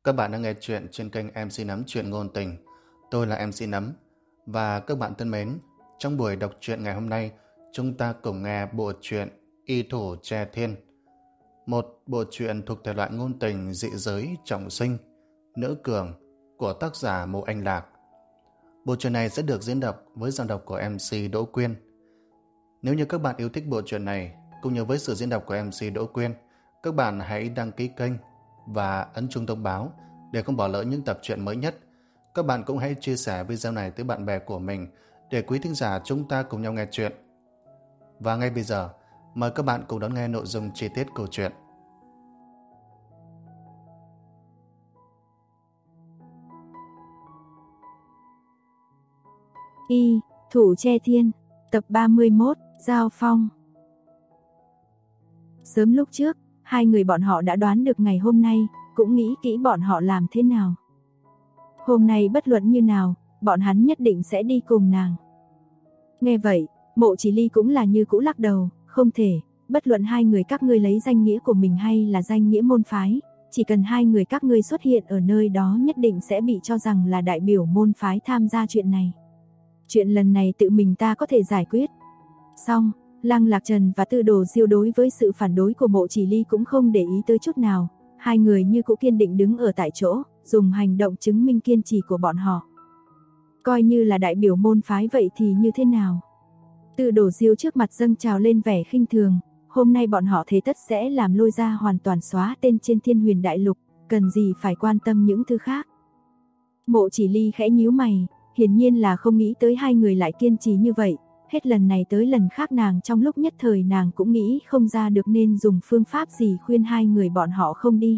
Các bạn đang nghe chuyện trên kênh MC Nấm Chuyện Ngôn Tình. Tôi là MC Nấm. Và các bạn thân mến, trong buổi đọc truyện ngày hôm nay, chúng ta cùng nghe bộ truyện Y Thủ Tre Thiên. Một bộ truyện thuộc thể loại ngôn tình dị giới trọng sinh, nữ cường của tác giả Mộ Anh Lạc. Bộ truyện này sẽ được diễn đọc với giọng đọc của MC Đỗ Quyên. Nếu như các bạn yêu thích bộ truyện này, cũng như với sự diễn đọc của MC Đỗ Quyên, các bạn hãy đăng ký kênh và ấn chuông thông báo để không bỏ lỡ những tập truyện mới nhất. Các bạn cũng hãy chia sẻ video này tới bạn bè của mình để quý thính giả chúng ta cùng nhau nghe chuyện. Và ngay bây giờ, mời các bạn cùng đón nghe nội dung chi tiết câu chuyện. Y Thủ Tre Thiên, tập 31, Giao Phong. Sớm lúc trước, hai người bọn họ đã đoán được ngày hôm nay, cũng nghĩ kỹ bọn họ làm thế nào. Hôm nay bất luận như nào, bọn hắn nhất định sẽ đi cùng nàng. Nghe vậy, Mộ Chỉ Ly cũng là như cũ lắc đầu, không thể, bất luận hai người các ngươi lấy danh nghĩa của mình hay là danh nghĩa môn phái, chỉ cần hai người các ngươi xuất hiện ở nơi đó nhất định sẽ bị cho rằng là đại biểu môn phái tham gia chuyện này. Chuyện lần này tự mình ta có thể giải quyết. Xong, Lăng Lạc Trần và Tư Đồ Diêu đối với sự phản đối của Mộ Chỉ Ly cũng không để ý tới chút nào, hai người như cũ kiên định đứng ở tại chỗ, dùng hành động chứng minh kiên trì của bọn họ. Coi như là đại biểu môn phái vậy thì như thế nào? Tư Đồ Diêu trước mặt dâng trào lên vẻ khinh thường, hôm nay bọn họ thế tất sẽ làm Lôi Gia hoàn toàn xóa tên trên Thiên Huyền Đại Lục, cần gì phải quan tâm những thứ khác. Mộ Chỉ Ly khẽ nhíu mày, hiển nhiên là không nghĩ tới hai người lại kiên trì như vậy. Hết lần này tới lần khác nàng trong lúc nhất thời nàng cũng nghĩ không ra được nên dùng phương pháp gì khuyên hai người bọn họ không đi.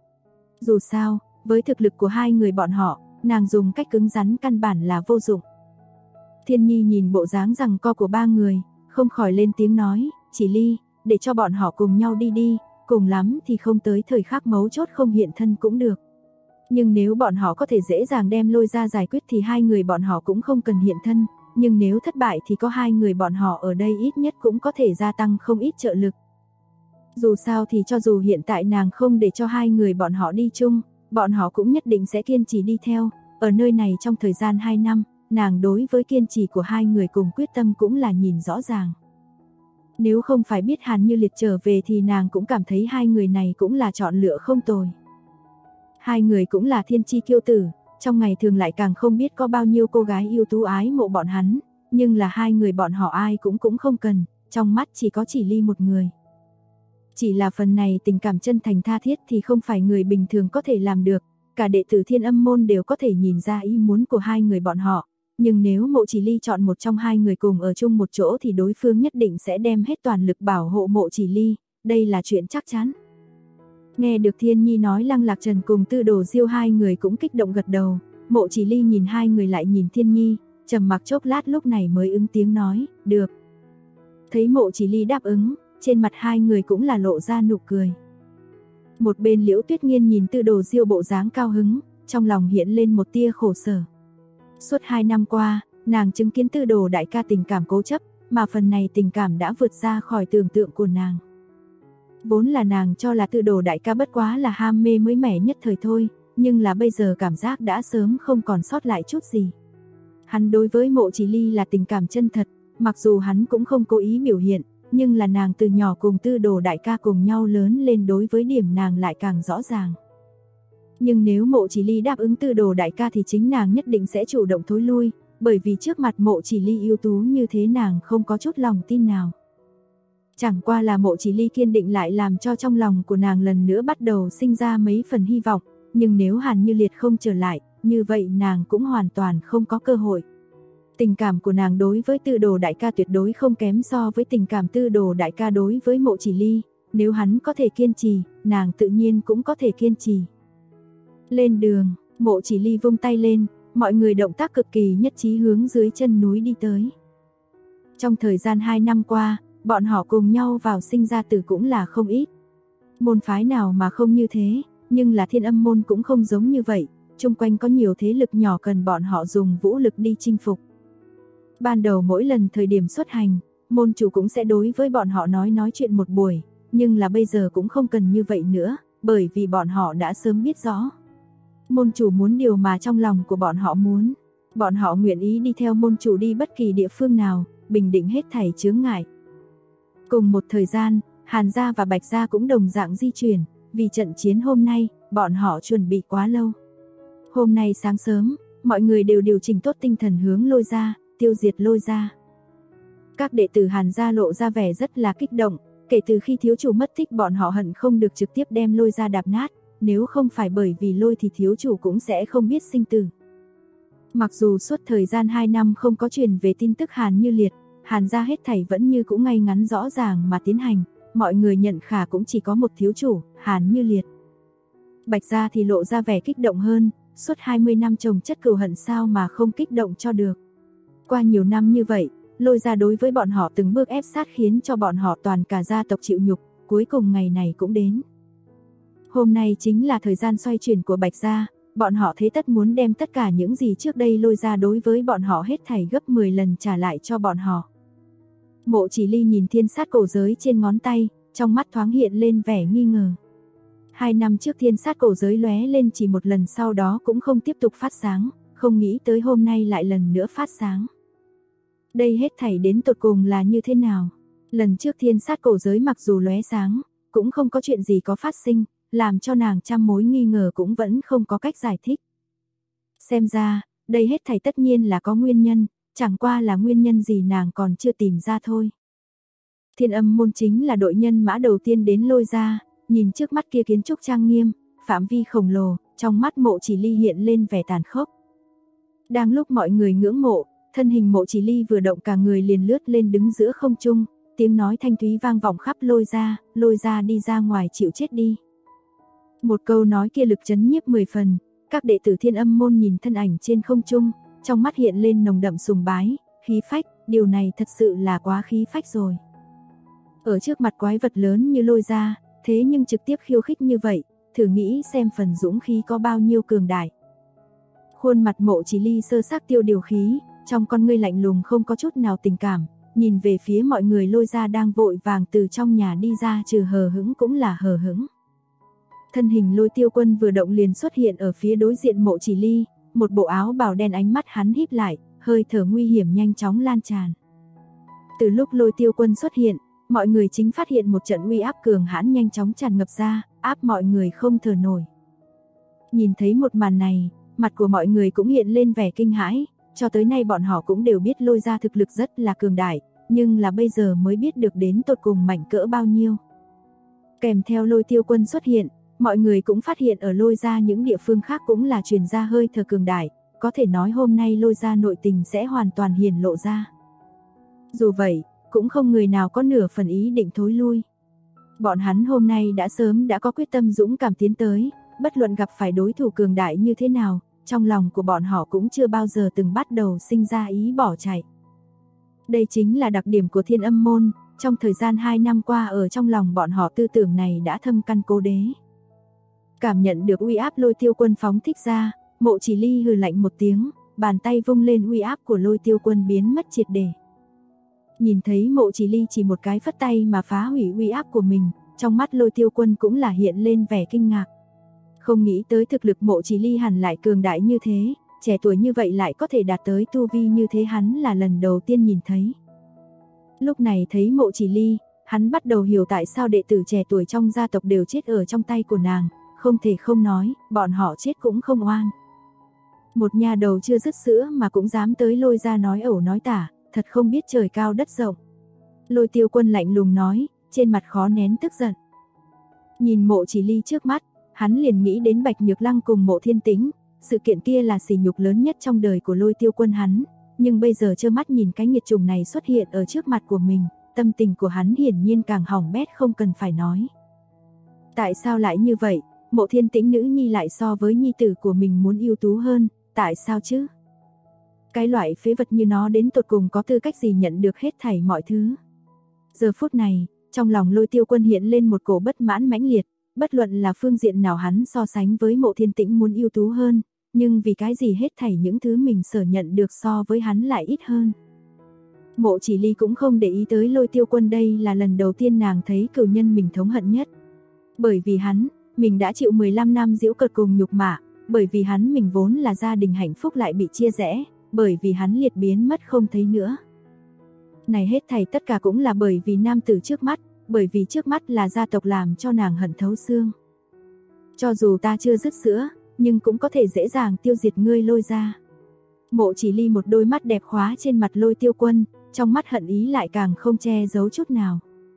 Dù sao, với thực lực của hai người bọn họ, nàng dùng cách cứng rắn căn bản là vô dụng. Thiên Nhi nhìn bộ dáng giằng co của ba người, không khỏi lên tiếng nói, Chỉ Ly, để cho bọn họ cùng nhau đi đi, cùng lắm thì không tới thời khắc mấu chốt không hiện thân cũng được. Nhưng nếu bọn họ có thể dễ dàng đem Lôi Ra giải quyết thì hai người bọn họ cũng không cần hiện thân. Nhưng nếu thất bại thì có hai người bọn họ ở đây ít nhất cũng có thể gia tăng không ít trợ lực. Dù sao thì cho dù hiện tại nàng không để cho hai người bọn họ đi chung, bọn họ cũng nhất định sẽ kiên trì đi theo. Ở nơi này trong thời gian 2 năm, nàng đối với kiên trì của hai người cùng quyết tâm cũng là nhìn rõ ràng. Nếu không phải biết Hàn Như Liệt trở về thì nàng cũng cảm thấy hai người này cũng là chọn lựa không tồi. Hai người cũng là thiên chi kiêu tử. Trong ngày thường lại càng không biết có bao nhiêu cô gái yêu tú ái mộ bọn hắn, nhưng là hai người bọn họ ai cũng không cần, trong mắt chỉ có Chỉ Ly một người. Chỉ là phần này tình cảm chân thành tha thiết thì không phải người bình thường có thể làm được, cả đệ tử Thiên Âm môn đều có thể nhìn ra ý muốn của hai người bọn họ, nhưng nếu Mộ Chỉ Ly chọn một trong hai người cùng ở chung một chỗ thì đối phương nhất định sẽ đem hết toàn lực bảo hộ Mộ Chỉ Ly, đây là chuyện chắc chắn. Nghe được Thiên Nhi nói, Lăng Lạc Trần cùng Tư Đồ Diêu hai người cũng kích động gật đầu. Mộ Chỉ Ly nhìn hai người lại nhìn Thiên Nhi, trầm mặc chốc lát lúc này mới ứng tiếng nói, được. Thấy Mộ Chỉ Ly đáp ứng, trên mặt hai người cũng là lộ ra nụ cười. Một bên Liễu Tuyết Nghiên nhìn Tư Đồ Diêu bộ dáng cao hứng, trong lòng hiện lên một tia khổ sở. Suốt 2 năm qua, nàng chứng kiến Tư Đồ đại ca tình cảm cố chấp, mà phần này tình cảm đã vượt ra khỏi tưởng tượng của nàng. Vốn là nàng cho là Tư Đồ đại ca bất quá là ham mê mới mẻ nhất thời thôi, nhưng là bây giờ cảm giác đã sớm không còn sót lại chút gì. Hắn đối với Mộ Chỉ Ly là tình cảm chân thật, mặc dù hắn cũng không cố ý biểu hiện, nhưng là nàng từ nhỏ cùng Tư Đồ đại ca cùng nhau lớn lên, đối với điểm nàng lại càng rõ ràng. Nhưng nếu Mộ Chỉ Ly đáp ứng Tư Đồ đại ca thì chính nàng nhất định sẽ chủ động thối lui, bởi vì trước mặt Mộ Chỉ Ly ưu tú như thế nàng không có chút lòng tin nào. Chẳng qua là Mộ Chỉ Ly kiên định lại làm cho trong lòng của nàng lần nữa bắt đầu sinh ra mấy phần hy vọng, nhưng nếu Hàn Như Liệt không trở lại, như vậy nàng cũng hoàn toàn không có cơ hội. Tình cảm của nàng đối với Tư Đồ đại ca tuyệt đối không kém so với tình cảm Tư Đồ đại ca đối với Mộ Chỉ Ly, nếu hắn có thể kiên trì, nàng tự nhiên cũng có thể kiên trì. Lên đường, Mộ Chỉ Ly vung tay lên, mọi người động tác cực kỳ nhất trí hướng dưới chân núi đi tới. Trong thời gian 2 năm qua, bọn họ cùng nhau vào sinh ra tử cũng là không ít. Môn phái nào mà không như thế, nhưng là Thiên Âm môn cũng không giống như vậy, chung quanh có nhiều thế lực nhỏ cần bọn họ dùng vũ lực đi chinh phục. Ban đầu mỗi lần thời điểm xuất hành, môn chủ cũng sẽ đối với bọn họ nói chuyện một buổi, nhưng là bây giờ cũng không cần như vậy nữa, bởi vì bọn họ đã sớm biết rõ. Môn chủ muốn điều mà trong lòng của bọn họ muốn. Bọn họ nguyện ý đi theo môn chủ đi bất kỳ địa phương nào, bình định hết thảy chướng ngại. Cùng một thời gian, Hàn gia và Bạch gia cũng đồng dạng di chuyển, vì trận chiến hôm nay, bọn họ chuẩn bị quá lâu. Hôm nay sáng sớm, mọi người đều điều chỉnh tốt tinh thần hướng Lôi gia, tiêu diệt Lôi gia. Các đệ tử Hàn gia lộ ra vẻ rất là kích động, kể từ khi thiếu chủ mất tích bọn họ hận không được trực tiếp đem Lôi gia đạp nát, nếu không phải bởi vì Lôi thì thiếu chủ cũng sẽ không biết sinh tử. Mặc dù suốt thời gian 2 năm không có truyền về tin tức Hàn Như Liệt, Hàn gia hết thảy vẫn như cũ ngay ngắn rõ ràng mà tiến hành, mọi người nhận khả cũng chỉ có một thiếu chủ, Hàn Như Liệt. Bạch gia thì lộ ra vẻ kích động hơn, suốt 20 năm chồng chất cừu hận sao mà không kích động cho được. Qua nhiều năm như vậy, Lôi gia đối với bọn họ từng bước ép sát khiến cho bọn họ toàn cả gia tộc chịu nhục, cuối cùng ngày này cũng đến. Hôm nay chính là thời gian xoay chuyển của Bạch gia, bọn họ thế tất muốn đem tất cả những gì trước đây Lôi gia đối với bọn họ hết thảy gấp 10 lần trả lại cho bọn họ. Mộ Chỉ Ly nhìn thiên sát cổ giới trên ngón tay, trong mắt thoáng hiện lên vẻ nghi ngờ. 2 năm trước thiên sát cổ giới lóe lên chỉ một lần sau đó cũng không tiếp tục phát sáng, không nghĩ tới hôm nay lại lần nữa phát sáng. Đây hết thảy đến tột cùng là như thế nào? Lần trước thiên sát cổ giới mặc dù lóe sáng, cũng không có chuyện gì có phát sinh, làm cho nàng trăm mối nghi ngờ cũng vẫn không có cách giải thích. Xem ra, đây hết thảy tất nhiên là có nguyên nhân, chẳng qua là nguyên nhân gì nàng còn chưa tìm ra thôi. Thiên Âm môn chính là đội nhân mã đầu tiên đến Lôi gia, nhìn trước mắt kia kiến trúc trang nghiêm, phạm vi khổng lồ, trong mắt Mộ Chỉ Ly hiện lên vẻ tàn khốc. Đang lúc mọi người ngưỡng mộ, thân hình Mộ Chỉ Ly vừa động cả người liền lướt lên đứng giữa không trung, tiếng nói thanh thúy vang vọng khắp Lôi gia đi ra ngoài chịu chết đi. Một câu nói kia lực chấn nhiếp 10 phần, các đệ tử Thiên Âm môn nhìn thân ảnh trên không trung, trong mắt hiện lên nồng đậm sùng bái, khí phách, điều này thật sự là quá khí phách rồi. Ở trước mặt quái vật lớn như Lôi gia, thế nhưng trực tiếp khiêu khích như vậy, thử nghĩ xem phần dũng khí có bao nhiêu cường đại. Khuôn mặt Mộ Chỉ Ly sơ xác tiêu điều khí, trong con ngươi lạnh lùng không có chút nào tình cảm, nhìn về phía mọi người Lôi gia đang vội vàng từ trong nhà đi ra, trừ hờ hững cũng là hờ hững. Thân hình Lôi Tiêu Quân vừa động liền xuất hiện ở phía đối diện Mộ Chỉ Ly, một bộ áo bào đen, ánh mắt hắn híp lại, hơi thở nguy hiểm nhanh chóng lan tràn. Từ lúc Lôi Tiêu Quân xuất hiện, mọi người chính phát hiện một trận uy áp cường hãn nhanh chóng tràn ngập ra, áp mọi người không thở nổi. Nhìn thấy một màn này, mặt của mọi người cũng hiện lên vẻ kinh hãi, cho tới nay bọn họ cũng đều biết Lôi gia thực lực rất là cường đại, nhưng là bây giờ mới biết được đến tột cùng mạnh cỡ bao nhiêu. Kèm theo Lôi Tiêu Quân xuất hiện, mọi người cũng phát hiện ở Lôi gia những địa phương khác cũng là truyền ra hơi thở cường đại, có thể nói hôm nay Lôi gia nội tình sẽ hoàn toàn hiển lộ ra. Dù vậy, cũng không người nào có nửa phần ý định thối lui. Bọn hắn hôm nay đã sớm đã có quyết tâm dũng cảm tiến tới, bất luận gặp phải đối thủ cường đại như thế nào, trong lòng của bọn họ cũng chưa bao giờ từng bắt đầu sinh ra ý bỏ chạy. Đây chính là đặc điểm của Thiên Âm môn, trong thời gian 2 năm qua ở trong lòng bọn họ tư tưởng này đã thâm căn cố đế. Cảm nhận được uy áp Lôi Tiêu Quân phóng thích ra, Mộ Chỉ Ly hừ lạnh một tiếng, bàn tay vung lên, uy áp của Lôi Tiêu Quân biến mất triệt để. Nhìn thấy Mộ Chỉ Ly chỉ một cái phất tay mà phá hủy uy áp của mình, trong mắt Lôi Tiêu Quân cũng là hiện lên vẻ kinh ngạc. Không nghĩ tới thực lực Mộ Chỉ Ly hẳn lại cường đại như thế, trẻ tuổi như vậy lại có thể đạt tới tu vi như thế, hắn là lần đầu tiên nhìn thấy. Lúc này thấy Mộ Chỉ Ly, hắn bắt đầu hiểu tại sao đệ tử trẻ tuổi trong gia tộc đều chết ở trong tay của nàng, không thể không nói, bọn họ chết cũng không oan. Một nhà đầu chưa dứt sữa mà cũng dám tới Lôi gia nói ẩu nói tả, thật không biết trời cao đất rộng. Lôi Tiêu Quân lạnh lùng nói, trên mặt khó nén tức giận. Nhìn Mộ Chỉ Ly trước mắt, hắn liền nghĩ đến Bạch Nhược Lăng cùng Mộ Thiên Tĩnh, sự kiện kia là sỉ nhục lớn nhất trong đời của Lôi Tiêu Quân hắn, nhưng bây giờ trơ mắt nhìn cái nghiệt chủng này xuất hiện ở trước mặt của mình, tâm tình của hắn hiển nhiên càng hỏng bét không cần phải nói. Tại sao lại như vậy? Mộ Thiên Tĩnh nữ nhi lại so với nhi tử của mình muốn ưu tú hơn, tại sao chứ? Cái loại phế vật như nó đến tột cùng có tư cách gì nhận được hết thảy mọi thứ? Giờ phút này, trong lòng Lôi Tiêu Quân hiện lên một cổ bất mãn mãnh liệt, bất luận là phương diện nào hắn so sánh với Mộ Thiên Tĩnh muốn ưu tú hơn, nhưng vì cái gì hết thảy những thứ mình sở nhận được so với hắn lại ít hơn. Mộ Chỉ Ly cũng không để ý tới Lôi Tiêu Quân, đây là lần đầu tiên nàng thấy cừu nhân mình thống hận nhất. Bởi vì hắn, mình đã chịu 15 năm giễu cợt cùng nhục mạ, bởi vì hắn mình vốn là gia đình hạnh phúc lại bị chia rẽ, bởi vì hắn liệt biến mất không thấy nữa. Này hết thảy tất cả cũng là bởi vì nam tử trước mắt, bởi vì trước mắt là gia tộc làm cho nàng hận thấu xương. Cho dù ta chưa dứt sữa, nhưng cũng có thể dễ dàng tiêu diệt ngươi Lôi gia. Mộ Chỉ Ly một đôi mắt đẹp khóa trên mặt Lôi Tiêu Quân, trong mắt hận ý lại càng không che giấu chút nào.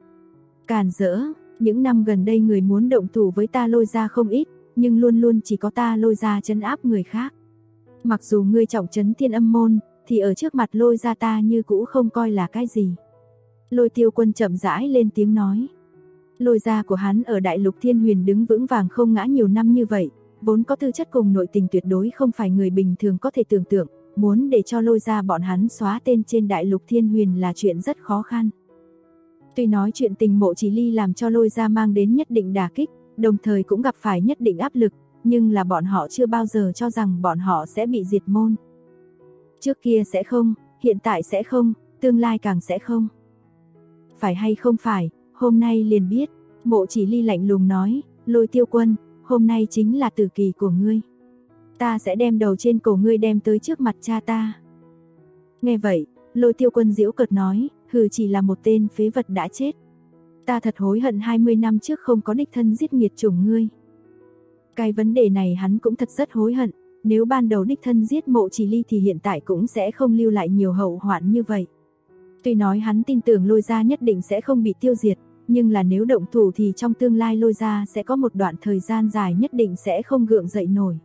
Càn rỡ, những năm gần đây người muốn động thủ với ta Lôi gia không ít, nhưng luôn luôn chỉ có ta Lôi gia trấn áp người khác. Mặc dù ngươi trọng trấn Thiên Âm môn, thì ở trước mặt Lôi gia ta như cũ không coi là cái gì. Lôi Tiêu Quân chậm rãi lên tiếng nói. Lôi gia của hắn ở Đại Lục Thiên Huyền đứng vững vàng không ngã nhiều năm như vậy, vốn có tư chất cùng nội tình tuyệt đối không phải người bình thường có thể tưởng tượng, muốn để cho Lôi gia bọn hắn xóa tên trên Đại Lục Thiên Huyền là chuyện rất khó khăn. Tuy nói chuyện tình Mộ Chỉ Ly làm cho Lôi gia mang đến nhất định đả kích, đồng thời cũng gặp phải nhất định áp lực, nhưng là bọn họ chưa bao giờ cho rằng bọn họ sẽ bị diệt môn. Trước kia sẽ không, hiện tại sẽ không, tương lai càng sẽ không. Phải hay không phải, hôm nay liền biết. Mộ Chỉ Ly lạnh lùng nói, Lôi Tiêu Quân, hôm nay chính là tử kỳ của ngươi. Ta sẽ đem đầu trên cổ ngươi đem tới trước mặt cha ta. Nghe vậy, Lôi Tiêu Quân giễu cợt nói, hừ, chỉ là một tên phế vật đã chết. Ta thật hối hận 20 năm trước không có đích thân giết nghiệt chủng ngươi. Cái vấn đề này hắn cũng thật rất hối hận, nếu ban đầu đích thân giết Mộ Chỉ Ly thì hiện tại cũng sẽ không lưu lại nhiều hậu hoạn như vậy. Tuy nói hắn tin tưởng Lôi gia nhất định sẽ không bị tiêu diệt, nhưng là nếu động thủ thì trong tương lai Lôi gia sẽ có một đoạn thời gian dài nhất định sẽ không gượng dậy nổi.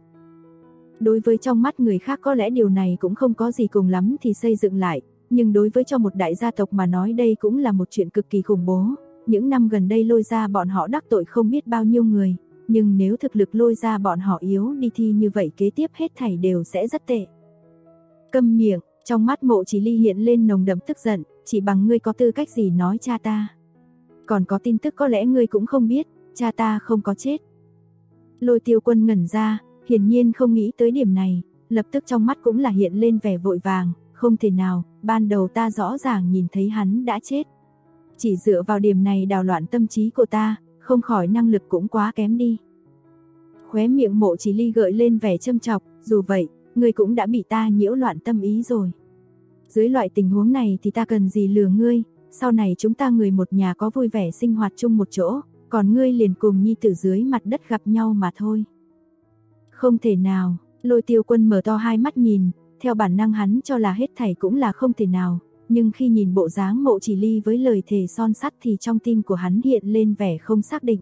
Đối với trong mắt người khác có lẽ điều này cũng không có gì, cùng lắm thì xây dựng lại, nhưng đối với cho một đại gia tộc mà nói đây cũng là một chuyện cực kỳ khủng bố. Những năm gần đây Lôi gia bọn họ đắc tội không biết bao nhiêu người, nhưng nếu thực lực Lôi gia bọn họ yếu đi thì như vậy kế tiếp hết thảy đều sẽ rất tệ. Câm miệng, trong mắt Mộ Chỉ Ly hiện lên nồng đậm tức giận, chỉ bằng ngươi có tư cách gì nói cha ta? Còn có tin tức có lẽ ngươi cũng không biết, cha ta không có chết. Lôi Tiêu Quân ngẩn ra, hiển nhiên không nghĩ tới điểm này, lập tức trong mắt cũng là hiện lên vẻ vội vàng, không thể nào, ban đầu ta rõ ràng nhìn thấy hắn đã chết. Chỉ dựa vào điểm này đảo loạn tâm trí của ta, không khỏi năng lực cũng quá kém đi. Khóe miệng Mộ Chỉ Ly gợi lên vẻ châm chọc, dù vậy, ngươi cũng đã bị ta nhiễu loạn tâm ý rồi. Dưới loại tình huống này thì ta cần gì lừa ngươi, sau này chúng ta người một nhà có vui vẻ sinh hoạt chung một chỗ, còn ngươi liền cùng nhi tử dưới mặt đất gặp nhau mà thôi. Không thể nào, Lôi Tiêu Quân mở to hai mắt nhìn, theo bản năng hắn cho là hết thảy cũng là không thể nào, nhưng khi nhìn bộ dáng Mộ Chỉ Ly với lời thề son sắt thì trong tim của hắn hiện lên vẻ không xác định.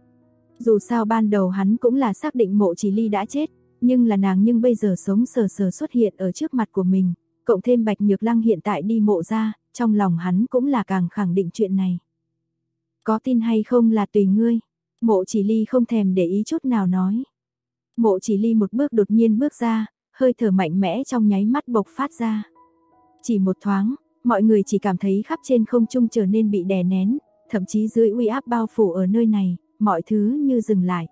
Dù sao ban đầu hắn cũng là xác định Mộ Chỉ Ly đã chết, nhưng là nàng nhưng bây giờ sống sờ sờ xuất hiện ở trước mặt của mình, cộng thêm Bạch Nhược Lăng hiện tại đi Mộ gia, trong lòng hắn cũng là càng khẳng định chuyện này. Có tin hay không là tùy ngươi, Mộ Chỉ Ly không thèm để ý chút nào nói. Mộ Chỉ Ly một bước đột nhiên bước ra, hơi thở mạnh mẽ trong nháy mắt bộc phát ra. Chỉ một thoáng, mọi người chỉ cảm thấy khắp trên không trung trở nên bị đè nén, thậm chí dưới uy áp bao phủ ở nơi này, mọi thứ như dừng lại.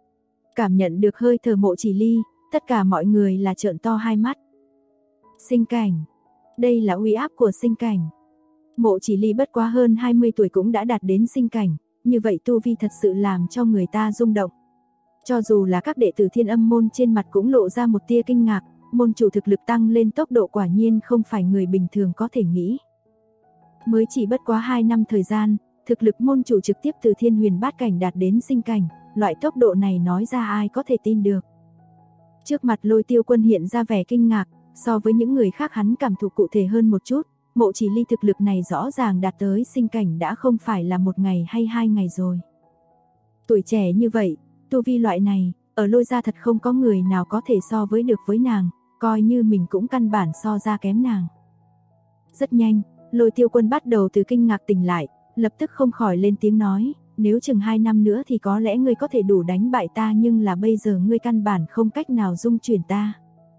Cảm nhận được hơi thở Mộ Chỉ Ly, tất cả mọi người là trợn to hai mắt. Sinh cảnh, đây là uy áp của sinh cảnh. Mộ Chỉ Ly bất quá hơn 20 tuổi cũng đã đạt đến sinh cảnh, như vậy tu vi thật sự làm cho người ta rung động. Cho dù là các đệ tử Thiên Âm môn trên mặt cũng lộ ra một tia kinh ngạc, môn chủ thực lực tăng lên tốc độ quả nhiên không phải người bình thường có thể nghĩ. Mới chỉ bất quá 2 năm thời gian, thực lực môn chủ trực tiếp từ Thiên Huyền bát cảnh đạt đến sinh cảnh, loại tốc độ này nói ra ai có thể tin được. Trước mặt Lôi Tiêu Quân hiện ra vẻ kinh ngạc, so với những người khác hắn cảm thụ cụ thể hơn một chút, Mộ Chỉ Ly thực lực này rõ ràng đạt tới sinh cảnh đã không phải là một ngày hay 2 ngày rồi. Tuổi trẻ như vậy, tu vi loại này, ở Lôi gia thật không có người nào có thể so với được với nàng, coi như mình cũng căn bản so ra kém nàng. Rất nhanh, Lôi Tiêu Quân bắt đầu từ kinh ngạc tỉnh lại, lập tức không khỏi lên tiếng nói, nếu chừng 2 năm nữa thì có lẽ ngươi có thể đủ đánh bại ta, nhưng là bây giờ ngươi căn bản không cách nào dung chuyển ta.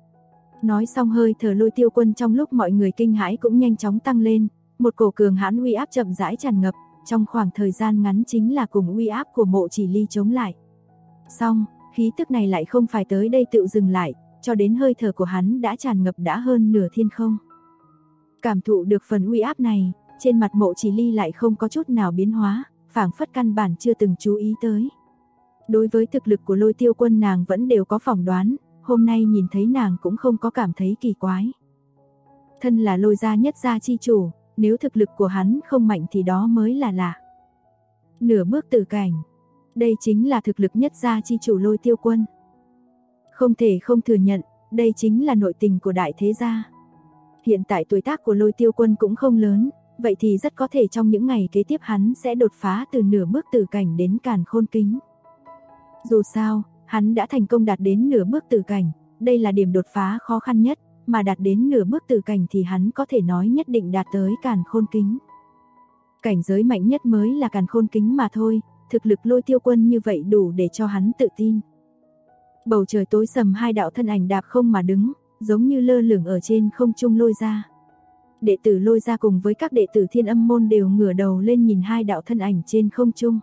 Nói xong hơi thở Lôi Tiêu Quân trong lúc mọi người kinh hãi cũng nhanh chóng tăng lên, một cổ cường hãn uy áp chậm rãi tràn ngập, trong khoảng thời gian ngắn chính là cùng uy áp của Mộ Chỉ Ly chống lại. Xong, khí tức này lại không phải tới đây tự dừng lại, cho đến hơi thở của hắn đã tràn ngập đã hơn nửa thiên không. Cảm thụ được phần uy áp này, trên mặt Mộ Chỉ Ly lại không có chút nào biến hóa, phảng phất căn bản chưa từng chú ý tới. Đối với thực lực của Lôi Tiêu Quân nàng vẫn đều có phỏng đoán, hôm nay nhìn thấy nàng cũng không có cảm thấy kỳ quái. Thân là Lôi gia nhất gia chi chủ, nếu thực lực của hắn không mạnh thì đó mới là lạ. Nửa bước tử cảnh, đây chính là thực lực nhất gia chi chủ Lôi Tiêu Quân. Không thể không thừa nhận, đây chính là nội tình của đại thế gia. Hiện tại tuổi tác của Lôi Tiêu Quân cũng không lớn, vậy thì rất có thể trong những ngày kế tiếp hắn sẽ đột phá từ nửa bước tử cảnh đến càn khôn kính. Dù sao, hắn đã thành công đạt đến nửa bước tử cảnh, đây là điểm đột phá khó khăn nhất, mà đạt đến nửa bước tử cảnh thì hắn có thể nói nhất định đạt tới càn khôn kính. Cảnh giới mạnh nhất mới là càn khôn kính mà thôi, thực lực Lôi Tiêu Quân như vậy đủ để cho hắn tự tin. Bầu trời tối sầm, hai đạo thân ảnh đạp không mà đứng, giống như lơ lửng ở trên không trung Lôi gia. Đệ tử Lôi gia cùng với các đệ tử Thiên Âm môn đều ngửa đầu lên nhìn hai đạo thân ảnh trên không trung.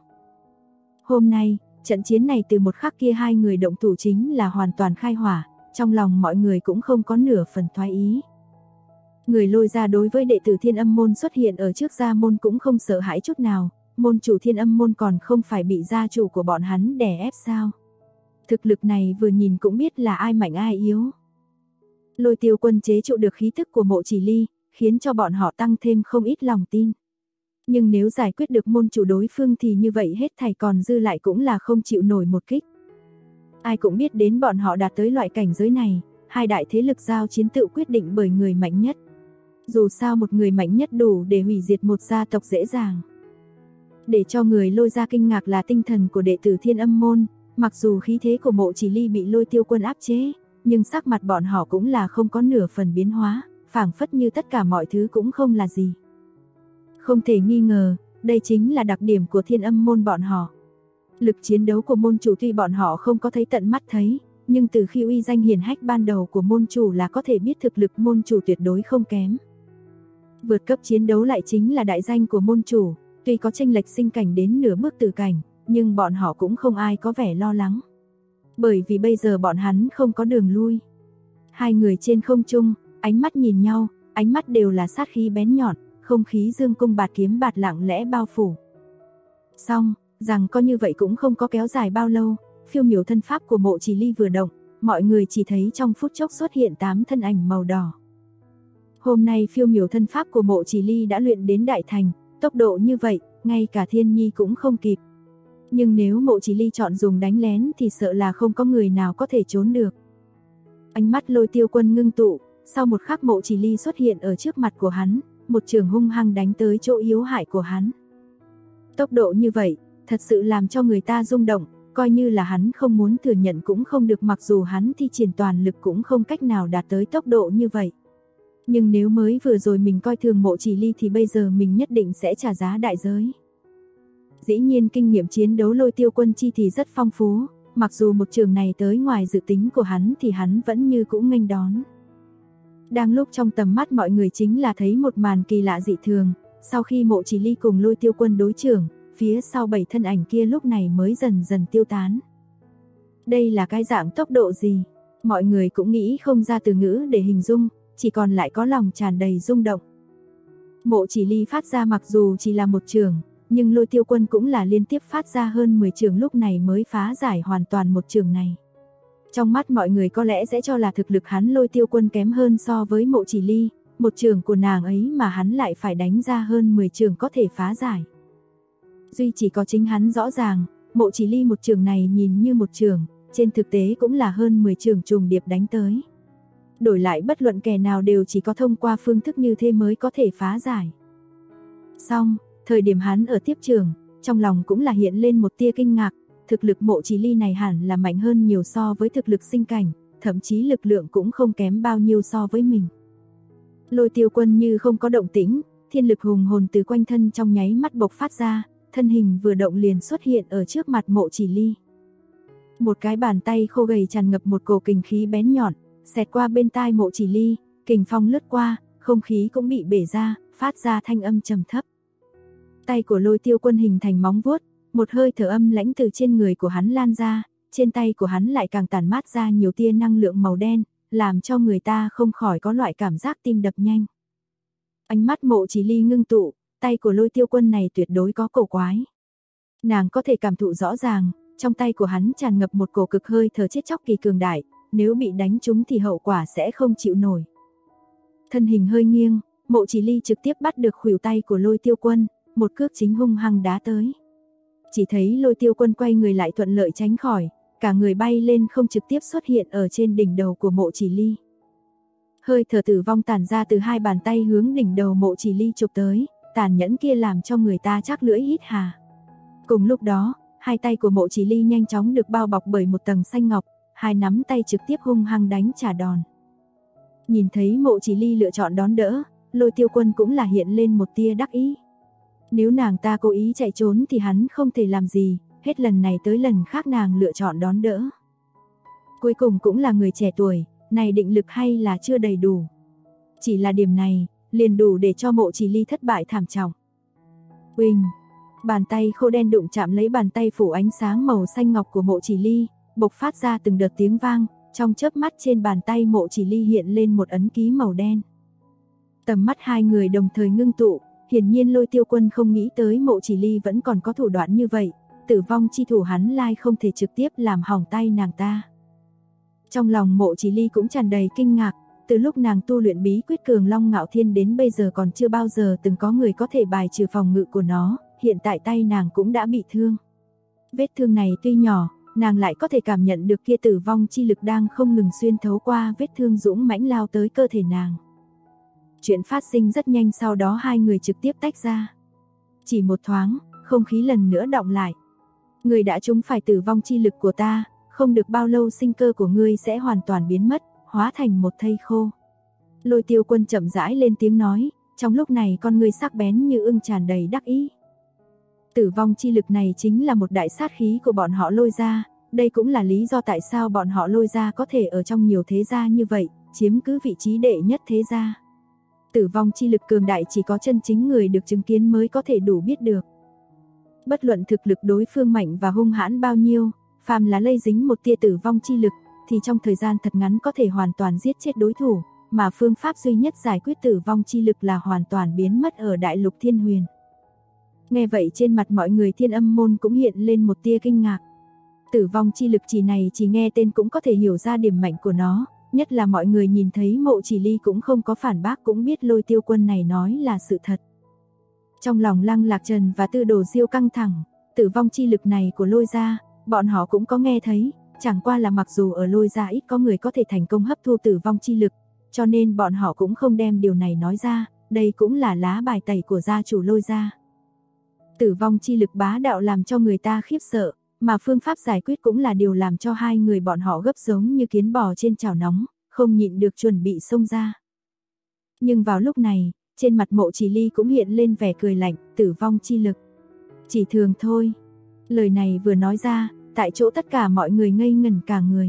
Hôm nay, trận chiến này từ một khắc kia hai người động thủ chính là hoàn toàn khai hỏa, trong lòng mọi người cũng không có nửa phần thoái ý. Người Lôi gia đối với đệ tử Thiên Âm môn xuất hiện ở trước gia môn cũng không sợ hãi chút nào, môn chủ Thiên Âm môn còn không phải bị gia chủ của bọn hắn đè ép sao? Thực lực này vừa nhìn cũng biết là ai mạnh ai yếu. Lôi Tiêu Quân chế trụ được khí tức của Mộ Chỉ Ly, khiến cho bọn họ tăng thêm không ít lòng tin. Nhưng nếu giải quyết được môn chủ đối phương thì như vậy hết thảy còn dư lại cũng là không chịu nổi một kích. Ai cũng biết đến bọn họ đạt tới loại cảnh giới này, hai đại thế lực giao chiến tự quyết định bởi người mạnh nhất. Dù sao một người mạnh nhất đủ để hủy diệt một gia tộc dễ dàng. Để cho người Lôi gia kinh ngạc là tinh thần của đệ tử Thiên Âm môn, mặc dù khí thế của Mộ Chỉ Ly bị Lôi Tiêu Quân áp chế, nhưng sắc mặt bọn họ cũng là không có nửa phần biến hóa, phảng phất như tất cả mọi thứ cũng không là gì. Không thể nghi ngờ, đây chính là đặc điểm của Thiên Âm môn bọn họ. Lực chiến đấu của môn chủ tuy bọn họ không có thấy tận mắt thấy, nhưng từ khi uy danh hiển hách ban đầu của môn chủ là có thể biết thực lực môn chủ tuyệt đối không kém. Vượt cấp chiến đấu lại chính là đại danh của môn chủ, tuy có chênh lệch sinh cảnh đến nửa bước tử cảnh, nhưng bọn họ cũng không ai có vẻ lo lắng. Bởi vì bây giờ bọn hắn không có đường lui. Hai người trên không trung, ánh mắt nhìn nhau, ánh mắt đều là sát khí bén nhọn, không khí dương cung bạt kiếm bạt lặng lẽ bao phủ. Xong, rằng có như vậy cũng không có kéo dài bao lâu, phiêu miểu thân pháp của Mộ Chỉ Ly vừa động, mọi người chỉ thấy trong phút chốc xuất hiện 8 thân ảnh màu đỏ. Hôm nay phiêu miểu thân pháp của Mộ Chỉ Ly đã luyện đến đại thành, tốc độ như vậy, ngay cả Thiên Nhi cũng không kịp. Nhưng nếu Mộ Chỉ Ly chọn dùng đánh lén thì sợ là không có người nào có thể trốn được. Ánh mắt Lôi Tiêu Quân ngưng tụ, sau một khắc Mộ Chỉ Ly xuất hiện ở trước mặt của hắn, một trường hung hăng đánh tới chỗ yếu hại của hắn. Tốc độ như vậy, thật sự làm cho người ta rung động, coi như là hắn không muốn thừa nhận cũng không được, mặc dù hắn thi triển toàn lực cũng không cách nào đạt tới tốc độ như vậy. Nhưng nếu mới vừa rồi mình coi thường Mộ Chỉ Ly thì bây giờ mình nhất định sẽ trả giá đại giới. Dĩ nhiên kinh nghiệm chiến đấu Lôi Tiêu Quân chi thì rất phong phú, mặc dù một trường này tới ngoài dự tính của hắn thì hắn vẫn như cũ nghênh đón. Đang lúc trong tầm mắt mọi người chính là thấy một màn kỳ lạ dị thường, sau khi Mộ Chỉ Ly cùng Lôi Tiêu Quân đối chưởng, phía sau 7 thân ảnh kia lúc này mới dần dần tiêu tán. Đây là cái dạng tốc độ gì? Mọi người cũng nghĩ không ra từ ngữ để hình dung, chỉ còn lại có lòng tràn đầy rung động. Mộ Chỉ Ly phát ra mặc dù chỉ là một trường, nhưng Lôi Tiêu Quân cũng là liên tiếp phát ra hơn 10 trường lúc này mới phá giải hoàn toàn một trường này. Trong mắt mọi người có lẽ sẽ cho là thực lực hắn Lôi Tiêu Quân kém hơn so với Mộ Chỉ Ly, một trường của nàng ấy mà hắn lại phải đánh ra hơn 10 trường có thể phá giải. Duy chỉ có chính hắn rõ ràng, Mộ Chỉ Ly một trường này nhìn như một trường, trên thực tế cũng là hơn 10 trường trùng điệp đánh tới. Đổi lại bất luận kẻ nào đều chỉ có thông qua phương thức như thế mới có thể phá giải. Xong, thời điểm hắn ở tiếp trường, trong lòng cũng là hiện lên một tia kinh ngạc, thực lực Mộ Chỉ Ly này hẳn là mạnh hơn nhiều so với thực lực sinh cảnh, thậm chí lực lượng cũng không kém bao nhiêu so với mình. Lôi Tiêu Quân như không có động tĩnh, thiên lực hùng hồn từ quanh thân trong nháy mắt bộc phát ra, thân hình vừa động liền xuất hiện ở trước mặt Mộ Chỉ Ly. Một cái bàn tay khô gầy tràn ngập một cổ kình khí bén nhọn, xẹt qua bên tai Mộ Chỉ Ly, kình phong lướt qua, không khí cũng bị bể ra, phát ra thanh âm trầm thấp. Tay của Lôi Tiêu Quân hình thành móng vuốt, một hơi thở âm lãnh từ trên người của hắn lan ra, trên tay của hắn lại càng tản mát ra nhiều tia năng lượng màu đen, làm cho người ta không khỏi có loại cảm giác tim đập nhanh. Ánh mắt Mộ Chỉ Ly ngưng tụ, tay của Lôi Tiêu Quân này tuyệt đối có cổ quái. Nàng có thể cảm thụ rõ ràng, trong tay của hắn tràn ngập một cổ cực hơi thở chết chóc kỳ cường đại, nếu bị đánh trúng thì hậu quả sẽ không chịu nổi. Thân hình hơi nghiêng, Mộ Chỉ Ly trực tiếp bắt được khuỷu tay của Lôi Tiêu Quân, một cước chính hung hăng đá tới. Chỉ thấy Lôi Tiêu Quân quay người lại thuận lợi tránh khỏi, cả người bay lên không trực tiếp xuất hiện ở trên đỉnh đầu của Mộ Chỉ Ly. Hơi thở tử vong tản ra từ hai bàn tay hướng đỉnh đầu Mộ Chỉ Ly chụp tới, tàn nhẫn kia làm cho người ta chắc lưỡi hít hà. Cùng lúc đó, hai tay của Mộ Chỉ Ly nhanh chóng được bao bọc bởi một tầng xanh ngọc, hai nắm tay trực tiếp hung hăng đánh trả đòn. Nhìn thấy Mộ Chỉ Ly lựa chọn đón đỡ, Lôi Tiêu Quân cũng là hiện lên một tia đắc ý. Nếu nàng ta cố ý chạy trốn thì hắn không thể làm gì, hết lần này tới lần khác nàng lựa chọn đón đỡ. Cuối cùng cũng là người trẻ tuổi, này định lực hay là chưa đầy đủ. Chỉ là điểm này, liền đủ để cho Mộ Chỉ Ly thất bại thảm trọng. Uỳnh, bàn tay khô đen đụng chạm lấy bàn tay phủ ánh sáng màu xanh ngọc của Mộ Chỉ Ly, bộc phát ra từng đợt tiếng vang, trong chớp mắt trên bàn tay Mộ Chỉ Ly hiện lên một ấn ký màu đen. Tầm mắt hai người đồng thời ngưng tụ, hiển nhiên Lôi Tiêu Quân không nghĩ tới Mộ Chỉ Ly vẫn còn có thủ đoạn như vậy, tử vong chi thủ hắn lai không thể trực tiếp làm hỏng tay nàng ta. Trong lòng Mộ Chỉ Ly cũng tràn đầy kinh ngạc, từ lúc nàng tu luyện bí quyết Cường Long Ngạo Thiên đến bây giờ còn chưa bao giờ từng có người có thể bài trừ phòng ngự của nó, hiện tại tay nàng cũng đã bị thương. Vết thương này tuy nhỏ, nàng lại có thể cảm nhận được kia tử vong chi lực đang không ngừng xuyên thấu qua vết thương dũng mãnh lao tới cơ thể nàng. Chuyện phát sinh rất nhanh, sau đó hai người trực tiếp tách ra. Chỉ một thoáng, không khí lần nữa đọng lại. Người đã trúng phải tử vong chi lực của ta, không được bao lâu sinh cơ của ngươi sẽ hoàn toàn biến mất, hóa thành một thây khô. Lôi Tiêu Quân chậm rãi lên tiếng nói, trong lúc này con ngươi sắc bén như ưng tràn đầy đắc ý. Tử vong chi lực này chính là một đại sát khí của bọn họ Lôi gia, đây cũng là lý do tại sao bọn họ Lôi gia có thể ở trong nhiều thế gia như vậy, chiếm cứ vị trí đệ nhất thế gia. Tử vong chi lực cường đại chỉ có chân chính người được chứng kiến mới có thể đủ biết được. Bất luận thực lực đối phương mạnh và hung hãn bao nhiêu, phàm là lây dính một tia tử vong chi lực, thì trong thời gian thật ngắn có thể hoàn toàn giết chết đối thủ, mà phương pháp duy nhất giải quyết tử vong chi lực là hoàn toàn biến mất ở đại lục Thiên Huyền. Nghe vậy trên mặt mọi người Thiên Âm môn cũng hiện lên một tia kinh ngạc. Tử vong chi lực chỉ này chỉ nghe tên cũng có thể hiểu ra điểm mạnh của nó, nhất là mọi người nhìn thấy Mộ Chỉ Ly cũng không có phản bác, cũng biết Lôi Tiêu Quân này nói là sự thật. Trong lòng Lăng Lạc Trần và Tư Đồ Diêu căng thẳng, tử vong chi lực này của Lôi gia, bọn họ cũng có nghe thấy, chẳng qua là mặc dù ở Lôi gia ít có người có thể thành công hấp thu tử vong chi lực, cho nên bọn họ cũng không đem điều này nói ra, đây cũng là lá bài tẩy của gia chủ Lôi gia. Tử vong chi lực bá đạo làm cho người ta khiếp sợ, mà phương pháp giải quyết cũng là điều làm cho hai người bọn họ gấp giống như kiến bò trên chảo nóng, không nhịn được chuẩn bị xông ra. Nhưng vào lúc này, trên mặt Mộ Chỉ Ly cũng hiện lên vẻ cười lạnh, tử vong chi lực. Chỉ thường thôi. Lời này vừa nói ra, tại chỗ tất cả mọi người ngây ngẩn cả người.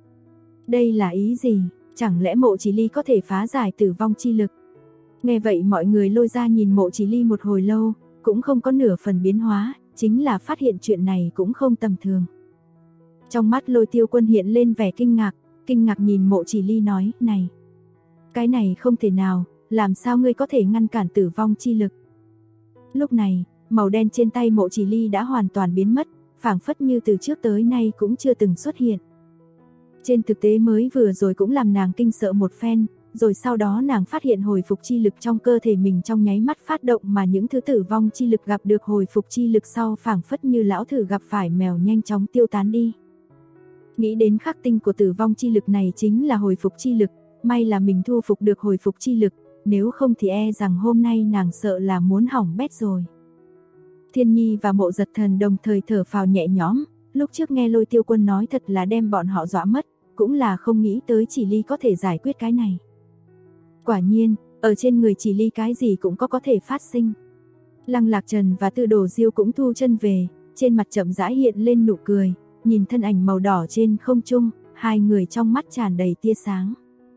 Đây là ý gì? Chẳng lẽ Mộ Chỉ Ly có thể phá giải tử vong chi lực? Nghe vậy mọi người Lôi ra nhìn Mộ Chỉ Ly một hồi lâu, cũng không có nửa phần biến hóa, chính là phát hiện chuyện này cũng không tầm thường. Trong mắt Lôi Tiêu Quân hiện lên vẻ kinh ngạc nhìn Mộ Chỉ Ly nói, này, cái này không thể nào, làm sao ngươi có thể ngăn cản tử vong chi lực? Lúc này, màu đen trên tay Mộ Chỉ Ly đã hoàn toàn biến mất, phảng phất như từ trước tới nay cũng chưa từng xuất hiện. Trên thực tế mới vừa rồi cũng làm nàng kinh sợ một phen, rồi sau đó nàng phát hiện hồi phục chi lực trong cơ thể mình trong nháy mắt phát động, mà những thứ tử vong chi lực gặp được hồi phục chi lực sau phảng phất như lão thử gặp phải mèo nhanh chóng tiêu tán đi. Nghĩ đến khắc tinh của tử vong chi lực này chính là hồi phục chi lực, may là mình thu phục được hồi phục chi lực, nếu không thì e rằng hôm nay nàng sợ là muốn hỏng bét rồi. Thiên Nhi và Mộ Giật Thần đồng thời thở phào nhẹ nhõm, lúc trước nghe Lôi Tiêu Quân nói thật là đem bọn họ dọa mất, cũng là không nghĩ tới Chỉ Ly có thể giải quyết cái này. Quả nhiên, ở trên người Chỉ Ly cái gì cũng có thể phát sinh. Lăng Lạc Trần và Tư Đồ Diêu cũng thu chân về, trên mặt chậm rãi hiện lên nụ cười, nhìn thân ảnh màu đỏ trên không trung, hai người trong mắt tràn đầy tia sáng.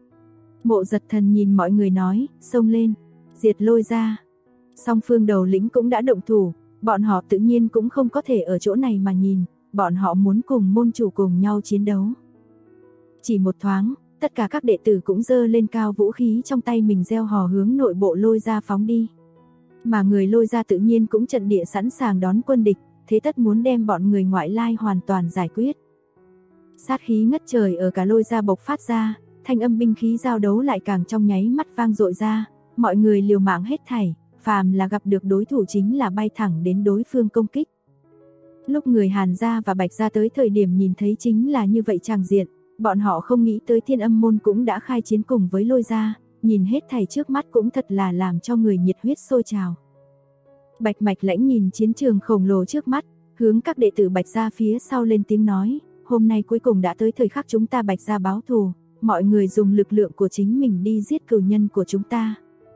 Mộ Giật Thần nhìn mọi người nói, xông lên, diệt Lôi gia. Song phương đầu lĩnh cũng đã động thủ, bọn họ tự nhiên cũng không có thể ở chỗ này mà nhìn, bọn họ muốn cùng môn chủ cùng nhau chiến đấu. Chỉ một thoáng, tất cả các đệ tử cũng giơ lên cao vũ khí trong tay mình reo hò hướng nội bộ Lôi gia phóng đi. Mà người Lôi gia tự nhiên cũng trận địa sẵn sàng đón quân địch, thế tất muốn đem bọn người ngoại lai hoàn toàn giải quyết. Sát khí ngất trời ở cả Lôi Gia bộc phát ra, thanh âm binh khí giao đấu lại càng trong nháy mắt vang dội ra, mọi người liều mạng hết thảy, phàm là gặp được đối thủ chính là bay thẳng đến đối phương công kích. Lúc người Hàn gia và Bạch gia tới thời điểm nhìn thấy chính là như vậy tràng diện, bọn họ không nghĩ tới Thiên Âm môn cũng đã khai chiến cùng với Lôi gia, nhìn hết thảy trước mắt cũng thật là làm cho người nhiệt huyết sôi trào. Bạch Mạch Lãnh nhìn chiến trường khổng lồ trước mắt, hướng các đệ tử Bạch gia phía sau lên tiếng nói, hôm nay cuối cùng đã tới thời khắc chúng ta Bạch gia báo thù, mọi người dùng lực lượng của chính mình đi giết cừu nhân của chúng ta.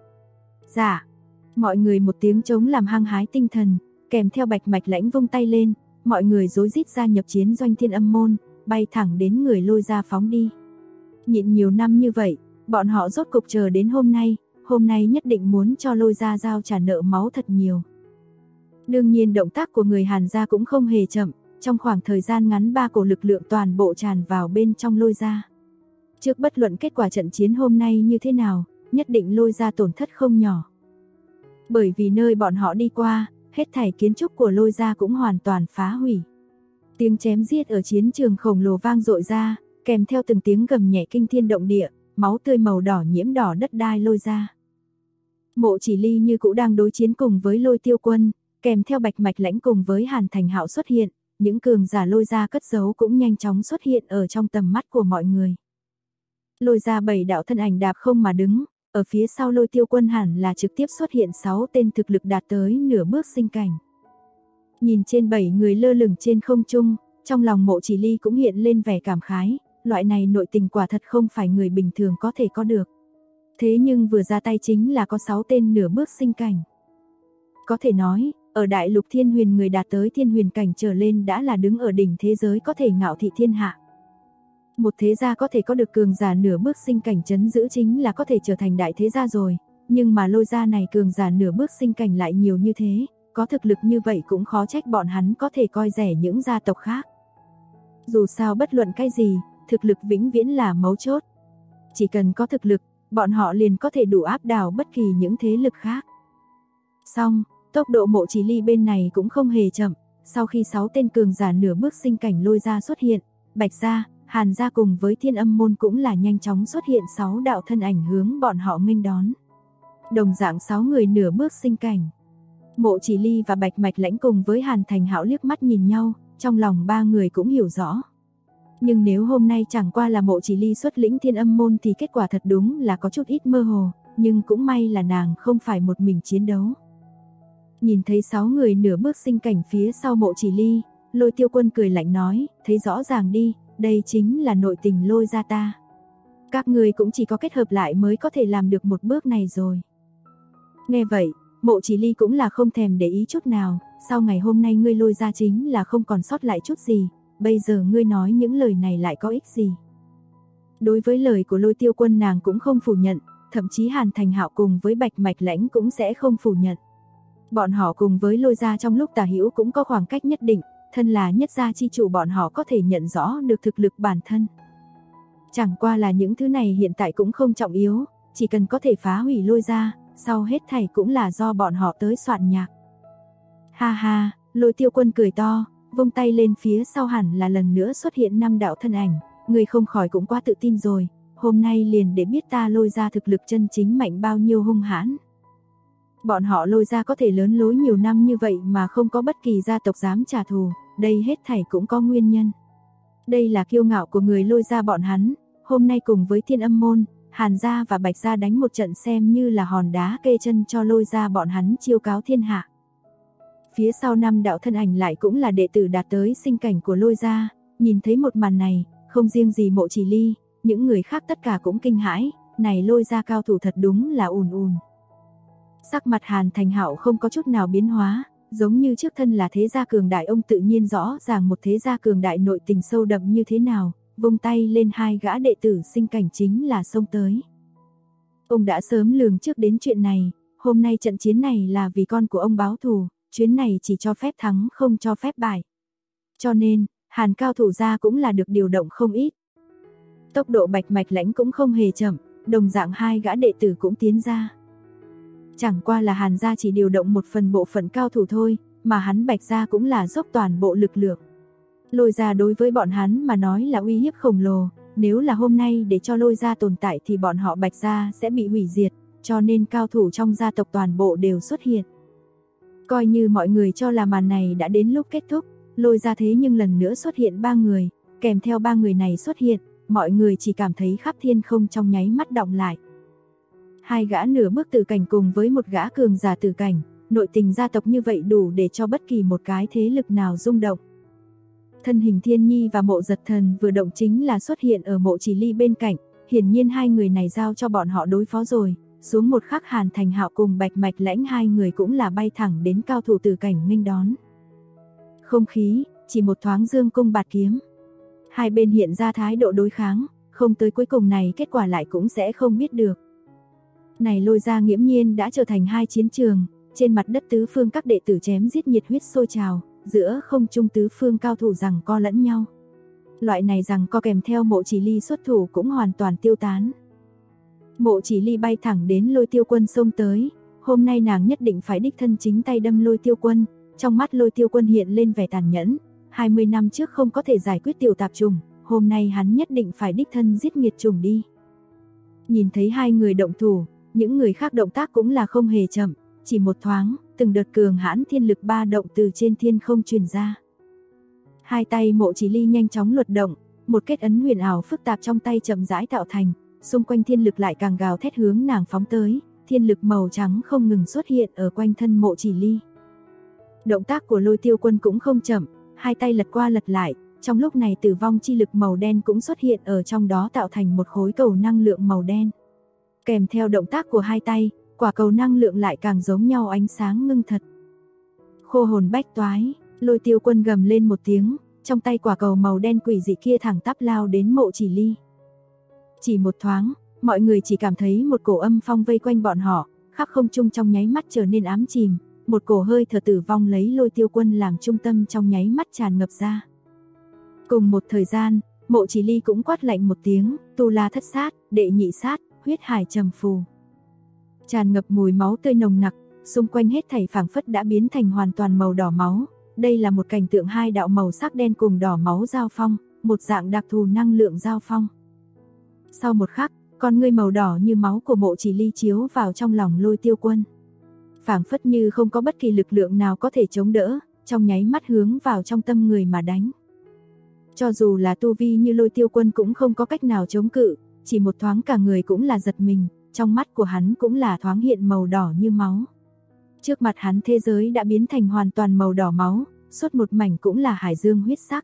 Dạ, mọi người một tiếng trống làm hăng hái tinh thần, kèm theo Bạch Mạch Lãnh vung tay lên, mọi người rối rít gia nhập chiến doanh Thiên Âm môn, bay thẳng đến người Lôi gia phóng đi. Nhịn nhiều năm như vậy, bọn họ rốt cục chờ đến hôm nay nhất định muốn cho Lôi gia giao trả nợ máu thật nhiều. Đương nhiên động tác của người Hàn gia cũng không hề chậm, trong khoảng thời gian ngắn 3 cổ lực lượng toàn bộ tràn vào bên trong Lôi gia. Trước bất luận kết quả trận chiến hôm nay như thế nào, nhất định Lôi gia tổn thất không nhỏ. Bởi vì nơi bọn họ đi qua, hết thảy kiến trúc của Lôi gia cũng hoàn toàn phá hủy. Tiếng chém giết ở chiến trường khổng lồ vang dội ra, kèm theo từng tiếng gầm nhẹ kinh thiên động địa, máu tươi màu đỏ nhiễm đỏ đất đai Lôi gia. Mộ Chỉ Ly như cũ đang đối chiến cùng với Lôi Tiêu Quân, kèm theo Bạch Mạch Lãnh cùng với Hàn Thành Hạo xuất hiện, những cường giả Lôi gia cất giấu cũng nhanh chóng xuất hiện ở trong tầm mắt của mọi người. Lôi gia 7 đạo thân ảnh đạp không mà đứng, ở phía sau Lôi Tiêu Quân hẳn là trực tiếp xuất hiện 6 tên thực lực đạt tới nửa bước sinh cảnh. Nhìn trên 7 người lơ lửng trên không trung, trong lòng Mộ Chỉ Ly cũng hiện lên vẻ cảm khái, loại này nội tình quả thật không phải người bình thường có thể có được. Thế nhưng vừa ra tay chính là có 6 tên nửa bước sinh cảnh. Có thể nói, ở đại lục thiên huyền người đạt tới thiên huyền cảnh trở lên đã là đứng ở đỉnh thế giới có thể ngạo thị thiên hạ. Một thế gia có thể có được cường giả nửa bước sinh cảnh trấn giữ chính là có thể trở thành đại thế gia rồi, nhưng mà Lôi gia này cường giả nửa bước sinh cảnh lại nhiều như thế, có thực lực như vậy cũng khó trách bọn hắn có thể coi rẻ những gia tộc khác. Dù sao bất luận cái gì, thực lực vĩnh viễn là mấu chốt. Chỉ cần có thực lực, bọn họ liền có thể đủ áp đảo bất kỳ những thế lực khác. Xong, tốc độ Mộ Chỉ Ly bên này cũng không hề chậm, sau khi 6 tên cường giả nửa bước sinh cảnh Lôi gia xuất hiện, Bạch gia, Hàn gia cùng với Thiên Âm môn cũng là nhanh chóng xuất hiện 6 đạo thân ảnh hướng bọn họ nghênh đón. Đồng dạng 6 người nửa bước sinh cảnh. Mộ Chỉ Ly và Bạch Mạch Lãnh cùng với Hàn Thành Hạo liếc mắt nhìn nhau, trong lòng 3 người cũng hiểu rõ. Nhưng nếu hôm nay chẳng qua là Mộ Chỉ Ly xuất lĩnh Thiên Âm môn thì kết quả thật đúng là có chút ít mơ hồ, nhưng cũng may là nàng không phải một mình chiến đấu. Nhìn thấy 6 người nửa bước sinh cảnh phía sau Mộ Chỉ Ly, Lôi Tiêu Quân cười lạnh nói, thấy rõ ràng đi, đây chính là nội tình Lôi gia ta. Các người cũng chỉ có kết hợp lại mới có thể làm được một bước này rồi. Nghe vậy, Mộ Chỉ Ly cũng là không thèm để ý chút nào, sau ngày hôm nay ngươi Lôi gia chính là không còn sót lại chút gì, bây giờ ngươi nói những lời này lại có ích gì. Đối với lời của Lôi Tiêu Quân nàng cũng không phủ nhận, thậm chí Hàn Thành Hạo cùng với Bạch Mạch Lãnh cũng sẽ không phủ nhận. Bọn họ cùng với Lôi gia trong lúc tả hữu cũng có khoảng cách nhất định, thân là nhất gia chi chủ bọn họ có thể nhận rõ được thực lực bản thân. Chẳng qua là những thứ này hiện tại cũng không trọng yếu, chỉ cần có thể phá hủy Lôi gia, sau hết thảy cũng là do bọn họ tới soạn nhạc. Ha ha, Lôi Tiêu Quân cười to, vung tay lên phía sau hẳn là lần nữa xuất hiện 5 đạo thân ảnh, người không khỏi cũng quá tự tin rồi, hôm nay liền để biết ta Lôi gia thực lực chân chính mạnh bao nhiêu hung hãn. Bọn họ Lôi gia có thể lớn lối nhiều năm như vậy mà không có bất kỳ gia tộc dám trả thù, đây hết thảy cũng có nguyên nhân. Đây là kiêu ngạo của người Lôi gia bọn hắn, hôm nay cùng với Thiên Âm môn, Hàn gia và Bạch gia đánh một trận xem như là hòn đá kê chân cho Lôi gia bọn hắn chiêu cáo thiên hạ. Phía sau 5 đạo thân ảnh lại cũng là đệ tử đạt tới sinh cảnh của Lôi gia, nhìn thấy một màn này, không riêng gì Mộ Chỉ Ly, những người khác tất cả cũng kinh hãi, này Lôi gia cao thủ thật đúng là ùn ùn. Sắc mặt Hàn Thành Hạo không có chút nào biến hóa, giống như trước thân là thế gia cường đại ông tự nhiên rõ ràng một thế gia cường đại nội tình sâu đậm như thế nào, vung tay lên 2 gã đệ tử sinh cảnh chính là xông tới. Ông đã sớm lường trước đến chuyện này, hôm nay trận chiến này là vì con của ông báo thù, chuyến này chỉ cho phép thắng không cho phép bại. Cho nên, Hàn cao thủ gia cũng là được điều động không ít. Tốc độ Bạch Mạch Lãnh cũng không hề chậm, đồng dạng 2 gã đệ tử cũng tiến ra. Chẳng qua là Hàn gia chỉ điều động một phần bộ phận cao thủ thôi, mà hắn Bạch gia cũng là dốc toàn bộ lực lượng. Lôi gia đối với bọn hắn mà nói là uy hiếp khổng lồ, nếu là hôm nay để cho Lôi gia tồn tại thì bọn họ Bạch gia sẽ bị hủy diệt, cho nên cao thủ trong gia tộc toàn bộ đều xuất hiện. Coi như mọi người cho là màn này đã đến lúc kết thúc, Lôi gia thế nhưng lần nữa xuất hiện 3 người, kèm theo 3 người này xuất hiện, mọi người chỉ cảm thấy khắp thiên không trong nháy mắt động lại. 2 gã nửa bước tử cảnh cùng với một gã cường giả tử cảnh, nội tình gia tộc như vậy đủ để cho bất kỳ một cái thế lực nào rung động. Thân hình Thiên Nhi và Mộ Giật Thần vừa động chính là xuất hiện ở Mộ Chỉ Ly bên cạnh, hiển nhiên 2 người này giao cho bọn họ đối phó rồi. Xuống một khắc Hàn Thành Hạo cùng Bạch Mạch Lãnh 2 người cũng là bay thẳng đến cao thủ tử cảnh nghênh đón. Không khí, chỉ một thoáng dương cung bạt kiếm. Hai bên hiện ra thái độ đối kháng, không tới cuối cùng này kết quả lại cũng sẽ không biết được. Này Lôi gia nghiễm nhiên đã trở thành 2 chiến trường, trên mặt đất tứ phương các đệ tử chém giết nhiệt huyết sôi trào, giữa không trung tứ phương cao thủ giằng co lẫn nhau. Loại này giằng co kèm theo Mộ Chỉ Ly xuất thủ cũng hoàn toàn tiêu tán. Mộ Chỉ Ly bay thẳng đến Lôi Tiêu Quân xông tới, hôm nay nàng nhất định phải đích thân chính tay đâm Lôi Tiêu Quân, trong mắt Lôi Tiêu Quân hiện lên vẻ tàn nhẫn, 20 năm trước không có thể giải quyết tiểu tạp trùng, hôm nay hắn nhất định phải đích thân giết nghiệt trùng đi. Nhìn thấy 2 người động thủ, những người khác động tác cũng là không hề chậm, chỉ một thoáng, từng đợt cường hãn thiên lực ba động từ trên thiên không truyền ra. 2 tay Mộ Chỉ Ly nhanh chóng luật động, một kết ấn huyền ảo phức tạp trong tay chậm rãi tạo thành, xung quanh thiên lực lại càng gào thét hướng nàng phóng tới, thiên lực màu trắng không ngừng xuất hiện ở quanh thân Mộ Chỉ Ly. Động tác của Lôi Tiêu Quân cũng không chậm, 2 tay lật qua lật lại, trong lúc này tử vong chi lực màu đen cũng xuất hiện ở trong đó tạo thành một khối cầu năng lượng màu đen. Kèm theo động tác của 2 tay, quả cầu năng lượng lại càng giống nhau ánh sáng ngưng thật. Khô hồn bách toái, Lôi Tiêu Quân gầm lên một tiếng, trong tay quả cầu màu đen quỷ dị kia thẳng tắp lao đến Mộ Chỉ Ly. Chỉ một thoáng, mọi người chỉ cảm thấy một cổ âm phong vây quanh bọn họ, khắp không trung trong nháy mắt trở nên ám chìm, một cổ hơi thở tử vong lấy Lôi Tiêu Quân làm trung tâm trong nháy mắt tràn ngập ra. Cùng một thời gian, Mộ Chỉ Ly cũng quát lạnh một tiếng, tu la thất sát, đệ nhị sát, huyết hải trầm phù. Tràn ngập mùi máu tươi nồng nặc, xung quanh hết thảy phảng phất đã biến thành hoàn toàn màu đỏ máu. Đây là một cảnh tượng 2 đạo màu sắc đen cùng đỏ máu giao phong, một dạng đặc thù năng lượng giao phong. Sau một khắc, con ngươi màu đỏ như máu của Mộ Chỉ Ly chiếu vào trong lòng Lôi Tiêu Quân. Phảng phất như không có bất kỳ lực lượng nào có thể chống đỡ, trong nháy mắt hướng vào trong tâm người mà đánh. Cho dù là tu vi như Lôi Tiêu Quân cũng không có cách nào chống cự, chỉ một thoáng cả người cũng là giật mình, trong mắt của hắn cũng là thoáng hiện màu đỏ như máu. Trước mặt hắn thế giới đã biến thành hoàn toàn màu đỏ máu, suốt một mảnh cũng là hải dương huyết sắc.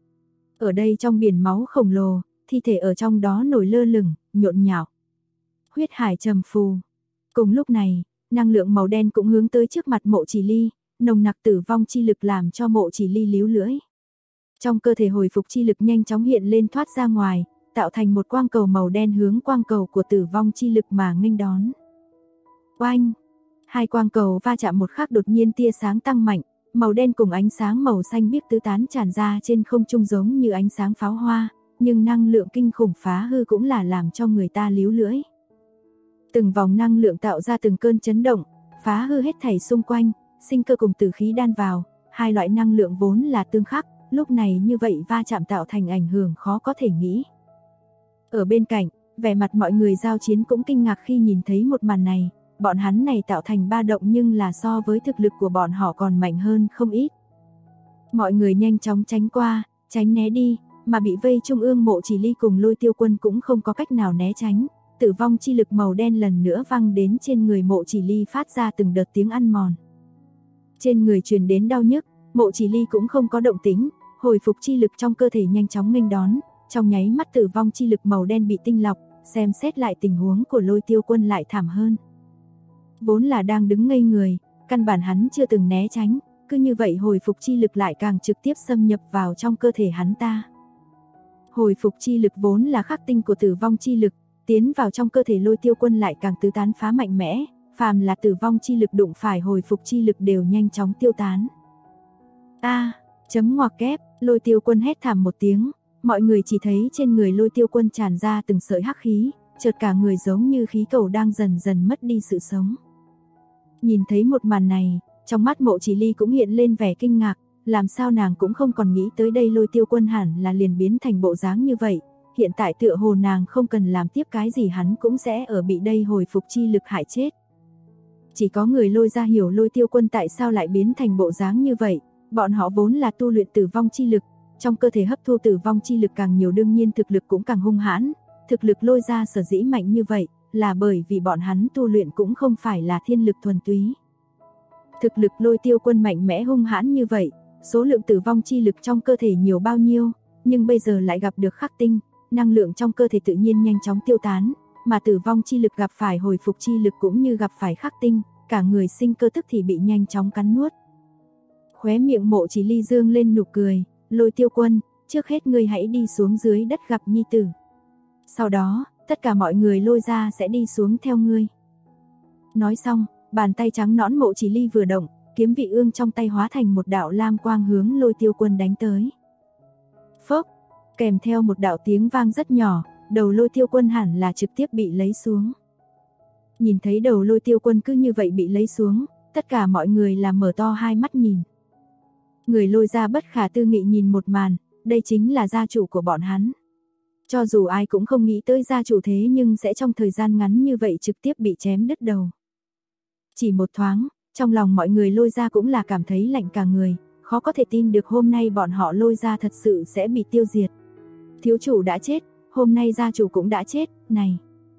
Ở đây trong biển máu khổng lồ, thi thể ở trong đó nổi lơ lửng, nhộn nhạo. Huyết hải trầm phù. Cùng lúc này, năng lượng màu đen cũng hướng tới trước mặt Mộ Chỉ Ly, nồng nặc tử vong chi lực làm cho Mộ Chỉ Ly líu lưỡi. Trong cơ thể hồi phục chi lực nhanh chóng hiện lên thoát ra ngoài, tạo thành một quang cầu màu đen hướng quang cầu của tử vong chi lực mà nghênh đón. Oanh! 2 quang cầu va chạm một khắc đột nhiên tia sáng tăng mạnh, màu đen cùng ánh sáng màu xanh biếc tứ tán tràn ra trên không trung giống như ánh sáng pháo hoa, nhưng năng lượng kinh khủng phá hư cũng là làm cho người ta líu lưỡi. Từng vòng năng lượng tạo ra từng cơn chấn động, phá hư hết thảy xung quanh, sinh cơ cùng tử khí đan vào, 2 loại năng lượng vốn là tương khắc, lúc này như vậy va chạm tạo thành ảnh hưởng khó có thể nghĩ. Ở bên cạnh, vẻ mặt mọi người giao chiến cũng kinh ngạc khi nhìn thấy một màn này, bọn hắn này tạo thành ba động nhưng là so với thực lực của bọn họ còn mạnh hơn không ít. Mọi người nhanh chóng tránh qua, tránh né đi, mà bị vây trung ương Mộ Chỉ Ly cùng Lôi Tiêu Quân cũng không có cách nào né tránh. Tử vong chi lực màu đen lần nữa văng đến trên người Mộ Chỉ Ly phát ra từng đợt tiếng ăn mòn. Trên người truyền đến đau nhức, Mộ Chỉ Ly cũng không có động tĩnh, hồi phục chi lực trong cơ thể nhanh chóng nghênh đón, trong nháy mắt tử vong chi lực màu đen bị tinh lọc, xem xét lại tình huống của Lôi Tiêu Quân lại thảm hơn. Vốn là đang đứng ngây người, căn bản hắn chưa từng né tránh, cứ như vậy hồi phục chi lực lại càng trực tiếp xâm nhập vào trong cơ thể hắn ta. Hồi phục chi lực vốn là khắc tinh của tử vong chi lực, tiến vào trong cơ thể Lôi Tiêu Quân lại càng tứ tán phá mạnh mẽ, phàm là tử vong chi lực đụng phải hồi phục chi lực đều nhanh chóng tiêu tán. Chấm ngoặc kép, Lôi Tiêu Quân hét thảm một tiếng, mọi người chỉ thấy trên người Lôi Tiêu Quân tràn ra từng sợi hắc khí, chợt cả người giống như khí cầu đang dần dần mất đi sự sống. Nhìn thấy một màn này, Trong mắt Mộ Chỉ Ly cũng hiện lên vẻ kinh ngạc, làm sao nàng cũng không còn nghĩ tới đây Lôi Tiêu Quân hẳn là liền biến thành bộ dáng như vậy, hiện tại tựa hồ nàng không cần làm tiếp cái gì hắn cũng sẽ ở bị đây hồi phục chi lực hại chết. Chỉ có người Lôi gia hiểu Lôi Tiêu Quân tại sao lại biến thành bộ dáng như vậy, bọn họ vốn là tu luyện tử vong chi lực, trong cơ thể hấp thu tử vong chi lực càng nhiều đương nhiên thực lực cũng càng hung hãn, thực lực Lôi gia sở dĩ mạnh như vậy, là bởi vì bọn hắn tu luyện cũng không phải là thiên lực thuần túy. Thực lực Lôi Tiêu Quân mạnh mẽ hung hãn như vậy, số lượng tử vong chi lực trong cơ thể nhiều bao nhiêu, nhưng bây giờ lại gặp được khắc tinh, năng lượng trong cơ thể tự nhiên nhanh chóng tiêu tán, mà tử vong chi lực gặp phải hồi phục chi lực cũng như gặp phải khắc tinh, cả người sinh cơ tức thì bị nhanh chóng cắn nuốt. Khóe miệng Mộ Chỉ Ly dương lên nụ cười, Lôi Tiêu Quân, trước hết ngươi hãy đi xuống dưới đất gặp nhi tử. Sau đó, tất cả mọi người Lôi gia sẽ đi xuống theo ngươi. Nói xong, bàn tay trắng nõn Mộ Chỉ Ly vừa động, kiếm vị ương trong tay hóa thành một đạo lam quang hướng Lôi Tiêu Quân đánh tới. Phốc, kèm theo một đạo tiếng vang rất nhỏ, đầu Lôi Tiêu Quân hẳn là trực tiếp bị lấy xuống. Nhìn thấy đầu Lôi Tiêu Quân cứ như vậy bị lấy xuống, tất cả mọi người là mở to hai mắt nhìn. Người Lôi gia bất khả tư nghị nhìn một màn, đây chính là gia chủ của bọn hắn. Cho dù ai cũng không nghĩ tới gia chủ thế nhưng sẽ trong thời gian ngắn như vậy trực tiếp bị chém đứt đầu. Chỉ một thoáng, trong lòng mọi người Lôi gia cũng là cảm thấy lạnh cả người, khó có thể tin được hôm nay bọn họ Lôi gia thật sự sẽ bị tiêu diệt. Thiếu chủ đã chết, hôm nay gia chủ cũng đã chết, này.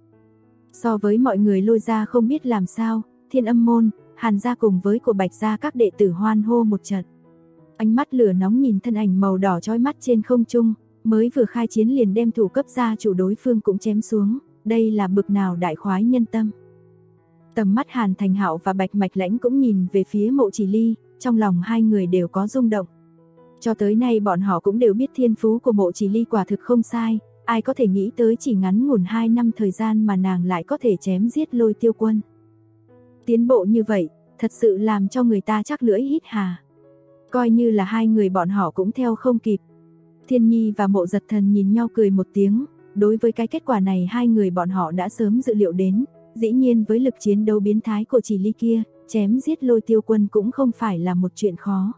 So với mọi người Lôi gia không biết làm sao, Thiên Âm môn, Hàn gia cùng với của Bạch gia các đệ tử hoan hô một trận. Ánh mắt lửa nóng nhìn thân ảnh màu đỏ chói mắt trên không trung, mới vừa khai chiến liền đem thủ cấp gia chủ đối phương cũng chém xuống, đây là bực nào đại khoái nhân tâm. Tầm mắt Hàn Thành Hạo và Bạch Mạch Lãnh cũng nhìn về phía Mộ Chỉ Ly, trong lòng hai người đều có rung động. Cho tới nay bọn họ cũng đều biết thiên phú của Mộ Chỉ Ly quả thực không sai, ai có thể nghĩ tới chỉ ngắn ngủn 2 năm thời gian mà nàng lại có thể chém giết Lôi Tiêu Quân. Tiến bộ như vậy, thật sự làm cho người ta chắc lưỡi hít hà. Coi như là hai người bọn họ cũng theo không kịp. Thiên Nhi và Mộ Giật Thần nhìn nhau cười một tiếng, đối với cái kết quả này hai người bọn họ đã sớm dự liệu đến, dĩ nhiên với lực chiến đấu biến thái của Chỉ Ly kia, chém giết Lôi Tiêu Quân cũng không phải là một chuyện khó.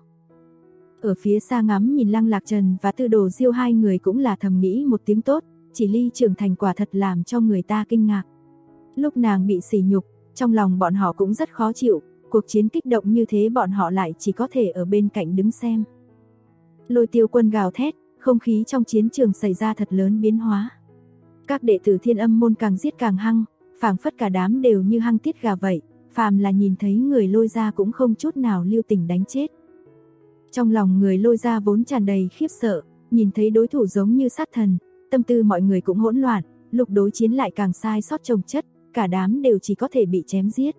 Ở phía xa ngắm nhìn Lăng Lạc Trần và Tư Đồ Diêu hai người cũng là thầm nghĩ một tiếng tốt, Chỉ Ly trưởng thành quả thật làm cho người ta kinh ngạc. Lúc nàng bị sỉ nhục, trong lòng bọn họ cũng rất khó chịu, cuộc chiến kích động như thế bọn họ lại chỉ có thể ở bên cạnh đứng xem. Lôi Tiêu Quân gào thét, không khí trong chiến trường xảy ra thật lớn biến hóa. Các đệ tử Thiên Âm môn càng giết càng hăng, phảng phất cả đám đều như hăng tiết gà vậy, phàm là nhìn thấy người Lôi gia cũng không chút nào lưu tình đánh chết. Trong lòng người Lôi gia vốn tràn đầy khiếp sợ, nhìn thấy đối thủ giống như sát thần, tâm tư mọi người cũng hỗn loạn, lúc đối chiến lại càng sai sót chồng chất, cả đám đều chỉ có thể bị chém giết.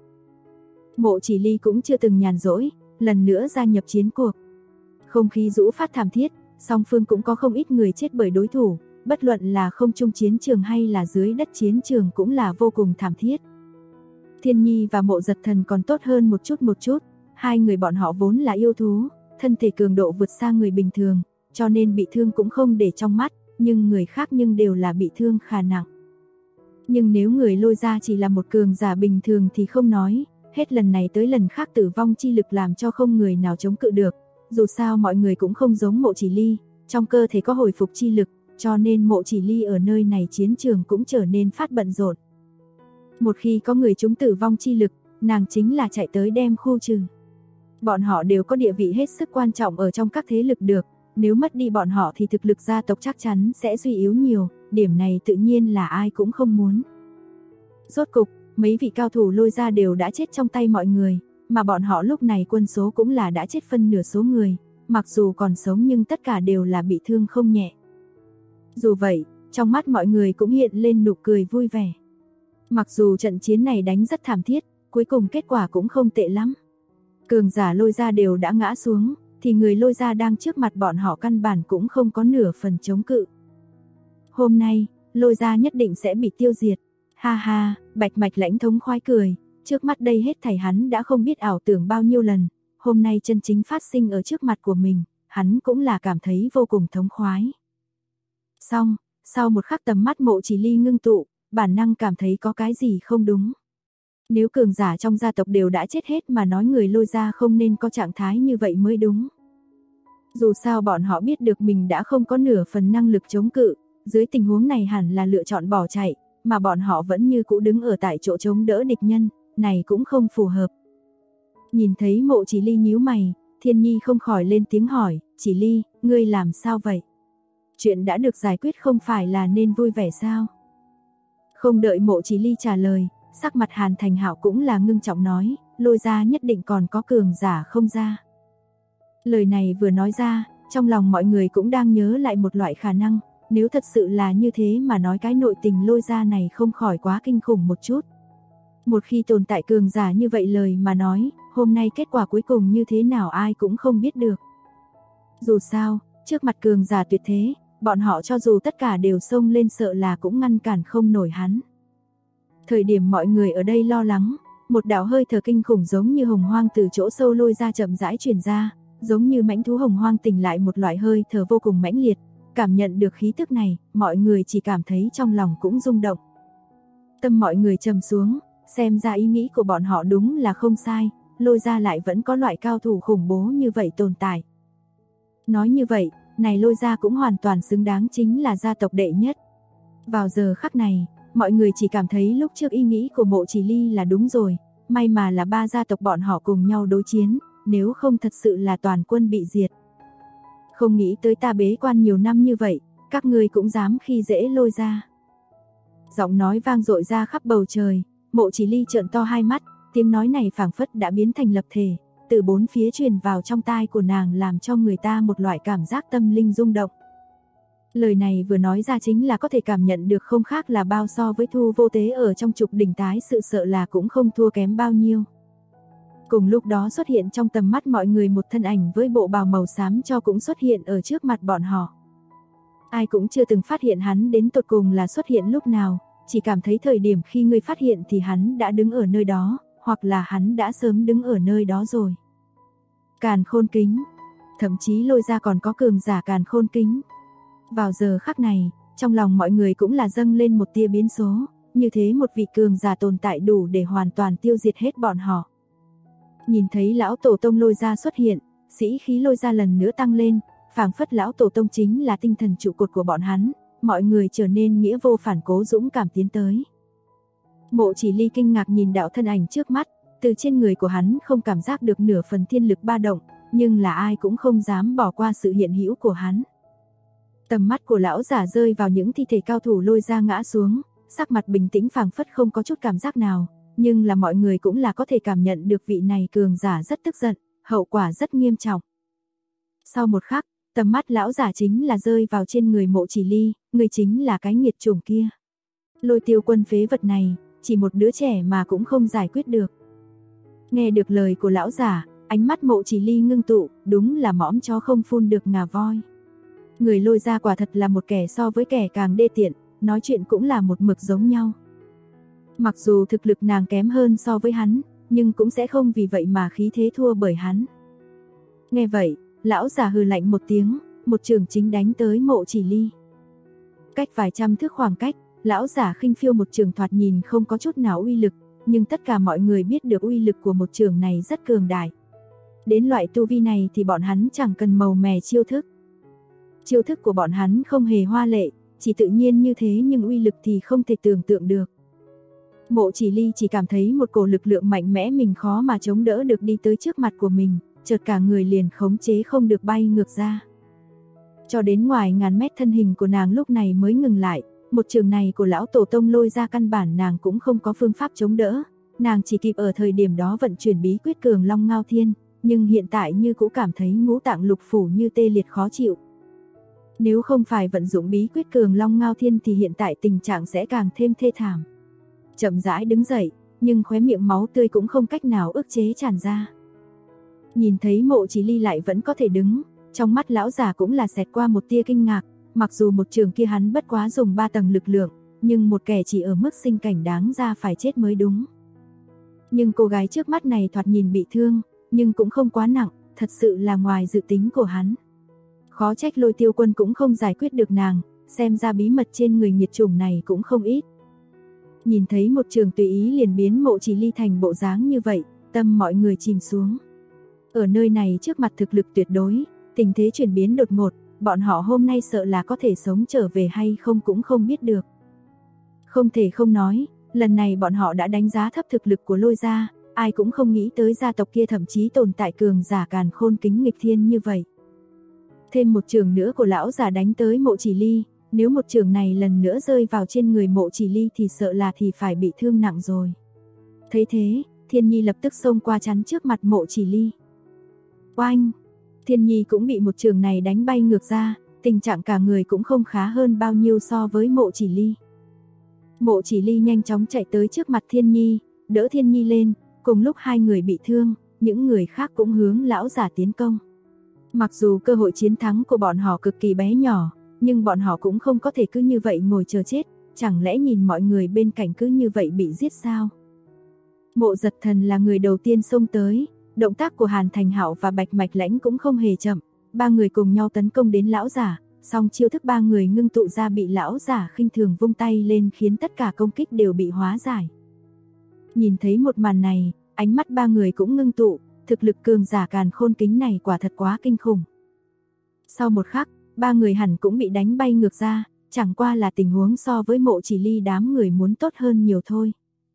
Mộ Chỉ Ly cũng chưa từng nhàn rỗi, lần nữa gia nhập chiến cuộc. Không khí rũ phát thảm thiết, song phương cũng có không ít người chết bởi đối thủ, bất luận là không trung chiến trường hay là dưới đất chiến trường cũng là vô cùng thảm thiết. Thiên Nhi và Mộ Giật Thần còn tốt hơn một chút, hai người bọn họ vốn là yêu thú, thân thể cường độ vượt xa người bình thường, cho nên bị thương cũng không để trong mắt, nhưng người khác nhưng đều là bị thương khá nặng. Nhưng nếu người Lôi gia chỉ là một cường giả bình thường thì không nói, hết lần này tới lần khác tử vong chi lực làm cho không người nào chống cự được, dù sao mọi người cũng không giống Mộ Chỉ Ly, trong cơ thể có hồi phục chi lực, cho nên Mộ Chỉ Ly ở nơi này chiến trường cũng trở nên phát bận rộn. Một khi có người trúng tử vong chi lực, nàng chính là chạy tới đem khu trừ. Bọn họ đều có địa vị hết sức quan trọng ở trong các thế lực được, nếu mất đi bọn họ thì thực lực gia tộc chắc chắn sẽ suy yếu nhiều, điểm này tự nhiên là ai cũng không muốn. Rốt cục, mấy vị cao thủ Lôi gia đều đã chết trong tay mọi người, mà bọn họ lúc này quân số cũng là đã chết phân nửa số người, mặc dù còn sống nhưng tất cả đều là bị thương không nhẹ. Dù vậy, trong mắt mọi người cũng hiện lên nụ cười vui vẻ. Mặc dù trận chiến này đánh rất thảm thiết, cuối cùng kết quả cũng không tệ lắm. Cường giả Lôi gia đều đã ngã xuống, thì người Lôi gia đang trước mặt bọn họ căn bản cũng không có nửa phần chống cự. Hôm nay, Lôi gia nhất định sẽ bị tiêu diệt. Ha ha, Bạch Mạch Lãnh thống khoái cười, trước mắt đây hết thảy hắn đã không biết ảo tưởng bao nhiêu lần, hôm nay chân chính phát sinh ở trước mặt của mình, hắn cũng là cảm thấy vô cùng thống khoái. Xong, sau một khắc tầm mắt Mộ Chỉ Ly ngưng tụ, bản năng cảm thấy có cái gì không đúng. Nếu cường giả trong gia tộc đều đã chết hết mà nói người Lôi gia không nên có trạng thái như vậy mới đúng. Dù sao bọn họ biết được mình đã không có nửa phần năng lực chống cự, dưới tình huống này hẳn là lựa chọn bỏ chạy, mà bọn họ vẫn như cũ đứng ở tại chỗ chống đỡ địch nhân, này cũng không phù hợp. Nhìn thấy Mộ Chỉ Ly nhíu mày, Thiên Nhi không khỏi lên tiếng hỏi, Chỉ Ly, ngươi làm sao vậy? Chuyện đã được giải quyết không phải là nên vui vẻ sao? Không đợi Mộ Chỉ Ly trả lời, sắc mặt Hàn Thành Hạo cũng là ngưng trọng nói, Lôi gia nhất định còn có cường giả không ra. Lời này vừa nói ra, trong lòng mọi người cũng đang nhớ lại một loại khả năng, nếu thật sự là như thế mà nói cái nội tình Lôi gia này không khỏi quá kinh khủng một chút. Một khi tồn tại cường giả như vậy lời mà nói, hôm nay kết quả cuối cùng như thế nào ai cũng không biết được. Dù sao, trước mặt cường giả tuyệt thế, bọn họ cho dù tất cả đều xông lên sợ là cũng ngăn cản không nổi hắn. Thời điểm mọi người ở đây lo lắng, một đạo hơi thở kinh khủng giống như hồng hoang từ chỗ sâu Lôi ra chậm rãi truyền ra, giống như mãnh thú hồng hoang tỉnh lại một loại hơi thở vô cùng mãnh liệt. Cảm nhận được khí tức này, mọi người chỉ cảm thấy trong lòng cũng rung động. Tâm mọi người trầm xuống, xem ra ý nghĩ của bọn họ đúng là không sai, Lôi ra lại vẫn có loại cao thủ khủng bố như vậy tồn tại. Nói như vậy, này Lôi ra cũng hoàn toàn xứng đáng chính là gia tộc đệ nhất. Vào giờ khắc này, mọi người chỉ cảm thấy lúc trước ý nghĩ của Mộ Chỉ Ly là đúng rồi, may mà là ba gia tộc bọn họ cùng nhau đối chiến, nếu không thật sự là toàn quân bị diệt. Không nghĩ tới ta bế quan nhiều năm như vậy, các ngươi cũng dám khi dễ Lôi ra. Giọng nói vang dội ra khắp bầu trời, Mộ Chỉ Ly trợn to hai mắt, tiếng nói này phảng phất đã biến thành lập thể, từ bốn phía truyền vào trong tai của nàng làm cho người ta một loại cảm giác tâm linh rung động. Lời này vừa nói ra chính là có thể cảm nhận được không khác là bao so với Thu Vô Tế ở trong trục đỉnh tái sự sợ là cũng không thua kém bao nhiêu. Cùng lúc đó xuất hiện trong tầm mắt mọi người một thân ảnh với bộ bào màu xám cho cũng xuất hiện ở trước mặt bọn họ. Ai cũng chưa từng phát hiện hắn đến tột cùng là xuất hiện lúc nào, chỉ cảm thấy thời điểm khi người phát hiện thì hắn đã đứng ở nơi đó, hoặc là hắn đã sớm đứng ở nơi đó rồi. Càn Khôn Kính, thậm chí Lôi ra còn có cường giả Càn Khôn Kính. Vào giờ khắc này, trong lòng mọi người cũng là dâng lên một tia biến số, như thế một vị cường giả tồn tại đủ để hoàn toàn tiêu diệt hết bọn họ. Nhìn thấy lão tổ tông Lôi ra xuất hiện, sĩ khí Lôi ra lần nữa tăng lên, phảng phất lão tổ tông chính là tinh thần trụ cột của bọn hắn, mọi người trở nên nghĩa vô phản cố dũng cảm tiến tới. Mộ Chỉ Ly kinh ngạc nhìn đạo thân ảnh trước mắt, từ trên người của hắn không cảm giác được nửa phần thiên lực ba động, nhưng là ai cũng không dám bỏ qua sự hiện hữu của hắn. Tầm mắt của lão giả rơi vào những thi thể cao thủ Lôi ra ngã xuống, sắc mặt bình tĩnh phảng phất không có chút cảm giác nào, nhưng là mọi người cũng là có thể cảm nhận được vị này cường giả rất tức giận, hậu quả rất nghiêm trọng. Sau một khắc, tầm mắt lão giả chính là rơi vào trên người Mộ Chỉ Ly, người chính là cái nghiệt chủng kia. Lôi Tiêu Quân phế vật này, chỉ một đứa trẻ mà cũng không giải quyết được. Nghe được lời của lão giả, ánh mắt Mộ Chỉ Ly ngưng tụ, đúng là mõm chó không phun được ngà voi. Người Lôi ra quả thật là một kẻ so với kẻ càng đê tiện, nói chuyện cũng là một mực giống nhau. Mặc dù thực lực nàng kém hơn so với hắn, nhưng cũng sẽ không vì vậy mà khí thế thua bởi hắn. Nghe vậy, lão giả hừ lạnh một tiếng, một trường chính đánh tới Mộ Chỉ Ly. Cách vài trăm thước khoảng cách, lão giả khinh phiêu một trường thoạt nhìn không có chút nào uy lực, nhưng tất cả mọi người biết được uy lực của một trường này rất cường đại. Đến loại tu vi này thì bọn hắn chẳng cần màu mè chiêu thức. Chiêu thức của bọn hắn không hề hoa lệ, chỉ tự nhiên như thế nhưng uy lực thì không thể tưởng tượng được. Mộ Chỉ Ly chỉ cảm thấy một cổ lực lượng mạnh mẽ mình khó mà chống đỡ được đi tới trước mặt của mình, chợt cả người liền khống chế không được bay ngược ra. Cho đến ngoài ngàn mét thân hình của nàng lúc này mới ngừng lại, một trường này của lão tổ tông Lôi ra căn bản nàng cũng không có phương pháp chống đỡ, nàng chỉ kịp ở thời điểm đó vận chuyển bí quyết Cường Long Ngao Thiên, nhưng hiện tại như cũ cảm thấy ngũ tạng lục phủ như tê liệt khó chịu. Nếu không phải vận dụng bí quyết Cường Long Ngao Thiên thì hiện tại tình trạng sẽ càng thêm thê thảm. Chậm rãi đứng dậy, nhưng khóe miệng máu tươi cũng không cách nào ức chế tràn ra. Nhìn thấy Mộ Chỉ Ly lại vẫn có thể đứng, trong mắt lão giả cũng là xẹt qua một tia kinh ngạc, mặc dù một trường kia hắn bất quá dùng 3 tầng lực lượng, nhưng một kẻ chỉ ở mức sinh cảnh đáng ra phải chết mới đúng. Nhưng cô gái trước mắt này thoạt nhìn bị thương, nhưng cũng không quá nặng, thật sự là ngoài dự tính của hắn. Khó trách Lôi Tiêu Quân cũng không giải quyết được nàng, xem ra bí mật trên người nghiệt chủng này cũng không ít. Nhìn thấy một trường tùy ý liền biến Mộ Chỉ Ly thành bộ dáng như vậy, tâm mọi người chìm xuống. Ở nơi này trước mặt thực lực tuyệt đối, tình thế chuyển biến đột ngột, bọn họ hôm nay sợ là có thể sống trở về hay không cũng không biết được. Không thể không nói, lần này bọn họ đã đánh giá thấp thực lực của Lôi gia, ai cũng không nghĩ tới gia tộc kia thậm chí tồn tại cường giả càn khôn kính nghịch thiên như vậy. Thêm một trường nữa của lão già đánh tới Mộ Chỉ Ly, nếu một trường này lần nữa rơi vào trên người Mộ Chỉ Ly thì sợ là thì phải bị thương nặng rồi. Thấy thế, Thiên Nhi lập tức xông qua chắn trước mặt Mộ Chỉ Ly. Oanh! Thiên Nhi cũng bị một trường này đánh bay ngược ra, tình trạng cả người cũng không khá hơn bao nhiêu so với Mộ Chỉ Ly. Mộ Chỉ Ly nhanh chóng chạy tới trước mặt Thiên Nhi, đỡ Thiên Nhi lên, cùng lúc hai người bị thương, những người khác cũng hướng lão giả tiến công. Mặc dù cơ hội chiến thắng của bọn họ cực kỳ bé nhỏ, nhưng bọn họ cũng không có thể cứ như vậy ngồi chờ chết, chẳng lẽ nhìn mọi người bên cạnh cứ như vậy bị giết sao? Mộ Giật Thần là người đầu tiên xông tới, động tác của Hàn Thành Hạo và Bạch Mạch Lãnh cũng không hề chậm, ba người cùng nhau tấn công đến lão giả, song chiêu thức ba người ngưng tụ ra bị lão giả khinh thường vung tay lên khiến tất cả công kích đều bị hóa giải. Nhìn thấy một màn này, ánh mắt ba người cũng ngưng tụ, thực lực cường giả càn khôn kính này quả thật quá kinh khủng. Sau một khắc, ba người hẳn cũng bị đánh bay ngược ra, chẳng qua là tình huống so với Mộ Chỉ Ly đám người muốn tốt hơn nhiều thôi.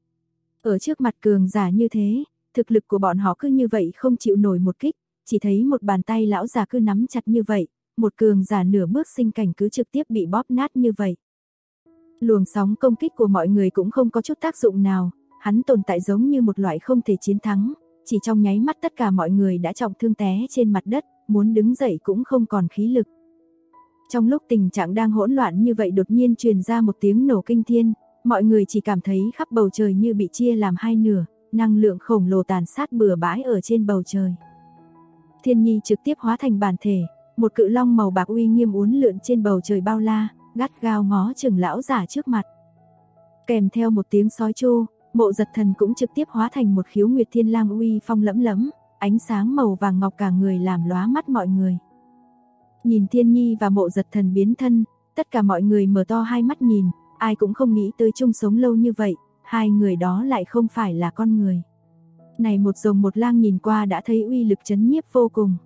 Ở trước mặt cường giả như thế, thực lực của bọn họ cứ như vậy không chịu nổi một kích, chỉ thấy một bàn tay lão già cứ nắm chặt như vậy, một cường giả nửa bước sinh cảnh cứ trực tiếp bị bóp nát như vậy. Luồng sóng công kích của mọi người cũng không có chút tác dụng nào, hắn tồn tại giống như một loại không thể chiến thắng, chỉ trong nháy mắt tất cả mọi người đã trọng thương té trên mặt đất, muốn đứng dậy cũng không còn khí lực. Trong lúc tình trạng đang hỗn loạn như vậy đột nhiên truyền ra một tiếng nổ kinh thiên, mọi người chỉ cảm thấy khắp bầu trời như bị chia làm hai nửa, năng lượng khổng lồ tàn sát bừa bãi ở trên bầu trời. Thiên Nhi trực tiếp hóa thành bản thể, một cự long màu bạc uy nghiêm uốn lượn trên bầu trời bao la, gắt gao ngó chừng lão giả trước mặt. Kèm theo một tiếng sói tru, Mộ Giật Thần cũng trực tiếp hóa thành một khiếu nguyệt thiên lang uy phong lẫm lẫm, ánh sáng màu vàng ngọc cả người làm lóa mắt mọi người. Nhìn Thiên Nhi và Mộ Giật Thần biến thân, tất cả mọi người mở to hai mắt nhìn, ai cũng không nghĩ tới chung sống lâu như vậy, hai người đó lại không phải là con người. Này một rồng một lang nhìn qua đã thấy uy lực chấn nhiếp vô cùng.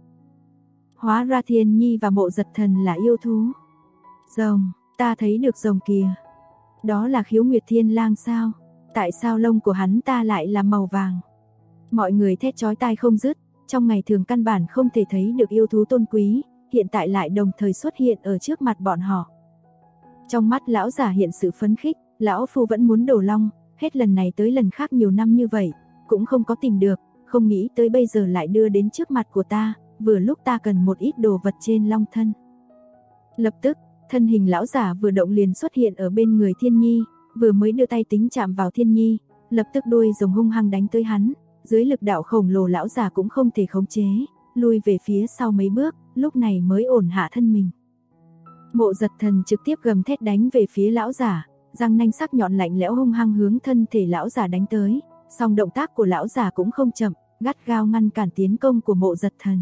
Hóa ra Thiên Nhi và Mộ Giật Thần là yêu thú. Rồng, ta thấy được rồng kìa. Đó là khiếu nguyệt thiên lang sao? Tại sao lông của hắn ta lại là màu vàng? Mọi người thét chói tai không dứt, trong ngày thường căn bản không thể thấy được yêu thú tôn quý, hiện tại lại đồng thời xuất hiện ở trước mặt bọn họ. Trong mắt lão giả hiện sự phấn khích, lão phu vẫn muốn đổ long, hết lần này tới lần khác nhiều năm như vậy, cũng không có tìm được, không nghĩ tới bây giờ lại đưa đến trước mặt của ta, vừa lúc ta cần một ít đồ vật trên long thân. Lập tức, thân hình lão giả vừa động liền xuất hiện ở bên người Thiên Nhi, vừa mới đưa tay tính chạm vào Thiên Nhi, lập tức đuôi rồng hung hăng đánh tới hắn, dưới lực đạo khổng lồ lão giả cũng không thể khống chế, lui về phía sau mấy bước, lúc này mới ổn hạ thân mình. Mộ Giật Thần trực tiếp gầm thét đánh về phía lão giả, răng nanh sắc nhọn lạnh lẽo hung hăng hướng thân thể lão giả đánh tới, song động tác của lão giả cũng không chậm, gắt gao ngăn cản tiến công của Mộ Giật Thần.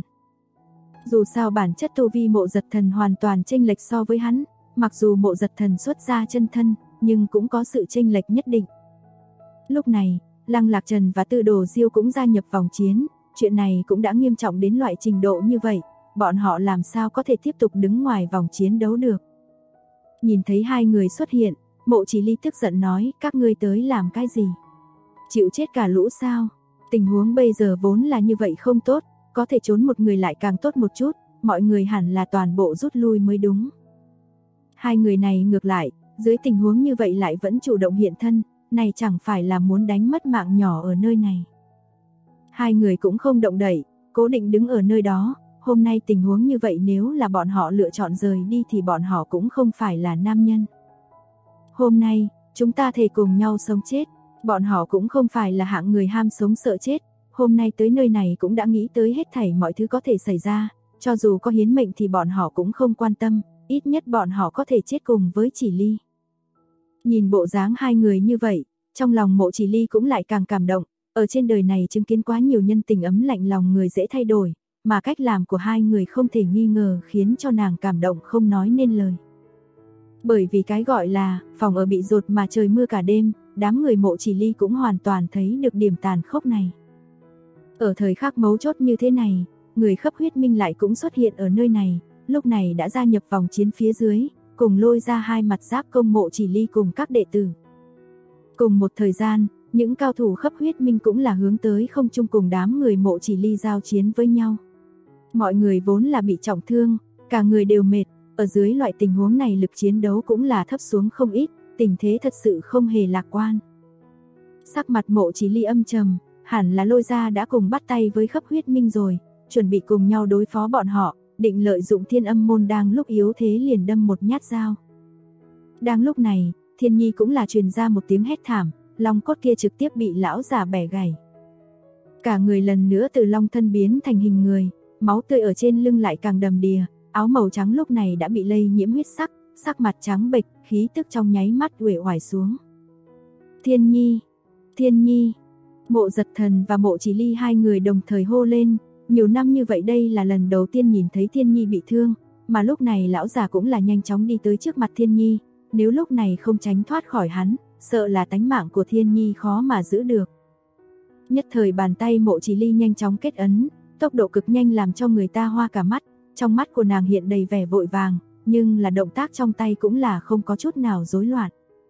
Dù sao bản chất tu vi Mộ Giật Thần hoàn toàn chênh lệch so với hắn, mặc dù Mộ Giật Thần xuất ra chân thân, nhưng cũng có sự chênh lệch nhất định. Lúc này, Lăng Lạc Trần và Tư Đồ Diêu cũng gia nhập vòng chiến, chuyện này cũng đã nghiêm trọng đến loại trình độ như vậy, bọn họ làm sao có thể tiếp tục đứng ngoài vòng chiến đấu được. Nhìn thấy hai người xuất hiện, Mộ Chỉ Ly tức giận nói, các ngươi tới làm cái gì? Chịu chết cả lũ sao? Tình huống bây giờ vốn là như vậy không tốt, có thể trốn một người lại càng tốt một chút, mọi người hẳn là toàn bộ rút lui mới đúng. Hai người này ngược lại, dưới tình huống như vậy lại vẫn chủ động hiện thân, này chẳng phải là muốn đánh mất mạng nhỏ ở nơi này. Hai người cũng không động đậy, cố định đứng ở nơi đó, hôm nay tình huống như vậy nếu là bọn họ lựa chọn rời đi thì bọn họ cũng không phải là nam nhân. Hôm nay, chúng ta thề cùng nhau sống chết, bọn họ cũng không phải là hạng người ham sống sợ chết, hôm nay tới nơi này cũng đã nghĩ tới hết thảy mọi thứ có thể xảy ra, cho dù có hiến mệnh thì bọn họ cũng không quan tâm, ít nhất bọn họ có thể chết cùng với Chỉ Ly. Nhìn bộ dáng hai người như vậy, trong lòng Mộ Chỉ Ly cũng lại càng cảm động, ở trên đời này chứng kiến quá nhiều nhân tình ấm lạnh lòng người dễ thay đổi, mà cách làm của hai người không thể nghi ngờ khiến cho nàng cảm động không nói nên lời. Bởi vì cái gọi là, phòng ở bị dột mà trời mưa cả đêm, đám người Mộ Chỉ Ly cũng hoàn toàn thấy được điểm tàn khốc này. Ở thời khắc mấu chốt như thế này, người Khắp Huyết Minh lại cũng xuất hiện ở nơi này, lúc này đã gia nhập vòng chiến phía dưới, cùng Lôi ra hai mặt giáp công Mộ Chỉ Ly cùng các đệ tử. Cùng một thời gian, những cao thủ Khắp Huyết Minh cũng là hướng tới không trung cùng đám người Mộ Chỉ Ly giao chiến với nhau. Mọi người vốn là bị trọng thương, cả người đều mệt, ở dưới loại tình huống này lực chiến đấu cũng là thấp xuống không ít, tình thế thật sự không hề lạc quan. Sắc mặt Mộ Chỉ Ly âm trầm, hẳn là Lôi ra đã cùng bắt tay với Khắp Huyết Minh rồi, chuẩn bị cùng nhau đối phó bọn họ, định lợi dụng Thiên Âm môn đang lúc yếu thế liền đâm một nhát dao. Đang lúc này, Thiên Nhi cũng là truyền ra một tiếng hét thảm, long cốt kia trực tiếp bị lão già bẻ gãy. Cả người lần nữa từ long thân biến thành hình người, máu tươi ở trên lưng lại càng đầm đìa, áo màu trắng lúc này đã bị lây nhiễm huyết sắc, sắc mặt trắng bệch, khí tức trong nháy mắt uể oải xuống. Thiên Nhi, Thiên Nhi. Mộ Giật Thần và Mộ Chỉ Ly hai người đồng thời hô lên, nhiều năm như vậy đây là lần đầu tiên nhìn thấy Thiên Nhi bị thương, mà lúc này lão già cũng là nhanh chóng đi tới trước mặt Thiên Nhi, nếu lúc này không tránh thoát khỏi hắn, sợ là tánh mạng của Thiên Nhi khó mà giữ được. Nhất thời bàn tay Mộ Chỉ Ly nhanh chóng kết ấn, tốc độ cực nhanh làm cho người ta hoa cả mắt, trong mắt của nàng hiện đầy vẻ vội vàng, nhưng là động tác trong tay cũng là không có chút nào rối loạn.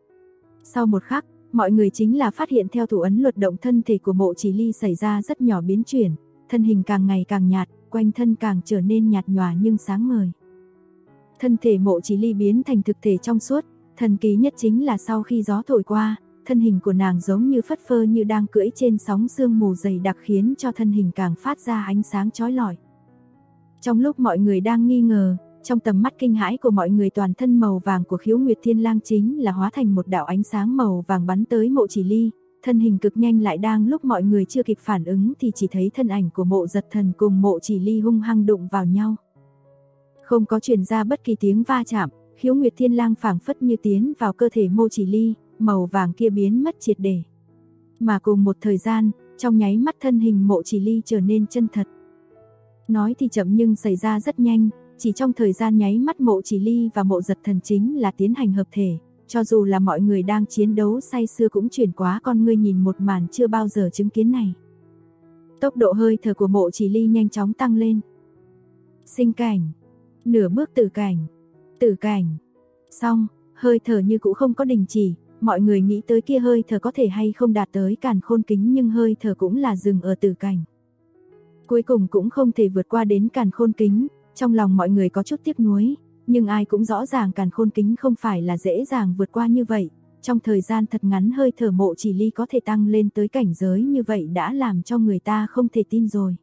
Sau một khắc, mọi người chính là phát hiện theo thủ ấn luật động thân thể của Mộ Chỉ Ly xảy ra rất nhỏ biến chuyển, thân hình càng ngày càng nhạt, quanh thân càng trở nên nhạt nhòa nhưng sáng ngời. Thân thể Mộ Chỉ Ly biến thành thực thể trong suốt, thần kỳ nhất chính là sau khi gió thổi qua, thân hình của nàng giống như phất phơ như đang cưỡi trên sóng sương mù dày đặc khiến cho thân hình càng phát ra ánh sáng chói lọi. Trong lúc mọi người đang nghi ngờ, trong tầm mắt kinh hãi của mọi người toàn thân màu vàng của Khiếu Nguyệt Thiên Lang chính là hóa thành một đạo ánh sáng màu vàng bắn tới Mộ Chỉ Ly, thân hình cực nhanh lại đang lúc mọi người chưa kịp phản ứng thì chỉ thấy thân ảnh của Mộ Giật Thần cùng Mộ Chỉ Ly hung hăng đụng vào nhau. Không có truyền ra bất kỳ tiếng va chạm, Khiếu Nguyệt Thiên Lang phảng phất như tiến vào cơ thể Mộ Chỉ Ly, màu vàng kia biến mất triệt để. Mà cùng một thời gian, trong nháy mắt thân hình Mộ Chỉ Ly trở nên chân thật. Nói thì chậm nhưng xảy ra rất nhanh, chỉ trong thời gian nháy mắt Mộ Chỉ Ly và Mộ Giật Thần chính là tiến hành hợp thể, cho dù là mọi người đang chiến đấu say sưa cũng chuyển quá con ngươi nhìn một màn chưa bao giờ chứng kiến này. Tốc độ hơi thở của Mộ Chỉ Ly nhanh chóng tăng lên. Sinh cảnh, nửa bước tử cảnh. Xong, hơi thở như cũ không có đình chỉ, mọi người nghĩ tới kia hơi thở có thể hay không đạt tới Càn Khôn Kính nhưng hơi thở cũng là dừng ở tử cảnh. Cuối cùng cũng không thể vượt qua đến Càn Khôn Kính, trong lòng mọi người có chút tiếc nuối, nhưng ai cũng rõ ràng Càn Khôn Kính không phải là dễ dàng vượt qua như vậy, trong thời gian thật ngắn hơi thở Mộ Chỉ Ly có thể tăng lên tới cảnh giới như vậy đã làm cho người ta không thể tin rồi.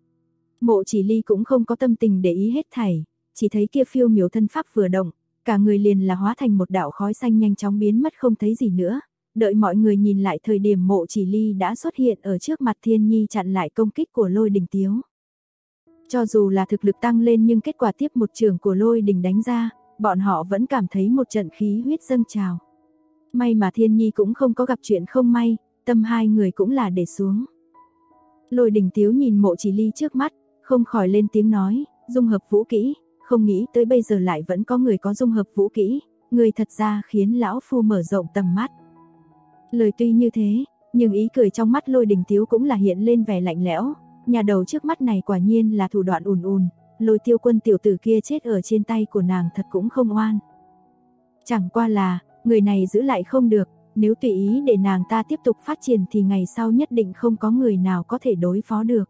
Mộ Chỉ Ly cũng không có tâm tình để ý hết thảy, chỉ thấy kia phiêu miểu thân pháp vừa động, cả người liền là hóa thành một đạo khói xanh nhanh chóng biến mất không thấy gì nữa. Đợi mọi người nhìn lại thời điểm Mộ Chỉ Ly đã xuất hiện ở trước mặt Thiên Nhi chặn lại công kích của Lôi Đình Tiếu. Cho dù là thực lực tăng lên nhưng kết quả tiếp một trường của Lôi Đình đánh ra, bọn họ vẫn cảm thấy một trận khí huyết dâng trào. May mà Thiên Nhi cũng không có gặp chuyện không may, tâm hai người cũng là để xuống. Lôi Đình Tiếu nhìn Mộ Chỉ Ly trước mắt, không khỏi lên tiếng nói, dung hợp vũ kỹ, không nghĩ tới bây giờ lại vẫn có người có dung hợp vũ kỹ, người thật ra khiến lão phu mở rộng tầm mắt. Lời tuy như thế, nhưng ý cười trong mắt Lôi Đình Tiếu cũng là hiện lên vẻ lạnh lẽo, nhà đầu trước mắt này quả nhiên là thủ đoạn ùn, Lôi Tiêu Quân tiểu tử kia chết ở trên tay của nàng thật cũng không oan. Chẳng qua là, người này giữ lại không được, nếu tùy ý để nàng ta tiếp tục phát triển thì ngày sau nhất định không có người nào có thể đối phó được.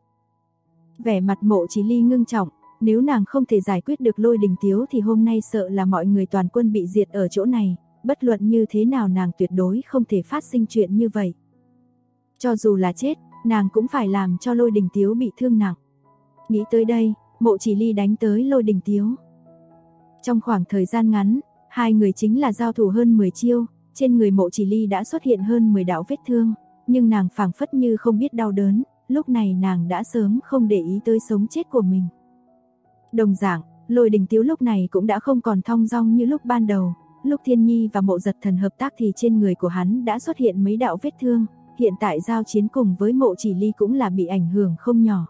Vẻ mặt Mộ Chỉ Ly ngưng trọng, nếu nàng không thể giải quyết được Lôi Đình Tiếu thì hôm nay sợ là mọi người toàn quân bị diệt ở chỗ này, bất luận như thế nào nàng tuyệt đối không thể phát sinh chuyện như vậy. Cho dù là chết, nàng cũng phải làm cho Lôi Đình Tiếu bị thương nặng. Nghĩ tới đây, Mộ Chỉ Ly đánh tới Lôi Đình Tiếu. Trong khoảng thời gian ngắn, hai người chính là giao thủ hơn 10 chiêu, trên người Mộ Chỉ Ly đã xuất hiện hơn 10 đạo vết thương, nhưng nàng phảng phất như không biết đau đớn, lúc này nàng đã sớm không để ý tới sống chết của mình. Đồng dạng, Lôi Đình Tiếu lúc này cũng đã không còn thong dong như lúc ban đầu, lúc Thiên Nhi và Mộ Giật Thần hợp tác thì trên người của hắn đã xuất hiện mấy đạo vết thương, hiện tại giao chiến cùng với Mộ Chỉ Ly cũng là bị ảnh hưởng không nhỏ.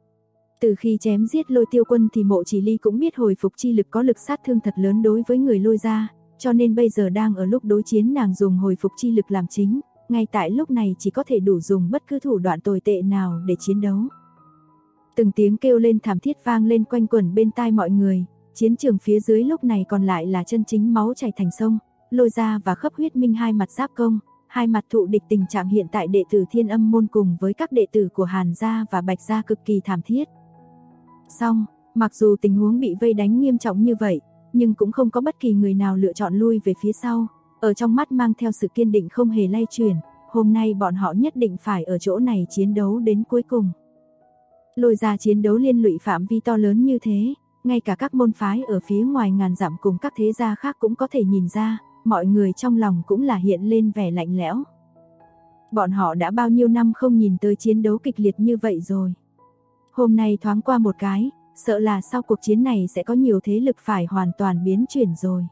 Từ khi chém giết Lôi Tiêu Quân thì Mộ Chỉ Ly cũng biết hồi phục chi lực có lực sát thương thật lớn đối với người Lôi gia, cho nên bây giờ đang ở lúc đối chiến nàng dùng hồi phục chi lực làm chính, ngay tại lúc này chỉ có thể đủ dùng bất cứ thủ đoạn tồi tệ nào để chiến đấu. Từng tiếng kêu lên thảm thiết vang lên quanh quẩn bên tai mọi người, chiến trường phía dưới lúc này còn lại là chân chính máu chảy thành sông, Lôi Gia và Khấp Huyết Minh hai mặt giáp công, hai mặt thụ địch. Tình trạng hiện tại đệ tử Thiên Âm môn cùng với các đệ tử của Hàn gia và Bạch gia cực kỳ thảm thiết. Song, mặc dù tình huống bị vây đánh nghiêm trọng như vậy, nhưng cũng không có bất kỳ người nào lựa chọn lui về phía sau, ở trong mắt mang theo sự kiên định không hề lay chuyển, hôm nay bọn họ nhất định phải ở chỗ này chiến đấu đến cuối cùng. Lôi Gia chiến đấu liên lụy phạm vi to lớn như thế, ngay cả các môn phái ở phía ngoài ngàn dặm cùng các thế gia khác cũng có thể nhìn ra, mọi người trong lòng cũng là hiện lên vẻ lạnh lẽo. Bọn họ đã bao nhiêu năm không nhìn tới chiến đấu kịch liệt như vậy rồi. Hôm nay thoáng qua một cái, sợ là sau cuộc chiến này sẽ có nhiều thế lực phải hoàn toàn biến chuyển rồi.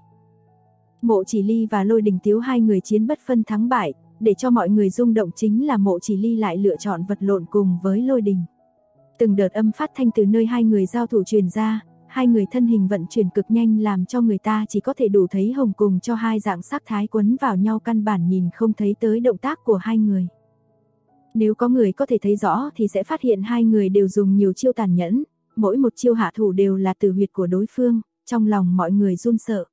Mộ Chỉ Ly và Lôi Đình Tiếu hai người chiến bất phân thắng bại, để cho mọi người rung động chính là Mộ Chỉ Ly lại lựa chọn vật lộn cùng với Lôi Đình. Từng đợt âm phát thanh từ nơi hai người giao thủ truyền ra, hai người thân hình vận chuyển cực nhanh làm cho người ta chỉ có thể đủ thấy hồng cùng cho hai dạng sắc thái quấn vào nhau, căn bản nhìn không thấy tới động tác của hai người. Nếu có người có thể thấy rõ thì sẽ phát hiện hai người đều dùng nhiều chiêu tàn nhẫn, mỗi một chiêu hạ thủ đều là tử huyệt của đối phương, trong lòng mọi người run sợ.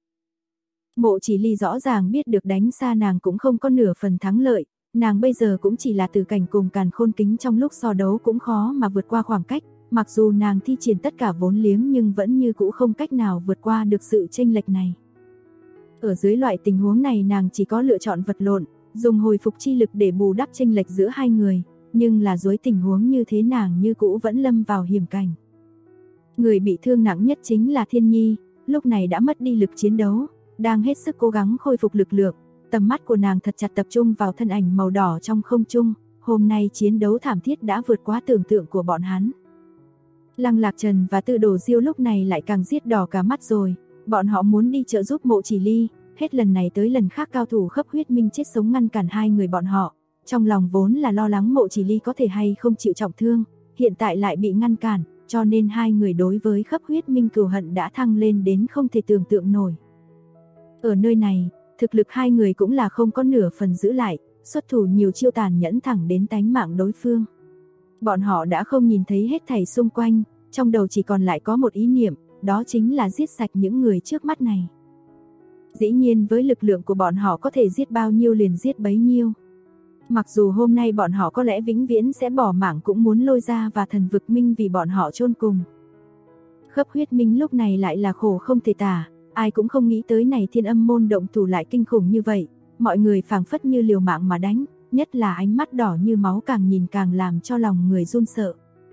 Mộ Chỉ Ly rõ ràng biết được đánh xa nàng cũng không có nửa phần thắng lợi, nàng bây giờ cũng chỉ là tử cảnh cùng Càn Khôn Kính, trong lúc so đấu cũng khó mà vượt qua khoảng cách, mặc dù nàng thi triển tất cả vốn liếng nhưng vẫn như cũ không cách nào vượt qua được sự chênh lệch này. Ở dưới loại tình huống này nàng chỉ có lựa chọn vật lộn, dùng hồi phục chi lực để bù đắp chênh lệch giữa hai người, nhưng là dưới tình huống như thế nàng như cũ vẫn lâm vào hiểm cảnh. Người bị thương nặng nhất chính là Thiên Nhi, lúc này đã mất đi lực chiến đấu, đang hết sức cố gắng khôi phục lực lượng, tầm mắt của nàng thật chặt tập trung vào thân ảnh màu đỏ trong không trung, hôm nay chiến đấu thảm thiết đã vượt quá tưởng tượng của bọn hắn. Lăng Lạc Trần và Tư Đồ Diêu lúc này lại càng giết đỏ cả mắt rồi, bọn họ muốn đi trợ giúp Mộ Chỉ Ly, hết lần này tới lần khác cao thủ Khấp Huyết Minh chết sống ngăn cản hai người bọn họ, trong lòng vốn là lo lắng Mộ Chỉ Ly có thể hay không chịu trọng thương, hiện tại lại bị ngăn cản, cho nên hai người đối với Khấp Huyết Minh cừu hận đã thăng lên đến không thể tưởng tượng nổi. Ở nơi này, thực lực hai người cũng là không có nửa phần giữ lại, xuất thủ nhiều chiêu tàn nhẫn thẳng đến tánh mạng đối phương. Bọn họ đã không nhìn thấy hết thảy xung quanh, trong đầu chỉ còn lại có một ý niệm, đó chính là giết sạch những người trước mắt này. Dĩ nhiên với lực lượng của bọn họ có thể giết bao nhiêu liền giết bấy nhiêu. Mặc dù hôm nay bọn họ có lẽ vĩnh viễn sẽ bỏ mạng cũng muốn Lôi Gia và Thần Vực Minh vì bọn họ chôn cùng. Khấp Huyết Minh lúc này lại là khổ không thể tả, ai cũng không nghĩ tới này Thiên Âm môn động thủ lại kinh khủng như vậy, mọi người phảng phất như liều mạng mà đánh, nhất là ánh mắt đỏ như máu càng nhìn càng làm cho lòng người run sợ.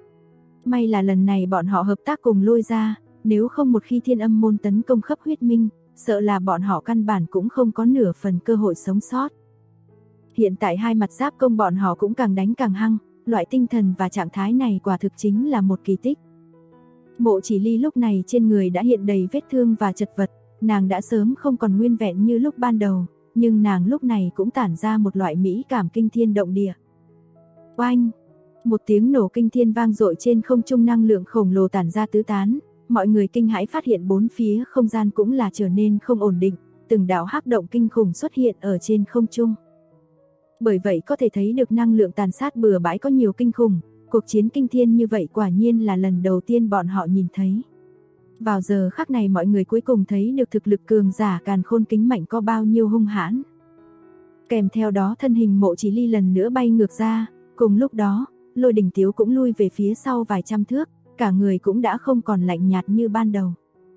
May là lần này bọn họ hợp tác cùng Lôi Gia, nếu không một khi Thiên Âm môn tấn công Khấp Huyết Minh, sợ là bọn họ căn bản cũng không có nửa phần cơ hội sống sót. Hiện tại hai mặt giáp công bọn họ cũng càng đánh càng hăng, loại tinh thần và trạng thái này quả thực chính là một kỳ tích. Mộ Chỉ Ly lúc này trên người đã hiện đầy vết thương và chật vật, nàng đã sớm không còn nguyên vẹn như lúc ban đầu, nhưng nàng lúc này cũng tản ra một loại mỹ cảm kinh thiên động địa. Oanh! Một tiếng nổ kinh thiên vang dội trên không trung, năng lượng khổng lồ tản ra tứ tán, mọi người kinh hãi phát hiện bốn phía không gian cũng là trở nên không ổn định, từng đạo hắc động kinh khủng xuất hiện ở trên không trung. Bởi vậy có thể thấy được năng lượng tàn sát bừa bãi có nhiều kinh khủng, cuộc chiến kinh thiên như vậy quả nhiên là lần đầu tiên bọn họ nhìn thấy. Vào giờ khắc này mọi người cuối cùng thấy được thực lực cường giả Càn Khôn Kính mạnh có bao nhiêu hung hãn. Kèm theo đó thân hình Mộ Chỉ Ly lần nữa bay ngược ra, cùng lúc đó, Lôi Đình Tiếu cũng lui về phía sau vài trăm thước, cả người cũng đã không còn lạnh nhạt như ban đầu.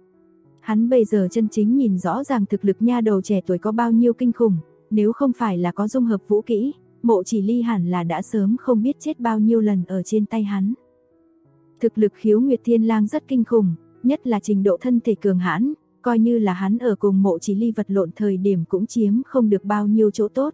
Hắn bây giờ chân chính nhìn rõ ràng thực lực nha đầu trẻ tuổi có bao nhiêu kinh khủng, nếu không phải là có dung hợp vũ kỹ, Mộ Chỉ Ly hẳn là đã sớm không biết chết bao nhiêu lần ở trên tay hắn. Thực lực Khiếu Nguyệt Thiên Lang rất kinh khủng, nhất là trình độ thân thể cường hãn, coi như là hắn ở cùng Mộ Chỉ Ly vật lộn thời điểm cũng chiếm không được bao nhiêu chỗ tốt.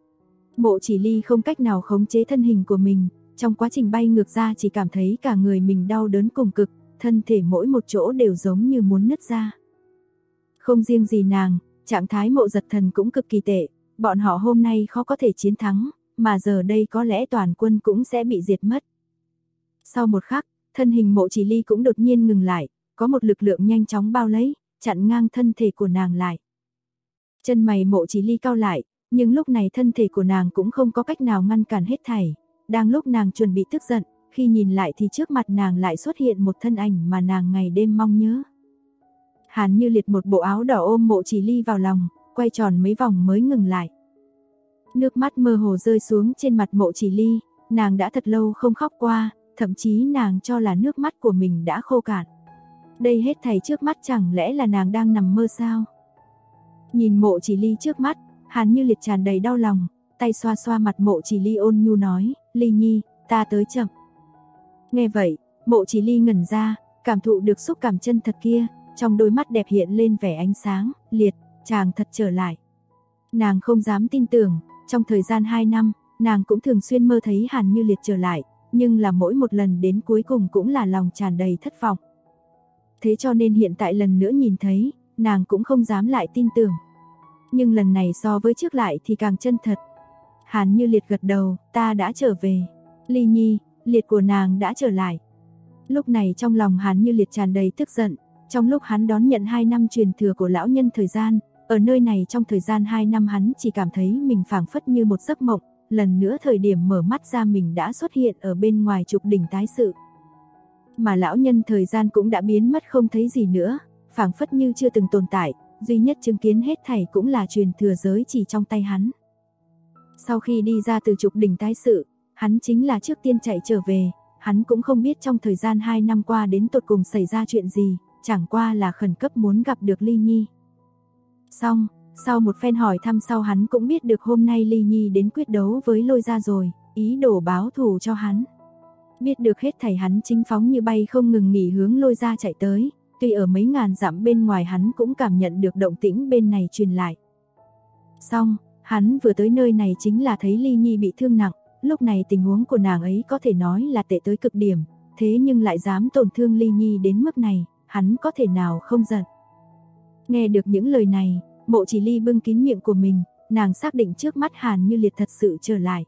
Mộ Chỉ Ly không cách nào khống chế thân hình của mình, trong quá trình bay ngược ra chỉ cảm thấy cả người mình đau đớn cùng cực, thân thể mỗi một chỗ đều giống như muốn nứt ra. Không riêng gì nàng, trạng thái Mộ Giật Thần cũng cực kỳ tệ, bọn họ hôm nay khó có thể chiến thắng, mà giờ đây có lẽ toàn quân cũng sẽ bị diệt mất. Sau một khắc, thân hình Mộ Chỉ Ly cũng đột nhiên ngừng lại, có một lực lượng nhanh chóng bao lấy, chặn ngang thân thể của nàng lại. Chân mày Mộ Chỉ Ly cau lại, Nhưng lúc này thân thể của nàng cũng không có cách nào ngăn cản hết thảy. Đang lúc nàng chuẩn bị tức giận, khi nhìn lại thì trước mặt nàng lại xuất hiện một thân ảnh mà nàng ngày đêm mong nhớ. Hàn Như Liệt một bộ áo đỏ ôm Mộ Chỉ Ly vào lòng, quay tròn mấy vòng mới ngừng lại. Nước mắt mơ hồ rơi xuống trên mặt Mộ Chỉ Ly, nàng đã thật lâu không khóc qua, thậm chí nàng cho là nước mắt của mình đã khô cạn. Đây hết thảy trước mắt chẳng lẽ là nàng đang nằm mơ sao? Nhìn Mộ Chỉ Ly trước mắt, Hàn Như Liệt tràn đầy đau lòng, tay xoa xoa mặt Mộ Chỉ Ly ôn nhu nói, Ly Nhi, ta tới chậm. Nghe vậy, Mộ Chỉ Ly ngẩn ra, cảm thụ được xúc cảm chân thật kia, trong đôi mắt đẹp hiện lên vẻ ánh sáng, Liệt, chàng thật trở lại. Nàng không dám tin tưởng, trong thời gian 2 năm, nàng cũng thường xuyên mơ thấy Hàn Như Liệt trở lại, nhưng là mỗi một lần đến cuối cùng cũng là lòng tràn đầy thất vọng. Thế cho nên hiện tại lần nữa nhìn thấy, nàng cũng không dám lại tin tưởng. Nhưng lần này so với trước lại thì càng chân thật. Hàn Như Liệt gật đầu, ta đã trở về. Ly Nhi, Liệt của nàng đã trở lại. Lúc này trong lòng Hàn Như Liệt tràn đầy tức giận, trong lúc hắn đón nhận 2 năm truyền thừa của lão nhân thời gian, ở nơi này trong thời gian 2 năm hắn chỉ cảm thấy mình phảng phất như một giấc mộng, lần nữa thời điểm mở mắt ra mình đã xuất hiện ở bên ngoài trục đỉnh tái sự. Mà lão nhân thời gian cũng đã biến mất không thấy gì nữa, phảng phất như chưa từng tồn tại, duy nhất chứng kiến hết thảy cũng là truyền thừa giới chỉ trong tay hắn. Sau khi đi ra từ trục đỉnh tái sự, hắn chính là trước tiên chạy trở về, hắn cũng không biết trong thời gian 2 năm qua đến tột cùng xảy ra chuyện gì, chẳng qua là khẩn cấp muốn gặp được Ly Nhi. Xong, sau một phen hỏi thăm sau hắn cũng biết được hôm nay Ly Nhi đến quyết đấu với Lôi Gia rồi, ý đồ báo thù cho hắn. Biết được hết thảy hắn chính phóng như bay không ngừng nghỉ hướng Lôi Gia chạy tới, tuy ở mấy ngàn dặm bên ngoài hắn cũng cảm nhận được động tĩnh bên này truyền lại. Xong, hắn vừa tới nơi này chính là thấy Ly Nhi bị thương nặng, lúc này tình huống của nàng ấy có thể nói là tệ tới cực điểm, thế nhưng lại dám tổn thương Ly Nhi đến mức này, hắn có thể nào không giận. Nghe được những lời này, Mộ Chỉ Ly bưng kín miệng của mình, nàng xác định trước mắt Hàn Như Liệt thật sự trở lại.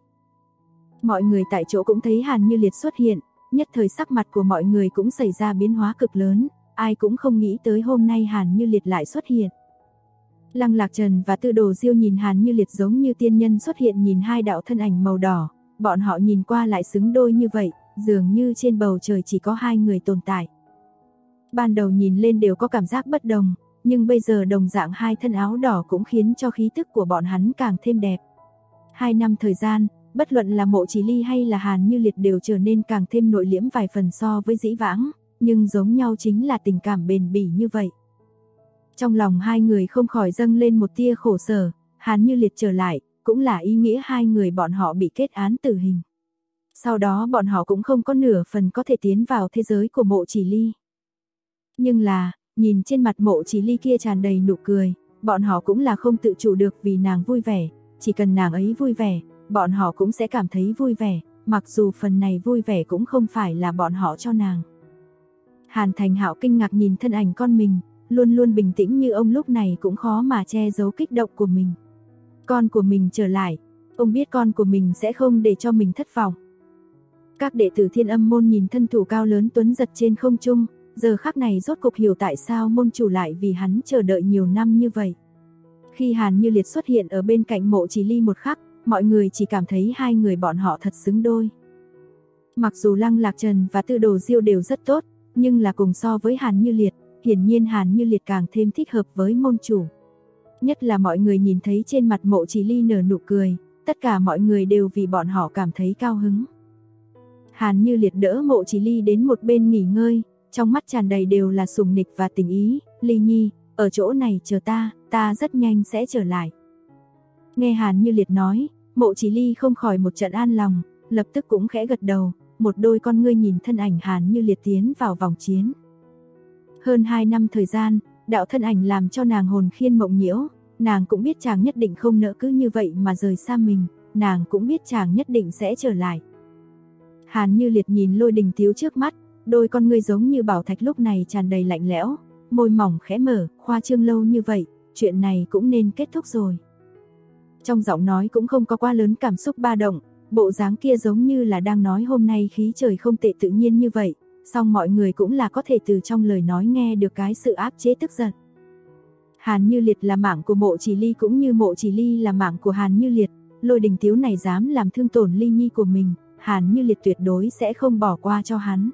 Mọi người tại chỗ cũng thấy Hàn Như Liệt xuất hiện, nhất thời sắc mặt của mọi người cũng xảy ra biến hóa cực lớn, ai cũng không nghĩ tới hôm nay Hàn Như Liệt lại xuất hiện. Lăng Lạc Trần và Tư Đồ Diêu nhìn Hàn Như Liệt giống như tiên nhân xuất hiện, nhìn hai đạo thân ảnh màu đỏ, bọn họ nhìn qua lại xứng đôi như vậy, dường như trên bầu trời chỉ có 2 người tồn tại. Ban đầu nhìn lên đều có cảm giác bất đồng, nhưng bây giờ đồng dạng 2 thân áo đỏ cũng khiến cho khí tức của bọn hắn càng thêm đẹp. 2 năm thời gian, bất luận là Mộ Chỉ Ly hay là Hàn Như Liệt đều trở nên càng thêm nội liễm vài phần so với dĩ vãng, nhưng giống nhau chính là tình cảm bền bỉ như vậy. Trong lòng 2 người không khỏi dâng lên một tia khổ sở, Hàn Như Liệt trở lại, cũng là ý nghĩa 2 người bọn họ bị kết án tử hình. Sau đó bọn họ cũng không có nửa phần có thể tiến vào thế giới của Mộ Chỉ Ly. Nhưng là, nhìn trên mặt Mộ Chỉ Ly kia tràn đầy nụ cười, bọn họ cũng là không tự chủ được vì nàng vui vẻ, chỉ cần nàng ấy vui vẻ, bọn họ cũng sẽ cảm thấy vui vẻ, mặc dù phần này vui vẻ cũng không phải là bọn họ cho nàng. Hàn Thành Hạo kinh ngạc nhìn thân ảnh con mình, luôn luôn bình tĩnh như ông lúc này cũng khó mà che giấu kích động của mình. Con của mình trở lại, ông biết con của mình sẽ không để cho mình thất vọng. Các đệ tử Thiên Âm môn nhìn thân thủ cao lớn tuấn giật trên không trung, giờ khắc này rốt cục hiểu tại sao môn chủ lại vì hắn chờ đợi nhiều năm như vậy. Khi Hàn Như Liệt xuất hiện ở bên cạnh Mộ Chỉ Ly một khắc, mọi người chỉ cảm thấy 2 người bọn họ thật xứng đôi. Mặc dù Lăng Lạc Trần và Tư Đồ Diêu đều rất tốt, nhưng là cùng so với Hàn Như Liệt, hiển nhiên Hàn Như Liệt càng thêm thích hợp với môn chủ. Nhất là mọi người nhìn thấy trên mặt Mộ Chỉ Ly nở nụ cười, tất cả mọi người đều vì bọn họ cảm thấy cao hứng. Hàn Như Liệt đỡ Mộ Chỉ Ly đến một bên nghỉ ngơi, trong mắt tràn đầy đều là sủng nịch và tình ý, Ly Nhi, ở chỗ này chờ ta rất nhanh sẽ trở lại. Nghe Hàn Như Liệt nói, Mộ Chỉ Ly không khỏi một trận an lòng, lập tức cũng khẽ gật đầu, một đôi con ngươi nhìn thân ảnh Hàn Như Liệt tiến vào vòng chiến. Hơn 2 năm thời gian, đạo thân ảnh làm cho nàng hồn khiên mộng nhiễu, nàng cũng biết chàng nhất định không nỡ cứ như vậy mà rời xa mình, nàng cũng biết chàng nhất định sẽ trở lại. Hàn Như Liệt nhìn Lôi Đình Thiếu trước mắt, đôi con ngươi giống như bảo thạch lúc này tràn đầy lạnh lẽo, môi mỏng khẽ mở, khoa trương lâu như vậy, chuyện này cũng nên kết thúc rồi. Trong giọng nói cũng không có quá lớn cảm xúc ba động, bộ dáng kia giống như là đang nói hôm nay khí trời không tệ tự nhiên như vậy, song mọi người cũng là có thể từ trong lời nói nghe được cái sự áp chế tức giận. Hàn Như Liệt là mạng của Mộ Chỉ Ly cũng như Mộ Chỉ Ly là mạng của Hàn Như Liệt, Lôi Đình Tiếu này dám làm thương tổn Ly Nhi của mình, Hàn Như Liệt tuyệt đối sẽ không bỏ qua cho hắn.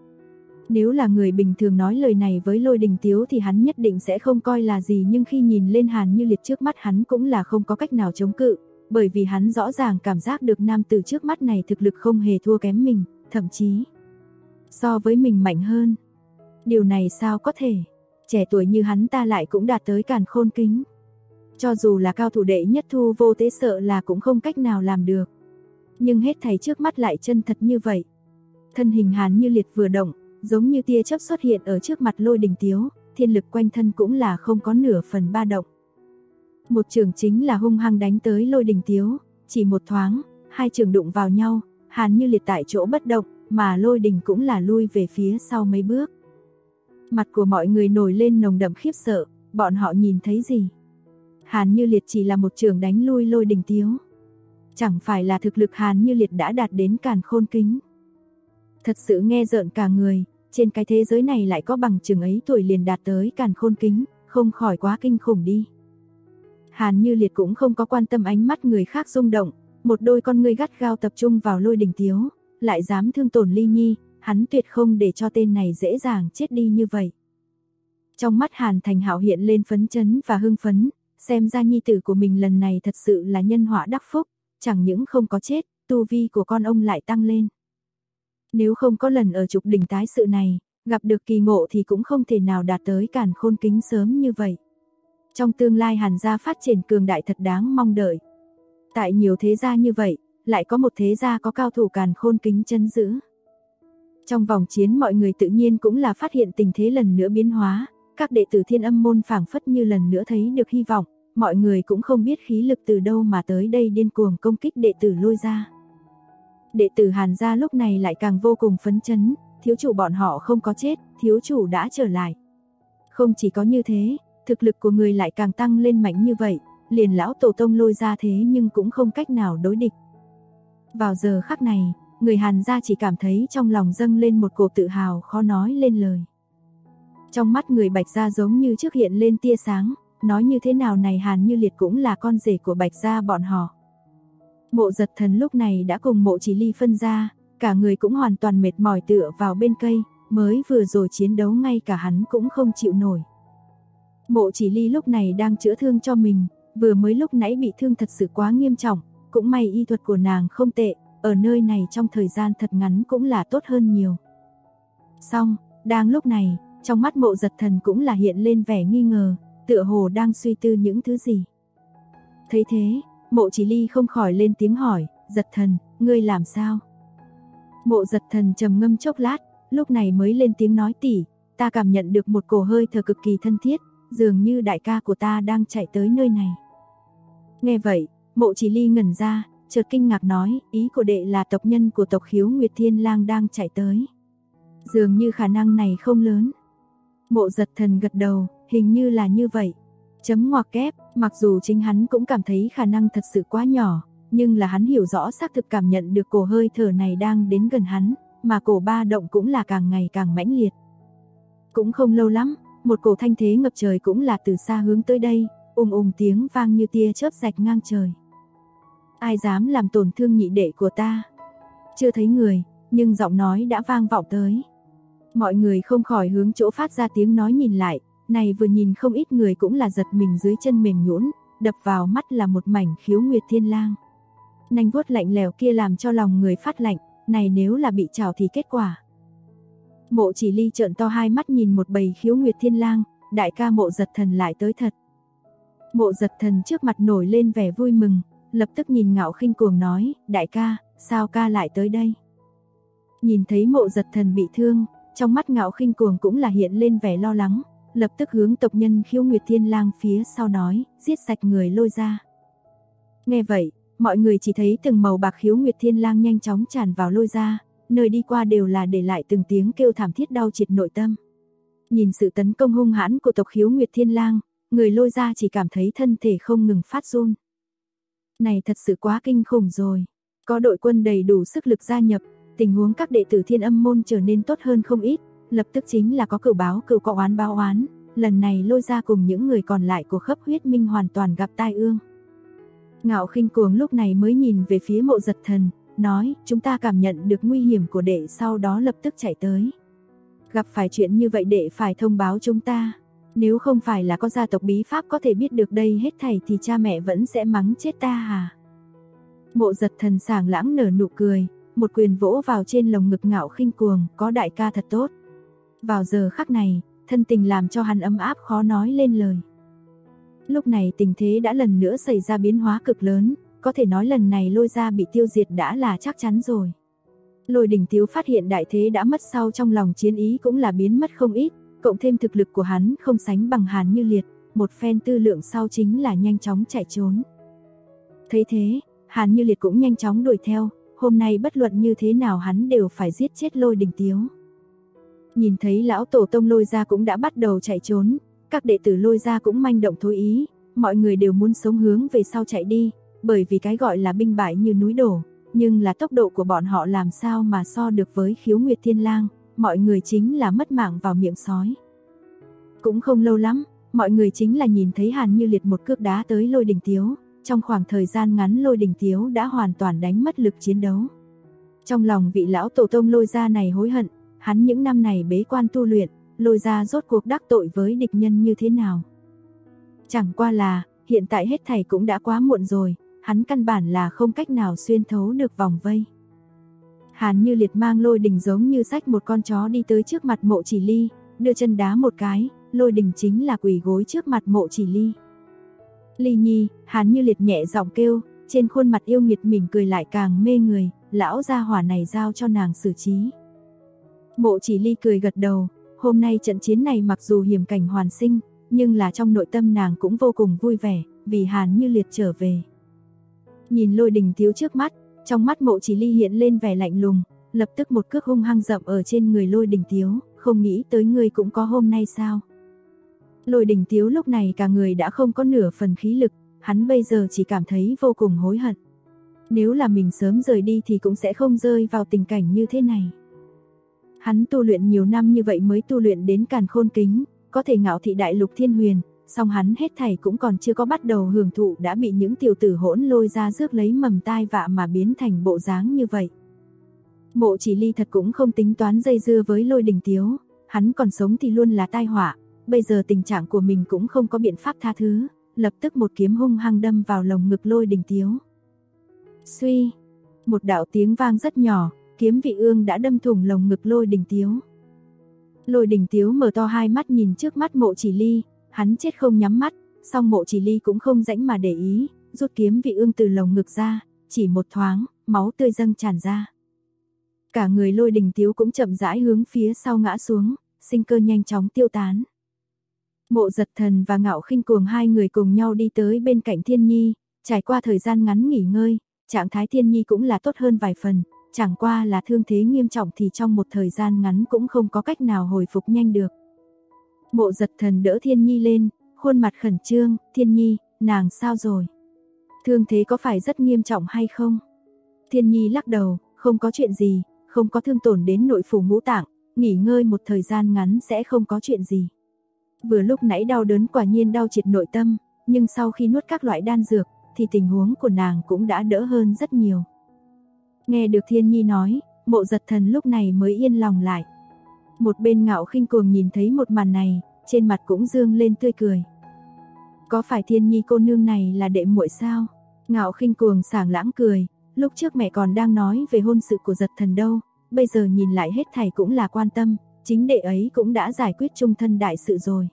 Nếu là người bình thường nói lời này với Lôi Đình Tiếu thì hắn nhất định sẽ không coi là gì, nhưng khi nhìn lên Hàn Như Liệt trước mắt hắn cũng là không có cách nào chống cự, bởi vì hắn rõ ràng cảm giác được nam tử trước mắt này thực lực không hề thua kém mình, thậm chí so với mình mạnh hơn. Điều này sao có thể? Trẻ tuổi như hắn ta lại cũng đạt tới càn khôn kính. Cho dù là cao thủ đệ nhất Thu Vô Tế sợ là cũng không cách nào làm được. Nhưng hết thảy trước mắt lại chân thật như vậy. Thân hình Hàn Như Liệt vừa động, giống như tia chớp xuất hiện ở trước mặt Lôi Đình Tiếu, thiên lực quanh thân cũng là không có nửa phần ba động. Một trường chính là hung hăng đánh tới Lôi Đình Tiếu, chỉ một thoáng, hai trường đụng vào nhau, Hàn Như Liệt tại chỗ bất động, mà Lôi Đình cũng là lui về phía sau mấy bước. Mặt của mọi người nổi lên nồng đậm khiếp sợ, bọn họ nhìn thấy gì? Hàn Như Liệt chỉ là một trường đánh lui Lôi Đình Tiếu. Chẳng phải là thực lực Hàn Như Liệt đã đạt đến càn khôn kính. Thật sự nghe rợn cả người, trên cái thế giới này lại có bằng chừng ấy tuổi liền đạt tới càn khôn kính, không khỏi quá kinh khủng đi. Hàn Như Liệt cũng không có quan tâm ánh mắt người khác rung động, một đôi con ngươi gắt gao tập trung vào Lôi Đình Tiếu, lại dám thương tổn Ly Nhi, hắn tuyệt không để cho tên này dễ dàng chết đi như vậy. Trong mắt Hàn Thành Hạo hiện lên phấn chấn và hưng phấn, xem ra nhi tử của mình lần này thật sự là nhân họa đắc phúc, chẳng những không có chết, tu vi của con ông lại tăng lên. Nếu không có lần ở trục đỉnh tái sự này, gặp được kỳ ngộ thì cũng không thể nào đạt tới càn khôn kính sớm như vậy. Trong tương lai Hàn gia phát triển cường đại thật đáng mong đợi. Tại nhiều thế gia như vậy, lại có một thế gia có cao thủ càn khôn kính trấn giữ. Trong vòng chiến mọi người tự nhiên cũng là phát hiện tình thế lần nữa biến hóa, các đệ tử Thiên Âm môn phảng phất như lần nữa thấy được hy vọng, mọi người cũng không biết khí lực từ đâu mà tới đây điên cuồng công kích đệ tử Lôi gia. Đệ tử Hàn gia lúc này lại càng vô cùng phấn chấn, thiếu chủ bọn họ không có chết, thiếu chủ đã trở lại. Không chỉ có như thế, thực lực của người lại càng tăng lên mạnh như vậy, liền lão tổ tông Lôi gia thế nhưng cũng không cách nào đối địch. Vào giờ khắc này, người Hàn gia chỉ cảm thấy trong lòng dâng lên một cổ tự hào khó nói lên lời. Trong mắt người Bạch gia giống như trước hiện lên tia sáng, nói như thế nào này Hàn Như Liệt cũng là con rể của Bạch gia bọn họ. Mộ Giật Thần lúc này đã cùng Mộ Chỉ Ly phân ra, cả người cũng hoàn toàn mệt mỏi tựa vào bên cây, mới vừa rồi chiến đấu ngay cả hắn cũng không chịu nổi. Mộ Chỉ Ly lúc này đang chữa thương cho mình, vừa mới lúc nãy bị thương thật sự quá nghiêm trọng, cũng may y thuật của nàng không tệ, ở nơi này trong thời gian thật ngắn cũng là tốt hơn nhiều. Xong, đang lúc này, trong mắt Mộ Giật Thần cũng là hiện lên vẻ nghi ngờ, tựa hồ đang suy tư những thứ gì. Thấy thế, Mộ Chỉ Ly không khỏi lên tiếng hỏi, Giật Thần, ngươi làm sao? Mộ Giật Thần trầm ngâm chốc lát, lúc này mới lên tiếng nói tỷ, ta cảm nhận được một cổ hơi thở cực kỳ thân thiết, dường như đại ca của ta đang chạy tới nơi này. Nghe vậy, Mộ Chỉ Ly ngẩn ra, chợt kinh ngạc nói, ý của đệ là tộc nhân của tộc Khiếu Nguyệt Thiên Lang đang chạy tới. Dường như khả năng này không lớn. Mộ Giật Thần gật đầu, hình như là như vậy. Chấm ngoặc kép, mặc dù chính hắn cũng cảm thấy khả năng thật sự quá nhỏ, nhưng là hắn hiểu rõ xác thực cảm nhận được cổ hơi thở này đang đến gần hắn, mà cổ ba động cũng là càng ngày càng mãnh liệt. Cũng không lâu lắm, một cổ thanh thế ngập trời cũng là từ xa hướng tới đây, tiếng vang như tia chớp rạch ngang trời. Ai dám làm tổn thương nhị đệ của ta? Chưa thấy người, nhưng giọng nói đã vang vọng tới. Mọi người không khỏi hướng chỗ phát ra tiếng nói nhìn lại, này vừa nhìn không ít người cũng là giật mình dưới chân mềm nhũn, đập vào mắt là một mảnh Khiếu Nguyệt Thiên Lang. Nanh vuốt lạnh lẽo kia làm cho lòng người phát lạnh, này nếu là bị trảo thì kết quả. Mộ Chỉ Ly trợn to hai mắt nhìn một bầy Khiếu Nguyệt Thiên Lang, đại ca Mộ Giật Thần lại tới thật. Mộ Giật Thần trước mặt nổi lên vẻ vui mừng, lập tức nhìn Ngạo Khinh cuồng nói, đại ca, sao ca lại tới đây? Nhìn thấy Mộ Giật Thần bị thương, trong mắt Ngạo Khinh cuồng cũng là hiện lên vẻ lo lắng, lập tức hướng tộc nhân Khiếu Nguyệt Thiên Lang phía sau nói, giết sạch người Lôi ra. Nghe vậy, mọi người chỉ thấy từng màu bạc Khiếu Nguyệt Thiên Lang nhanh chóng tràn vào Lôi ra, nơi đi qua đều là để lại từng tiếng kêu thảm thiết đau triệt nội tâm. Nhìn sự tấn công hung hãn của tộc Khiếu Nguyệt Thiên Lang, người Lôi ra chỉ cảm thấy thân thể không ngừng phát run. Này thật sự quá kinh khủng rồi, có đội quân đầy đủ sức lực gia nhập, tình huống các đệ tử Thiên Âm môn trở nên tốt hơn không ít, lập tức chính là có cửu báo cửu có oán báo oán, lần này Lôi gia cùng những người còn lại của Khấp Huyết Minh hoàn toàn gặp tai ương. Ngạo Khinh Cuồng lúc này mới nhìn về phía Mộ Giật Thần, nói, chúng ta cảm nhận được nguy hiểm của đệ, sau đó lập tức chạy tới. Gặp phải chuyện như vậy đệ phải thông báo chúng ta. Nếu không phải là có gia tộc bí pháp có thể biết được đây hết thảy thì cha mẹ vẫn sẽ mắng chết ta hả? Mộ Giật Thần sảng lãng nở nụ cười, một quyền vỗ vào trên lồng ngực Ngạo Khinh Cuồng, có đại ca thật tốt. Vào giờ khắc này, thân tình làm cho hắn ấm áp khó nói lên lời. Lúc này tình thế đã lần nữa xảy ra biến hóa cực lớn, có thể nói lần này Lôi gia bị tiêu diệt đã là chắc chắn rồi. Lôi Đình Tiếu phát hiện đại thế đã mất, sau trong lòng chiến ý cũng là biến mất không ít, cộng thêm thực lực của hắn không sánh bằng Hàn Như Liệt, một phen tư lượng sau chính là nhanh chóng chạy trốn. Thấy thế, Hàn Như Liệt cũng nhanh chóng đuổi theo, hôm nay bất luận như thế nào hắn đều phải giết chết Lôi Đình Tiếu. Nhìn thấy lão tổ tông Lôi gia cũng đã bắt đầu chạy trốn, các đệ tử Lôi gia cũng manh động thối ý, mọi người đều muốn sống hướng về sau chạy đi, bởi vì cái gọi là binh bại như núi đổ, nhưng là tốc độ của bọn họ làm sao mà so được với Khiếu Nguyệt Thiên Lang, mọi người chính là mất mạng vào miệng sói. Cũng không lâu lắm, mọi người chính là nhìn thấy Hàn Như Liệt một cước đá tới Lôi Đình Tiếu, trong khoảng thời gian ngắn Lôi Đình Tiếu đã hoàn toàn đánh mất lực chiến đấu. Trong lòng vị lão tổ tông Lôi gia này hối hận, hắn những năm này bế quan tu luyện, Lôi gia rốt cuộc đắc tội với địch nhân như thế nào. Chẳng qua là, hiện tại hết thảy cũng đã quá muộn rồi, hắn căn bản là không cách nào xuyên thấu được vòng vây. Hàn Như Liệt mang Lôi Đình giống như xách một con chó đi tới trước mặt Mộ Chỉ Ly, đưa chân đá một cái, Lôi Đình chính là quỳ gối trước mặt Mộ Chỉ Ly. Ly Nhi, Hàn Như Liệt nhẹ giọng kêu, trên khuôn mặt yêu nghiệt mỉm cười lại càng mê người, lão gia hỏa này giao cho nàng xử trí. Mộ Chỉ Ly cười gật đầu, hôm nay trận chiến này mặc dù hiểm cảnh hoàn sinh, nhưng là trong nội tâm nàng cũng vô cùng vui vẻ, vì Hàn Như Liệt trở về. Nhìn Lôi Đình Tiếu trước mắt, trong mắt Mộ Chỉ Ly hiện lên vẻ lạnh lùng, lập tức một cước hung hăng dậm ở trên người Lôi Đình Tiếu, không nghĩ tới ngươi cũng có hôm nay sao. Lôi Đình Tiếu lúc này cả người đã không có nửa phần khí lực, hắn bây giờ chỉ cảm thấy vô cùng hối hận. Nếu là mình sớm rời đi thì cũng sẽ không rơi vào tình cảnh như thế này. Hắn tu luyện nhiều năm như vậy mới tu luyện đến Càn Khôn Kính, có thể ngạo thị đại lục thiên huyền, song hắn hết thảy cũng còn chưa có bắt đầu hưởng thụ đã bị những tiểu tử hỗn Lôi ra rước lấy mầm tai vạ mà biến thành bộ dáng như vậy. Mộ Chỉ Ly thật cũng không tính toán dây dưa với Lôi Đình Tiếu, hắn còn sống thì luôn là tai họa, bây giờ tình trạng của mình cũng không có biện pháp tha thứ, lập tức một kiếm hung hăng đâm vào lồng ngực Lôi Đình Tiếu. Suy, một đạo tiếng vang rất nhỏ, kiếm vị ương đã đâm thủng lồng ngực Lôi Đình Tiếu. Lôi Đình Tiếu mở to hai mắt nhìn trước mắt Mộ Chỉ Ly, hắn chết không nhắm mắt, song Mộ Chỉ Ly cũng không rảnh mà để ý, rút kiếm vị ương từ lồng ngực ra, chỉ một thoáng, máu tươi dâng tràn ra. Cả người Lôi Đình Tiếu cũng chậm rãi hướng phía sau ngã xuống, sinh cơ nhanh chóng tiêu tán. Mộ Giật Thần và Ngạo Khinh Cuồng hai người cùng nhau đi tới bên cạnh Thiên Nhi, trải qua thời gian ngắn nghỉ ngơi, trạng thái Thiên Nhi cũng là tốt hơn vài phần, chẳng qua là thương thế nghiêm trọng thì trong một thời gian ngắn cũng không có cách nào hồi phục nhanh được. Mộ Giật Thần đỡ Thiên Nhi lên, khuôn mặt khẩn trương, Thiên Nhi, nàng sao rồi? Thương thế có phải rất nghiêm trọng hay không? Thiên Nhi lắc đầu, không có chuyện gì, không có thương tổn đến nội phủ ngũ tạng, nghỉ ngơi một thời gian ngắn sẽ không có chuyện gì. Vừa lúc nãy đau đớn quả nhiên đau triệt nội tâm, nhưng sau khi nuốt các loại đan dược, thì tình huống của nàng cũng đã đỡ hơn rất nhiều. Nghe được Thiên Nhi nói, Mộ Giật Thần lúc này mới yên lòng lại. Một bên Ngạo Khinh Cuồng nhìn thấy một màn này, trên mặt cũng dương lên tươi cười. Có phải Thiên Nhi cô nương này là đệ muội sao? Ngạo Khinh Cuồng sảng lãng cười, lúc trước mẹ còn đang nói về hôn sự của Giật Thần đâu, bây giờ nhìn lại hết thảy cũng là quan tâm, chính đệ ấy cũng đã giải quyết chung thân đại sự rồi.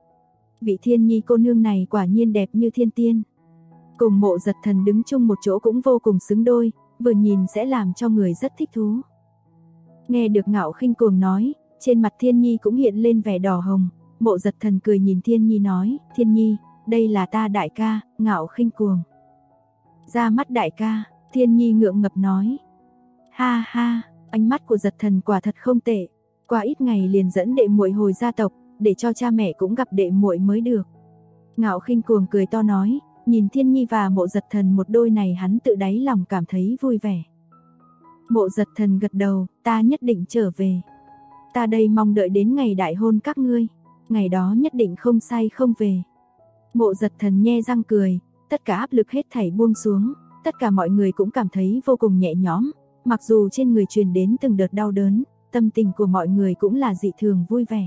Vị Thiên Nhi cô nương này quả nhiên đẹp như thiên tiên. Cùng Mộ Giật Thần đứng chung một chỗ cũng vô cùng xứng đôi, vừa nhìn sẽ làm cho người rất thích thú. Nghe được Ngạo Khinh Cuồng nói, trên mặt Thiên Nhi cũng hiện lên vẻ đỏ hồng, Mộ Giật Thần cười nhìn Thiên Nhi nói, Thiên Nhi, đây là ta đại ca, Ngạo Khinh Cuồng. Ra mắt đại ca, Thiên Nhi ngượng ngập nói. Ha ha, ánh mắt của Giật Thần quả thật không tệ, qua ít ngày liền dẫn đệ muội hồi gia tộc, để cho cha mẹ cũng gặp đệ muội mới được. Ngạo Khinh Cuồng cười to nói, nhìn Thiên Nhi và Mộ Giật Thần một đôi này hắn tự đáy lòng cảm thấy vui vẻ. Mộ Giật Thần gật đầu, ta nhất định trở về. Ta đây mong đợi đến ngày đại hôn các ngươi. ngày đó nhất định không say không về. Mộ Giật Thần nhe răng cười, tất cả áp lực hết thảy buông xuống, tất cả mọi người cũng cảm thấy vô cùng nhẹ nhõm, mặc dù trên người truyền đến từng đợt đau đớn, tâm tình của mọi người cũng là dị thường vui vẻ.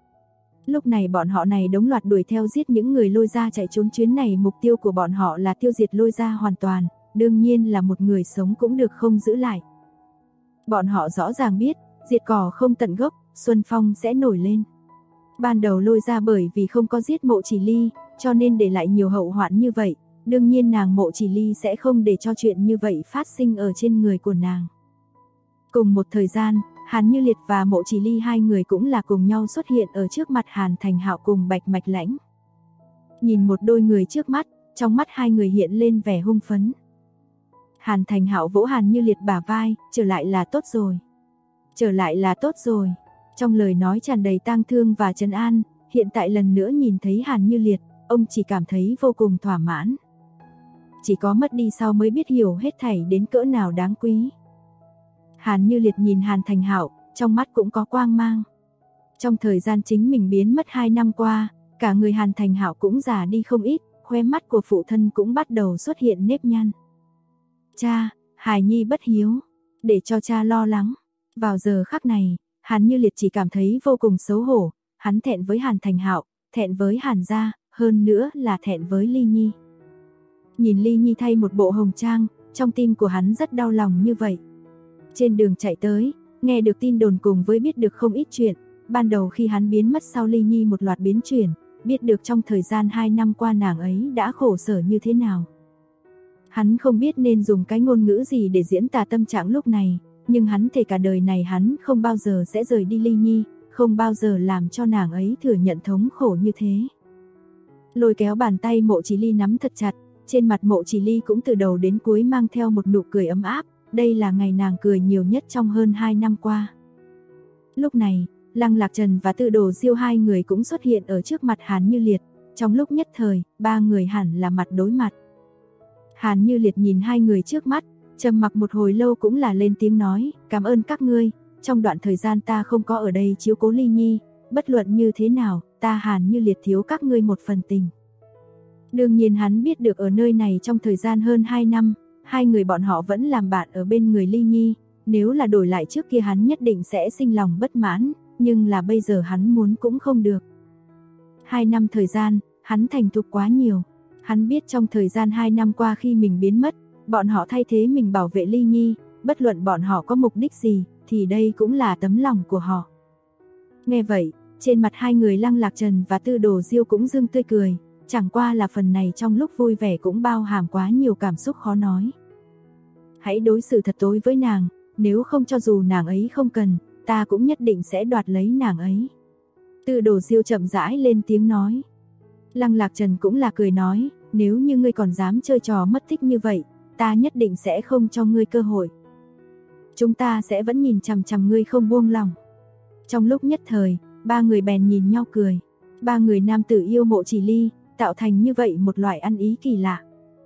Lúc này bọn họ này đống loạt đuổi theo giết những người Lôi Gia chạy trốn, chuyến này mục tiêu của bọn họ là tiêu diệt Lôi Gia hoàn toàn, đương nhiên là một người sống cũng được không giữ lại. Bọn họ rõ ràng biết, diệt cỏ không tận gốc, Xuân Phong sẽ nổi lên. Ban đầu Lôi Gia bởi vì không có giết Mộ Chỉ Ly, cho nên để lại nhiều hậu hoạn như vậy, đương nhiên nàng Mộ Chỉ Ly sẽ không để cho chuyện như vậy phát sinh ở trên người của nàng. Cùng một thời gian, Hàn Như Liệt và Mộ Chỉ Ly hai người cũng là cùng nhau xuất hiện ở trước mặt Hàn Thành Hạo cùng Bạch Mạch Lãnh. Nhìn một đôi người trước mắt, trong mắt hai người hiện lên vẻ hung phấn. Hàn Thành Hạo vỗ Hàn Như Liệt bả vai, trở lại là tốt rồi. Trở lại là tốt rồi. Trong lời nói tràn đầy tang thương và trấn an, hiện tại lần nữa nhìn thấy Hàn Như Liệt, ông chỉ cảm thấy vô cùng thỏa mãn. Chỉ có mất đi sau mới biết hiểu hết thảy đến cỡ nào đáng quý. Hàn Như Liệt nhìn Hàn Thành Hạo, trong mắt cũng có quang mang. Trong thời gian chính mình biến mất 2 năm qua, cả người Hàn Thành Hạo cũng già đi không ít, khóe mắt của phụ thân cũng bắt đầu xuất hiện nếp nhăn. Cha, hài nhi bất hiếu, để cho cha lo lắng. Vào giờ khắc này, Hàn Như Liệt chỉ cảm thấy vô cùng xấu hổ, hắn thẹn với Hàn Thành Hạo, thẹn với Hàn gia, hơn nữa là thẹn với Ly Nhi. Nhìn Ly Nhi thay một bộ hồng trang, trong tim của hắn rất đau lòng như vậy. Trên đường chạy tới, nghe được tin đồn cùng với biết được không ít chuyện, ban đầu khi hắn biến mất sau Ly Nhi một loạt biến chuyển, biết được trong thời gian 2 năm qua nàng ấy đã khổ sở như thế nào. Hắn không biết nên dùng cái ngôn ngữ gì để diễn tả tâm trạng lúc này, nhưng hắn thề cả đời này hắn không bao giờ sẽ rời đi Ly Nhi, không bao giờ làm cho nàng ấy thừa nhận thống khổ như thế. Lôi kéo bàn tay Mộ Chỉ Ly nắm thật chặt, trên mặt Mộ Chỉ Ly cũng từ đầu đến cuối mang theo một nụ cười ấm áp, đây là ngày nàng cười nhiều nhất trong hơn 2 năm qua. Lúc này, Lăng Lạc Trần và Tư Đồ Diêu hai người cũng xuất hiện ở trước mặt Hàn Như Liệt, trong lúc nhất thời, ba người hẳn là mặt đối mặt. Hàn Như Liệt nhìn hai người trước mắt, trầm mặc một hồi lâu cũng là lên tiếng nói, cảm ơn các ngươi, trong đoạn thời gian ta không có ở đây chiếu cố Ly Nhi, bất luận như thế nào, ta Hàn Như Liệt thiếu các ngươi một phần tình. Đương nhiên hắn biết được ở nơi này trong thời gian hơn 2 năm, hai người bọn họ vẫn làm bạn ở bên người Ly Nhi, nếu là đổi lại trước kia hắn nhất định sẽ sinh lòng bất mãn, nhưng là bây giờ hắn muốn cũng không được. 2 năm thời gian, hắn thành thục quá nhiều. Hắn biết trong thời gian 2 năm qua khi mình biến mất, bọn họ thay thế mình bảo vệ Ly Nhi, bất luận bọn họ có mục đích gì, thì đây cũng là tấm lòng của họ. Nghe vậy, trên mặt hai người Lăng Lạc Trần và Tư Đồ Diêu cũng dương tươi cười, chẳng qua là phần này trong lúc vui vẻ cũng bao hàm quá nhiều cảm xúc khó nói. Hãy đối xử thật tối với nàng, nếu không cho dù nàng ấy không cần, ta cũng nhất định sẽ đoạt lấy nàng ấy. Tư Đồ Diêu chậm rãi lên tiếng nói. Lăng Lạc Trần cũng là cười nói, nếu như ngươi còn dám chơi trò mất tích như vậy, ta nhất định sẽ không cho ngươi cơ hội. Chúng ta sẽ vẫn nhìn chằm chằm ngươi không buông lòng. Trong lúc nhất thời, ba người bèn nhìn nhau cười. Ba người nam tử yêu Mộ Chỉ Ly, tạo thành như vậy một loại ăn ý kỳ lạ.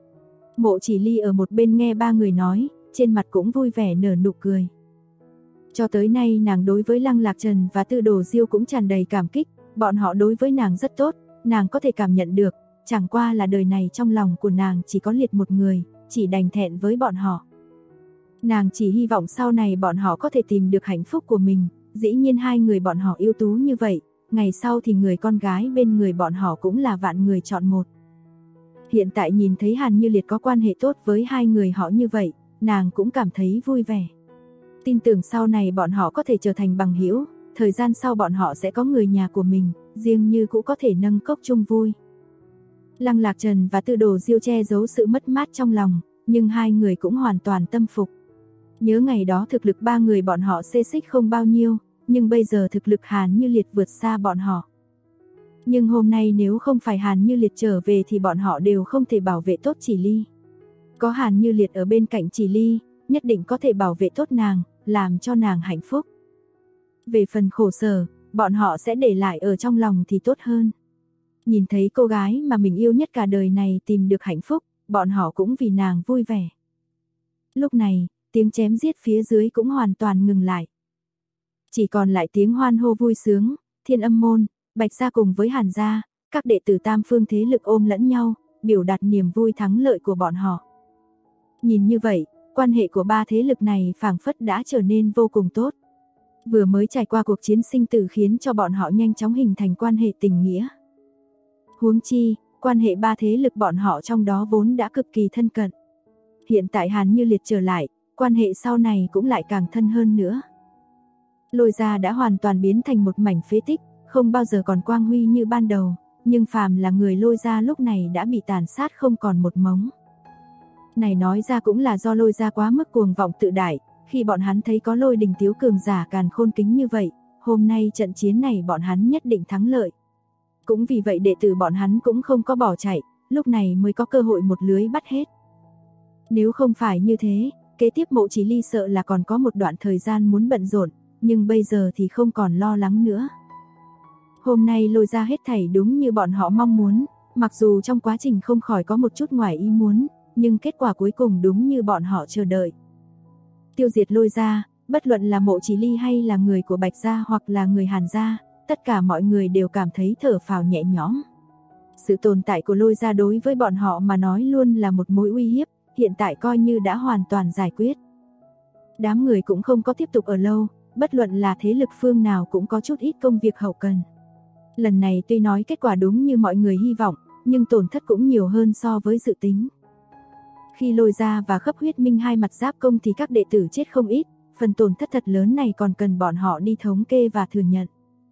Mộ Chỉ Ly ở một bên nghe ba người nói, trên mặt cũng vui vẻ nở nụ cười. Cho tới nay nàng đối với Lăng Lạc Trần và Tư Đồ Diêu cũng tràn đầy cảm kích, bọn họ đối với nàng rất tốt, nàng có thể cảm nhận được, chẳng qua là đời này trong lòng của nàng chỉ có Liệt một người, chỉ đành thẹn với bọn họ. Nàng chỉ hy vọng sau này bọn họ có thể tìm được hạnh phúc của mình, dĩ nhiên hai người bọn họ ưu tú như vậy, ngày sau thì người con gái bên người bọn họ cũng là vạn người chọn một. Hiện tại nhìn thấy Hàn Như Liệt có quan hệ tốt với hai người họ như vậy, nàng cũng cảm thấy vui vẻ. Tin tưởng sau này bọn họ có thể trở thành bằng hữu, thời gian sau bọn họ sẽ có người nhà của mình, riêng như cũng có thể nâng cốc chung vui. Lăng Lạc Trần và Tư Đồ Diêu che giấu sự mất mát trong lòng, nhưng hai người cũng hoàn toàn tâm phục. Nhớ ngày đó thực lực ba người bọn họ xê xích không bao nhiêu, nhưng bây giờ thực lực Hàn Như Liệt vượt xa bọn họ. Nhưng hôm nay nếu không phải Hàn Như Liệt trở về thì bọn họ đều không thể bảo vệ tốt Chỉ Ly. Có Hàn Như Liệt ở bên cạnh Chỉ Ly, nhất định có thể bảo vệ tốt nàng, làm cho nàng hạnh phúc. Về phần khổ sở, bọn họ sẽ để lại ở trong lòng thì tốt hơn. Nhìn thấy cô gái mà mình yêu nhất cả đời này tìm được hạnh phúc, bọn họ cũng vì nàng vui vẻ. Lúc này, tiếng chém giết phía dưới cũng hoàn toàn ngừng lại. Chỉ còn lại tiếng hoan hô vui sướng, Thiên Âm môn, Bạch gia cùng với Hàn gia, các đệ tử tam phương thế lực ôm lẫn nhau, biểu đạt niềm vui thắng lợi của bọn họ. Nhìn như vậy, quan hệ của ba thế lực này phảng phất đã trở nên vô cùng tốt. Vừa mới trải qua cuộc chiến sinh tử khiến cho bọn họ nhanh chóng hình thành quan hệ tình nghĩa. Huống chi, quan hệ ba thế lực bọn họ trong đó vốn đã cực kỳ thân cận. Hiện tại Hàn Như Liệt trở lại, quan hệ sau này cũng lại càng thân hơn nữa. Lôi gia đã hoàn toàn biến thành một mảnh phế tích, không bao giờ còn quang huy như ban đầu, nhưng phàm là người Lôi gia lúc này đã bị tàn sát không còn một mống. Này nói ra cũng là do Lôi gia quá mức cuồng vọng tự đại, khi bọn hắn thấy có Lôi Đình Tiếu cường giả càn khôn kính như vậy, hôm nay trận chiến này bọn hắn nhất định thắng lợi. Cũng vì vậy đệ tử bọn hắn cũng không có bỏ chạy, lúc này mới có cơ hội một lưới bắt hết. Nếu không phải như thế, kế tiếp Mộ Chỉ Ly sợ là còn có một đoạn thời gian muốn bận rộn, nhưng bây giờ thì không còn lo lắng nữa. Hôm nay Lôi gia hết thảy đúng như bọn họ mong muốn, mặc dù trong quá trình không khỏi có một chút ngoài ý muốn, nhưng kết quả cuối cùng đúng như bọn họ chờ đợi. Tiêu diệt Lôi gia, bất luận là Mộ Chỉ Ly hay là người của Bạch gia hoặc là người Hàn gia, tất cả mọi người đều cảm thấy thở phào nhẹ nhõm. Sự tồn tại của Lôi gia đối với bọn họ mà nói luôn là một mối uy hiếp, hiện tại coi như đã hoàn toàn giải quyết. Đám người cũng không có tiếp tục ở lâu, bất luận là thế lực phương nào cũng có chút ít công việc hậu cần. Lần này tuy nói kết quả đúng như mọi người hy vọng, nhưng tổn thất cũng nhiều hơn so với dự tính. Khi Lôi gia và Khấp Huyết Minh hai mặt giáp công thì các đệ tử chết không ít, phần tổn thất thật lớn này còn cần bọn họ đi thống kê và thừa nhận.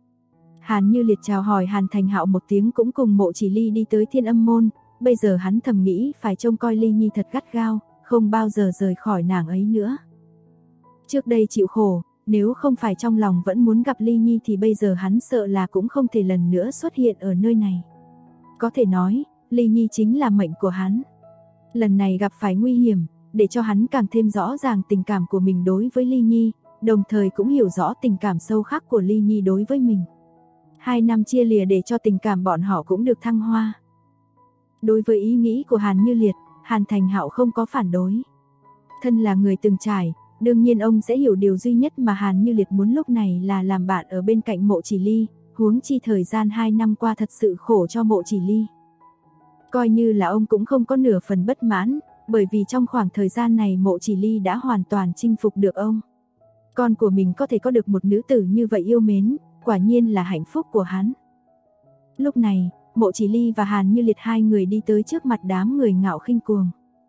Hàn Như Liệt chào hỏi Hàn Thành Hạo một tiếng cũng cùng Mộ Chỉ Ly đi tới Thiên Âm môn, bây giờ hắn thầm nghĩ phải trông coi Ly Nhi thật gắt gao, không bao giờ rời khỏi nàng ấy nữa. Trước đây chịu khổ, nếu không phải trong lòng vẫn muốn gặp Ly Nhi thì bây giờ hắn sợ là cũng không thể lần nữa xuất hiện ở nơi này. Có thể nói, Ly Nhi chính là mệnh của hắn. Lần này gặp phải nguy hiểm, để cho hắn càng thêm rõ ràng tình cảm của mình đối với Ly Nhi, đồng thời cũng hiểu rõ tình cảm sâu khắc của Ly Nhi đối với mình. 2 năm chia lìa để cho tình cảm bọn họ cũng được thăng hoa. Đối với ý nghĩ của Hàn Như Liệt, Hàn Thành Hạo không có phản đối. Thân là người từng trải, đương nhiên ông sẽ hiểu điều duy nhất mà Hàn Như Liệt muốn lúc này là làm bạn ở bên cạnh Mộ Chỉ Ly, huống chi thời gian 2 năm qua thật sự khổ cho Mộ Chỉ Ly. Coi như là ông cũng không có nửa phần bất mãn, bởi vì trong khoảng thời gian này Mộ Chỉ Ly đã hoàn toàn chinh phục được ông. Con của mình có thể có được một nữ tử như vậy yêu mến, quả nhiên là hạnh phúc của hắn. Lúc này, Mộ Chỉ Ly và Hàn Như Liệt hai người đi tới trước mặt đám người ngạo khinh cuồng.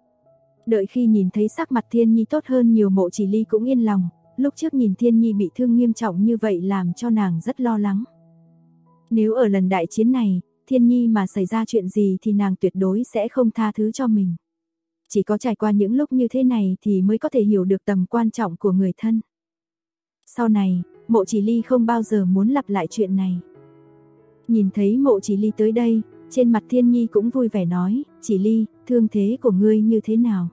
Đợi khi nhìn thấy sắc mặt Thiên Nhi tốt hơn nhiều, Mộ Chỉ Ly cũng yên lòng, lúc trước nhìn Thiên Nhi bị thương nghiêm trọng như vậy làm cho nàng rất lo lắng. Nếu ở lần đại chiến này, Thiên Nhi mà xảy ra chuyện gì thì nàng tuyệt đối sẽ không tha thứ cho mình. Chỉ có trải qua những lúc như thế này thì mới có thể hiểu được tầm quan trọng của người thân. Sau này, Mộ Chỉ Ly không bao giờ muốn lặp lại chuyện này. Nhìn thấy Mộ Chỉ Ly tới đây, trên mặt Thiên Nhi cũng vui vẻ nói, Chỉ Ly, thương thế của ngươi như thế nào?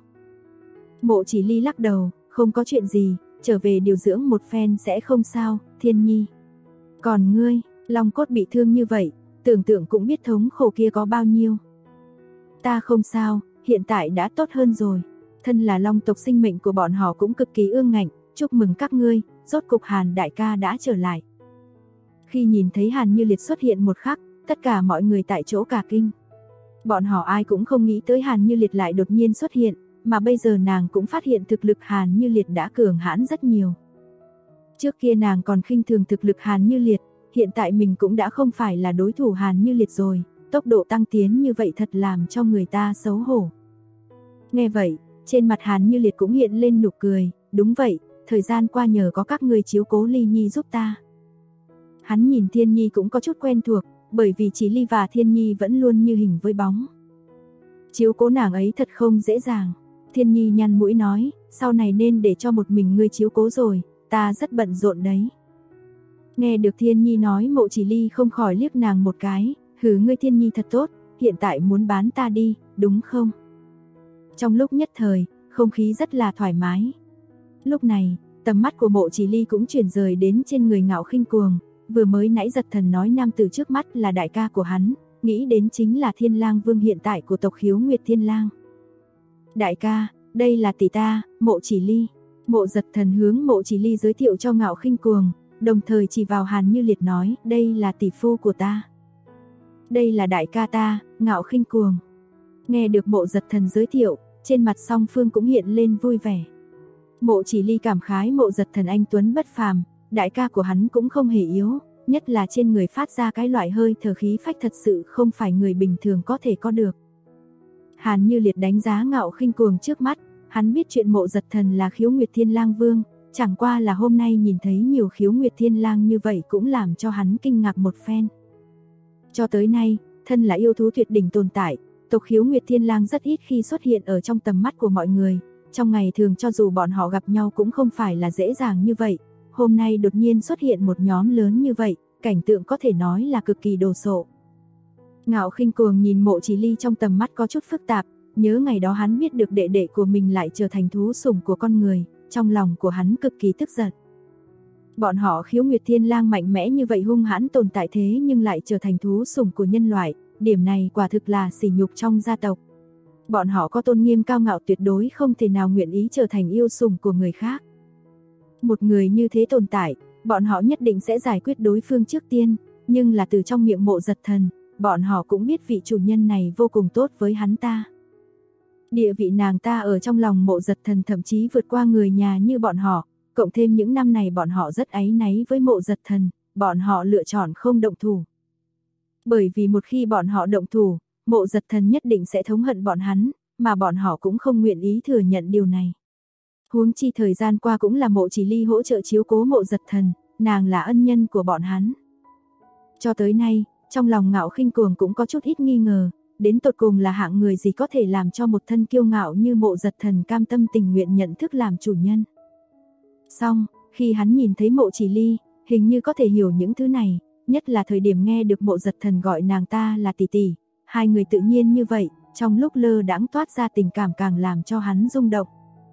Mộ Chỉ Ly lắc đầu, không có chuyện gì, trở về điều dưỡng một phen sẽ không sao, Thiên Nhi. Còn ngươi, long cốt bị thương như vậy, tưởng tượng cũng biết thống khổ kia có bao nhiêu. Ta không sao, hiện tại đã tốt hơn rồi. Thân là long tộc sinh mệnh của bọn họ cũng cực kỳ ương ngạnh, chúc mừng các ngươi, rốt cục Hàn đại ca đã trở lại. Khi nhìn thấy Hàn Như Liệt xuất hiện một khắc, tất cả mọi người tại chỗ cả kinh. Bọn họ ai cũng không nghĩ tới Hàn Như Liệt lại đột nhiên xuất hiện, mà bây giờ nàng cũng phát hiện thực lực Hàn Như Liệt đã cường hãn rất nhiều. Trước kia nàng còn khinh thường thực lực Hàn Như Liệt, hiện tại mình cũng đã không phải là đối thủ Hàn Như Liệt rồi, tốc độ tăng tiến như vậy thật làm cho người ta xấu hổ. Nghe vậy, trên mặt Hàn Như Liệt cũng hiện lên nụ cười, đúng vậy, thời gian qua nhờ có các ngươi chiếu cố Ly Nhi giúp ta. Hắn nhìn Thiên Nhi cũng có chút quen thuộc, bởi vì Chỉ Ly và Thiên Nhi vẫn luôn như hình với bóng. Chiếu cố nàng ấy thật không dễ dàng. Thiên Nhi nhăn mũi nói, sau này nên để cho một mình ngươi chiếu cố rồi, ta rất bận rộn đấy. Nghe được Thiên Nhi nói, Mộ Chỉ Ly không khỏi liếc nàng một cái, hừ, ngươi Thiên Nhi thật tốt, hiện tại muốn bán ta đi, đúng không? Trong lúc nhất thời, không khí rất là thoải mái. Lúc này, tầm mắt của Mộ Chỉ Ly cũng chuyển rời đến trên người ngạo khinh cuồng, vừa mới nãy giật thần nói nam tử trước mắt là đại ca của hắn, nghĩ đến chính là Thiên Lang Vương hiện tại của tộc Khiếu Nguyệt Thiên Lang. Đại ca, đây là tỷ ta, Mộ Chỉ Ly. Mộ giật thần hướng Mộ Chỉ Ly giới thiệu cho ngạo khinh cuồng, đồng thời chỉ vào Hàn Như Liệt nói, đây là tỷ phu của ta. Đây là đại ca ta, Ngạo Khinh Cuồng. Nghe được Mộ Giật Thần giới thiệu, trên mặt song phương cũng hiện lên vui vẻ. Mộ Chỉ Ly cảm khái Mộ Giật Thần anh tuấn bất phàm, đại ca của hắn cũng không hề yếu, nhất là trên người phát ra cái loại hơi thở khí phách thật sự không phải người bình thường có thể có được. Hàn Như Liệt đánh giá Ngạo Khinh Cuồng trước mắt, hắn biết chuyện Mộ Giật Thần là Khiếu Nguyệt Thiên Lang Vương, chẳng qua là hôm nay nhìn thấy nhiều Khiếu Nguyệt Thiên Lang như vậy cũng làm cho hắn kinh ngạc một phen. Cho tới nay, thân là yêu thú tuyệt đỉnh tồn tại, tộc Khiếu Nguyệt Thiên Lang rất ít khi xuất hiện ở trong tầm mắt của mọi người, trong ngày thường cho dù bọn họ gặp nhau cũng không phải là dễ dàng như vậy, hôm nay đột nhiên xuất hiện một nhóm lớn như vậy, cảnh tượng có thể nói là cực kỳ đồ sộ. Ngạo Khinh Cuồng nhìn Mộ Chỉ Ly trong tầm mắt có chút phức tạp, nhớ ngày đó hắn biết được đệ đệ của mình lại trở thành thú sủng của con người, trong lòng của hắn cực kỳ tức giận. Bọn họ Khiếu Nguyệt Thiên Lang mạnh mẽ như vậy hung hãn tồn tại thế nhưng lại trở thành thú sủng của nhân loại, điểm này quả thực là sỉ nhục trong gia tộc. Bọn họ có tôn nghiêm cao ngạo tuyệt đối không thể nào nguyện ý trở thành yêu sủng của người khác. Một người như thế tồn tại, bọn họ nhất định sẽ giải quyết đối phương trước tiên, nhưng là từ trong miệng Mộ Giật Thần, bọn họ cũng biết vị chủ nhân này vô cùng tốt với hắn ta. Địa vị nàng ta ở trong lòng Mộ Giật Thần thậm chí vượt qua người nhà như bọn họ, cộng thêm những năm này bọn họ rất áy náy với Mộ Giật Thần, bọn họ lựa chọn không động thủ. Bởi vì một khi bọn họ động thủ, Mộ Giật Thần nhất định sẽ thống hận bọn hắn, mà bọn họ cũng không nguyện ý thừa nhận điều này. Huống chi thời gian qua cũng là Mộ Chỉ Ly hỗ trợ chiếu cố Mộ Giật Thần, nàng là ân nhân của bọn hắn. Cho tới nay, trong lòng Ngạo Khinh Cuồng cũng có chút ít nghi ngờ, đến tột cùng là hạng người gì có thể làm cho một thân kiêu ngạo như Mộ Giật Thần cam tâm tình nguyện nhận thức làm chủ nhân. Xong, khi hắn nhìn thấy Mộ Chỉ Ly, hình như có thể hiểu những thứ này, nhất là thời điểm nghe được Mộ Giật Thần gọi nàng ta là tỷ tỷ, hai người tự nhiên như vậy, trong lúc lơ đãng toát ra tình cảm càng làm cho hắn rung động.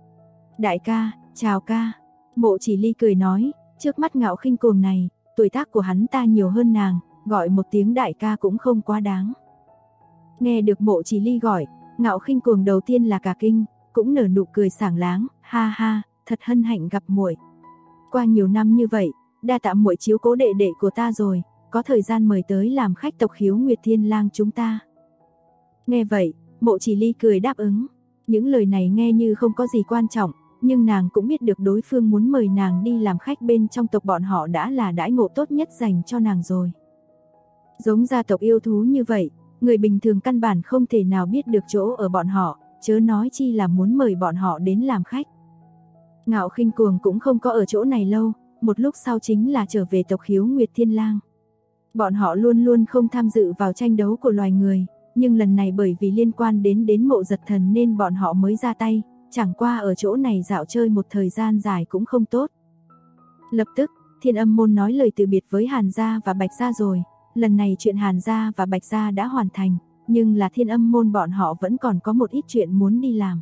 Đại ca, chào ca. Mộ Chỉ Ly cười nói, trước mắt Ngạo Khinh Cuồng này, tuổi tác của hắn ta nhiều hơn nàng, gọi một tiếng đại ca cũng không quá đáng. Nghe được Mộ Chỉ Ly gọi, Ngạo Khinh Cuồng đầu tiên là cả kinh, cũng nở nụ cười sảng láng, ha ha, thật hân hạnh gặp muội. Qua nhiều năm như vậy, đa tạ muội chiếu cố đệ đệ của ta rồi, có thời gian mời tới làm khách tộc Khiếu Nguyệt Thiên Lang chúng ta. Nghe vậy, Mộ Chỉ Ly cười đáp ứng. Những lời này nghe như không có gì quan trọng, nhưng nàng cũng biết được đối phương muốn mời nàng đi làm khách bên trong tộc bọn họ đã là đãi ngộ tốt nhất dành cho nàng rồi. Giống gia tộc yêu thú như vậy, người bình thường căn bản không thể nào biết được chỗ ở bọn họ, chớ nói chi là muốn mời bọn họ đến làm khách. Ngạo Khinh Cuồng cũng không có ở chỗ này lâu, một lúc sau chính là trở về tộc Khiếu Nguyệt Thiên Lang. Bọn họ luôn luôn không tham dự vào tranh đấu của loài người, nhưng lần này bởi vì liên quan đến Mộ Giật Thần nên bọn họ mới ra tay, chẳng qua ở chỗ này dạo chơi một thời gian dài cũng không tốt. Lập tức, Thiên Âm môn nói lời từ biệt với Hàn gia và Bạch gia rồi, lần này chuyện Hàn gia và Bạch gia đã hoàn thành, nhưng là Thiên Âm môn bọn họ vẫn còn có một ít chuyện muốn đi làm.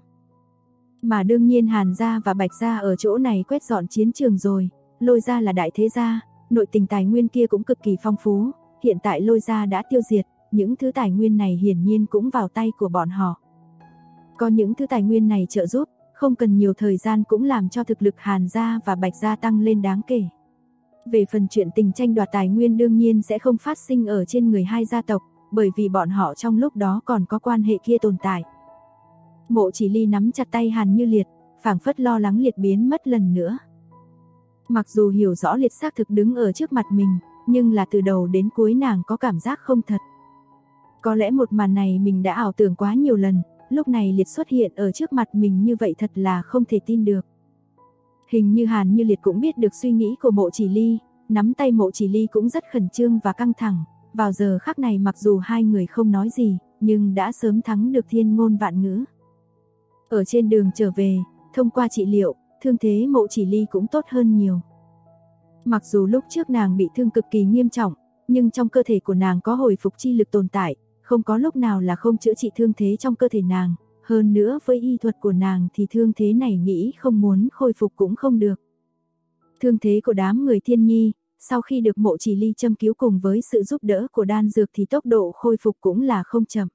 Mà đương nhiên Hàn gia và Bạch gia ở chỗ này quét dọn chiến trường rồi, Lôi gia là đại thế gia, nội tình tài nguyên kia cũng cực kỳ phong phú, hiện tại Lôi gia đã tiêu diệt, những thứ tài nguyên này hiển nhiên cũng vào tay của bọn họ. Có những thứ tài nguyên này trợ giúp, không cần nhiều thời gian cũng làm cho thực lực Hàn gia và Bạch gia tăng lên đáng kể. Về phần chuyện tình tranh đoạt tài nguyên đương nhiên sẽ không phát sinh ở trên người hai gia tộc, bởi vì bọn họ trong lúc đó còn có quan hệ kia tồn tại. Mộ Chỉ Ly nắm chặt tay Hàn Như Liệt, phảng phất lo lắng Liệt biến mất lần nữa. Mặc dù hiểu rõ Liệt xác thực đứng ở trước mặt mình, nhưng là từ đầu đến cuối nàng có cảm giác không thật. Có lẽ một màn này mình đã ảo tưởng quá nhiều lần, lúc này Liệt xuất hiện ở trước mặt mình như vậy thật là không thể tin được. Hình như Hàn Như Liệt cũng biết được suy nghĩ của Mộ Chỉ Ly, nắm tay Mộ Chỉ Ly cũng rất khẩn trương và căng thẳng, vào giờ khắc này mặc dù hai người không nói gì, nhưng đã sớm thắng được thiên ngôn vạn ngữ. Ở trên đường trở về, thông qua trị liệu, thương thế Mộ Chỉ Ly cũng tốt hơn nhiều. Mặc dù lúc trước nàng bị thương cực kỳ nghiêm trọng, nhưng trong cơ thể của nàng có hồi phục chi lực tồn tại, không có lúc nào là không chữa trị thương thế trong cơ thể nàng, hơn nữa với y thuật của nàng thì thương thế này nghĩ không muốn khôi phục cũng không được. Thương thế của đám người Thiên Nhi, sau khi được Mộ Chỉ Ly châm cứu cùng với sự giúp đỡ của đan dược thì tốc độ khôi phục cũng là không chậm.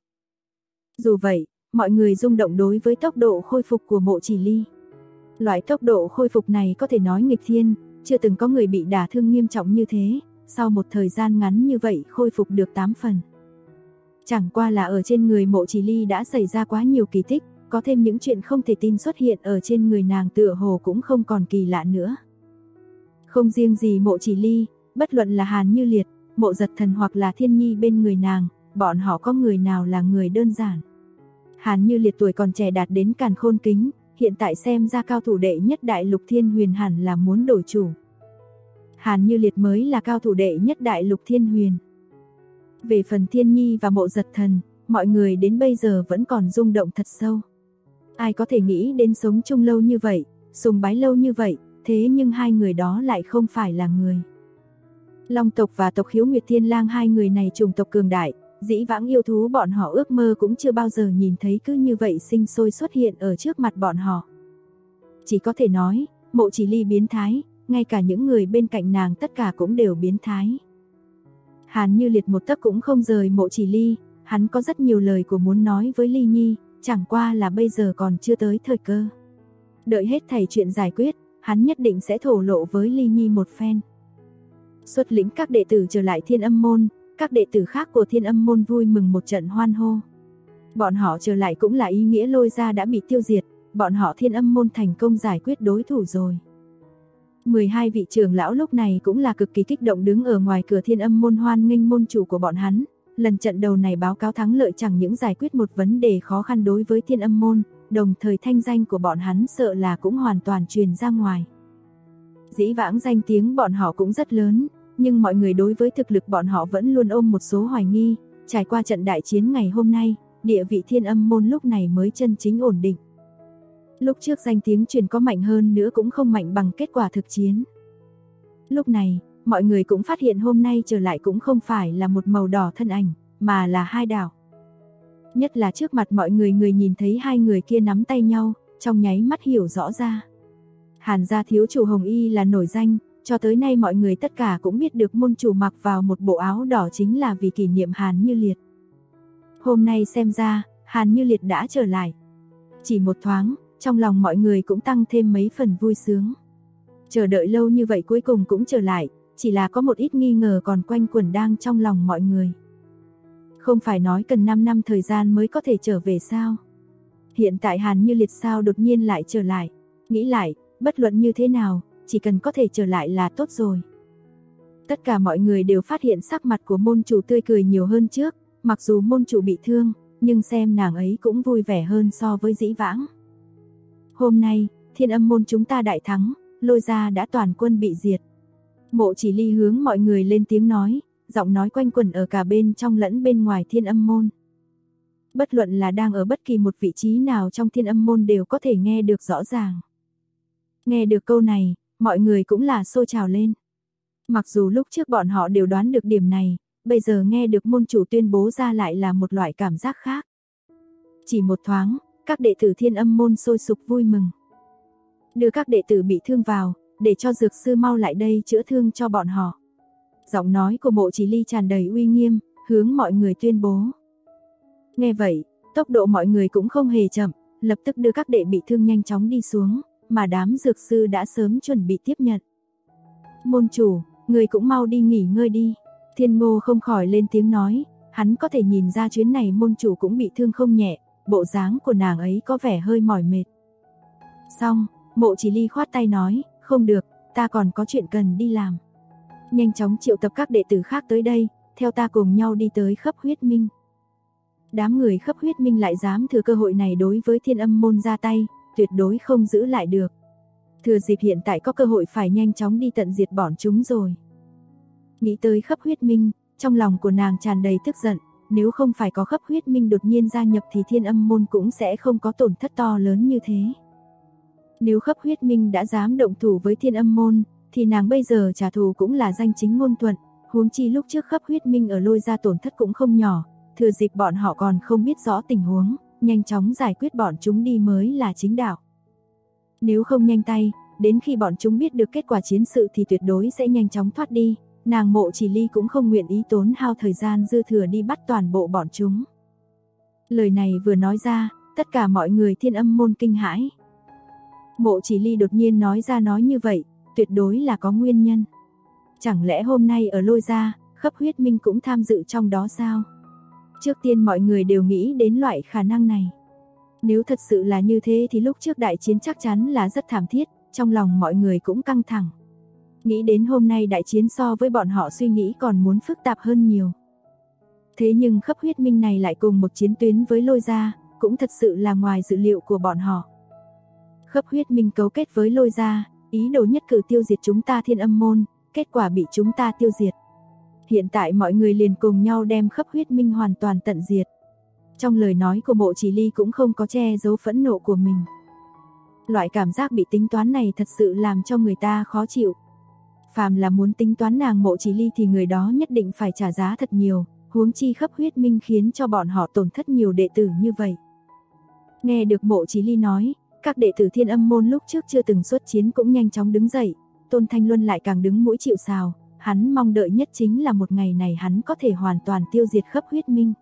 Dù vậy, mọi người rung động đối với tốc độ khôi phục của Mộ Chỉ Ly. Loại tốc độ khôi phục này có thể nói nghịch thiên, chưa từng có người bị đả thương nghiêm trọng như thế, sau một thời gian ngắn như vậy khôi phục được 8 phần. Chẳng qua là ở trên người Mộ Chỉ Ly đã xảy ra quá nhiều kỳ tích, có thêm những chuyện không thể tin xuất hiện ở trên người nàng tựa hồ cũng không còn kỳ lạ nữa. Không riêng gì Mộ Chỉ Ly, bất luận là Hàn Như Liệt, Mộ Giật Thần hoặc là Thiên Nhi bên người nàng, bọn họ có người nào là người đơn giản. Hàn Như Liệt tuổi còn trẻ đạt đến càn khôn kính, hiện tại xem ra cao thủ đệ nhất đại lục Thiên Huyền hẳn là muốn đổi chủ. Hàn Như Liệt mới là cao thủ đệ nhất đại lục Thiên Huyền. Về phần Thiên Nhi và Mộ Giật Thần, mọi người đến bây giờ vẫn còn rung động thật sâu. Ai có thể nghĩ đến sống chung lâu như vậy, sùng bái lâu như vậy, thế nhưng hai người đó lại không phải là người. Long tộc và tộc Khiếu Nguyệt Thiên Lang, hai người này chủng tộc cường đại, dĩ vãng yêu thú bọn họ ước mơ cũng chưa bao giờ nhìn thấy, cứ như vậy sinh sôi xuất hiện ở trước mặt bọn họ. Chỉ có thể nói, Mộ Chỉ Ly biến thái, ngay cả những người bên cạnh nàng tất cả cũng đều biến thái. Hàn Như Liệt một tấc cũng không rời Mộ Chỉ Ly, hắn có rất nhiều lời của muốn nói với Ly Nhi, chẳng qua là bây giờ còn chưa tới thời cơ. Đợi hết thảy chuyện giải quyết, hắn nhất định sẽ thổ lộ với Ly Nhi một phen. Xuất lĩnh các đệ tử trở lại Thiên Âm môn, các đệ tử khác của Thiên Âm môn vui mừng một trận hoan hô. Bọn họ trở lại cũng là ý nghĩa Lôi Gia đã bị tiêu diệt, bọn họ Thiên Âm môn thành công giải quyết đối thủ rồi. 12 vị trưởng lão lúc này cũng là cực kỳ kích động đứng ở ngoài cửa Thiên Âm môn hoan nghênh môn chủ của bọn hắn. Lần trận đầu này báo cáo thắng lợi chẳng những giải quyết một vấn đề khó khăn đối với Thiên Âm môn, đồng thời thanh danh của bọn hắn sợ là cũng hoàn toàn truyền ra ngoài. Dĩ vãng danh tiếng bọn họ cũng rất lớn, nhưng mọi người đối với thực lực bọn họ vẫn luôn ôm một số hoài nghi. Trải qua trận đại chiến ngày hôm nay, địa vị Thiên Âm môn lúc này mới chân chính ổn định. Lúc trước danh tiếng truyền có mạnh hơn nữa cũng không mạnh bằng kết quả thực chiến. Lúc này, mọi người cũng phát hiện hôm nay trở lại cũng không phải là một màu đỏ thân ảnh, mà là hai đảo. Nhất là trước mặt mọi người, người nhìn thấy hai người kia nắm tay nhau, trong nháy mắt hiểu rõ ra. Hàn gia thiếu chủ Hồng Y là nổi danh, cho tới nay mọi người tất cả cũng biết được môn chủ mặc vào một bộ áo đỏ chính là vì kỷ niệm Hàn Như Liệt. Hôm nay xem ra, Hàn Như Liệt đã trở lại. Chỉ một thoáng, trong lòng mọi người cũng tăng thêm mấy phần vui sướng. Chờ đợi lâu như vậy cuối cùng cũng trở lại, chỉ là có một ít nghi ngờ còn quanh quẩn đang trong lòng mọi người. Không phải nói cần 5 năm thời gian mới có thể trở về sao? Hiện tại Hàn Như Liệt sao đột nhiên lại trở lại? Nghĩ lại, bất luận như thế nào, chỉ cần có thể trở lại là tốt rồi. Tất cả mọi người đều phát hiện sắc mặt của môn chủ tươi cười nhiều hơn trước, mặc dù môn chủ bị thương, nhưng xem nàng ấy cũng vui vẻ hơn so với dĩ vãng. Hôm nay, Thiên Âm môn chúng ta đại thắng, Lôi Gia đã toàn quân bị diệt. Mộ Chỉ Ly hướng mọi người lên tiếng nói, giọng nói quanh quẩn ở cả bên trong lẫn bên ngoài Thiên Âm môn. Bất luận là đang ở bất kỳ một vị trí nào trong Thiên Âm môn đều có thể nghe được rõ ràng. Nghe được câu này, mọi người cũng là sôi trào lên. Mặc dù lúc trước bọn họ đều đoán được điểm này, bây giờ nghe được môn chủ tuyên bố ra lại là một loại cảm giác khác. Chỉ một thoáng, các đệ tử Thiên Âm môn sôi sục vui mừng. Đưa các đệ tử bị thương vào, để cho dược sư mau lại đây chữa thương cho bọn họ. Giọng nói của Mộ Chỉ Ly tràn đầy uy nghiêm, hướng mọi người tuyên bố. Nghe vậy, tốc độ mọi người cũng không hề chậm, lập tức đưa các đệ bị thương nhanh chóng đi xuống, mà đám dược sư đã sớm chuẩn bị tiếp nhận. Môn chủ, người cũng mau đi nghỉ ngơi đi. Thiên Ngô không khỏi lên tiếng nói, hắn có thể nhìn ra chuyến này môn chủ cũng bị thương không nhẹ, bộ dáng của nàng ấy có vẻ hơi mỏi mệt. Xong, Mộ Chỉ Ly khoát tay nói, không được, ta còn có chuyện cần đi làm. Nhanh chóng triệu tập các đệ tử khác tới đây, theo ta cùng nhau đi tới Khấp Huyết Minh. Đám người Khấp Huyết Minh lại dám thừa cơ hội này đối với Thiên Âm môn ra tay, tuyệt đối không giữ lại được. Thừa dịp hiện tại có cơ hội phải nhanh chóng đi tận diệt bọn chúng rồi. Nghĩ tới Khấp Huyết Minh, trong lòng của nàng tràn đầy tức giận, nếu không phải có Khấp Huyết Minh đột nhiên gia nhập thì Thiên Âm môn cũng sẽ không có tổn thất to lớn như thế. Nếu Khấp Huyết Minh đã dám động thủ với Thiên Âm môn, thì nàng bây giờ trả thù cũng là danh chính ngôn thuận, huống chi lúc trước Khấp Huyết Minh ở Lôi Gia tổn thất cũng không nhỏ, thừa dịp bọn họ còn không biết rõ tình huống, nhanh chóng giải quyết bọn chúng đi mới là chính đạo. Nếu không nhanh tay, đến khi bọn chúng biết được kết quả chiến sự thì tuyệt đối sẽ nhanh chóng thoát đi, nàng Mộ Chỉ Ly cũng không nguyện ý tốn hao thời gian dư thừa đi bắt toàn bộ bọn chúng. Lời này vừa nói ra, tất cả mọi người Thiên Âm môn kinh hãi. Mộ Chỉ Ly đột nhiên nói ra nói như vậy, tuyệt đối là có nguyên nhân. Chẳng lẽ hôm nay ở Lôi gia, Khấp Huyết Minh cũng tham dự trong đó sao? Trước tiên mọi người đều nghĩ đến loại khả năng này. Nếu thật sự là như thế thì lúc trước đại chiến chắc chắn là rất thảm thiết, trong lòng mọi người cũng căng thẳng. Nghĩ đến hôm nay đại chiến so với bọn họ suy nghĩ còn muốn phức tạp hơn nhiều. Thế nhưng Khấp Huyết Minh này lại cùng một chiến tuyến với Lôi gia, cũng thật sự là ngoài dự liệu của bọn họ. Khấp Huyết Minh cấu kết với Lôi gia, ý đồ nhất cử tiêu diệt chúng ta Thiên Âm môn, kết quả bị chúng ta tiêu diệt. Hiện tại mọi người liền cùng nhau đem Khấp Huyết Minh hoàn toàn tận diệt. Trong lời nói của Mộ Chỉ Ly cũng không có che giấu phẫn nộ của mình. Loại cảm giác bị tính toán này thật sự làm cho người ta khó chịu. Phàm là muốn tính toán nàng Mộ Chỉ Ly thì người đó nhất định phải trả giá thật nhiều, huống chi Khấp Huyết Minh khiến cho bọn họ tổn thất nhiều đệ tử như vậy. Nghe được Mộ Chỉ Ly nói, các đệ tử Thiên Âm môn lúc trước chưa từng xuất chiến cũng nhanh chóng đứng dậy, Tôn Thanh Luân lại càng đứng mũi chịu sào, hắn mong đợi nhất chính là một ngày này hắn có thể hoàn toàn tiêu diệt Khấp Huyết Minh.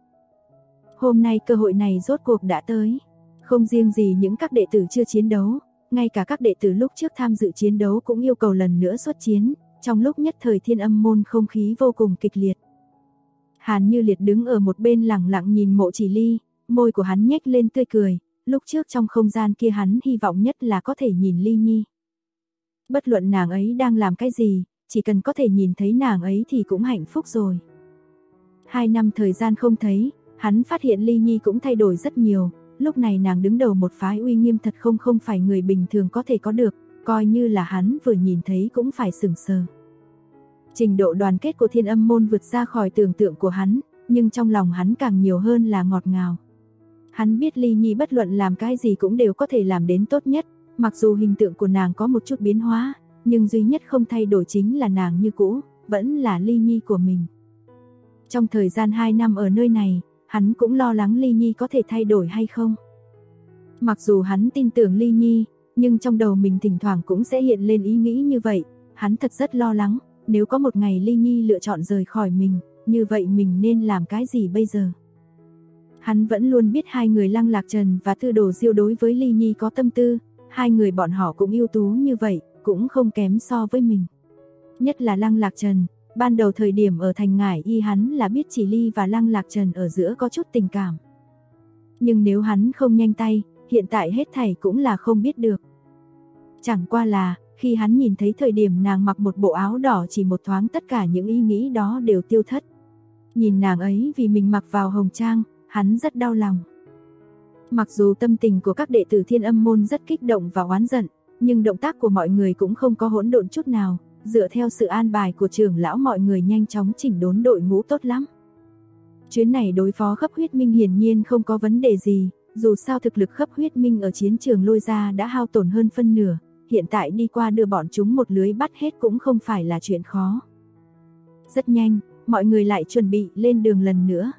Hôm nay cơ hội này rốt cuộc đã tới, không riêng gì những các đệ tử chưa chiến đấu, ngay cả các đệ tử lúc trước tham dự chiến đấu cũng yêu cầu lần nữa xuất chiến, trong lúc nhất thời Thiên Âm môn không khí vô cùng kịch liệt. Hàn Như Liệt đứng ở một bên lặng lặng nhìn Mộ Chỉ Ly, môi của hắn nhếch lên tươi cười, lúc trước trong không gian kia hắn hy vọng nhất là có thể nhìn Ly Nhi. Bất luận nàng ấy đang làm cái gì, chỉ cần có thể nhìn thấy nàng ấy thì cũng hạnh phúc rồi. 2 năm thời gian không thấy, hắn phát hiện Ly Nhi cũng thay đổi rất nhiều, lúc này nàng đứng đầu một phái uy nghiêm thật không phải người bình thường có thể có được, coi như là hắn vừa nhìn thấy cũng phải sửng sờ. Trình độ đoàn kết của Thiên Âm môn vượt ra khỏi tưởng tượng của hắn, nhưng trong lòng hắn càng nhiều hơn là ngọt ngào. Hắn biết Ly Nhi bất luận làm cái gì cũng đều có thể làm đến tốt nhất, mặc dù hình tượng của nàng có một chút biến hóa, nhưng duy nhất không thay đổi chính là nàng như cũ, vẫn là Ly Nhi của mình. Trong thời gian 2 năm ở nơi này, hắn cũng lo lắng Ly Nhi có thể thay đổi hay không. Mặc dù hắn tin tưởng Ly Nhi, nhưng trong đầu mình thỉnh thoảng cũng sẽ hiện lên ý nghĩ như vậy, hắn thật rất lo lắng, nếu có một ngày Ly Nhi lựa chọn rời khỏi mình, như vậy mình nên làm cái gì bây giờ? Hắn vẫn luôn biết hai người Lăng Lạc Trần và Tư Đồ Diêu đối với Ly Nhi có tâm tư, hai người bọn họ cũng ưu tú như vậy, cũng không kém so với mình. Nhất là Lăng Lạc Trần, ban đầu thời điểm ở thành Ngải Y hắn là biết Chỉ Ly và Lăng Lạc Trần ở giữa có chút tình cảm. Nhưng nếu hắn không nhanh tay, hiện tại hết thảy cũng là không biết được. Chẳng qua là, khi hắn nhìn thấy thời điểm nàng mặc một bộ áo đỏ chỉ một thoáng tất cả những ý nghĩ đó đều tiêu thất. Nhìn nàng ấy vì mình mặc vào hồng trang, hắn rất đau lòng. Mặc dù tâm tình của các đệ tử Thiên Âm môn rất kích động và oán giận, nhưng động tác của mọi người cũng không có hỗn độn chút nào, dựa theo sự an bài của trưởng lão mọi người nhanh chóng chỉnh đốn đội ngũ tốt lắm. Chuyến này đối phó Khấp Huyết Minh hiển nhiên không có vấn đề gì, dù sao thực lực Khấp Huyết Minh ở chiến trường Lôi gia đã hao tổn hơn phân nửa, hiện tại đi qua đưa bọn chúng một lưới bắt hết cũng không phải là chuyện khó. Rất nhanh, mọi người lại chuẩn bị lên đường lần nữa.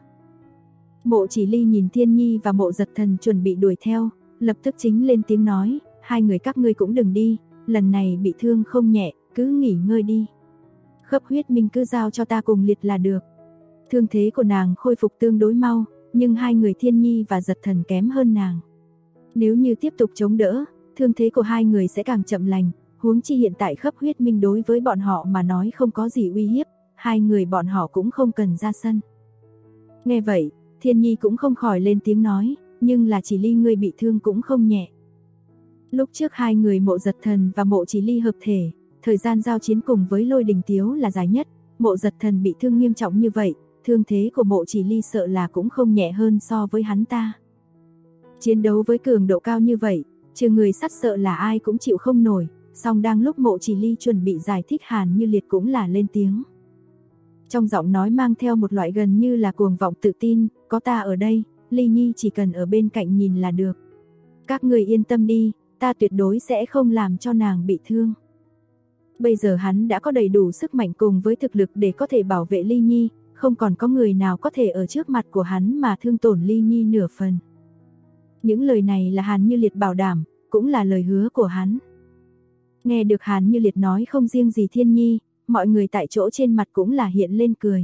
Mộ Chỉ Ly nhìn Thiên Nhi và Mộ Giật Thần chuẩn bị đuổi theo, lập tức chính lên tiếng nói, hai người các ngươi cũng đừng đi, lần này bị thương không nhẹ, cứ nghỉ ngơi đi. Khấp Huyết Minh cứ giao cho ta cùng liệt là được. Thương thế của nàng khôi phục tương đối mau, nhưng hai người Thiên Nhi và Giật Thần kém hơn nàng. Nếu như tiếp tục chống đỡ, thương thế của hai người sẽ càng chậm lành, huống chi hiện tại Khấp Huyết Minh đối với bọn họ mà nói không có gì uy hiếp, hai người bọn họ cũng không cần ra sân. Nghe vậy, Thiên Nhi cũng không khỏi lên tiếng nói, nhưng là Chỉ Ly ngươi bị thương cũng không nhẹ. Lúc trước hai người Mộ Giật Thần và Mộ Chỉ Ly hợp thể, thời gian giao chiến cùng với Lôi Đình Tiếu là dài nhất, Mộ Giật Thần bị thương nghiêm trọng như vậy, thương thế của Mộ Chỉ Ly sợ là cũng không nhẹ hơn so với hắn ta. Chiến đấu với cường độ cao như vậy, trừ người sắt sợ là ai cũng chịu không nổi, song đang lúc Mộ Chỉ Ly chuẩn bị giải thích Hàn Như Liệt cũng là lên tiếng. Trong giọng nói mang theo một loại gần như là cuồng vọng tự tin, có ta ở đây, Ly Nhi chỉ cần ở bên cạnh nhìn là được. Các người yên tâm đi, ta tuyệt đối sẽ không làm cho nàng bị thương. Bây giờ hắn đã có đầy đủ sức mạnh cùng với thực lực để có thể bảo vệ Ly Nhi, không còn có người nào có thể ở trước mặt của hắn mà thương tổn Ly Nhi nửa phần. Những lời này là Hàn Như Liệt bảo đảm, cũng là lời hứa của hắn. Nghe được Hàn Như Liệt nói không riêng gì Thiên Nhi, mọi người tại chỗ trên mặt cũng là hiện lên cười.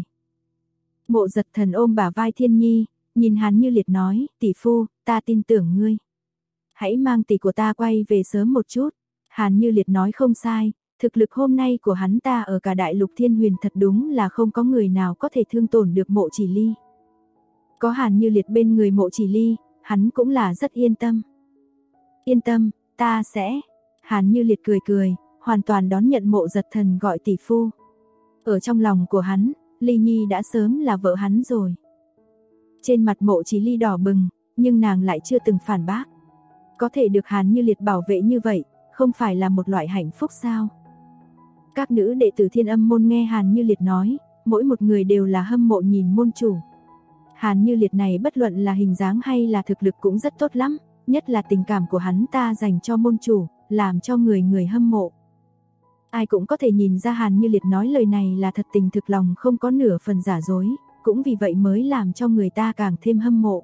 Mộ Giật Thần ôm bả vai Thiên Nhi, nhìn Hàn Như Liệt nói, tỷ phu, ta tin tưởng ngươi. Hãy mang tỷ của ta quay về sớm một chút. Hàn Như Liệt nói không sai, Thực lực hôm nay của hắn ta ở cả đại lục thiên huyền thật đúng là không có người nào có thể thương tổn được Mộ Chỉ Ly. Có Hàn Như Liệt bên người Mộ Chỉ Ly, hắn cũng là rất yên tâm. Yên tâm, ta sẽ. Hàn Như Liệt cười cười, hoàn toàn đón nhận Mộ Giật Thần gọi tỷ phu. Ở trong lòng của hắn, Ly Nhi đã sớm là vợ hắn rồi. Trên mặt Mộ Chỉ Ly đỏ bừng, nhưng nàng lại chưa từng phản bác. Có thể được Hàn Như Liệt bảo vệ như vậy, không phải là một loại hạnh phúc sao? Các nữ đệ tử Thiên Âm môn nghe Hàn Như Liệt nói, mỗi một người đều là hâm mộ nhìn môn chủ. Hàn Như Liệt này bất luận là hình dáng hay là thực lực cũng rất tốt lắm, nhất là tình cảm của hắn ta dành cho môn chủ, làm cho người người hâm mộ. Ai cũng có thể nhìn ra Hàn Như Liệt nói lời này là thật tình thực lòng, không có nửa phần giả dối, cũng vì vậy mới làm cho người ta càng thêm hâm mộ.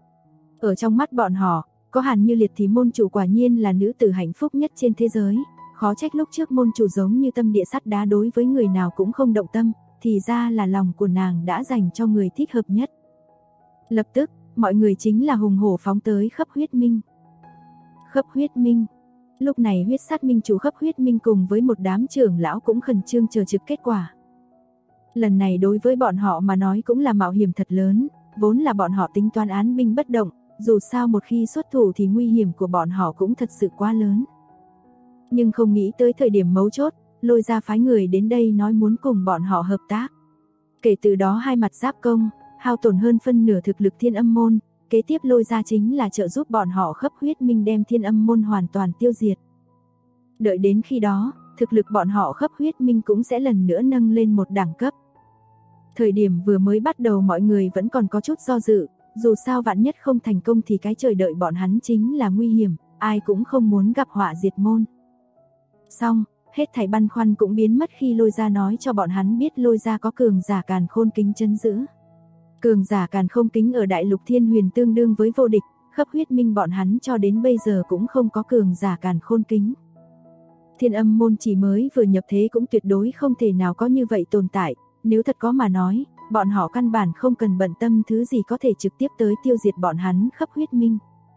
Ở trong mắt bọn họ, có Hàn Như Liệt thì môn chủ quả nhiên là nữ tử hạnh phúc nhất trên thế giới. Khó trách lúc trước môn chủ giống như tâm địa sắt đá, đối với người nào cũng không động tâm, thì ra là lòng của nàng đã dành cho người thích hợp nhất. Lập tức, mọi người chính là hùng hổ phóng tới Khấp Huyết Minh. Khấp Huyết Minh. Lúc này huyết sát minh chủ Khấp Huyết Minh cùng với một đám trưởng lão cũng khẩn trương chờ trực kết quả. Lần này đối với bọn họ mà nói cũng là mạo hiểm thật lớn, vốn là bọn họ tính toán án binh bất động, dù sao một khi xuất thủ thì nguy hiểm của bọn họ cũng thật sự quá lớn. Nhưng không nghĩ tới thời điểm mấu chốt, Lôi Gia phái người đến đây nói muốn cùng bọn họ hợp tác. Kể từ đó hai mặt giáp công, hao tổn hơn phân nửa thực lực Thiên Âm môn, kế tiếp Lôi Gia chính là trợ giúp bọn họ Khấp Huyết Minh đem Thiên Âm môn hoàn toàn tiêu diệt. Đợi đến khi đó, thực lực bọn họ Khấp Huyết Minh cũng sẽ lần nữa nâng lên một đẳng cấp. Thời điểm vừa mới bắt đầu mọi người vẫn còn có chút do dự, dù sao vạn nhất không thành công thì cái trời đợi bọn hắn chính là nguy hiểm, ai cũng không muốn gặp họa diệt môn. Xong, hết thảy băn khoăn cũng biến mất khi Lôi Gia nói cho bọn hắn biết Lôi Gia có cường giả Càn Khôn Kính trấn giữ. Cường giả Càn Khôn Kính ở đại lục thiên huyền tương đương với vô địch, Khấp Huyết Minh bọn hắn cho đến bây giờ cũng không có cường giả Càn Khôn Kính. Thiên Âm môn chỉ mới vừa nhập thế cũng tuyệt đối không thể nào có như vậy tồn tại, nếu thật có mà nói, bọn họ căn bản không cần bận tâm thứ gì có thể trực tiếp tới tiêu diệt bọn hắn Khấp Huyết Minh.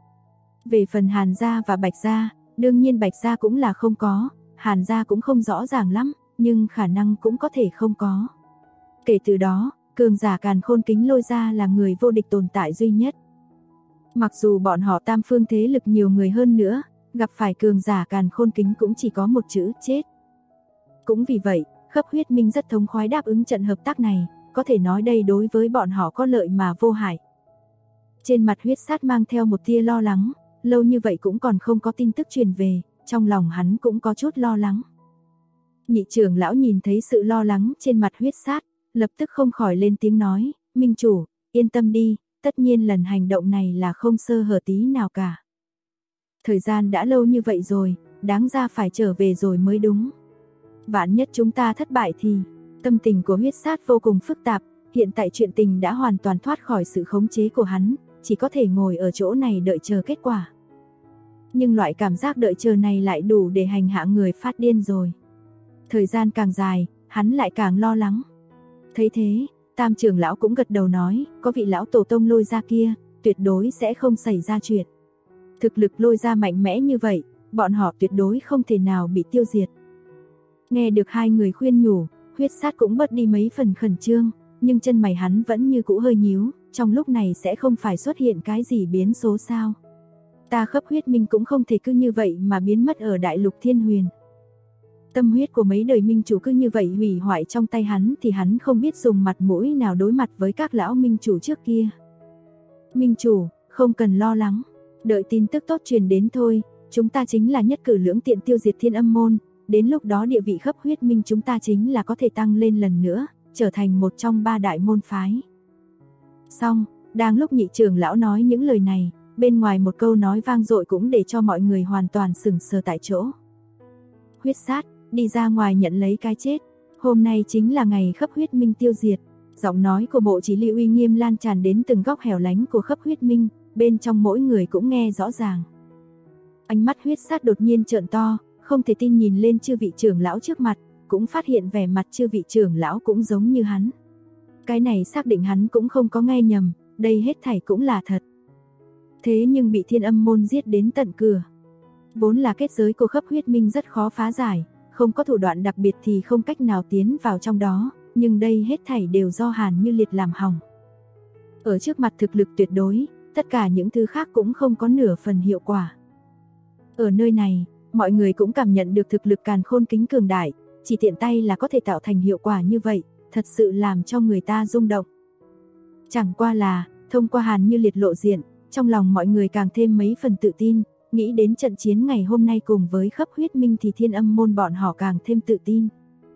Về phần Hàn Gia và Bạch Gia, đương nhiên Bạch Gia cũng là không có, Hàn Gia cũng không rõ ràng lắm, nhưng khả năng cũng có thể không có. Kể từ đó, cường giả Càn Khôn Kính Lôi Gia là người vô địch tồn tại duy nhất. Mặc dù bọn họ tam phương thế lực nhiều người hơn nữa, gặp phải cường giả Càn Khôn Kính cũng chỉ có một chữ chết. Cũng vì vậy, Khấp Huyết Minh rất thống khoái đáp ứng trận hợp tác này, có thể nói đây đối với bọn họ có lợi mà vô hại. Trên mặt huyết sát mang theo một tia lo lắng, lâu như vậy cũng còn không có tin tức truyền về, trong lòng hắn cũng có chút lo lắng. Nhị trưởng lão nhìn thấy sự lo lắng trên mặt huyết sát, lập tức không khỏi lên tiếng nói, Minh chủ, yên tâm đi, tất nhiên lần hành động này là không sơ hở tí nào cả. Thời gian đã lâu như vậy rồi, đáng ra phải trở về rồi mới đúng. Vạn nhất chúng ta thất bại thì, tâm tình của huyết sát vô cùng phức tạp, hiện tại chuyện tình đã hoàn toàn thoát khỏi sự khống chế của hắn, chỉ có thể ngồi ở chỗ này đợi chờ kết quả. Nhưng loại cảm giác đợi chờ này lại đủ để hành hạ người phát điên rồi. Thời gian càng dài, hắn lại càng lo lắng. Thấy thế, Tam trưởng lão cũng gật đầu nói, có vị lão tổ tông Lôi Gia kia, tuyệt đối sẽ không xảy ra chuyện. Thực lực Lôi Gia mạnh mẽ như vậy, bọn họ tuyệt đối không thể nào bị tiêu diệt. Nghe được hai người khuyên nhủ, huyết sát cũng bớt đi mấy phần khẩn trương, nhưng chân mày hắn vẫn như cũ hơi nhíu, trong lúc này sẽ không phải xuất hiện cái gì biến số sao. Ta Khấp Huyết Minh cũng không thể cứ như vậy mà biến mất ở đại lục thiên huyền. Tâm huyết của mấy đời minh chủ cứ như vậy hủy hoại trong tay hắn thì hắn không biết dùng mặt mũi nào đối mặt với các lão minh chủ trước kia. Minh chủ, không cần lo lắng, đợi tin tức tốt truyền đến thôi, chúng ta chính là nhất cử lưỡng tiện tiêu diệt Thiên Âm môn, đến lúc đó địa vị Khấp Huyết Minh chúng ta chính là có thể tăng lên lần nữa, trở thành một trong ba đại môn phái. Xong, đang lúc nhị trưởng lão nói những lời này, bên ngoài một câu nói vang dội cũng để cho mọi người hoàn toàn sững sờ tại chỗ. Huyết sát, đi ra ngoài nhận lấy cái chết, hôm nay chính là ngày Khấp Huyết Minh tiêu diệt. Giọng nói của Mộ Chỉ Ly uy nghiêm lan tràn đến từng góc hẻo lánh của Khấp Huyết Minh, bên trong mỗi người cũng nghe rõ ràng. Ánh mắt huyết sát đột nhiên trợn to, không thể tin nhìn lên chư vị trưởng lão trước mặt, cũng phát hiện vẻ mặt chư vị trưởng lão cũng giống như hắn. Cái này xác định hắn cũng không có nghe nhầm, đây hết thảy cũng là thật. Thế nhưng bị Thiên Âm môn giết đến tận cửa. Vốn là kết giới của Khấp Huyết Minh rất khó phá giải, không có thủ đoạn đặc biệt thì không cách nào tiến vào trong đó, nhưng đây hết thảy đều do Hàn Như Liệt làm hỏng. Ở trước mặt thực lực tuyệt đối, tất cả những thứ khác cũng không có nửa phần hiệu quả. Ở nơi này, mọi người cũng cảm nhận được thực lực càn khôn kính cường đại, chỉ tiện tay là có thể tạo thành hiệu quả như vậy, thật sự làm cho người ta rung động. Chẳng qua là, thông qua Hàn Như Liệt lộ diện, trong lòng mọi người càng thêm mấy phần tự tin, nghĩ đến trận chiến ngày hôm nay cùng với Khấp Huyết Minh thì Thiên Âm môn bọn họ càng thêm tự tin.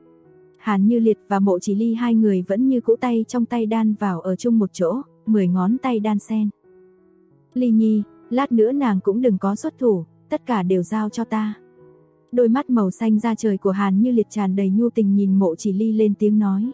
Hàn Như Liệt và Mộ Chỉ Ly hai người vẫn như cũ tay trong tay đan vào ở chung một chỗ, 10 ngón tay đan xen. Ly Nhi, lát nữa nàng cũng đừng có xuất thủ, tất cả đều giao cho ta. Đôi mắt màu xanh da trời của Hàn Như Liệt tràn đầy nhu tình nhìn Mộ Chỉ Ly lên tiếng nói.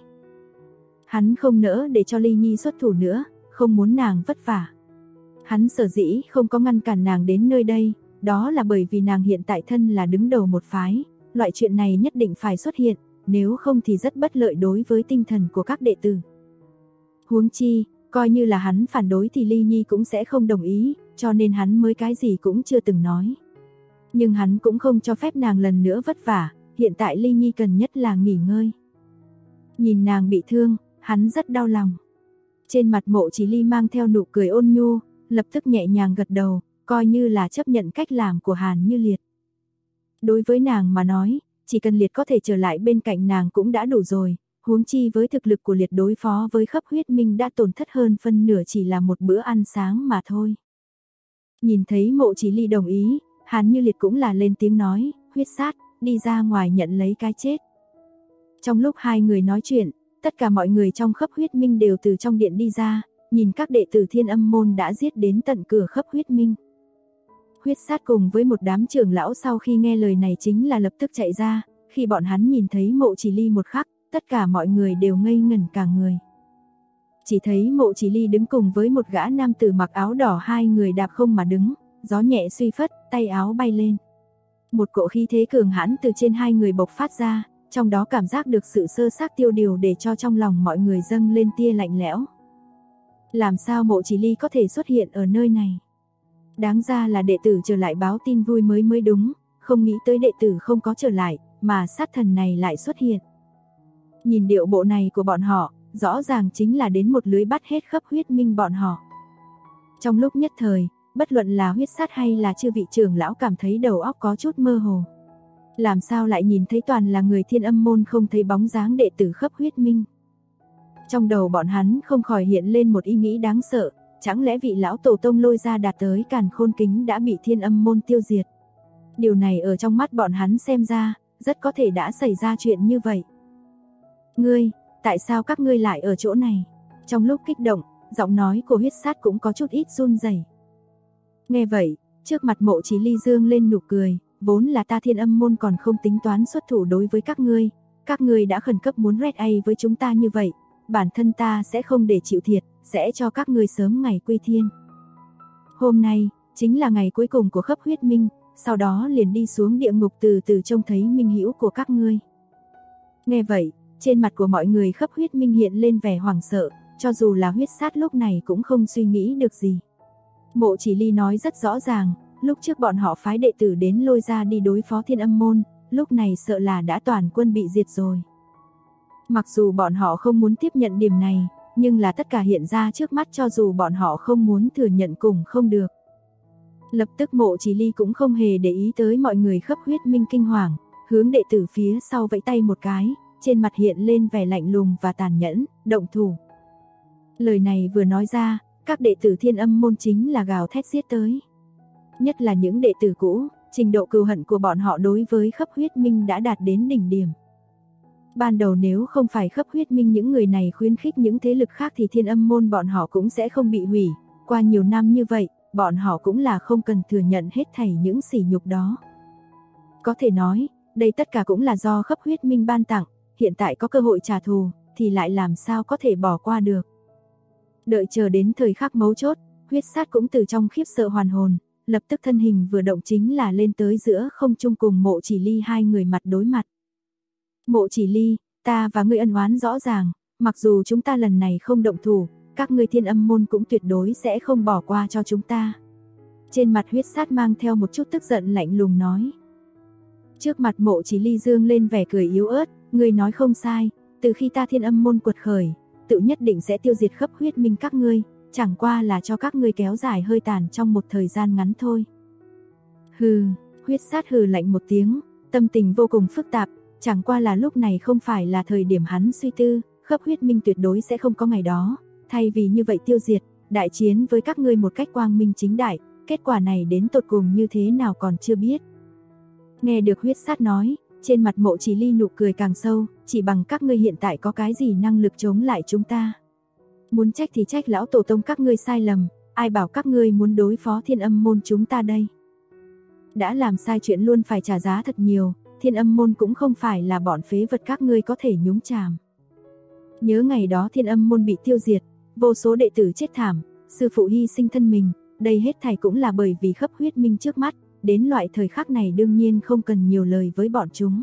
Hắn không nỡ để cho Ly Nhi xuất thủ nữa, không muốn nàng vất vả. Hắn sở dĩ không có ngăn cản nàng đến nơi đây, đó là bởi vì nàng hiện tại thân là đứng đầu một phái, loại chuyện này nhất định phải xuất hiện, nếu không thì rất bất lợi đối với tinh thần của các đệ tử. Huống chi, coi như là hắn phản đối thì Ly Nhi cũng sẽ không đồng ý, cho nên hắn mới cái gì cũng chưa từng nói. Nhưng hắn cũng không cho phép nàng lần nữa vất vả, hiện tại Ly Nhi cần nhất là nghỉ ngơi. Nhìn nàng bị thương, hắn rất đau lòng. Trên mặt Mộ Chỉ Ly mang theo nụ cười ôn nhu, lập tức nhẹ nhàng gật đầu, coi như là chấp nhận cách làm của Hàn Như Liệt. Đối với nàng mà nói, chỉ cần Liệt có thể trở lại bên cạnh nàng cũng đã đủ rồi, huống chi với thực lực của Liệt đối phó với Khấp Huyết Minh đã tổn thất hơn phân nửa chỉ là một bữa ăn sáng mà thôi. Nhìn thấy Mộ Chỉ Ly đồng ý, Hàn Như Liệt cũng là lên tiếng nói, Huyết Sát, đi ra ngoài nhận lấy cái chết. Trong lúc hai người nói chuyện, tất cả mọi người trong Khấp Huyết Minh đều từ trong điện đi ra, nhìn các đệ tử Thiên Âm môn đã giết đến tận cửa Khấp Huyết Minh. Huyết Sát cùng với một đám trưởng lão sau khi nghe lời này chính là lập tức chạy ra, khi bọn hắn nhìn thấy Mộ Chỉ Ly một khắc, tất cả mọi người đều ngây ngẩn cả người. Chỉ thấy Mộ Chỉ Ly đứng cùng với một gã nam tử mặc áo đỏ, hai người đạp không mà đứng, gió nhẹ suy phất, tay áo bay lên. Một cỗ khí thế cường hãn từ trên hai người bộc phát ra, trong đó cảm giác được sự sơ xác tiêu điều để cho trong lòng mọi người dâng lên tia lạnh lẽo. Làm sao Mộ Chỉ Ly có thể xuất hiện ở nơi này? Đáng ra là đệ tử trở lại báo tin vui mới đúng, không nghĩ tới đệ tử không có trở lại, mà sát thần này lại xuất hiện. Nhìn điệu bộ này của bọn họ, rõ ràng chính là đến một lưới bắt hết Khấp Huyết Minh bọn họ. Trong lúc nhất thời, bất luận là Huyết Sát hay là chư vị trưởng lão cảm thấy đầu óc có chút mơ hồ. Làm sao lại nhìn thấy toàn là người Thiên Âm môn, không thấy bóng dáng đệ tử Khấp Huyết Minh? Trong đầu bọn hắn không khỏi hiện lên một ý nghĩ đáng sợ, chẳng lẽ vị lão tổ tông lôi ra đạt tới càn khôn kính đã bị Thiên Âm môn tiêu diệt? Điều này ở trong mắt bọn hắn xem ra, rất có thể đã xảy ra chuyện như vậy. Ngươi, tại sao các ngươi lại ở chỗ này? Trong lúc kích động, giọng nói của Huyết Sát cũng có chút ít run rẩy. Nghe vậy, trước mặt Mộ Chỉ Ly dương lên nụ cười, vốn là ta Thiên Âm môn còn không tính toán xuất thủ đối với các ngươi đã khẩn cấp muốn raid A với chúng ta như vậy, bản thân ta sẽ không để chịu thiệt, sẽ cho các ngươi sớm ngày quy thiên. Hôm nay, chính là ngày cuối cùng của Khấp Huyết Minh, sau đó liền đi xuống địa ngục từ từ trông thấy minh hữu của các ngươi. Nghe vậy, trên mặt của mọi người Khấp Huyết Minh hiện lên vẻ hoảng sợ, cho dù là Huyết Sát lúc này cũng không suy nghĩ được gì. Mộ Chỉ Ly nói rất rõ ràng, lúc trước bọn họ phái đệ tử đến lôi ra đi đối phó Thiên Âm môn, lúc này sợ là đã toàn quân bị diệt rồi. Mặc dù bọn họ không muốn tiếp nhận điểm này, nhưng là tất cả hiện ra trước mắt, cho dù bọn họ không muốn thừa nhận cũng không được. Lập tức Mộ Chỉ Ly cũng không hề để ý tới mọi người Khấp Huyết Minh kinh hoàng, hướng đệ tử phía sau vẫy tay một cái, trên mặt hiện lên vẻ lạnh lùng và tàn nhẫn, động thủ. Lời này vừa nói ra, các đệ tử Thiên Âm môn chính là gào thét giết tới. Nhất là những đệ tử cũ, trình độ cừu hận của bọn họ đối với Khấp Huyết Minh đã đạt đến đỉnh điểm. Ban đầu nếu không phải Khấp Huyết Minh những người này khuyến khích những thế lực khác thì Thiên Âm môn bọn họ cũng sẽ không bị hủy. Qua nhiều năm như vậy, bọn họ cũng là không cần thừa nhận hết thảy những sỉ nhục đó. Có thể nói, đây tất cả cũng là do Khấp Huyết Minh ban tặng, hiện tại có cơ hội trả thù, thì lại làm sao có thể bỏ qua được. Đợi chờ đến thời khắc mấu chốt, Huyết Sát cũng từ trong khiếp sợ hoàn hồn, lập tức thân hình vừa động chính là lên tới giữa không trung cùng Mộ Chỉ Ly hai người mặt đối mặt. Mộ Chỉ Ly, ta và ngươi ân oán rõ ràng, mặc dù chúng ta lần này không động thủ, các ngươi Thiên Âm môn cũng tuyệt đối sẽ không bỏ qua cho chúng ta. Trên mặt Huyết Sát mang theo một chút tức giận lạnh lùng nói. Trước mặt Mộ Chỉ Ly dương lên vẻ cười yếu ớt, ngươi nói không sai, từ khi ta Thiên Âm môn quật khởi, tự nhất định sẽ tiêu diệt khắp huyết minh các ngươi, chẳng qua là cho các ngươi kéo dài hơi tàn trong một thời gian ngắn thôi. Hừ, huyết sát hừ lạnh một tiếng, tâm tình vô cùng phức tạp, chẳng qua là lúc này không phải là thời điểm hắn suy tư, khắp huyết minh tuyệt đối sẽ không có ngày đó, thay vì như vậy tiêu diệt, đại chiến với các ngươi một cách quang minh chính đại, kết quả này đến tột cùng như thế nào còn chưa biết. Nghe được huyết sát nói, trên mặt Mộ Chỉ Ly nụ cười càng sâu, chỉ bằng các ngươi hiện tại có cái gì năng lực chống lại chúng ta. Muốn trách thì trách lão tổ tông các ngươi sai lầm, ai bảo các ngươi muốn đối phó Thiên Âm môn chúng ta đây. Đã làm sai chuyện luôn phải trả giá thật nhiều, Thiên Âm môn cũng không phải là bọn phế vật các ngươi có thể nhúng chàm. Nhớ ngày đó Thiên Âm môn bị tiêu diệt, vô số đệ tử chết thảm, sư phụ hy sinh thân mình, đây hết thảy cũng là bởi vì khắp huyết minh trước mắt, đến loại thời khắc này đương nhiên không cần nhiều lời với bọn chúng.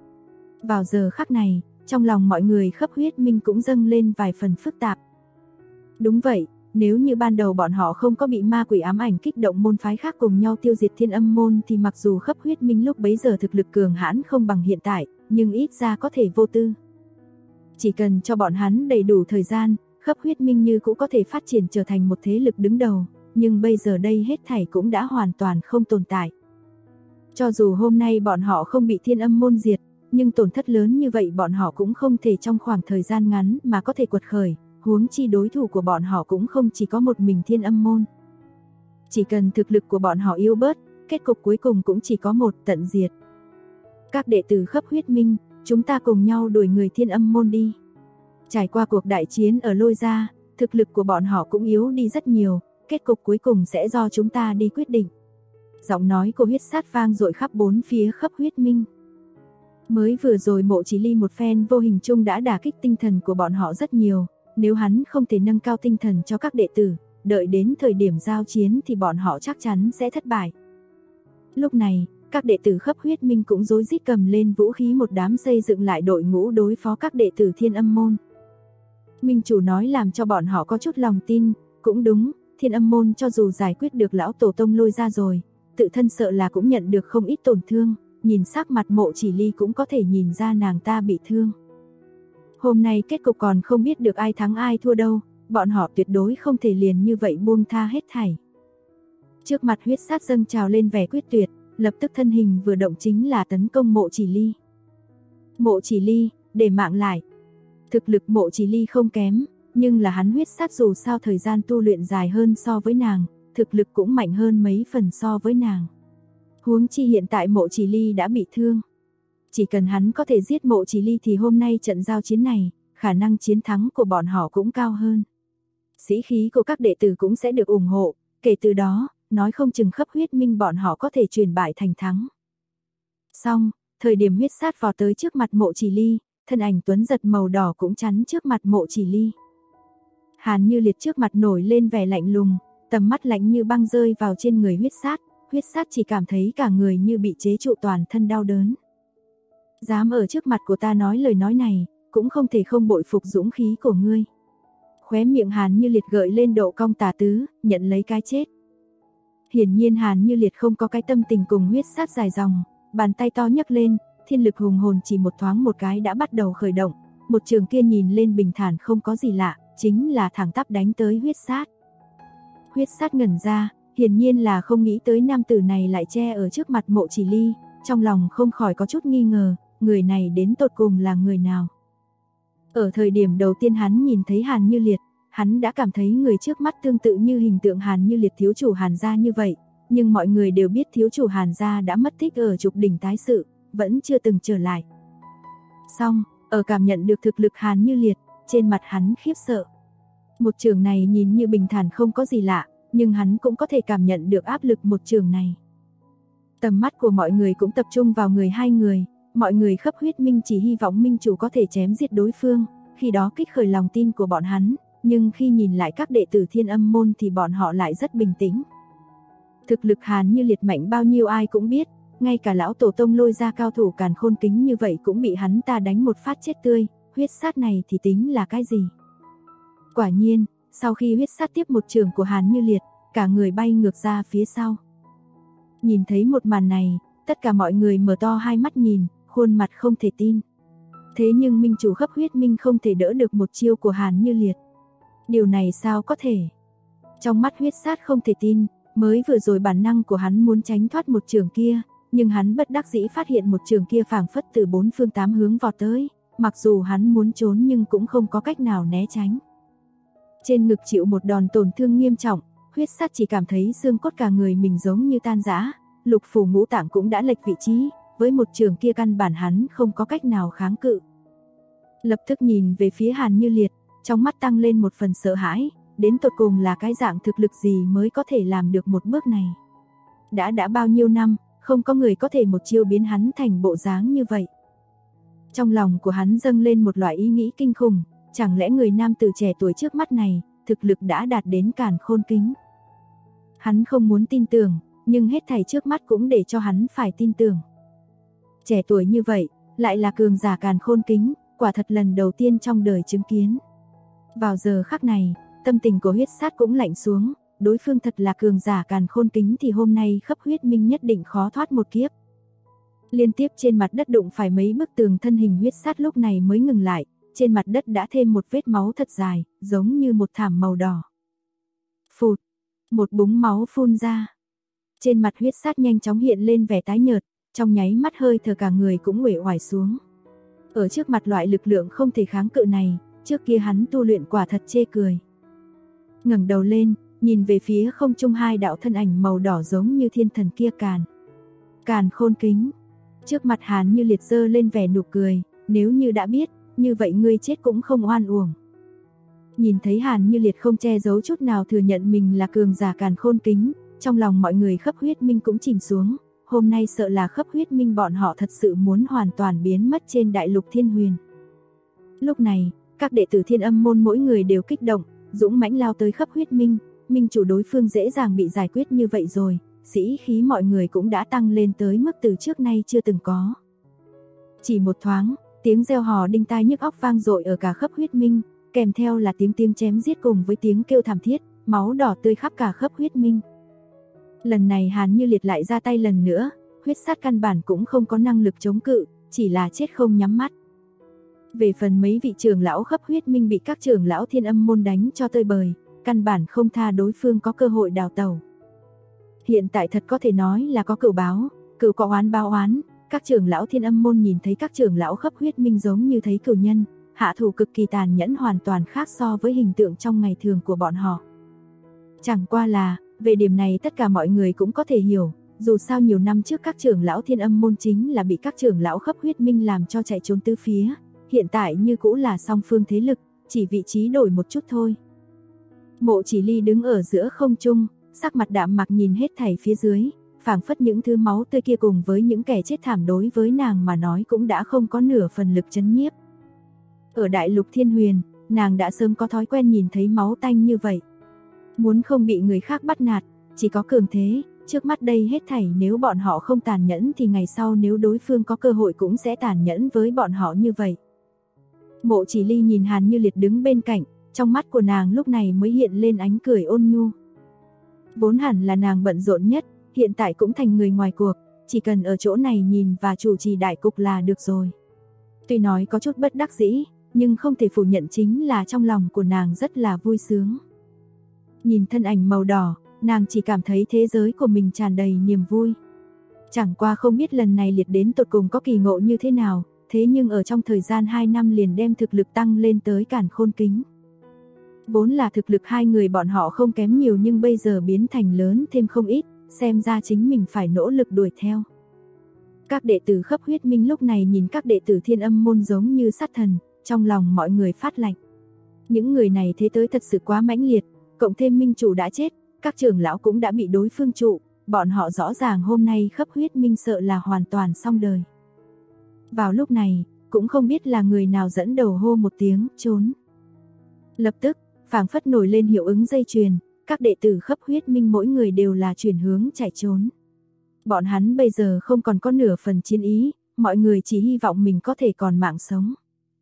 Vào giờ khắc này, trong lòng mọi người khắp huyết minh cũng dâng lên vài phần phức tạp. Đúng vậy, nếu như ban đầu bọn họ không có bị ma quỷ ám ảnh kích động môn phái khác cùng nhau tiêu diệt Thiên Âm môn thì mặc dù khắp huyết minh lúc bấy giờ thực lực cường hãn không bằng hiện tại, nhưng ít ra có thể vô tư. Chỉ cần cho bọn hắn đầy đủ thời gian, khắp huyết minh như cũng có thể phát triển trở thành một thế lực đứng đầu, nhưng bây giờ đây hết thảy cũng đã hoàn toàn không tồn tại. Cho dù hôm nay bọn họ không bị Thiên Âm môn diệt, nhưng tổn thất lớn như vậy bọn họ cũng không thể trong khoảng thời gian ngắn mà có thể quật khởi, huống chi đối thủ của bọn họ cũng không chỉ có một mình Thiên Âm môn. Chỉ cần thực lực của bọn họ yếu bớt, kết cục cuối cùng cũng chỉ có một, tận diệt. Các đệ tử khắp huyết minh, chúng ta cùng nhau đuổi người Thiên Âm môn đi. Trải qua cuộc đại chiến ở Lôi Gia, thực lực của bọn họ cũng yếu đi rất nhiều, kết cục cuối cùng sẽ do chúng ta đi quyết định. Giọng nói của huyết sát vang dội khắp bốn phía khắp huyết minh. Mới vừa rồi Mộ Chỉ Ly một phen vô hình chung đã đả kích tinh thần của bọn họ rất nhiều, nếu hắn không thể nâng cao tinh thần cho các đệ tử, đợi đến thời điểm giao chiến thì bọn họ chắc chắn sẽ thất bại. Lúc này, các đệ tử khắp huyết minh cũng rối rít cầm lên vũ khí một đám xây dựng lại đội ngũ đối phó các đệ tử Thiên Âm môn. Minh chủ nói làm cho bọn họ có chút lòng tin, cũng đúng, Thiên Âm môn cho dù giải quyết được lão tổ tông Lôi Ra rồi, tự thân sợ là cũng nhận được không ít tổn thương, nhìn sắc mặt Mộ Chỉ Ly cũng có thể nhìn ra nàng ta bị thương. Hôm nay kết cục còn không biết được ai thắng ai thua đâu, bọn họ tuyệt đối không thể liền như vậy buông tha hết thảy. Trước mặt huyết sát dâng trào lên vẻ quyết tuyệt, lập tức thân hình vừa động chính là tấn công Mộ Chỉ Ly. Mộ Chỉ Ly, để mạng lại. Thực lực Mộ Chỉ Ly không kém, nhưng là hắn huyết sát dù sao thời gian tu luyện dài hơn so với nàng, thực lực cũng mạnh hơn mấy phần so với nàng. Huống chi hiện tại Mộ Chỉ Ly đã bị thương. Chỉ cần hắn có thể giết Mộ Chỉ Ly thì hôm nay trận giao chiến này, khả năng chiến thắng của bọn họ cũng cao hơn. Sĩ khí của các đệ tử cũng sẽ được ủng hộ, kể từ đó, nói không chừng khắp huyết minh bọn họ có thể chuyển bại thành thắng. Xong, thời điểm huyết sát vào tới trước mặt Mộ Chỉ Ly, thân ảnh tuấn giật màu đỏ cũng chắn trước mặt Mộ Chỉ Ly. Hàn Như Liệt trước mặt nổi lên vẻ lạnh lùng, tầm mắt lạnh như băng rơi vào trên người huyết sát chỉ cảm thấy cả người như bị chế trụ toàn thân đau đớn. Dám ở trước mặt của ta nói lời nói này, cũng không thể không bội phục dũng khí của ngươi. Khóe miệng Hàn Như Liệt gợi lên độ cong tà tứ, nhận lấy cái chết. Hiển nhiên Hàn Như Liệt không có cái tâm tình cùng huyết sát dài dòng, bàn tay to nhấc lên, thiên lực hùng hồn chỉ một thoáng một cái đã bắt đầu khởi động, một trường kia nhìn lên bình thản không có gì lạ, chính là thẳng tắp đánh tới huyết sát. Huyết sát ngẩn ra, hiển nhiên là không nghĩ tới nam tử này lại che ở trước mặt Mộ Chỉ Ly, trong lòng không khỏi có chút nghi ngờ, người này đến tột cùng là người nào. Ở thời điểm đầu tiên hắn nhìn thấy Hàn Như Liệt, hắn đã cảm thấy người trước mắt tương tự như hình tượng Hàn Như Liệt thiếu chủ Hàn gia như vậy, nhưng mọi người đều biết thiếu chủ Hàn gia đã mất tích ở trục đỉnh tái sự, vẫn chưa từng trở lại. Xong, ở cảm nhận được thực lực Hàn Như Liệt, trên mặt hắn khiếp sợ. Một trường này nhìn như bình thản không có gì lạ, nhưng hắn cũng có thể cảm nhận được áp lực một trường này. Tầm mắt của mọi người cũng tập trung vào người hai người, mọi người khắp huyết minh chỉ hy vọng minh chủ có thể chém giết đối phương, khi đó kích khởi lòng tin của bọn hắn, nhưng khi nhìn lại các đệ tử Thiên Âm môn thì bọn họ lại rất bình tĩnh. Thực lực Hàn Như Liệt mạnh bao nhiêu ai cũng biết, ngay cả lão tổ tông Lôi Ra cao thủ càn khôn kính như vậy cũng bị hắn ta đánh một phát chết tươi, huyết sát này thì tính là cái gì? Quả nhiên, sau khi huyết sát tiếp một trường của Hàn Như Liệt, cả người bay ngược ra phía sau. Nhìn thấy một màn này, Tất cả mọi người mở to hai mắt nhìn, khuôn mặt không thể tin. Thế nhưng minh chủ khắp huyết minh không thể đỡ được một chiêu của Hàn Như Liệt. Điều này sao có thể? Trong mắt huyết sát không thể tin, mới vừa rồi bản năng của hắn muốn tránh thoát một trường kia, nhưng hắn bất đắc dĩ phát hiện một trường kia phảng phất từ bốn phương tám hướng vọt tới, mặc dù hắn muốn trốn nhưng cũng không có cách nào né tránh. Trên ngực chịu một đòn tổn thương nghiêm trọng, huyết sát chỉ cảm thấy xương cốt cả người mình giống như tan rã, lục phủ ngũ tạng cũng đã lệch vị trí, với một trường kia căn bản hắn không có cách nào kháng cự. Lập tức nhìn về phía Hàn Như Liệt, trong mắt tăng lên một phần sợ hãi, đến tột cùng là cái dạng thực lực gì mới có thể làm được một bước này. Đã bao nhiêu năm, không có người có thể một chiêu biến hắn thành bộ dáng như vậy. Trong lòng của hắn dâng lên một loại ý nghĩ kinh khủng, chẳng lẽ người nam tử trẻ tuổi trước mắt này, thực lực đã đạt đến càn khôn kính. Hắn không muốn tin tưởng, nhưng hết thảy trước mắt cũng để cho hắn phải tin tưởng. Trẻ tuổi như vậy, lại là cường giả càn khôn kính, quả thật lần đầu tiên trong đời chứng kiến. Vào giờ khắc này, tâm tình của huyết sát cũng lạnh xuống, đối phương thật là cường giả càn khôn kính thì hôm nay khắp huyết minh nhất định khó thoát một kiếp. Liên tiếp trên mặt đất đụng phải mấy bức tường, thân hình huyết sát lúc này mới ngừng lại, trên mặt đất đã thêm một vết máu thật dài, giống như một thảm màu đỏ. Phụt, một búng máu phun ra. Trên mặt huyết sát nhanh chóng hiện lên vẻ tái nhợt, trong nháy mắt hơi thở cả người cũng uể oải xuống. Ở trước mặt loại lực lượng không thể kháng cự này, trước kia hắn tu luyện quả thật chê cười. Ngẩng đầu lên, nhìn về phía không trung hai đạo thân ảnh màu đỏ giống như thiên thần kia Càn khôn kính. Trước mặt Hàn Như Liệt giơ lên vẻ nụ cười, nếu như đã biết, như vậy ngươi chết cũng không oan uổng. Nhìn thấy Hàn Như Liệt không che giấu chút nào thừa nhận mình là cường giả càn khôn kính, trong lòng mọi người khắp huyết minh cũng chìm xuống, hôm nay sợ là khắp huyết minh bọn họ thật sự muốn hoàn toàn biến mất trên đại lục Thiên Huyền. Lúc này, các đệ tử Thiên Âm môn mỗi người đều kích động, dũng mãnh lao tới khắp huyết minh, minh chủ đối phương dễ dàng bị giải quyết như vậy rồi, sĩ khí mọi người cũng đã tăng lên tới mức từ trước nay chưa từng có. Chỉ một thoáng, tiếng reo hò đinh tai nhức óc vang dội ở cả khắp huyết minh, kèm theo là tiếng chém giết cùng với tiếng kêu thảm thiết, máu đỏ tươi khắp cả khắp huyết minh. Lần này Hàn Như Liệt lại ra tay lần nữa, huyết sát căn bản cũng không có năng lực chống cự, chỉ là chết không nhắm mắt. Về phần mấy vị trưởng lão khắp huyết minh bị các trưởng lão Thiên Âm môn đánh cho tơi bời, căn bản không tha đối phương có cơ hội đào tẩu. Hiện tại thật có thể nói là có cửu báo, cửu có oán báo oán, các trưởng lão Thiên Âm môn nhìn thấy các trưởng lão khắp huyết minh giống như thấy cửu nhân, hạ thủ cực kỳ tàn nhẫn, hoàn toàn khác so với hình tượng trong ngày thường của bọn họ. Chẳng qua là, về điểm này tất cả mọi người cũng có thể hiểu, dù sao nhiều năm trước các trưởng lão Thiên Âm môn chính là bị các trưởng lão khắp huyết minh làm cho chạy trốn tứ phía, hiện tại như cũ là song phương thế lực, chỉ vị trí đổi một chút thôi. Mộ Chỉ Ly đứng ở giữa không trung, sắc mặt đạm mạc nhìn hết thảy phía dưới, phảng phất những thứ máu tươi kia cùng với những kẻ chết thảm đối với nàng mà nói cũng đã không có nửa phần lực chấn nhiếp. Ở đại lục Thiên Huyền, nàng đã sớm có thói quen nhìn thấy máu tanh như vậy. Muốn không bị người khác bắt nạt, chỉ có cường thế, trước mắt đây hết thảy nếu bọn họ không tàn nhẫn thì ngày sau nếu đối phương có cơ hội cũng sẽ tàn nhẫn với bọn họ như vậy. Mộ Chỉ Ly nhìn Hàn Như Liệt đứng bên cạnh, trong mắt của nàng lúc này mới hiện lên ánh cười ôn nhu. Vốn hẳn là nàng bận rộn nhất, hiện tại cũng thành người ngoài cuộc, chỉ cần ở chỗ này nhìn và chủ trì đại cục là được rồi. Tuy nói có chút bất đắc dĩ, nhưng không thể phủ nhận chính là trong lòng của nàng rất là vui sướng. Nhìn thân ảnh màu đỏ, nàng chỉ cảm thấy thế giới của mình tràn đầy niềm vui. Chẳng qua không biết lần này Liệt đến tột cùng có kỳ ngộ như thế nào, thế nhưng ở trong thời gian 2 năm liền đem thực lực tăng lên tới càn khôn kính. Vốn là thực lực hai người bọn họ không kém nhiều nhưng bây giờ biến thành lớn thêm không ít, xem ra chính mình phải nỗ lực đuổi theo. Các đệ tử khắp huyết minh lúc này nhìn các đệ tử Thiên Âm môn giống như sát thần, trong lòng mọi người phát lạnh. Những người này thế tới thật sự quá mãnh liệt, cộng thêm minh chủ đã chết, các trưởng lão cũng đã bị đối phương trụ, bọn họ rõ ràng hôm nay khắp huyết minh sợ là hoàn toàn xong đời. Vào lúc này, cũng không biết là người nào dẫn đầu hô một tiếng trốn. Lập tức, phảng phất nổi lên hiệu ứng dây chuyền, các đệ tử khắp huyết minh mỗi người đều là chuyển hướng chạy trốn. Bọn hắn bây giờ không còn có nửa phần chiến ý, mọi người chỉ hy vọng mình có thể còn mạng sống.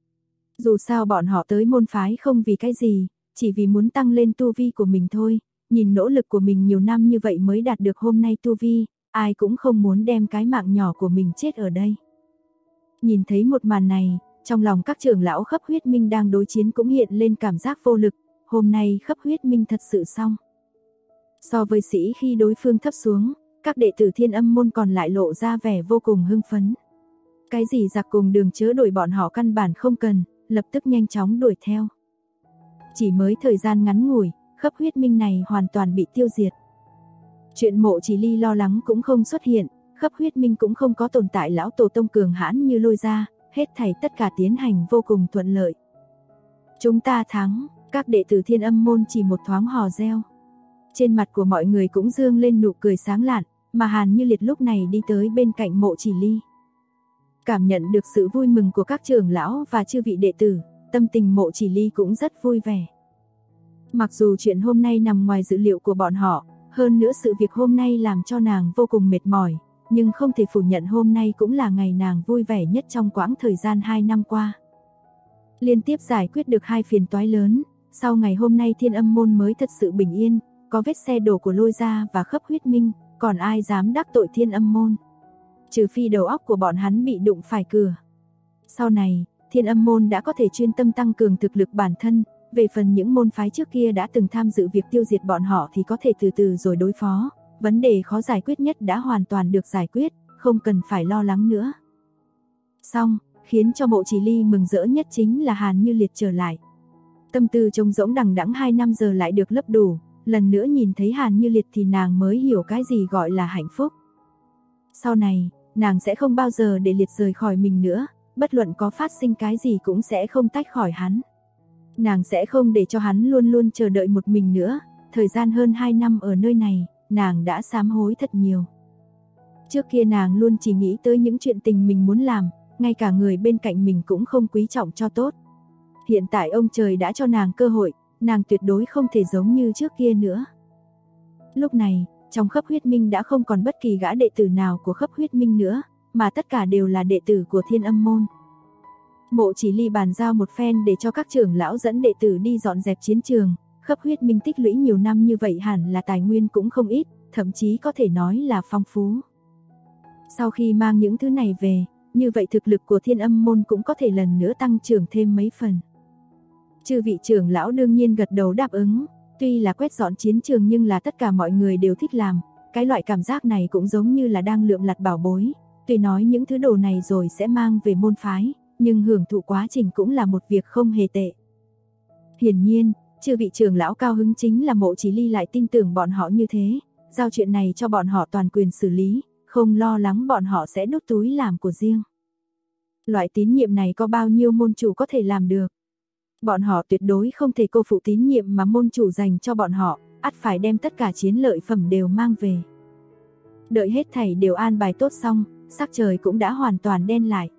Dù sao bọn họ tới môn phái không vì cái gì, chỉ vì muốn tăng lên tu vi của mình thôi, nhìn nỗ lực của mình nhiều năm như vậy mới đạt được hôm nay tu vi, ai cũng không muốn đem cái mạng nhỏ của mình chết ở đây. Nhìn thấy một màn này, trong lòng các trưởng lão Khấp Huyết Minh đang đối chiến cũng hiện lên cảm giác vô lực, hôm nay Khấp Huyết Minh thật sự xong. So với sĩ khi đối phương thấp xuống, các đệ tử Thiên Âm môn còn lại lộ ra vẻ vô cùng hưng phấn. Cái gì giặc cùng đường chớ đuổi bọn họ căn bản không cần, lập tức nhanh chóng đuổi theo. Chỉ mới thời gian ngắn ngủi, Khấp Huyết Minh này hoàn toàn bị tiêu diệt. Chuyện Mộ Chỉ Ly lo lắng cũng không xuất hiện, Khấp Huyết Minh cũng không có tồn tại lão tổ tông cường hãn như Lôi gia, hết thảy tất cả tiến hành vô cùng thuận lợi. Chúng ta thắng, các đệ tử Thiên Âm môn chỉ một thoáng hò reo. Trên mặt của mọi người cũng dương lên nụ cười sáng lạn, mà Hàn Như Liệt lúc này đi tới bên cạnh Mộ Chỉ Ly. Cảm nhận được sự vui mừng của các trưởng lão và chư vị đệ tử, tâm tình Mộ Chỉ Ly cũng rất vui vẻ. Mặc dù chuyện hôm nay nằm ngoài dự liệu của bọn họ, hơn nữa sự việc hôm nay làm cho nàng vô cùng mệt mỏi, nhưng không thể phủ nhận hôm nay cũng là ngày nàng vui vẻ nhất trong quãng thời gian 2 năm qua. Liên tiếp giải quyết được 2 phiền toái lớn, sau ngày hôm nay Thiên Âm môn mới thật sự bình yên, có vết xe đổ của Lôi gia và Khấp Huyết Minh, còn ai dám đắc tội Thiên Âm môn. Trừ phi đầu óc của bọn hắn bị đụng phải cửa. Sau này, Thiên Âm môn đã có thể chuyên tâm tăng cường thực lực bản thân, về phần những môn phái trước kia đã từng tham dự việc tiêu diệt bọn họ thì có thể từ từ rồi đối phó, vấn đề khó giải quyết nhất đã hoàn toàn được giải quyết, không cần phải lo lắng nữa. Xong, khiến cho Mộ Chỉ Ly mừng rỡ nhất chính là Hàn Như Liệt trở lại. Tâm tư trống rỗng đằng đẵng 2 năm giờ lại được lấp đủ, lần nữa nhìn thấy Hàn Như Liệt thì nàng mới hiểu cái gì gọi là hạnh phúc. Sau này, nàng sẽ không bao giờ để Liệt rời khỏi mình nữa, bất luận có phát sinh cái gì cũng sẽ không tách khỏi hắn. Nàng sẽ không để cho hắn luôn luôn chờ đợi một mình nữa, thời gian hơn 2 năm ở nơi này, nàng đã sám hối thật nhiều. Trước kia nàng luôn chỉ nghĩ tới những chuyện tình mình muốn làm, ngay cả người bên cạnh mình cũng không quý trọng cho tốt. Hiện tại ông trời đã cho nàng cơ hội, nàng tuyệt đối không thể giống như trước kia nữa. Lúc này, trong Khấp Huyết Minh đã không còn bất kỳ gã đệ tử nào của Khấp Huyết Minh nữa, mà tất cả đều là đệ tử của Thiên Âm môn. Mộ Chỉ Ly bàn giao một phen để cho các trưởng lão dẫn đệ tử đi dọn dẹp chiến trường, Khấp Huyết Minh tích lũy nhiều năm như vậy hẳn là tài nguyên cũng không ít, thậm chí có thể nói là phong phú. Sau khi mang những thứ này về, như vậy thực lực của Thiên Âm môn cũng có thể lần nữa tăng trưởng thêm mấy phần. Chư vị trưởng lão đương nhiên gật đầu đáp ứng, tuy là quét dọn chiến trường nhưng là tất cả mọi người đều thích làm, cái loại cảm giác này cũng giống như là đang lượm lặt bảo bối, tuy nói những thứ đồ này rồi sẽ mang về môn phái, nhưng hưởng thụ quá trình cũng là một việc không hề tệ. Hiển nhiên, chư vị trưởng lão cao hứng chính là Mộ Chỉ Ly lại tin tưởng bọn họ như thế, giao chuyện này cho bọn họ toàn quyền xử lý, không lo lắng bọn họ sẽ đút túi làm của riêng. Loại tín nhiệm này có bao nhiêu môn chủ có thể làm được? Bọn họ tuyệt đối không thể cô phụ tín nhiệm mà môn chủ dành cho bọn họ, ắt phải đem tất cả chiến lợi phẩm đều mang về. Đợi hết thảy đều an bài tốt xong, sắc trời cũng đã hoàn toàn đen lại.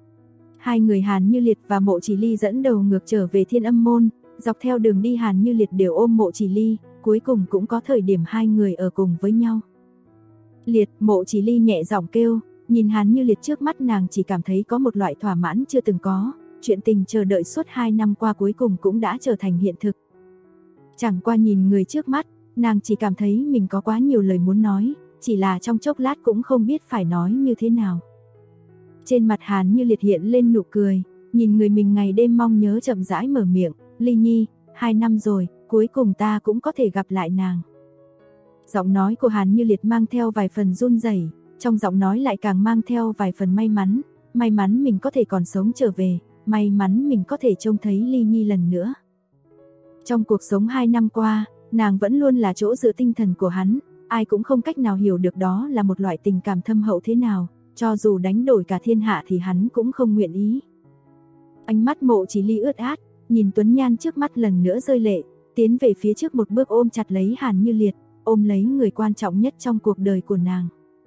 2 người Hàn Như Liệt và Mộ Chỉ Ly dẫn đầu ngược trở về Thiên Âm môn, dọc theo đường đi Hàn Như Liệt đều ôm Mộ Chỉ Ly, cuối cùng cũng có thời điểm 2 người ở cùng với nhau. Liệt, Mộ Chỉ Ly nhẹ giọng kêu, nhìn Hàn Như Liệt trước mắt nàng chỉ cảm thấy có một loại thỏa mãn chưa từng có, chuyện tình chờ đợi suốt 2 năm qua cuối cùng cũng đã trở thành hiện thực. Chẳng qua nhìn người trước mắt, nàng chỉ cảm thấy mình có quá nhiều lời muốn nói, chỉ là trong chốc lát cũng không biết phải nói như thế nào. Trên mặt Hàn Như Liệt hiện lên nụ cười, nhìn người mình ngày đêm mong nhớ chậm rãi mở miệng, Ly Nhi, 2 năm rồi, cuối cùng ta cũng có thể gặp lại nàng. Giọng nói của Hàn Như Liệt mang theo vài phần run rẩy, trong giọng nói lại càng mang theo vài phần may mắn mình có thể còn sống trở về, may mắn mình có thể trông thấy Ly Nhi lần nữa. Trong cuộc sống 2 năm qua, nàng vẫn luôn là chỗ dựa tinh thần của hắn, ai cũng không cách nào hiểu được đó là một loại tình cảm thâm hậu thế nào, cho dù đánh đổi cả thiên hạ thì hắn cũng không nguyện ý. Ánh mắt Mộ Chỉ Ly ướt át, nhìn Tuấn Nhan trước mắt lần nữa rơi lệ, tiến về phía trước một bước ôm chặt lấy Hàn Như Liệt, ôm lấy người quan trọng nhất trong cuộc đời của nàng.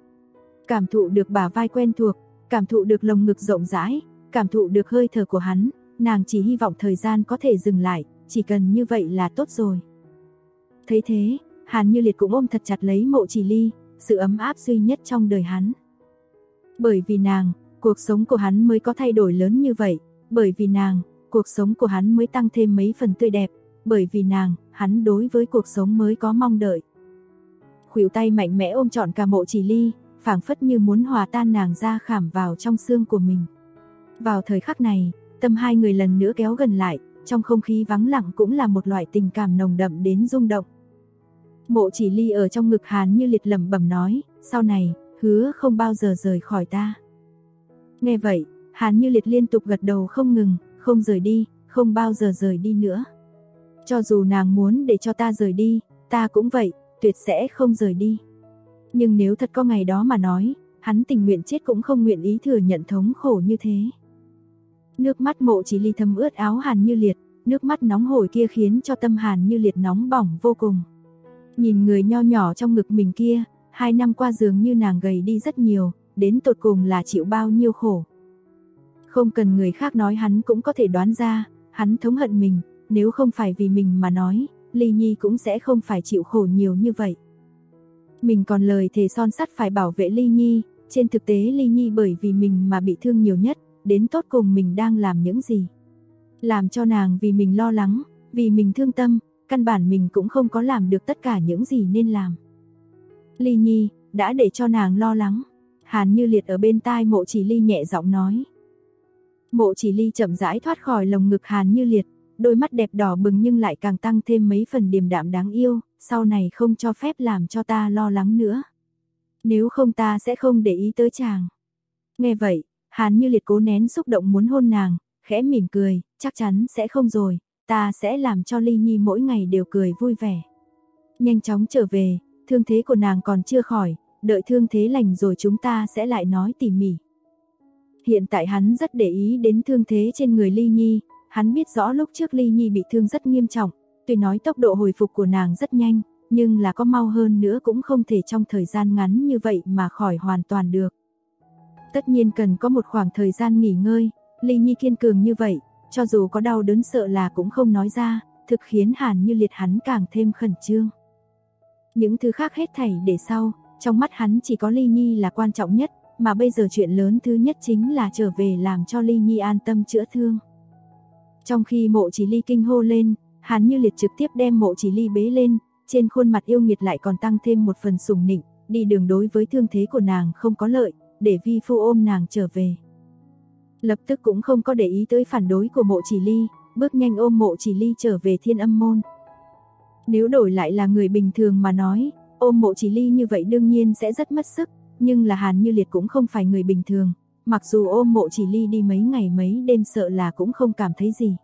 Cảm thụ được bả vai quen thuộc, cảm thụ được lồng ngực rộng rãi, cảm thụ được hơi thở của hắn, nàng chỉ hy vọng thời gian có thể dừng lại, chỉ cần như vậy là tốt rồi. Thấy thế, Hàn Như Liệt cũng ôm thật chặt lấy Mộ Chỉ Ly, sự ấm áp duy nhất trong đời hắn. Bởi vì nàng, cuộc sống của hắn mới có thay đổi lớn như vậy, bởi vì nàng, cuộc sống của hắn mới tăng thêm mấy phần tươi đẹp, bởi vì nàng, hắn đối với cuộc sống mới có mong đợi. Khuỷu tay mạnh mẽ ôm trọn cả Mộ Chỉ Ly, phảng phất như muốn hòa tan nàng ra khảm vào trong xương của mình. Vào thời khắc này, tâm hai người lần nữa kéo gần lại, trong không khí vắng lặng cũng là một loại tình cảm nồng đậm đến rung động. Mộ Chỉ Ly ở trong ngực Hàn Như Liệt lẩm bẩm nói, sau này, hứa không bao giờ rời khỏi ta. Nghe vậy, Hàn Như Liệt liên tục gật đầu không ngừng, không rời đi, không bao giờ rời đi nữa. Cho dù nàng muốn để cho ta rời đi, ta cũng vậy, tuyệt sẽ không rời đi. Nhưng nếu thật có ngày đó mà nói, hắn tình nguyện chết cũng không nguyện ý thừa nhận thống khổ như thế. Nước mắt Mộ Chỉ Ly thấm ướt áo Hàn Như Liệt, nước mắt nóng hổi kia khiến cho tâm Hàn Như Liệt nóng bỏng vô cùng. Nhìn người nho nhỏ trong ngực mình kia, 2 năm qua dường như nàng gầy đi rất nhiều, đến tột cùng là chịu bao nhiêu khổ. Không cần người khác nói hắn cũng có thể đoán ra, hắn thống hận mình, nếu không phải vì mình mà nói, Ly Nhi cũng sẽ không phải chịu khổ nhiều như vậy. Mình còn lời thề son sắt phải bảo vệ Ly Nhi, trên thực tế Ly Nhi bởi vì mình mà bị thương nhiều nhất, đến tột cùng mình đang làm những gì. Làm cho nàng vì mình lo lắng, vì mình thương tâm, căn bản mình cũng không có làm được tất cả những gì nên làm. Ly Nhi, đã để cho nàng lo lắng. Hàn Như Liệt ở bên tai Mộ Chỉ Ly nhẹ giọng nói. Mộ Chỉ Ly chậm rãi thoát khỏi lồng ngực Hàn Như Liệt, đôi mắt đẹp đỏ bừng nhưng lại càng tăng thêm mấy phần điềm đạm đáng yêu, sau này không cho phép làm cho ta lo lắng nữa. Nếu không ta sẽ không để ý tới chàng. Nghe vậy, Hàn Như Liệt cố nén xúc động muốn hôn nàng, khẽ mỉm cười, chắc chắn sẽ không rồi, ta sẽ làm cho Ly Nhi mỗi ngày đều cười vui vẻ. Nhanh chóng trở về, thương thế của nàng còn chưa khỏi, đợi thương thế lành rồi chúng ta sẽ lại nói tỉ mỉ. Hiện tại hắn rất để ý đến thương thế trên người Ly Nhi, hắn biết rõ lúc trước Ly Nhi bị thương rất nghiêm trọng, tuy nói tốc độ hồi phục của nàng rất nhanh, nhưng là có mau hơn nữa cũng không thể trong thời gian ngắn như vậy mà khỏi hoàn toàn được. Tất nhiên cần có một khoảng thời gian nghỉ ngơi, Ly Nhi kiên cường như vậy, cho dù có đau đớn sợ là cũng không nói ra, thực khiến Hàn Như Liệt hắn càng thêm khẩn trương. Những thứ khác hết thảy để sau, trong mắt hắn chỉ có Ly Nhi là quan trọng nhất, mà bây giờ chuyện lớn thứ nhất chính là trở về làm cho Ly Nhi an tâm chữa thương. Trong khi Mộ Chỉ Ly kinh hô lên, Hàn Như Liệt trực tiếp đem Mộ Chỉ Ly bế lên, trên khuôn mặt yêu nghiệt lại còn tăng thêm một phần sủng nịnh, đi đường đối với thương thế của nàng không có lợi, để vi phu ôm nàng trở về. Lập tức cũng không có để ý tới phản đối của Mộ Chỉ Ly, bước nhanh ôm Mộ Chỉ Ly trở về Thiên Âm môn. Nếu đổi lại là người bình thường mà nói, ôm Mộ Chỉ Ly như vậy đương nhiên sẽ rất mất sức, nhưng là Hàn Như Liệt cũng không phải người bình thường, mặc dù ôm Mộ Chỉ Ly đi mấy ngày mấy đêm sợ là cũng không cảm thấy gì.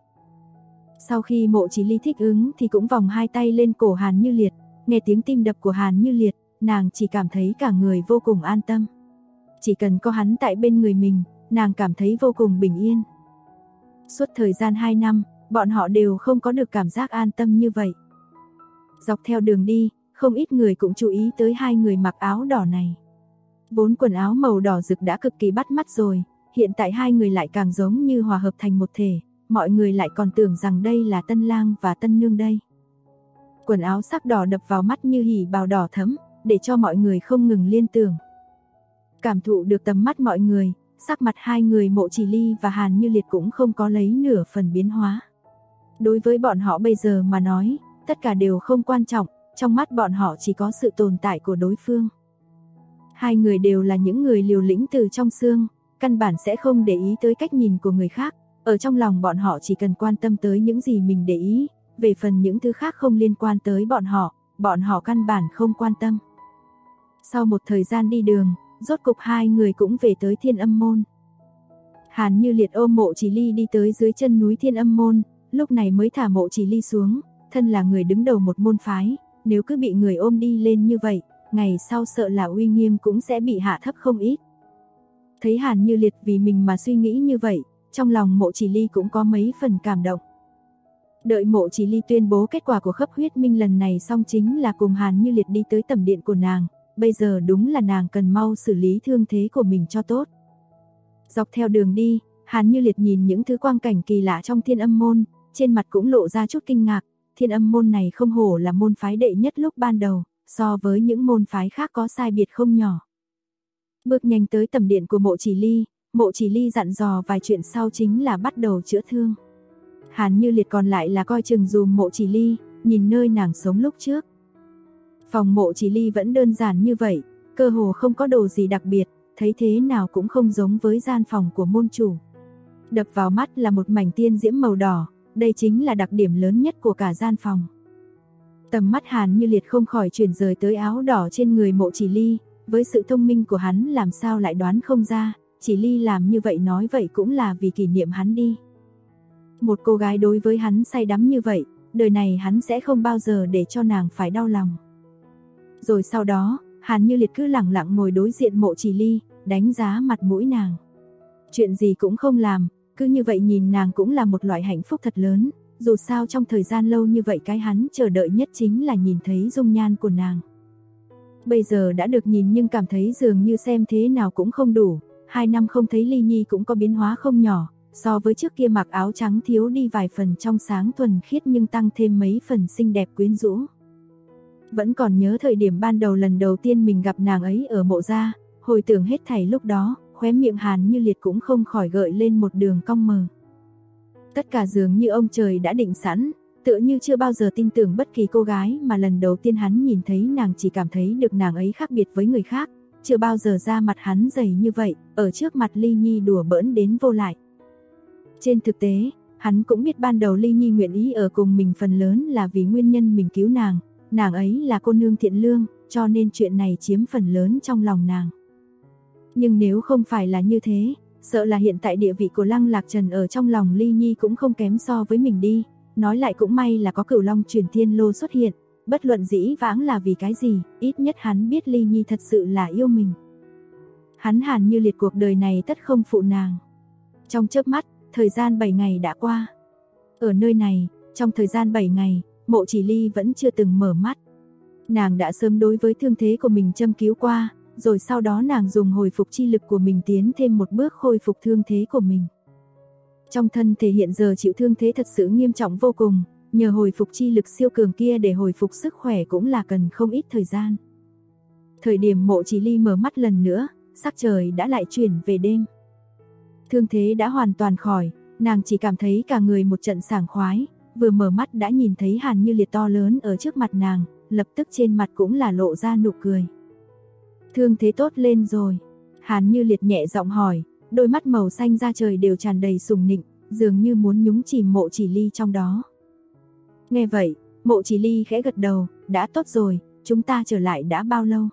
Sau khi Mộ Chỉ Ly thích ứng thì cũng vòng hai tay lên cổ Hàn Như Liệt, nghe tiếng tim đập của Hàn Như Liệt, nàng chỉ cảm thấy cả người vô cùng an tâm. Chỉ cần có hắn tại bên người mình, nàng cảm thấy vô cùng bình yên. Suốt thời gian 2 năm, bọn họ đều không có được cảm giác an tâm như vậy. Dọc theo đường đi, không ít người cũng chú ý tới hai người mặc áo đỏ này. Vốn quần áo màu đỏ rực đã cực kỳ bắt mắt rồi, hiện tại hai người lại càng giống như hòa hợp thành một thể, mọi người lại còn tưởng rằng đây là tân lang và tân nương đây. Quần áo sắc đỏ đập vào mắt như hỉ bào đỏ thẫm, để cho mọi người không ngừng liên tưởng. Cảm thụ được tầm mắt mọi người, sắc mặt hai người Mộ Chỉ Ly và Hàn Như Liệt cũng không có lấy nửa phần biến hóa. Đối với bọn họ bây giờ mà nói, tất cả đều không quan trọng, trong mắt bọn họ chỉ có sự tồn tại của đối phương. Hai người đều là những người liều lĩnh từ trong xương, căn bản sẽ không để ý tới cách nhìn của người khác, ở trong lòng bọn họ chỉ cần quan tâm tới những gì mình để ý, về phần những thứ khác không liên quan tới bọn họ căn bản không quan tâm. Sau một thời gian đi đường, rốt cục hai người cũng về tới Thiên Âm môn. Hàn Như Liệt ôm Mộ Chỉ Ly đi tới dưới chân núi Thiên Âm môn, lúc này mới thả Mộ Chỉ Ly xuống, thân là người đứng đầu một môn phái, nếu cứ bị người ôm đi lên như vậy, ngày sau sợ là uy nghiêm cũng sẽ bị hạ thấp không ít. Thấy Hàn Như Liệt vì mình mà suy nghĩ như vậy, trong lòng Mộ Chỉ Ly cũng có mấy phần cảm động. Đợi Mộ Chỉ Ly tuyên bố kết quả của khấp huyết minh lần này xong chính là cùng Hàn Như Liệt đi tới tẩm điện của nàng, bây giờ đúng là nàng cần mau xử lý thương thế của mình cho tốt. Dọc theo đường đi, Hàn Như Liệt nhìn những thứ quang cảnh kỳ lạ trong Thiên Âm môn, trên mặt cũng lộ ra chút kinh ngạc, Thiên Âm môn này không hổ là môn phái đệ nhất lúc ban đầu, so với những môn phái khác có sai biệt không nhỏ. Bước nhanh tới tẩm điện của Mộ Chỉ Ly dặn dò vài chuyện sau chính là bắt đầu chữa thương. Hàn Như Liệt còn lại là coi chừng dùm Mộ Chỉ Ly, nhìn nơi nàng sống lúc trước. Phòng Mộ Chỉ Ly vẫn đơn giản như vậy, cơ hồ không có đồ gì đặc biệt, thấy thế nào cũng không giống với gian phòng của môn chủ. Đập vào mắt là một mảnh tiên diễm màu đỏ, đây chính là đặc điểm lớn nhất của cả gian phòng. Tầm mắt Hàn Như Liệt không khỏi chuyển rời tới áo đỏ trên người Mộ Chỉ Ly, với sự thông minh của hắn làm sao lại đoán không ra, Chỉ Ly làm như vậy nói vậy cũng là vì kỷ niệm hắn đi. Một cô gái đối với hắn say đắm như vậy, đời này hắn sẽ không bao giờ để cho nàng phải đau lòng. Rồi sau đó, Hàn Như Liệt cứ lẳng lặng ngồi đối diện Mộ Chỉ Ly, đánh giá mặt mũi nàng. Chuyện gì cũng không làm, cứ như vậy nhìn nàng cũng là một loại hạnh phúc thật lớn, dù sao trong thời gian lâu như vậy cái hắn chờ đợi nhất chính là nhìn thấy dung nhan của nàng. Bây giờ đã được nhìn nhưng cảm thấy dường như xem thế nào cũng không đủ, 2 năm không thấy Ly Nhi cũng có biến hóa không nhỏ, so với trước kia mặc áo trắng thiếu đi vài phần trong sáng thuần khiết nhưng tăng thêm mấy phần xinh đẹp quyến rũ. Vẫn còn nhớ thời điểm ban đầu lần đầu tiên mình gặp nàng ấy ở Mộ gia, hồi tưởng hết thảy lúc đó, khóe miệng Hàn Như Liệt cũng không khỏi gợi lên một đường cong mờ. Tất cả dường như ông trời đã định sẵn, tựa như chưa bao giờ tin tưởng bất kỳ cô gái mà lần đầu tiên hắn nhìn thấy nàng chỉ cảm thấy được nàng ấy khác biệt với người khác, chưa bao giờ da mặt hắn dày như vậy, ở trước mặt Ly Nhi đùa bỡn đến vô lại. Trên thực tế, hắn cũng biết ban đầu Ly Nhi nguyện ý ở cùng mình phần lớn là vì nguyên nhân mình cứu nàng, nàng ấy là cô nương thiện lương, cho nên chuyện này chiếm phần lớn trong lòng nàng. Nhưng nếu không phải là như thế, sợ là hiện tại địa vị của Lăng Lạc Trần ở trong lòng Ly Nhi cũng không kém so với mình đi, nói lại cũng may là có Cửu Long Truyền Thiên Lô xuất hiện, bất luận dĩ vãng là vì cái gì, ít nhất hắn biết Ly Nhi thật sự là yêu mình. Hắn Hàn Như Liệt cuộc đời này tất không phụ nàng. Trong chớp mắt, thời gian 7 ngày đã qua. Ở nơi này, trong thời gian 7 ngày, Mộ Chỉ Ly vẫn chưa từng mở mắt. Nàng đã sớm đối với thương thế của mình châm cứu qua, rồi sau đó nàng dùng hồi phục chi lực của mình tiến thêm một bước khôi phục thương thế của mình. Trong thân thể hiện giờ chịu thương thế thật sự nghiêm trọng vô cùng, nhờ hồi phục chi lực siêu cường kia để hồi phục sức khỏe cũng là cần không ít thời gian. Thời điểm Mộ Chỉ Ly mở mắt lần nữa, sắc trời đã lại chuyển về đêm. Thương thế đã hoàn toàn khỏi, nàng chỉ cảm thấy cả người một trận sảng khoái, vừa mở mắt đã nhìn thấy Hàn Như Liệt to lớn ở trước mặt nàng, lập tức trên mặt cũng là lộ ra nụ cười. Thương thế tốt lên rồi, Hàn Như Liệt nhẹ giọng hỏi, đôi mắt màu xanh da trời đều tràn đầy sùng nịnh, dường như muốn nhúng chìm Mộ Chỉ Ly trong đó. Nghe vậy, Mộ Chỉ Ly khẽ gật đầu, đã tốt rồi, chúng ta trở lại đã bao lâu?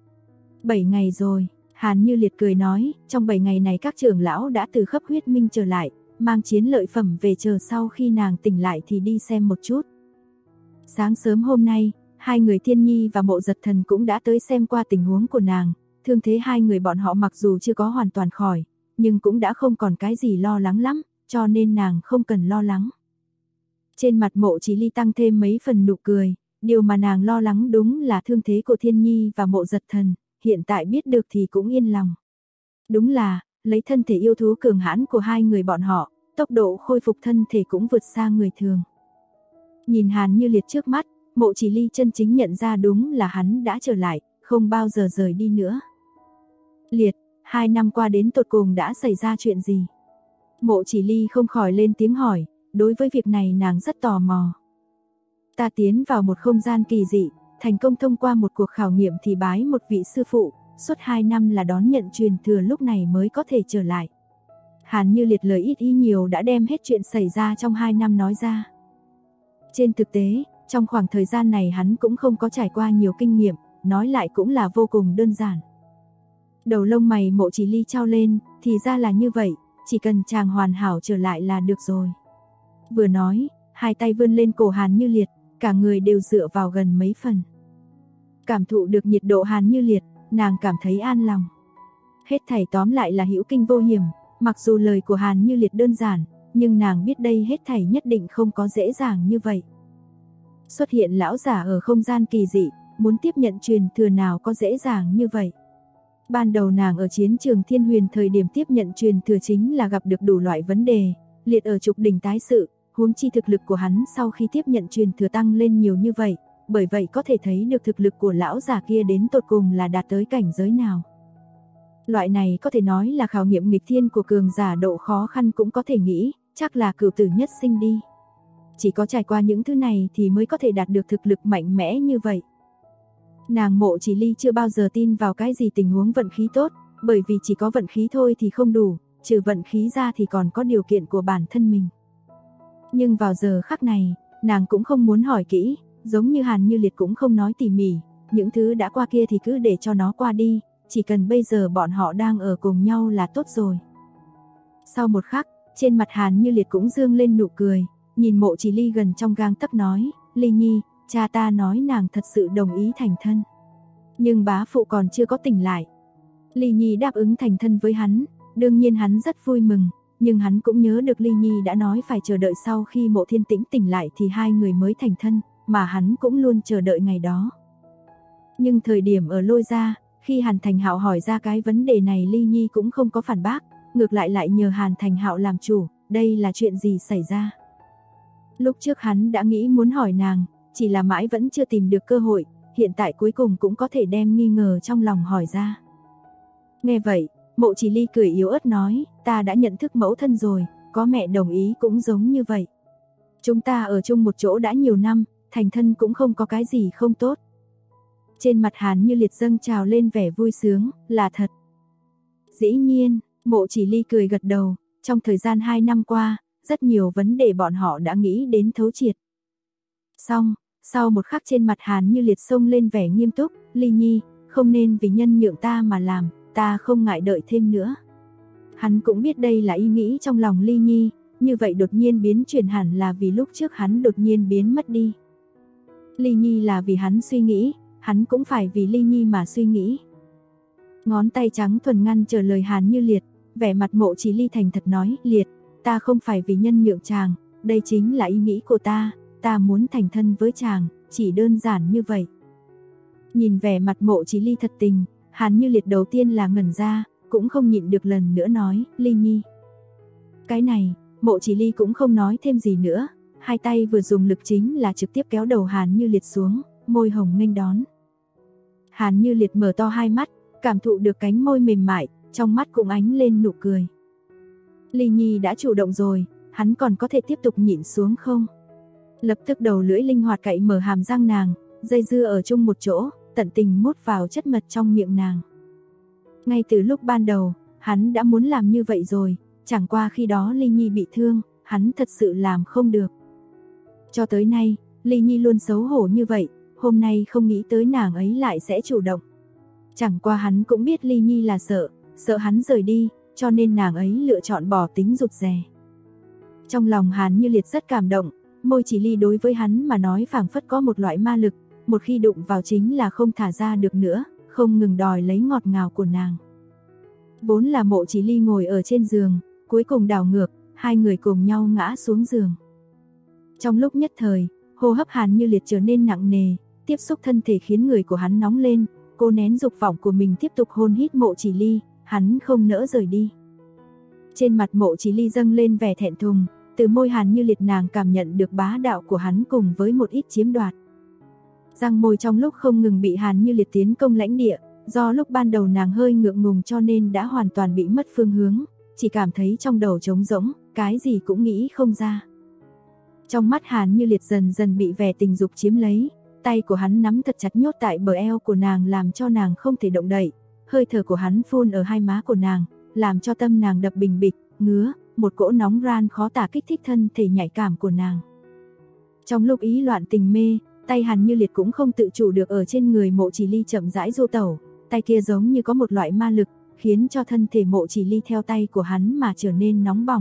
7 ngày rồi, Hàn Như Liệt cười nói, trong 7 ngày này các trưởng lão đã từ khắp huyết minh trở lại, mang chiến lợi phẩm về chờ sau khi nàng tỉnh lại thì đi xem một chút. Sáng sớm hôm nay, hai người Thiên Nhi và Mộ Giật Thần cũng đã tới xem qua tình huống của nàng, thương thế hai người bọn họ mặc dù chưa có hoàn toàn khỏi, nhưng cũng đã không còn cái gì lo lắng lắm, cho nên nàng không cần lo lắng. Trên mặt Mộ Chỉ Ly tăng thêm mấy phần nụ cười, điều mà nàng lo lắng đúng là thương thế của Thiên Nhi và Mộ Giật Thần, hiện tại biết được thì cũng yên lòng. Đúng là, lấy thân thể yêu thú cường hãn của hai người bọn họ, tốc độ khôi phục thân thể cũng vượt xa người thường. Nhìn Hàn Như Liệt trước mắt, Mộ Chỉ Ly chân chính nhận ra đúng là hắn đã trở lại, không bao giờ rời đi nữa. Liệt, 2 năm qua đến tột cùng đã xảy ra chuyện gì? Mộ Chỉ Ly không khỏi lên tiếng hỏi, đối với việc này nàng rất tò mò. Ta tiến vào một không gian kỳ dị, thành công thông qua một cuộc khảo nghiệm thì bái một vị sư phụ, suốt 2 năm là đón nhận truyền thừa lúc này mới có thể trở lại. Hàn Như Liệt lời ít ý nhiều đã đem hết chuyện xảy ra trong 2 năm nói ra. Trên thực tế, trong khoảng thời gian này hắn cũng không có trải qua nhiều kinh nghiệm, nói lại cũng là vô cùng đơn giản. Đầu lông mày Mộ Chỉ Ly trao lên, thì ra là như vậy, chỉ cần chàng hoàn hảo trở lại là được rồi. Vừa nói, hai tay vươn lên cổ Hàn Như Liệt, cả người đều dựa vào gần mấy phần. Cảm thụ được nhiệt độ Hàn Như Liệt, nàng cảm thấy an lòng. Hết thảy tóm lại là hữu kinh vô hiểm, mặc dù lời của Hàn Như Liệt đơn giản, nhưng nàng biết đây hết thảy nhất định không có dễ dàng như vậy. Xuất hiện lão giả ở không gian kỳ dị, muốn tiếp nhận truyền thừa nào có dễ dàng như vậy. Ban đầu nàng ở chiến trường Thiên Huyền thời điểm tiếp nhận truyền thừa chính là gặp được đủ loại vấn đề, liệt ở trục đỉnh tái sự, huống chi thực lực của hắn sau khi tiếp nhận truyền thừa tăng lên nhiều như vậy, bởi vậy có thể thấy được thực lực của lão giả kia đến tột cùng là đạt tới cảnh giới nào. Loại này có thể nói là khảo nghiệm nghịch thiên của cường giả, độ khó khăn cũng có thể nghĩ, chắc là cửu tử nhất sinh đi. Chỉ có trải qua những thứ này thì mới có thể đạt được thực lực mạnh mẽ như vậy. Nàng Mộ Chỉ Ly chưa bao giờ tin vào cái gì tình huống vận khí tốt, bởi vì chỉ có vận khí thôi thì không đủ, trừ vận khí ra thì còn có điều kiện của bản thân mình. Nhưng vào giờ khắc này, nàng cũng không muốn hỏi kỹ, giống như Hàn Như Liệt cũng không nói tỉ mỉ, những thứ đã qua kia thì cứ để cho nó qua đi, chỉ cần bây giờ bọn họ đang ở cùng nhau là tốt rồi. Sau một khắc, trên mặt Hàn Như Liệt cũng dương lên nụ cười, nhìn Mộ Chỉ Ly gần trong gang tấc nói, Ly Nhi, cha ta nói nàng thật sự đồng ý thành thân. Nhưng bá phụ còn chưa có tỉnh lại. Ly Nhi đáp ứng thành thân với hắn, đương nhiên hắn rất vui mừng, nhưng hắn cũng nhớ được Ly Nhi đã nói phải chờ đợi sau khi Mộ Thiên Tĩnh tỉnh lại thì hai người mới thành thân, mà hắn cũng luôn chờ đợi ngày đó. Nhưng thời điểm ở Lôi Gia, khi Hàn Thành Hạo hỏi ra cái vấn đề này Ly Nhi cũng không có phản bác, ngược lại nhờ Hàn Thành Hạo làm chủ, đây là chuyện gì xảy ra. Lúc trước hắn đã nghĩ muốn hỏi nàng, chỉ là mãi vẫn chưa tìm được cơ hội, hiện tại cuối cùng cũng có thể đem nghi ngờ trong lòng hỏi ra. Nghe vậy, Mộ Chỉ Ly cười yếu ớt nói, ta đã nhận thức mẫu thân rồi, có mẹ đồng ý cũng giống như vậy. Chúng ta ở chung một chỗ đã nhiều năm, thành thân cũng không có cái gì không tốt. Trên mặt Hàn Như Liệt dâng trào lên vẻ vui sướng, là thật. Dĩ nhiên, Mộ Chỉ Ly cười gật đầu, trong thời gian 2 năm qua, rất nhiều vấn đề bọn họ đã nghĩ đến thấu triệt. Xong, sau một khắc trên mặt Hàn Như Liệt xông lên vẻ nghiêm túc, Ly Nhi, không nên vì nhân nhượng ta mà làm, ta không ngại đợi thêm nữa. Hắn cũng biết đây là ý nghĩ trong lòng Ly Nhi, như vậy đột nhiên biến chuyển hẳn là vì lúc trước hắn đột nhiên biến mất đi. Ly Nhi là vì hắn suy nghĩ, hắn cũng phải vì Ly Nhi mà suy nghĩ. Ngón tay trắng thuần ngăn trở lời Hàn Như Liệt, vẻ mặt Mộ Chỉ Ly thành thật nói, Liệt, ta không phải vì nhân nhượng chàng, đây chính là ý nghĩ của ta muốn thành thân với chàng, chỉ đơn giản như vậy. Nhìn vẻ mặt Mộ Chỉ Ly thật tình, Hàn Như Liệt đầu tiên là ngẩn ra, cũng không nhịn được lần nữa nói, Ly Nhi. Cái này, Mộ Chỉ Ly cũng không nói thêm gì nữa, hai tay vừa dùng lực chính là trực tiếp kéo đầu Hàn Như Liệt xuống, môi hồng nghênh đón. Hàn Như Liệt mở to hai mắt, cảm thụ được cánh môi mềm mại, trong mắt cũng ánh lên nụ cười. Ly Nhi đã chủ động rồi, hắn còn có thể tiếp tục nhịn xuống không? Lập tức đầu lưỡi linh hoạt cạy mở hàm răng nàng, dây dưa ở chung một chỗ, tận tình mút vào chất mật trong miệng nàng. Ngay từ lúc ban đầu, hắn đã muốn làm như vậy rồi, chẳng qua khi đó Ly Nhi bị thương, hắn thật sự làm không được. Cho tới nay, Ly Nhi luôn xấu hổ như vậy, hôm nay không nghĩ tới nàng ấy lại sẽ chủ động. Chẳng qua hắn cũng biết Ly Nhi là sợ hắn rời đi, cho nên nàng ấy lựa chọn bỏ tính rụt rè. Trong lòng Hàn Như Liệt rất cảm động, Mộ Chỉ Ly đối với hắn mà nói phảng phất có một loại ma lực, một khi đụng vào chính là không thả ra được nữa, không ngừng đòi lấy ngọt ngào của nàng. Vốn là Mộ Chỉ Ly ngồi ở trên giường, cuối cùng đảo ngược, hai người cùng nhau ngã xuống giường. Trong lúc nhất thời, hô hấp Hàn Như Liệt trở nên nặng nề, tiếp xúc thân thể khiến người của hắn nóng lên, cô nén dục vọng của mình tiếp tục hôn hít Mộ Chỉ Ly, hắn không nỡ rời đi. Trên mặt Mộ Chỉ Ly dâng lên vẻ thẹn thùng, từ môi Hàn Như Liệt nàng cảm nhận được bá đạo của hắn cùng với một ít chiếm đoạt. Răng môi trong lúc không ngừng bị Hàn Như Liệt tiến công lãnh địa, do lúc ban đầu nàng hơi ngượng ngùng cho nên đã hoàn toàn bị mất phương hướng, chỉ cảm thấy trong đầu trống rỗng, cái gì cũng nghĩ không ra. Trong mắt Hàn Như Liệt dần dần bị vẻ tình dục chiếm lấy, tay của hắn nắm thật chặt nhốt tại bờ eo của nàng làm cho nàng không thể động đậy, hơi thở của hắn phun ở hai má của nàng, làm cho tâm nàng đập bình bịch, ngứa, một cỗ nóng ran khó tả kích thích thân thể nhạy cảm của nàng. Trong lúc ý loạn tình mê, tay Hàn Như Liệt cũng không tự chủ được ở trên người Mộ Chỉ Ly chậm rãi du tẩu, tay kia giống như có một loại ma lực, khiến cho thân thể Mộ Chỉ Ly theo tay của hắn mà trở nên nóng bỏng.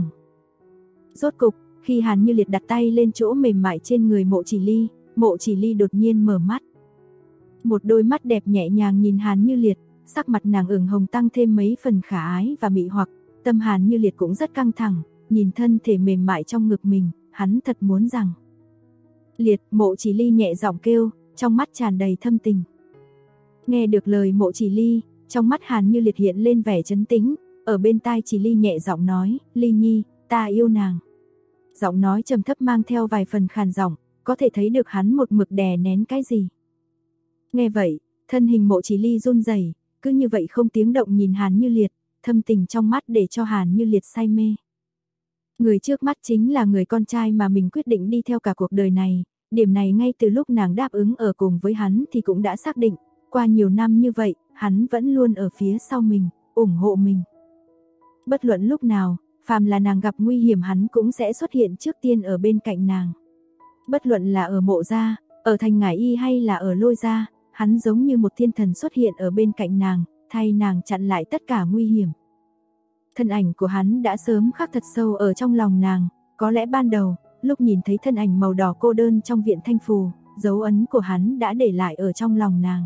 Rốt cục, khi Hàn Như Liệt đặt tay lên chỗ mềm mại trên người Mộ Chỉ Ly đột nhiên mở mắt. Một đôi mắt đẹp nhẹ nhàng nhìn Hàn Như Liệt, sắc mặt nàng ửng hồng tăng thêm mấy phần khả ái và mị hoặc, tâm Hàn Như Liệt cũng rất căng thẳng, nhìn thân thể mềm mại trong ngực mình, hắn thật muốn rằng. Liệt, Mộ Chỉ Ly nhẹ giọng kêu, trong mắt tràn đầy thâm tình. Nghe được lời Mộ Chỉ Ly, trong mắt Hàn Như Liệt hiện lên vẻ trấn tĩnh, ở bên tai Chỉ Ly nhẹ giọng nói, Ly Nhi, ta yêu nàng. Giọng nói trầm thấp mang theo vài phần khàn giọng, có thể thấy được hắn một mực đè nén cái gì. Nghe vậy, thân hình Mộ Chỉ Ly run rẩy, cứ như vậy không tiếng động nhìn Hàn Như Liệt, thâm tình trong mắt để cho Hàn Như Liệt say mê. Người trước mắt chính là người con trai mà mình quyết định đi theo cả cuộc đời này, điểm này ngay từ lúc nàng đáp ứng ở cùng với hắn thì cũng đã xác định, qua nhiều năm như vậy, hắn vẫn luôn ở phía sau mình, ủng hộ mình. Bất luận lúc nào, phàm là nàng gặp nguy hiểm hắn cũng sẽ xuất hiện trước tiên ở bên cạnh nàng. Bất luận là ở Mộ gia, ở Thành Ngải Y hay là ở Lôi gia, hắn giống như một thiên thần xuất hiện ở bên cạnh nàng, thay nàng chặn lại tất cả nguy hiểm. Thân ảnh của hắn đã sớm khắc thật sâu ở trong lòng nàng, có lẽ ban đầu, lúc nhìn thấy thân ảnh màu đỏ cô đơn trong viện Thanh Phù, dấu ấn của hắn đã để lại ở trong lòng nàng.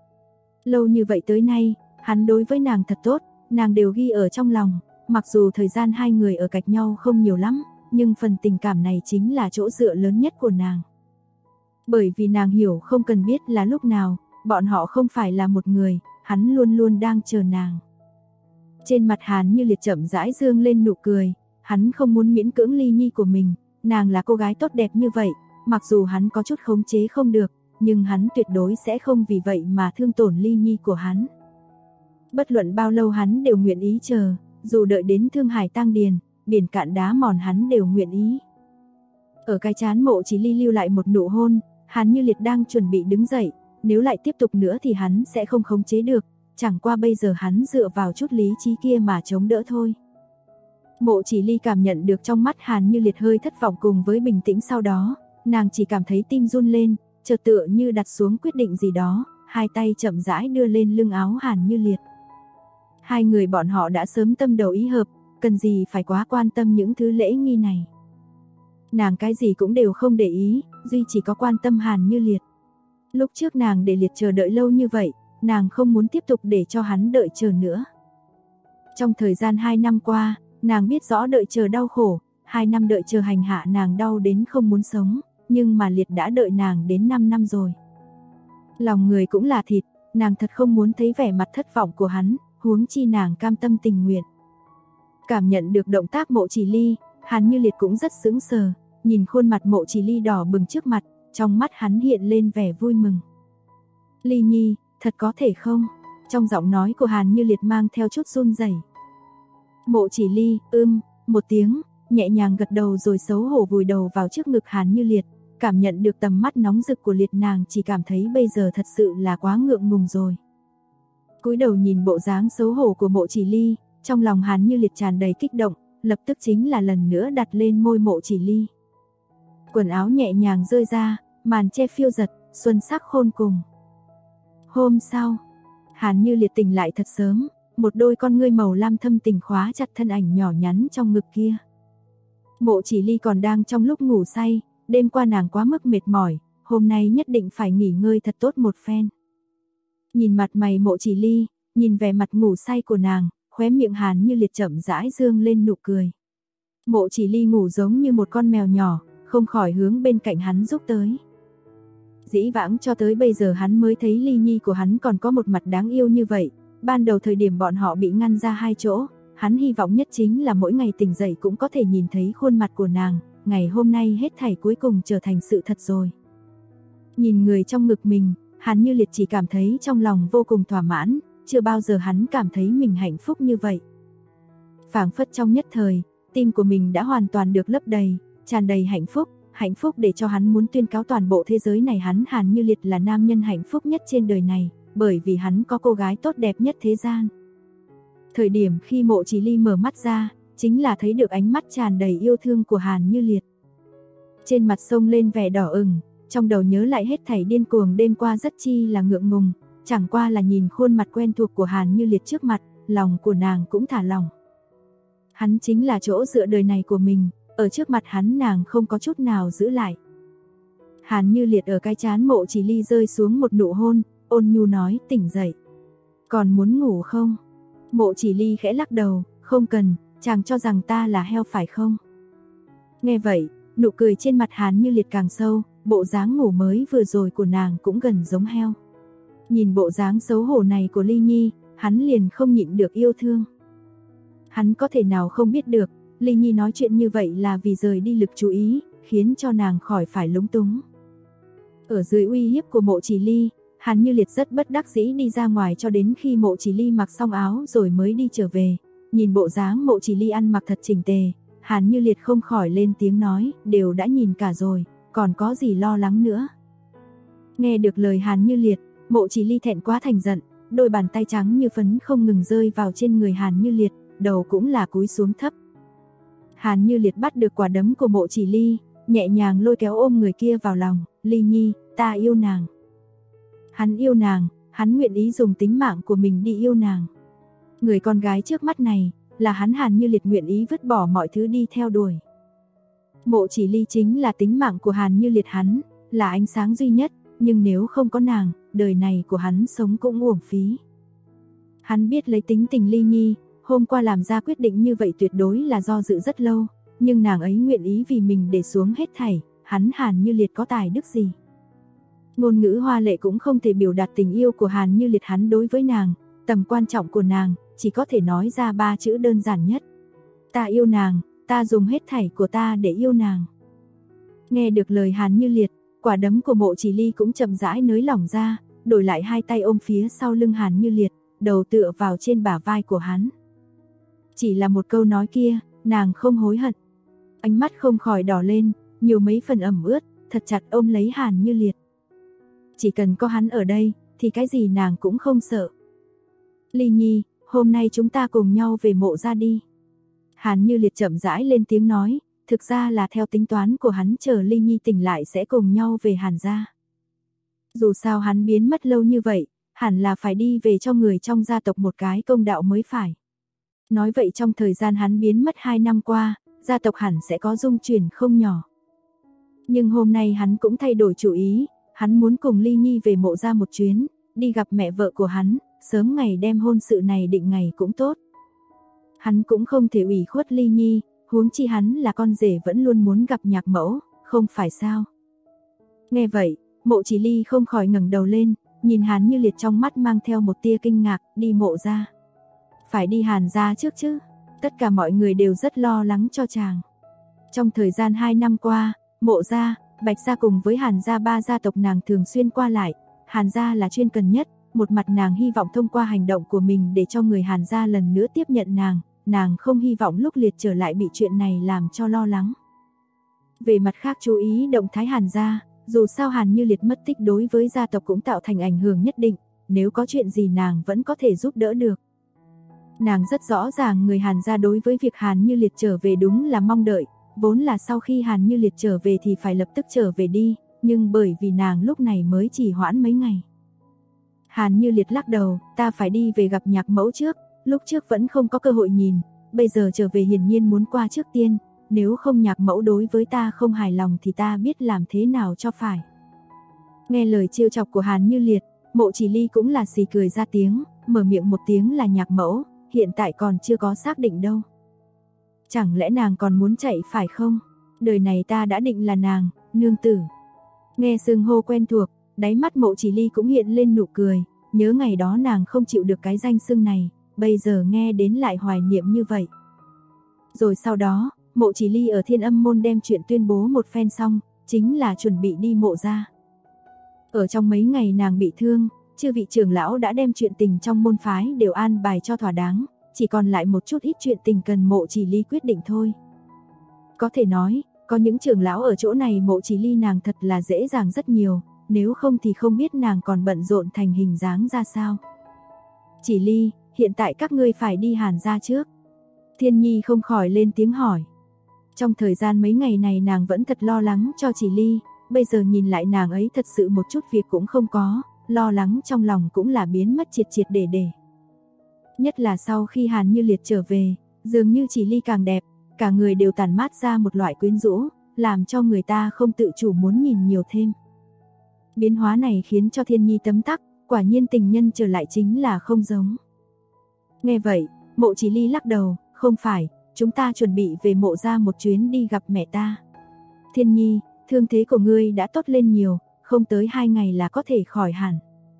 Lâu như vậy tới nay, hắn đối với nàng thật tốt, nàng đều ghi ở trong lòng, mặc dù thời gian hai người ở cạnh nhau không nhiều lắm, nhưng phần tình cảm này chính là chỗ dựa lớn nhất của nàng. Bởi vì nàng hiểu không cần biết là lúc nào, bọn họ không phải là một người, hắn luôn luôn đang chờ nàng. Trên mặt Hàn Như Liệt chậm rãi dương lên nụ cười, hắn không muốn miễn cưỡng Ly Nhi của mình, nàng là cô gái tốt đẹp như vậy, mặc dù hắn có chút khống chế không được, nhưng hắn tuyệt đối sẽ không vì vậy mà thương tổn Ly Nhi của hắn. Bất luận bao lâu hắn đều nguyện ý chờ, dù đợi đến Thương Hải Tăng Điền, biển cạn đá mòn hắn đều nguyện ý. Ở cái trán Mộ Chỉ Ly lưu lại một nụ hôn, Hàn Như Liệt đang chuẩn bị đứng dậy, nếu lại tiếp tục nữa thì hắn sẽ không khống chế được, chẳng qua bây giờ hắn dựa vào chút lý trí kia mà chống đỡ thôi. Mộ Chỉ Ly cảm nhận được trong mắt Hàn Như Liệt hơi thất vọng cùng với bình tĩnh, sau đó, nàng chỉ cảm thấy tim run lên, chợt tựa như đặt xuống quyết định gì đó, hai tay chậm rãi đưa lên lưng áo Hàn Như Liệt. Hai người bọn họ đã sớm tâm đầu ý hợp, cần gì phải quá quan tâm những thứ lễ nghi này. Nàng cái gì cũng đều không để ý, duy chỉ có quan tâm Hàn Như Liệt. Lúc trước nàng để Liệt chờ đợi lâu như vậy, nàng không muốn tiếp tục để cho hắn đợi chờ nữa. Trong thời gian 2 năm qua, nàng biết rõ đợi chờ đau khổ, 2 năm đợi chờ hành hạ nàng đau đến không muốn sống, nhưng mà Liệt đã đợi nàng đến 5 năm rồi. Lòng người cũng là thịt, nàng thật không muốn thấy vẻ mặt thất vọng của hắn, huống chi nàng cam tâm tình nguyện. Cảm nhận được động tác Mộ Chỉ Ly, Hàn Như Liệt cũng rất sững sờ, nhìn khuôn mặt Mộ Chỉ Ly đỏ bừng trước mặt, trong mắt hắn hiện lên vẻ vui mừng. Ly Nhi, thật có thể không? Trong giọng nói của Hàn Như Liệt mang theo chút run rẩy. Mộ Chỉ Ly, một tiếng, nhẹ nhàng gật đầu rồi xấu hổ vùi đầu vào trước ngực Hàn Như Liệt, cảm nhận được tầm mắt nóng rực của Liệt, nàng chỉ cảm thấy bây giờ thật sự là quá ngượng ngùng rồi. Cúi đầu nhìn bộ dáng xấu hổ của Mộ Chỉ Ly, trong lòng Hàn Như Liệt tràn đầy kích động, lập tức chính là lần nữa đặt lên môi Mộ Chỉ Ly. Quần áo nhẹ nhàng rơi ra, màn che phiêu giật, xuân sắc khôn cùng. Hôm sau, Hàn Như Liệt tỉnh lại thật sớm, một đôi con ngươi màu lam thâm tình khóa chặt thân ảnh nhỏ nhắn trong ngực kia. Mộ Chỉ Ly còn đang trong lúc ngủ say, đêm qua nàng quá mức mệt mỏi, hôm nay nhất định phải nghỉ ngơi thật tốt một phen. Nhìn mặt mày Mộ Chỉ Ly, nhìn vẻ mặt ngủ say của nàng, khóe miệng Hàn Như Liệt chậm rãi dương lên nụ cười. Mộ Chỉ Ly ngủ giống như một con mèo nhỏ, không khỏi hướng bên cạnh hắn giúp tới. Dĩ vãng cho tới bây giờ hắn mới thấy Ly Nhi của hắn còn có một mặt đáng yêu như vậy, ban đầu thời điểm bọn họ bị ngăn ra hai chỗ, hắn hy vọng nhất chính là mỗi ngày tỉnh dậy cũng có thể nhìn thấy khuôn mặt của nàng, ngày hôm nay hết thảy cuối cùng trở thành sự thật rồi. Nhìn người trong ngực mình, Hàn Như Liệt chỉ cảm thấy trong lòng vô cùng thỏa mãn, chưa bao giờ hắn cảm thấy mình hạnh phúc như vậy. Phảng phất trong nhất thời, tim của mình đã hoàn toàn được lấp đầy, tràn đầy hạnh phúc để cho hắn muốn tuyên cáo toàn bộ thế giới này hắn Hàn Như Liệt là nam nhân hạnh phúc nhất trên đời này, bởi vì hắn có cô gái tốt đẹp nhất thế gian. Thời điểm khi Mộ Chỉ Ly mở mắt ra, chính là thấy được ánh mắt tràn đầy yêu thương của Hàn Như Liệt. Trên mặt xông lên vẻ đỏ ửng, trong đầu nhớ lại hết thảy điên cuồng đêm qua rất chi là ngượng ngùng, chẳng qua là nhìn khuôn mặt quen thuộc của Hàn Như Liệt trước mặt, lòng của nàng cũng thả lỏng. Hắn chính là chỗ dựa đời này của mình, ở trước mặt hắn nàng không có chút nào giữ lại. Hàn Như Liệt ở cái trán Mộ Chỉ Ly rơi xuống một nụ hôn, ôn nhu nói, tỉnh dậy. Còn muốn ngủ không? Mộ Chỉ Ly khẽ lắc đầu, không cần, chàng cho rằng ta là heo phải không? Nghe vậy, nụ cười trên mặt Hàn Như Liệt càng sâu, bộ dáng ngủ mới vừa rồi của nàng cũng gần giống heo. Nhìn bộ dáng xấu hổ này của Ly Nhi, hắn liền không nhịn được yêu thương. Hắn có thể nào không biết được, Ly Nhi nói chuyện như vậy là vì rời đi lực chú ý, khiến cho nàng khỏi phải lúng túng. Ở dưới uy hiếp của Mộ Chỉ Ly, Hàn Như Liệt rất bất đắc dĩ đi ra ngoài cho đến khi Mộ Chỉ Ly mặc xong áo rồi mới đi trở về. Nhìn bộ dáng Mộ Chỉ Ly ăn mặc thật chỉnh tề, Hàn Như Liệt không khỏi lên tiếng nói, đều đã nhìn cả rồi, còn có gì lo lắng nữa. Nghe được lời Hàn Như Liệt, Mộ Chỉ Ly thẹn quá thành giận, đôi bàn tay trắng như phấn không ngừng rơi vào trên người Hàn Như Liệt, đầu cũng là cúi xuống thấp. Hàn Như Liệt bắt được quả đấm của Mộ Chỉ Ly, nhẹ nhàng lôi kéo ôm người kia vào lòng, Ly Nhi, ta yêu nàng. Hắn yêu nàng, hắn nguyện ý dùng tính mạng của mình đi yêu nàng. Người con gái trước mắt này, là hắn Hàn Như Liệt nguyện ý vứt bỏ mọi thứ đi theo đuổi. Mộ Chỉ Ly chính là tính mạng của Hàn Như Liệt, hắn là ánh sáng duy nhất, nhưng nếu không có nàng, đời này của hắn sống cũng uổng phí. Hắn biết lấy tính tình Ly Nhi, hôm qua làm ra quyết định như vậy tuyệt đối là do dự rất lâu, nhưng nàng ấy nguyện ý vì mình để xuống hết thảy, hắn Hàn Như Liệt có tài đức gì. Ngôn ngữ hoa lệ cũng không thể biểu đạt tình yêu của Hàn Như Liệt hắn đối với nàng, tầm quan trọng của nàng, chỉ có thể nói ra 3 chữ đơn giản nhất. Ta yêu nàng, ta dùng hết thảy của ta để yêu nàng. Nghe được lời Hàn Như Liệt, quả đấm của Mộ Chỉ Ly cũng chậm rãi nới lỏng ra, đổi lại hai tay ôm phía sau lưng Hàn Như Liệt, đầu tựa vào trên bả vai của hắn. Chỉ là một câu nói kia, nàng không hối hận. Ánh mắt không khỏi đỏ lên, nhiều mấy phần ẩm ướt, thật chặt ôm lấy Hàn Như Liệt. Chỉ cần có hắn ở đây, thì cái gì nàng cũng không sợ. Ly Nhi, hôm nay chúng ta cùng nhau về Mộ ra đi. Hàn Như Liệt chậm rãi lên tiếng nói, thực ra là theo tính toán của hắn chờ Ly Nhi tỉnh lại sẽ cùng nhau về Hàn gia. Dù sao hắn biến mất lâu như vậy, hẳn là phải đi về cho người trong gia tộc một cái công đạo mới phải. Nói vậy trong thời gian hắn biến mất 2 năm qua, gia tộc hẳn sẽ có dung chuyển không nhỏ. Nhưng hôm nay hắn cũng thay đổi chủ ý, hắn muốn cùng Ly Nhi về Mộ ra một chuyến, đi gặp mẹ vợ của hắn, sớm ngày đem hôn sự này định ngày cũng tốt. Hắn cũng không thể ủy khuất Ly Nhi, huống chi hắn là con rể vẫn luôn muốn gặp nhạc mẫu, không phải sao. Nghe vậy, Mộ Chỉ Ly không khỏi ngẩng đầu lên, nhìn Hàn Như Liệt trong mắt mang theo một tia kinh ngạc, đi Mộ ra. Phải đi Hàn gia trước chứ, tất cả mọi người đều rất lo lắng cho chàng. Trong thời gian 2 năm qua, Mộ gia, Bạch gia cùng với Hàn gia 3 gia tộc nàng thường xuyên qua lại, Hàn gia là chuyên cần nhất, một mặt nàng hy vọng thông qua hành động của mình để cho người Hàn gia lần nữa tiếp nhận nàng không hy vọng lúc Liệt trở lại bị chuyện này làm cho lo lắng. Về mặt khác chú ý động thái Hàn gia, dù sao Hàn Như Liệt mất tích đối với gia tộc cũng tạo thành ảnh hưởng nhất định, nếu có chuyện gì nàng vẫn có thể giúp đỡ được. Nàng rất rõ ràng người Hàn gia đối với việc Hàn Như Liệt trở về đúng là mong đợi, vốn là sau khi Hàn Như Liệt trở về thì phải lập tức trở về đi, nhưng bởi vì nàng lúc này mới chỉ hoãn mấy ngày. Hàn Như Liệt lắc đầu, ta phải đi về gặp nhạc mẫu trước, lúc trước vẫn không có cơ hội nhìn, bây giờ trở về hiển nhiên muốn qua trước tiên, nếu không nhạc mẫu đối với ta không hài lòng thì ta biết làm thế nào cho phải. Nghe lời trêu chọc của Hàn Như Liệt, Mộ Chỉ Ly cũng là xì cười ra tiếng, mở miệng một tiếng là nhạc mẫu, hiện tại còn chưa có xác định đâu. Chẳng lẽ nàng còn muốn chạy phải không? Đời này ta đã định là nàng, nương tử. Nghe xưng hô quen thuộc, đáy mắt Mộ Chỉ Ly cũng hiện lên nụ cười, nhớ ngày đó nàng không chịu được cái danh xưng này, bây giờ nghe đến lại hoài niệm như vậy. Rồi sau đó, Mộ Chỉ Ly ở Thiên Âm môn đem chuyện tuyên bố một phen xong, chính là chuẩn bị đi Mộ ra. Ở trong mấy ngày nàng bị thương, chư vị trưởng lão đã đem chuyện tình trong môn phái đều an bài cho thỏa đáng, chỉ còn lại một chút ít chuyện tình cần Mộ Chỉ Ly quyết định thôi. Có thể nói, có những trưởng lão ở chỗ này Mộ Chỉ Ly nàng thật là dễ dàng rất nhiều, nếu không thì không biết nàng còn bận rộn thành hình dáng ra sao. Chỉ Ly, hiện tại các ngươi phải đi Hàn gia trước. Thiên Nhi không khỏi lên tiếng hỏi. Trong thời gian mấy ngày này nàng vẫn thật lo lắng cho Chỉ Ly, bây giờ nhìn lại nàng ấy thật sự một chút việc cũng không có, lo lắng trong lòng cũng là biến mất triệt triệt để để. Nhất là sau khi Hàn Như Liệt trở về, dường như Chỉ Ly càng đẹp, cả người đều tản mát ra một loại quyến rũ, làm cho người ta không tự chủ muốn nhìn nhiều thêm. Biến hóa này khiến cho Thiên Nhi tấm tắc, quả nhiên tình nhân trở lại chính là không giống. Nghe vậy, Mộ Chỉ Ly lắc đầu, không phải, chúng ta chuẩn bị về Mộ ra một chuyến đi gặp mẹ ta. Thiên Nhi, thương thế của ngươi đã tốt lên nhiều, không tới 2 ngày là có thể khỏi hẳn.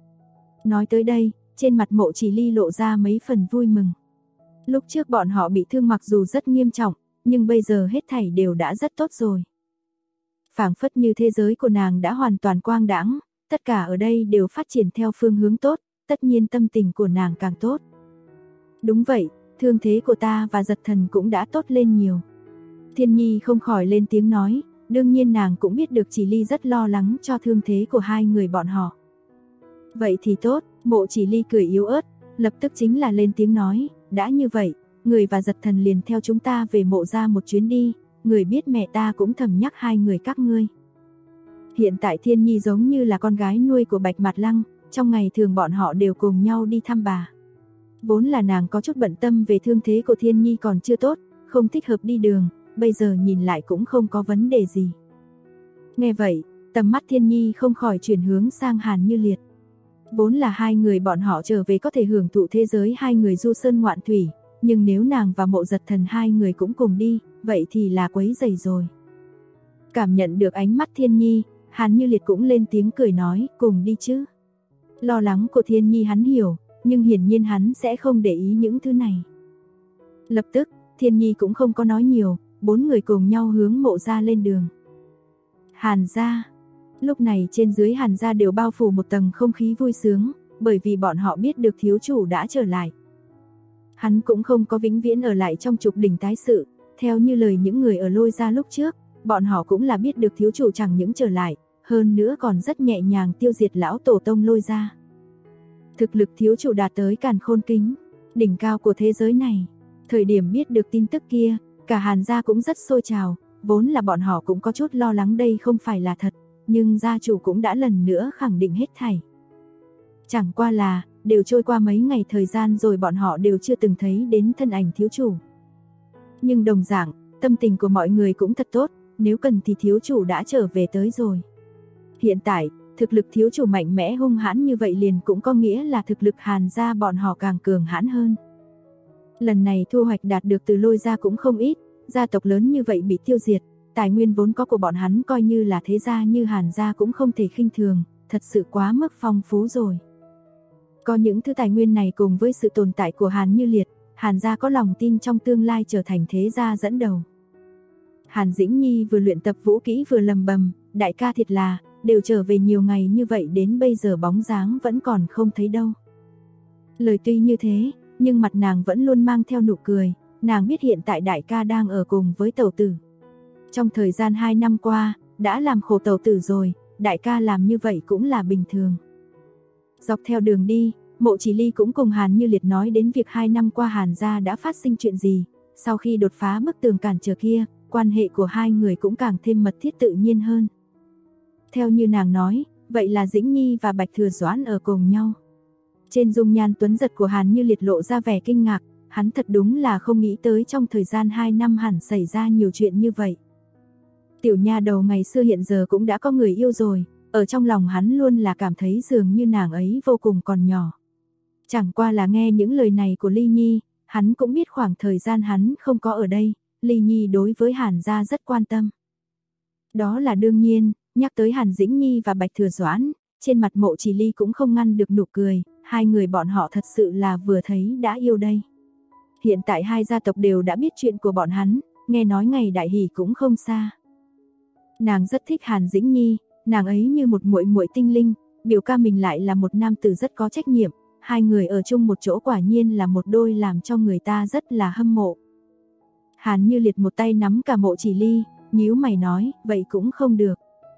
Nói tới đây, trên mặt Mộ Chỉ Ly lộ ra mấy phần vui mừng. Lúc trước bọn họ bị thương mặc dù rất nghiêm trọng, nhưng bây giờ hết thảy đều đã rất tốt rồi. Phảng phất như thế giới của nàng đã hoàn toàn quang đãng, tất cả ở đây đều phát triển theo phương hướng tốt, tất nhiên tâm tình của nàng càng tốt. Đúng vậy, thương thế của ta và Giật Thần cũng đã tốt lên nhiều. Thiên Nhi không khỏi lên tiếng nói, đương nhiên nàng cũng biết được Chỉ Ly rất lo lắng cho thương thế của hai người bọn họ. Vậy thì tốt, Mộ Chỉ Ly cười yếu ớt, lập tức chính là lên tiếng nói, đã như vậy, người và Giật Thần liền theo chúng ta về Mộ gia một chuyến đi, người biết mẹ ta cũng thầm nhắc hai người các ngươi. Hiện tại Thiên Nhi giống như là con gái nuôi của Bạch Mạt Lăng, trong ngày thường bọn họ đều cùng nhau đi thăm bà. Vốn là nàng có chút bận tâm về thương thế của Thiên Nhi còn chưa tốt, không thích hợp đi đường, bây giờ nhìn lại cũng không có vấn đề gì. Nghe vậy, tầm mắt Thiên Nhi không khỏi chuyển hướng sang Hàn Như Liệt. Vốn là hai người bọn họ trở về có thể hưởng thụ thế giới hai người du sơn ngoạn thủy, nhưng nếu nàng và Mộ Giật Thần hai người cũng cùng đi, vậy thì là quấy rầy rồi. Cảm nhận được ánh mắt Thiên Nhi, Hàn Như Liệt cũng lên tiếng cười nói, cùng đi chứ. Lo lắng của Thiên Nhi hắn hiểu, nhưng hiển nhiên hắn sẽ không để ý những thứ này. Lập tức, Thiên Nhi cũng không có nói nhiều, bốn người cùng nhau hướng Mộ gia lên đường. Hàn gia. Lúc này trên dưới Hàn gia đều bao phủ một tầng không khí vui sướng, bởi vì bọn họ biết được thiếu chủ đã trở lại. Hắn cũng không có vĩnh viễn ở lại trong trục đỉnh tái sự, theo như lời những người ở Lôi gia lúc trước, bọn họ cũng là biết được thiếu chủ chẳng những trở lại, hơn nữa còn rất nhẹ nhàng tiêu diệt lão tổ tông Lôi gia. Thực lực thiếu chủ đạt tới Càn Khôn Kính, đỉnh cao của thế giới này. Thời điểm biết được tin tức kia, cả Hàn gia cũng rất sôi trào, vốn là bọn họ cũng có chút lo lắng đây không phải là thật, nhưng gia chủ cũng đã lần nữa khẳng định hết thảy. Chẳng qua là, đều trôi qua mấy ngày thời gian rồi bọn họ đều chưa từng thấy đến thân ảnh thiếu chủ. Nhưng đồng dạng, tâm tình của mọi người cũng thật tốt, nếu cần thì thiếu chủ đã trở về tới rồi. Hiện tại, thực lực thiếu chủ mạnh mẽ hung hãn như vậy liền cũng có nghĩa là thực lực Hàn gia bọn họ càng cường hãn hơn. Lần này thu hoạch đạt được từ Lôi gia cũng không ít, gia tộc lớn như vậy bị tiêu diệt, tài nguyên vốn có của bọn hắn coi như là thế gia như Hàn gia cũng không thể khinh thường, thật sự quá mức phong phú rồi. Có những thứ tài nguyên này cùng với sự tồn tại của Hàn Như Liệt, Hàn gia có lòng tin trong tương lai trở thành thế gia dẫn đầu. Hàn Dĩnh Nhi vừa luyện tập vũ kỹ vừa lầm bầm, đại ca thiệt là, đều trở về nhiều ngày như vậy đến bây giờ bóng dáng vẫn còn không thấy đâu. Lời tuy như thế, nhưng mặt nàng vẫn luôn mang theo nụ cười, nàng biết hiện tại đại ca đang ở cùng với tẩu tử. Trong thời gian 2 năm qua, đã làm khổ tẩu tử rồi, đại ca làm như vậy cũng là bình thường. Dọc theo đường đi, Mộ Chỉ Ly cũng cùng Hàn Như Liệt nói đến việc 2 năm qua Hàn gia đã phát sinh chuyện gì, sau khi đột phá bức tường cản trở kia, quan hệ của hai người cũng càng thêm mật thiết tự nhiên hơn. Theo như nàng nói, vậy là Dĩnh Nhi và Bạch Thừa Doãn ở cùng nhau. Trên dung nhan tuấn giật của Hàn Như Liệt lộ ra vẻ kinh ngạc, hắn thật đúng là không nghĩ tới trong thời gian 2 năm hẳn xảy ra nhiều chuyện như vậy. Tiểu nha đầu ngày xưa hiện giờ cũng đã có người yêu rồi, ở trong lòng hắn luôn là cảm thấy dường như nàng ấy vô cùng còn nhỏ. Chẳng qua là nghe những lời này của Ly Nhi, hắn cũng biết khoảng thời gian hắn không có ở đây, Ly Nhi đối với Hàn gia rất quan tâm. Đó là đương nhiên, nhắc tới Hàn Dĩnh Nhi và Bạch Thừa Doãn, trên mặt Mộ Chỉ Ly cũng không ngăn được nụ cười, hai người bọn họ thật sự là vừa thấy đã yêu đây. Hiện tại hai gia tộc đều đã biết chuyện của bọn hắn, nghe nói ngày đại hỷ cũng không xa. Nàng rất thích Hàn Dĩnh Nhi, nàng ấy như một muội muội tinh linh, biểu ca mình lại là một nam tử rất có trách nhiệm, hai người ở chung một chỗ quả nhiên là một đôi làm cho người ta rất là hâm mộ. Hàn Như Liệt một tay nắm cả Mộ Chỉ Ly, nhíu mày nói, vậy cũng không được.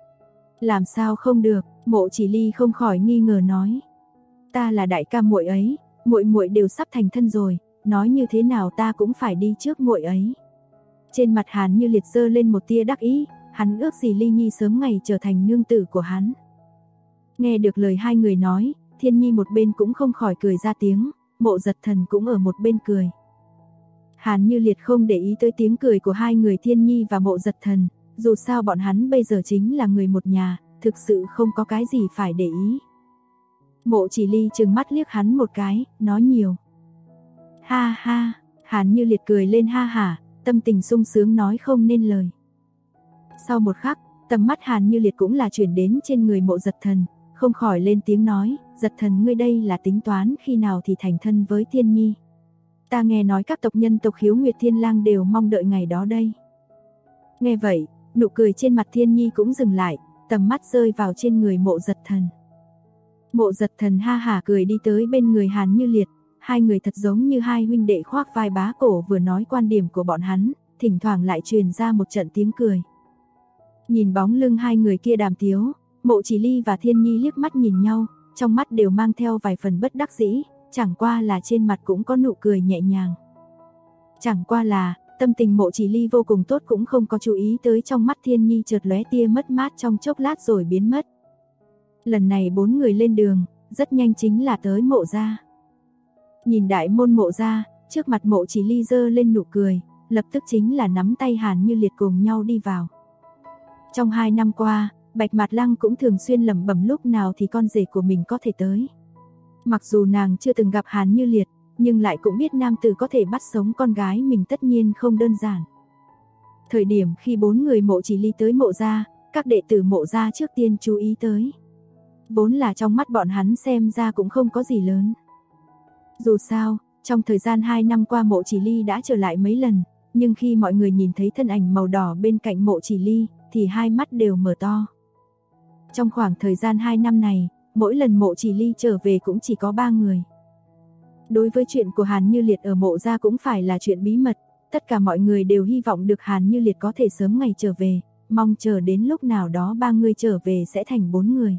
Làm sao không được? Mộ Chỉ Ly không khỏi nghi ngờ nói. Ta là đại ca muội ấy, muội muội đều sắp thành thân rồi, nói như thế nào ta cũng phải đi trước muội ấy. Trên mặt Hàn Như Liệt giơ lên một tia đắc ý, hắn ước gì Ly Nhi sớm ngày trở thành nương tử của hắn. Nghe được lời hai người nói, Thiên Nhi một bên cũng không khỏi cười ra tiếng, Mộ Giật Thần cũng ở một bên cười. Hàn Như Liệt không để ý tới tiếng cười của hai người Thiên Nhi và Mộ Giật Thần, dù sao bọn hắn bây giờ chính là người một nhà, thực sự không có cái gì phải để ý. Mộ Chỉ Ly trừng mắt liếc hắn một cái, nói nhiều. Ha ha, Hàn Như Liệt cười lên ha hả, tâm tình sung sướng nói không nên lời. Sau một khắc, tầm mắt Hàn Như Liệt cũng là chuyển đến trên người Mộ Giật Thần, không khỏi lên tiếng nói, Giật Thần ngươi đây là tính toán khi nào thì thành thân với Thiên Nhi. Ta nghe nói các tộc nhân tộc Khiếu Nguyệt Thiên Lang đều mong đợi ngày đó đây. Nghe vậy, nụ cười trên mặt Thiên Nhi cũng dừng lại, tầm mắt rơi vào trên người Mộ Giật Thần. Mộ Giật Thần ha hả cười đi tới bên người Hàn Như Liệt, hai người thật giống như hai huynh đệ khoác vai bá cổ vừa nói quan điểm của bọn hắn, thỉnh thoảng lại truyền ra một trận tiếng cười. Nhìn bóng lưng hai người kia đàm tiếu, Mộ Chỉ Ly và Thiên Nhi liếc mắt nhìn nhau, trong mắt đều mang theo vài phần bất đắc dĩ, chẳng qua là trên mặt cũng có nụ cười nhẹ nhàng. Chẳng qua là, tâm tình Mộ Chỉ Ly vô cùng tốt cũng không có chú ý tới trong mắt Thiên Nhi chợt lóe tia mất mát trong chốc lát rồi biến mất. Lần này 4 người lên đường, rất nhanh chính là tới Mộ gia. Nhìn đại môn Mộ gia, trước mặt Mộ Chỉ Ly giơ lên nụ cười, lập tức chính là nắm tay Hàn Như Liệt cùng nhau đi vào. Trong 2 năm qua, Bạch Mạt Lăng cũng thường xuyên lẩm bẩm lúc nào thì con rể của mình có thể tới. Mặc dù nàng chưa từng gặp Hàn Như Liệt, nhưng lại cũng biết nam tử có thể bắt sống con gái mình tất nhiên không đơn giản. Thời điểm khi 4 người Mộ Chỉ Ly tới Mộ gia, các đệ tử Mộ gia trước tiên chú ý tới. Vốn là trong mắt bọn hắn xem ra cũng không có gì lớn. Dù sao, trong thời gian 2 năm qua Mộ Chỉ Ly đã trở lại mấy lần, nhưng khi mọi người nhìn thấy thân ảnh màu đỏ bên cạnh Mộ Chỉ Ly, thì hai mắt đều mở to. Trong khoảng thời gian 2 năm này, mỗi lần Mộ Chỉ Ly trở về cũng chỉ có 3 người. Đối với chuyện của Hàn Như Liệt ở Mộ gia cũng phải là chuyện bí mật, tất cả mọi người đều hy vọng được Hàn Như Liệt có thể sớm ngày trở về, mong chờ đến lúc nào đó 3 người trở về sẽ thành 4 người.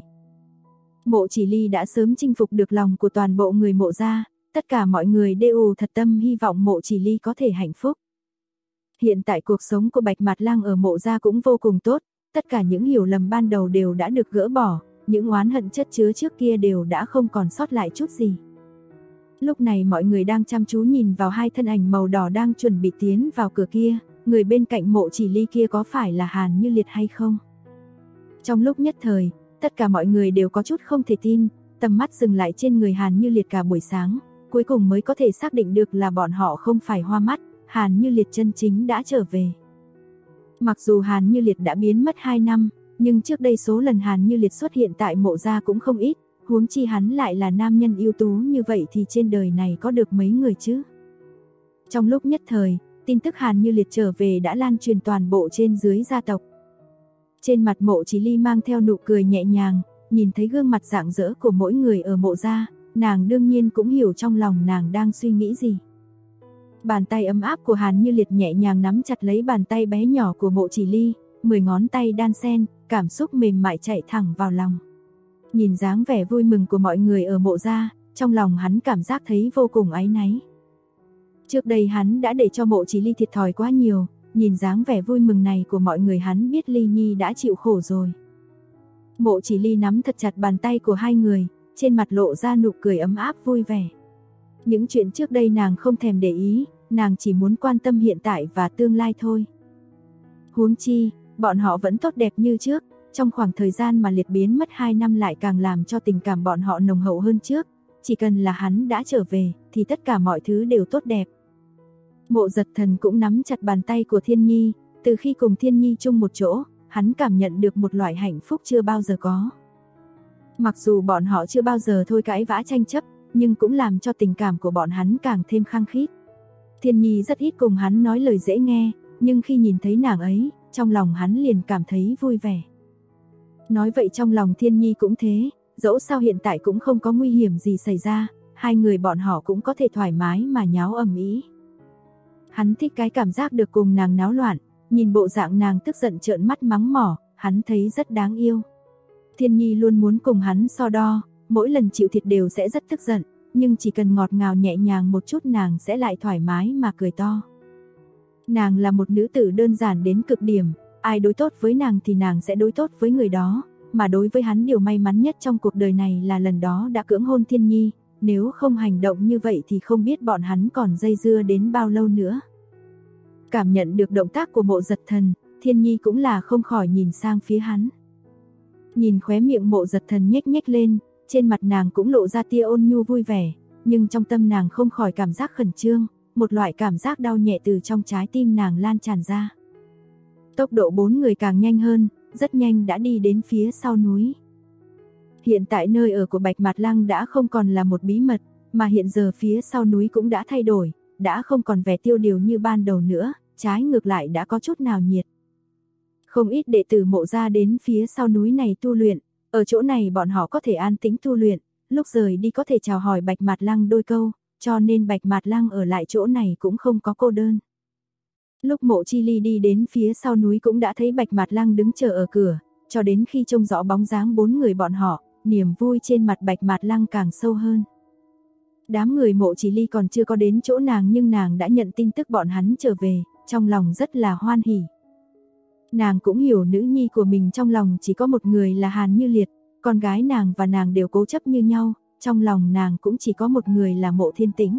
Mộ Chỉ Ly đã sớm chinh phục được lòng của toàn bộ người Mộ gia, tất cả mọi người đều thật tâm hy vọng Mộ Chỉ Ly có thể hạnh phúc. Hiện tại cuộc sống của Bạch Mạt Lăng ở Mộ gia cũng vô cùng tốt, tất cả những hiểu lầm ban đầu đều đã được gỡ bỏ, những oán hận chất chứa trước kia đều đã không còn sót lại chút gì. Lúc này mọi người đang chăm chú nhìn vào hai thân ảnh màu đỏ đang chuẩn bị tiến vào cửa kia, người bên cạnh Mộ Chỉ Ly kia có phải là Hàn Như Liệt hay không? Trong lúc nhất thời, tất cả mọi người đều có chút không thể tin, tầm mắt dừng lại trên người Hàn Như Liệt cả buổi sáng, cuối cùng mới có thể xác định được là bọn họ không phải hoa mắt, Hàn Như Liệt chân chính đã trở về. Mặc dù Hàn Như Liệt đã biến mất 2 năm, nhưng trước đây số lần Hàn Như Liệt xuất hiện tại Mộ gia cũng không ít, huống chi hắn lại là nam nhân ưu tú như vậy thì trên đời này có được mấy người chứ. Trong lúc nhất thời, tin tức Hàn Như Liệt trở về đã lan truyền toàn bộ trên dưới gia tộc. Trên mặt Mộ Chỉ Ly mang theo nụ cười nhẹ nhàng, nhìn thấy gương mặt rạng rỡ của mỗi người ở Mộ gia, nàng đương nhiên cũng hiểu trong lòng nàng đang suy nghĩ gì. Bàn tay ấm áp của Hàn Như Liệt nhẹ nhàng nắm chặt lấy bàn tay bé nhỏ của Mộ Chỉ Ly, 10 ngón tay đan xen, cảm xúc mềm mại chạy thẳng vào lòng. Nhìn dáng vẻ vui mừng của mọi người ở Mộ gia, trong lòng hắn cảm giác thấy vô cùng áy náy. Trước đây hắn đã để cho Mộ Chỉ Ly thiệt thòi quá nhiều, nhìn dáng vẻ vui mừng này của mọi người hắn biết Ly Nhi đã chịu khổ rồi. Mộ Chỉ Ly nắm thật chặt bàn tay của hai người, trên mặt lộ ra nụ cười ấm áp vui vẻ. Những chuyện trước đây nàng không thèm để ý, nàng chỉ muốn quan tâm hiện tại và tương lai thôi. Huống chi, bọn họ vẫn tốt đẹp như trước, trong khoảng thời gian mà Liệt biến mất 2 năm lại càng làm cho tình cảm bọn họ nồng hậu hơn trước, chỉ cần là hắn đã trở về, thì tất cả mọi thứ đều tốt đẹp. Mộ Giật Thần cũng nắm chặt bàn tay của Thiên Nhi, từ khi cùng Thiên Nhi chung một chỗ, hắn cảm nhận được một loại hạnh phúc chưa bao giờ có. Mặc dù bọn họ chưa bao giờ thôi cãi vã tranh chấp, nhưng cũng làm cho tình cảm của bọn hắn càng thêm khăng khít. Thiên Nhi rất ít cùng hắn nói lời dễ nghe, nhưng khi nhìn thấy nàng ấy, trong lòng hắn liền cảm thấy vui vẻ. Nói vậy trong lòng Thiên Nhi cũng thế, dẫu sao hiện tại cũng không có nguy hiểm gì xảy ra, hai người bọn họ cũng có thể thoải mái mà nháo ầm ĩ. Hắn thích cái cảm giác được cùng nàng náo loạn, nhìn bộ dạng nàng tức giận trợn mắt mắng mỏ, hắn thấy rất đáng yêu. Thiên Nhi luôn muốn cùng hắn so đo, mỗi lần chịu thiệt đều sẽ rất tức giận, nhưng chỉ cần ngọt ngào nhẹ nhàng một chút nàng sẽ lại thoải mái mà cười to. Nàng là một nữ tử đơn giản đến cực điểm, ai đối tốt với nàng thì nàng sẽ đối tốt với người đó, mà đối với hắn điều may mắn nhất trong cuộc đời này là lần đó đã cưỡng hôn Thiên Nhi, nếu không hành động như vậy thì không biết bọn hắn còn dây dưa đến bao lâu nữa. Cảm nhận được động tác của Mộ Giật Thần, Thiên Nhi cũng là không khỏi nhìn sang phía hắn. Nhìn khóe miệng Mộ Giật Thần nhếch nhếch lên, trên mặt nàng cũng lộ ra tia ôn nhu vui vẻ, nhưng trong tâm nàng không khỏi cảm giác khẩn trương, một loại cảm giác đau nhẹ từ trong trái tim nàng lan tràn ra. Tốc độ 4 người càng nhanh hơn, rất nhanh đã đi đến phía sau núi. Hiện tại nơi ở của Bạch Mạt Lăng đã không còn là một bí mật, mà hiện giờ phía sau núi cũng đã thay đổi, đã không còn vẻ tiêu điều như ban đầu nữa, trái ngược lại đã có chút nào nhiệt. Không ít đệ tử Mộ gia đến phía sau núi này tu luyện, ở chỗ này bọn họ có thể an tĩnh tu luyện, lúc rời đi có thể chào hỏi Bạch Mạt Lăng đôi câu, cho nên Bạch Mạt Lăng ở lại chỗ này cũng không có cô đơn. Lúc Mộ Chi Ly đi đến phía sau núi cũng đã thấy Bạch Mạt Lăng đứng chờ ở cửa, cho đến khi trông rõ bóng dáng 4 người bọn họ, niềm vui trên mặt Bạch Mạt Lăng càng sâu hơn. Đám người Mộ Chỉ Ly còn chưa có đến chỗ nàng nhưng nàng đã nhận tin tức bọn hắn trở về, trong lòng rất là hoan hỉ. Nàng cũng hiểu nữ nhi của mình trong lòng chỉ có một người là Hàn Như Liệt, con gái nàng và nàng đều cố chấp như nhau, trong lòng nàng cũng chỉ có một người là Mộ Thiên Tĩnh.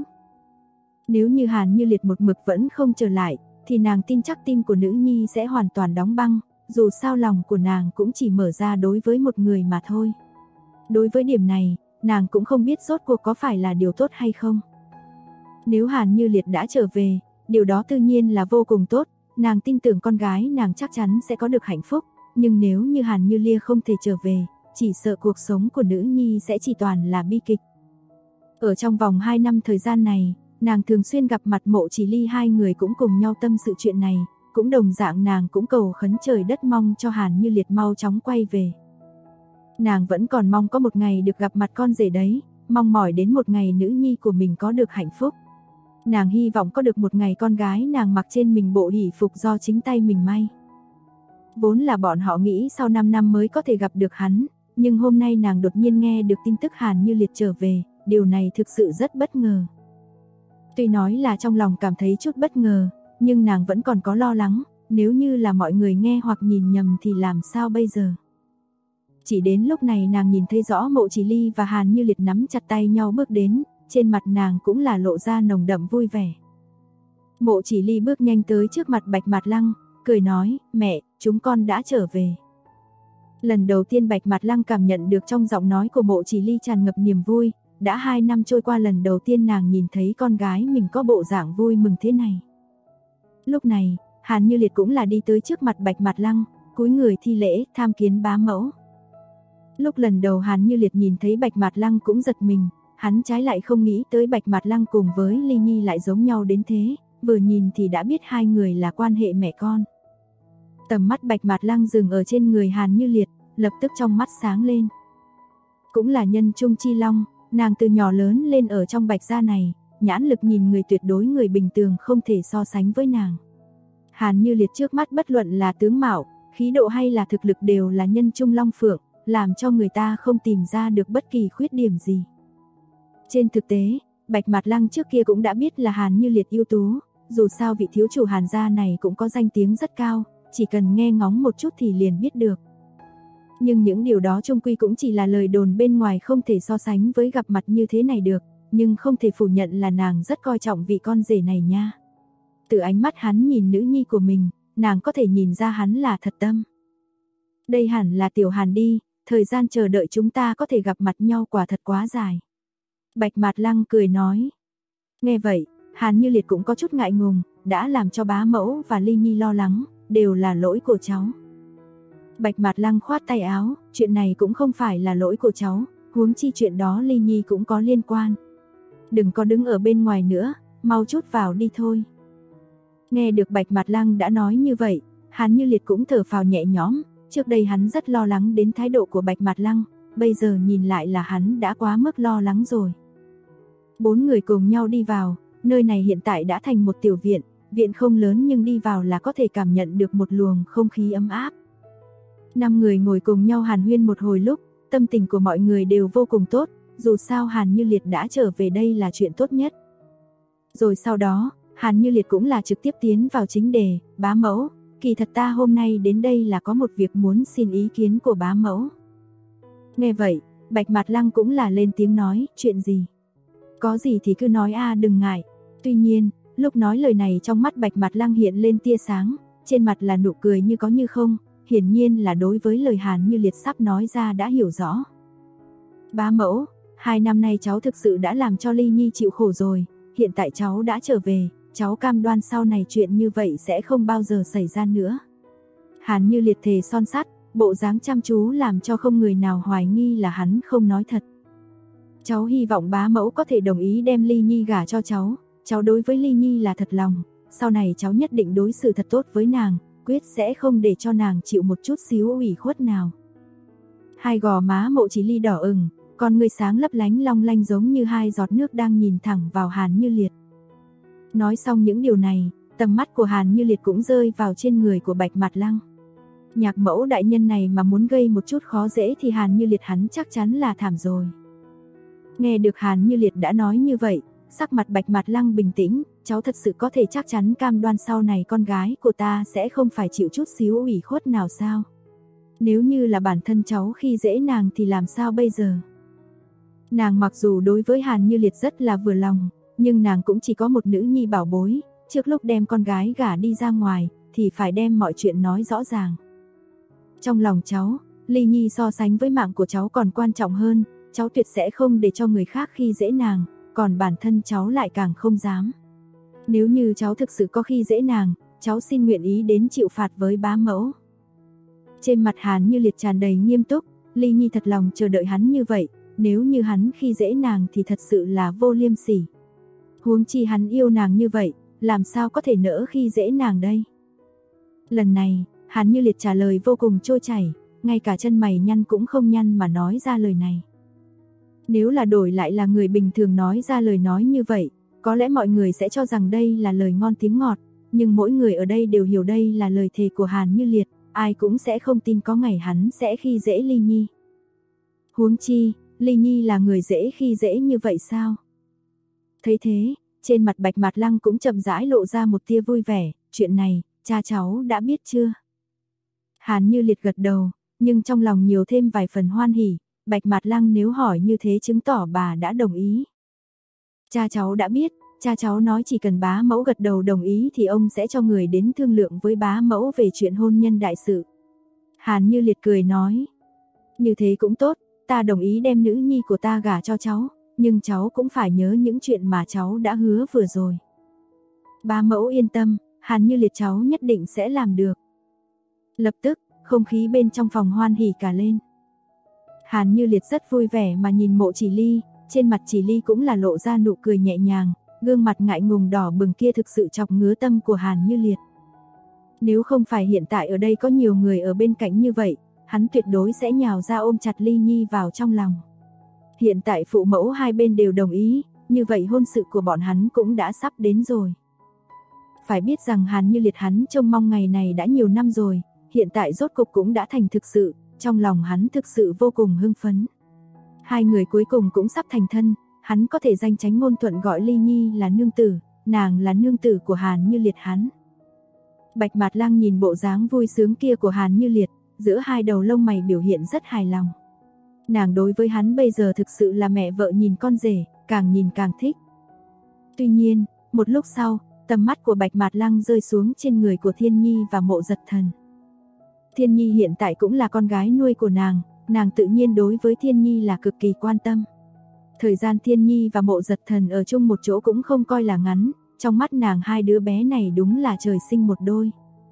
Nếu như Hàn Như Liệt một mực vẫn không trở lại, thì nàng tin chắc tim của nữ nhi sẽ hoàn toàn đóng băng, dù sao lòng của nàng cũng chỉ mở ra đối với một người mà thôi. Đối với điểm này, nàng cũng không biết rốt cuộc có phải là điều tốt hay không. Nếu Hàn Như Liệt đã trở về, điều đó tự nhiên là vô cùng tốt, nàng tin tưởng con gái nàng chắc chắn sẽ có được hạnh phúc, nhưng nếu như Hàn Như Lia không thể trở về, chỉ sợ cuộc sống của nữ nhi sẽ chỉ toàn là bi kịch. Ở trong vòng 2 năm thời gian này, nàng thường xuyên gặp mặt Mộ Chỉ Ly, hai người cũng cùng nhau tâm sự chuyện này, cũng đồng dạng nàng cũng cầu khấn trời đất mong cho Hàn Như Liệt mau chóng quay về. Nàng vẫn còn mong có một ngày được gặp mặt con rể đấy, mong mỏi đến một ngày nữ nhi của mình có được hạnh phúc. Nàng hy vọng có được một ngày con gái nàng mặc trên mình bộ hỷ phục do chính tay mình may. Vốn là bọn họ nghĩ sau 5 năm mới có thể gặp được hắn, nhưng hôm nay nàng đột nhiên nghe được tin tức Hàn Như Liệt trở về, điều này thực sự rất bất ngờ. Tuy nói là trong lòng cảm thấy chút bất ngờ, nhưng nàng vẫn còn có lo lắng, nếu như là mọi người nghe hoặc nhìn nhầm thì làm sao bây giờ. Chỉ đến lúc này nàng nhìn thấy rõ Mộ Chỉ Ly và Hàn Như Liệt nắm chặt tay nhau bước đến, trên mặt nàng cũng là lộ ra nồng đậm vui vẻ. Mộ Chỉ Ly bước nhanh tới trước mặt Bạch Mạt Lăng, cười nói, mẹ, chúng con đã trở về. Lần đầu tiên Bạch Mạt Lăng cảm nhận được trong giọng nói của Mộ Chỉ Ly tràn ngập niềm vui, đã 2 năm trôi qua lần đầu tiên nàng nhìn thấy con gái mình có bộ dạng vui mừng thế này. Lúc này, Hàn Như Liệt cũng là đi tới trước mặt Bạch Mạt Lăng, cúi người thi lễ, tham kiến bá mẫu. Lúc lần đầu Hàn Như Liệt nhìn thấy Bạch Mạt Lăng cũng giật mình, hắn trái lại không nghĩ tới Bạch Mạt Lăng cùng với Ly Nhi lại giống nhau đến thế, vừa nhìn thì đã biết hai người là quan hệ mẹ con. Tầm mắt Bạch Mạt Lăng dừng ở trên người Hàn Như Liệt, lập tức trong mắt sáng lên. Cũng là nhân trung chi long, nàng từ nhỏ lớn lên ở trong Bạch gia này, nhãn lực nhìn người tuyệt đối người bình thường không thể so sánh với nàng. Hàn Như Liệt trước mắt bất luận là tướng mạo, khí độ hay là thực lực đều là nhân trung long phượng, làm cho người ta không tìm ra được bất kỳ khuyết điểm gì. Trên thực tế, Bạch Mạt Lăng trước kia cũng đã biết là Hàn Như Liệt ưu tú, dù sao vị thiếu chủ Hàn gia này cũng có danh tiếng rất cao, chỉ cần nghe ngóng một chút thì liền biết được. Nhưng những điều đó chung quy cũng chỉ là lời đồn bên ngoài, không thể so sánh với gặp mặt như thế này được, nhưng không thể phủ nhận là nàng rất coi trọng vị con rể này nha. Từ ánh mắt hắn nhìn nữ nhi của mình, nàng có thể nhìn ra hắn là thật tâm. Đây hẳn là tiểu Hàn đi, thời gian chờ đợi chúng ta có thể gặp mặt nhau quả thật quá dài. Bạch Mạt Lăng cười nói. Nghe vậy, Hàn Như Liệt cũng có chút ngại ngùng, đã làm cho bá mẫu và Ly Nhi lo lắng, đều là lỗi của cháu. Bạch Mạt Lăng khoát tay áo, chuyện này cũng không phải là lỗi của cháu, huống chi chuyện đó Ly Nhi cũng có liên quan. Đừng có đứng ở bên ngoài nữa, mau chút vào đi thôi. Nghe được Bạch Mạt Lăng đã nói như vậy, Hàn Như Liệt cũng thở phào nhẹ nhõm, trước đây hắn rất lo lắng đến thái độ của Bạch Mạt Lăng, bây giờ nhìn lại là hắn đã quá mức lo lắng rồi. 4 người cùng nhau đi vào, nơi này hiện tại đã thành một tiểu viện, viện không lớn nhưng đi vào là có thể cảm nhận được một luồng không khí ấm áp. 5 người ngồi cùng nhau hàn huyên một hồi lúc, tâm tình của mọi người đều vô cùng tốt, dù sao Hàn Như Liệt đã trở về đây là chuyện tốt nhất. Rồi sau đó, Hàn Như Liệt cũng là trực tiếp tiến vào chính đề, bá mẫu, kỳ thật ta hôm nay đến đây là có một việc muốn xin ý kiến của bá mẫu. Nghe vậy, Bạch Mạt Lăng cũng là lên tiếng nói, chuyện gì? Có gì thì cứ nói đừng ngại. Tuy nhiên, lúc nói lời này trong mắt Bạch Mạt Lăng hiện lên tia sáng, trên mặt là nụ cười như có như không, hiển nhiên là đối với lời Hàn Như Liệt sắp nói ra đã hiểu rõ. Bá mẫu, 2 năm nay cháu thực sự đã làm cho Ly Nhi chịu khổ rồi, hiện tại cháu đã trở về, cháu cam đoan sau này chuyện như vậy sẽ không bao giờ xảy ra nữa. Hàn Như Liệt thề son sắt, bộ dáng chăm chú làm cho không người nào hoài nghi là hắn không nói thật. Cháu hy vọng bá mẫu có thể đồng ý đem Ly Nhi gả cho cháu đối với Ly Nhi là thật lòng, sau này cháu nhất định đối xử thật tốt với nàng, quyết sẽ không để cho nàng chịu một chút xíu ủy khuất nào. Hai gò má Mộ Chỉ Ly đỏ ửng, con ngươi sáng lấp lánh long lanh giống như 2 giọt nước đang nhìn thẳng vào Hàn Như Liệt. Nói xong những điều này, tầm mắt của Hàn Như Liệt cũng rơi vào trên người của Bạch Mạt Lăng. Nhạc mẫu đại nhân này mà muốn gây một chút khó dễ thì Hàn Như Liệt hắn chắc chắn là thảm rồi. Nghe được Hàn Như Liệt đã nói như vậy, sắc mặt Bạch Mạt Lăng bình tĩnh, cháu thật sự có thể chắc chắn cam đoan sau này con gái của ta sẽ không phải chịu chút xíu ủy khuất nào sao? Nếu như là bản thân cháu khi dễ nàng thì làm sao bây giờ? Nàng mặc dù đối với Hàn Như Liệt rất là vừa lòng, nhưng nàng cũng chỉ có một nữ nhi bảo bối, trước lúc đem con gái gả đi ra ngoài thì phải đem mọi chuyện nói rõ ràng. Trong lòng cháu, Ly Nhi so sánh với mạng của cháu còn quan trọng hơn, cháu tuyệt sẽ không để cho người khác khi dễ nàng, còn bản thân cháu lại càng không dám. Nếu như cháu thực sự có khi dễ nàng, cháu xin nguyện ý đến chịu phạt với bá mẫu. Trên mặt Hàn Như Liệt tràn đầy nghiêm túc, Ly Nhi thật lòng chờ đợi hắn như vậy, nếu như hắn khi dễ nàng thì thật sự là vô liêm sỉ. Huống chi hắn yêu nàng như vậy, làm sao có thể nỡ khi dễ nàng đây? Lần này, Hàn Như Liệt trả lời vô cùng trôi chảy, ngay cả chân mày nhăn cũng không nhăn mà nói ra lời này. Nếu là đổi lại là người bình thường nói ra lời nói như vậy, có lẽ mọi người sẽ cho rằng đây là lời ngon tiếng ngọt, nhưng mỗi người ở đây đều hiểu đây là lời thề của Hàn Như Liệt, ai cũng sẽ không tin có ngày hắn sẽ khi dễ Ly Nhi. Huống chi, Ly Nhi là người dễ khi dễ như vậy sao? Thấy thế, trên mặt Bạch Mạt Lăng cũng chậm rãi lộ ra một tia vui vẻ, chuyện này, cha cháu đã biết chưa? Hàn Như Liệt gật đầu, nhưng trong lòng nhiều thêm vài phần hoan hỉ, Bạch Mạt Lăng nếu hỏi như thế chứng tỏ bà đã đồng ý. Cha cháu đã biết, cha cháu nói chỉ cần bá mẫu gật đầu đồng ý thì ông sẽ cho người đến thương lượng với bá mẫu về chuyện hôn nhân đại sự. Hàn Như Liệt cười nói, như thế cũng tốt, ta đồng ý đem nữ nhi của ta gả cho cháu, nhưng cháu cũng phải nhớ những chuyện mà cháu đã hứa vừa rồi. Bá mẫu yên tâm, Hàn Như Liệt cháu nhất định sẽ làm được. Lập tức, không khí bên trong phòng hoan hỉ cả lên. Hàn Như Liệt rất vui vẻ mà nhìn Mộ Chỉ Ly, trên mặt Chỉ Ly cũng là lộ ra nụ cười nhẹ nhàng, gương mặt ngại ngùng đỏ bừng kia thực sự chọc ngứa tâm của Hàn Như Liệt. Nếu không phải hiện tại ở đây có nhiều người ở bên cạnh như vậy, hắn tuyệt đối sẽ nhào ra ôm chặt Ly Nhi vào trong lòng. Hiện tại phụ mẫu hai bên đều đồng ý, như vậy hôn sự của bọn hắn cũng đã sắp đến rồi. Phải biết rằng Hàn Như Liệt hắn trông mong ngày này đã nhiều năm rồi, hiện tại rốt cục cũng đã thành thực sự, trong lòng hắn thực sự vô cùng hưng phấn. Hai người cuối cùng cũng sắp thành thân, hắn có thể danh chánh ngôn thuận gọi Ly Nhi là nương tử, nàng là nương tử của Hàn Như Liệt hắn. Bạch Mạt Lăng nhìn bộ dáng vui sướng kia của Hàn Như Liệt, giữa hai đầu lông mày biểu hiện rất hài lòng. Nàng đối với hắn bây giờ thực sự là mẹ vợ nhìn con rể, càng nhìn càng thích. Tuy nhiên, một lúc sau, tầm mắt của Bạch Mạt Lăng rơi xuống trên người của Thiên Nhi và Mộ Giật Thần. Thiên Nhi hiện tại cũng là con gái nuôi của nàng tự nhiên đối với Thiên Nhi là cực kỳ quan tâm. Thời gian Thiên Nhi và Mộ Giật Thần ở chung một chỗ cũng không coi là ngắn, trong mắt nàng hai đứa bé này đúng là trời sinh một đôi.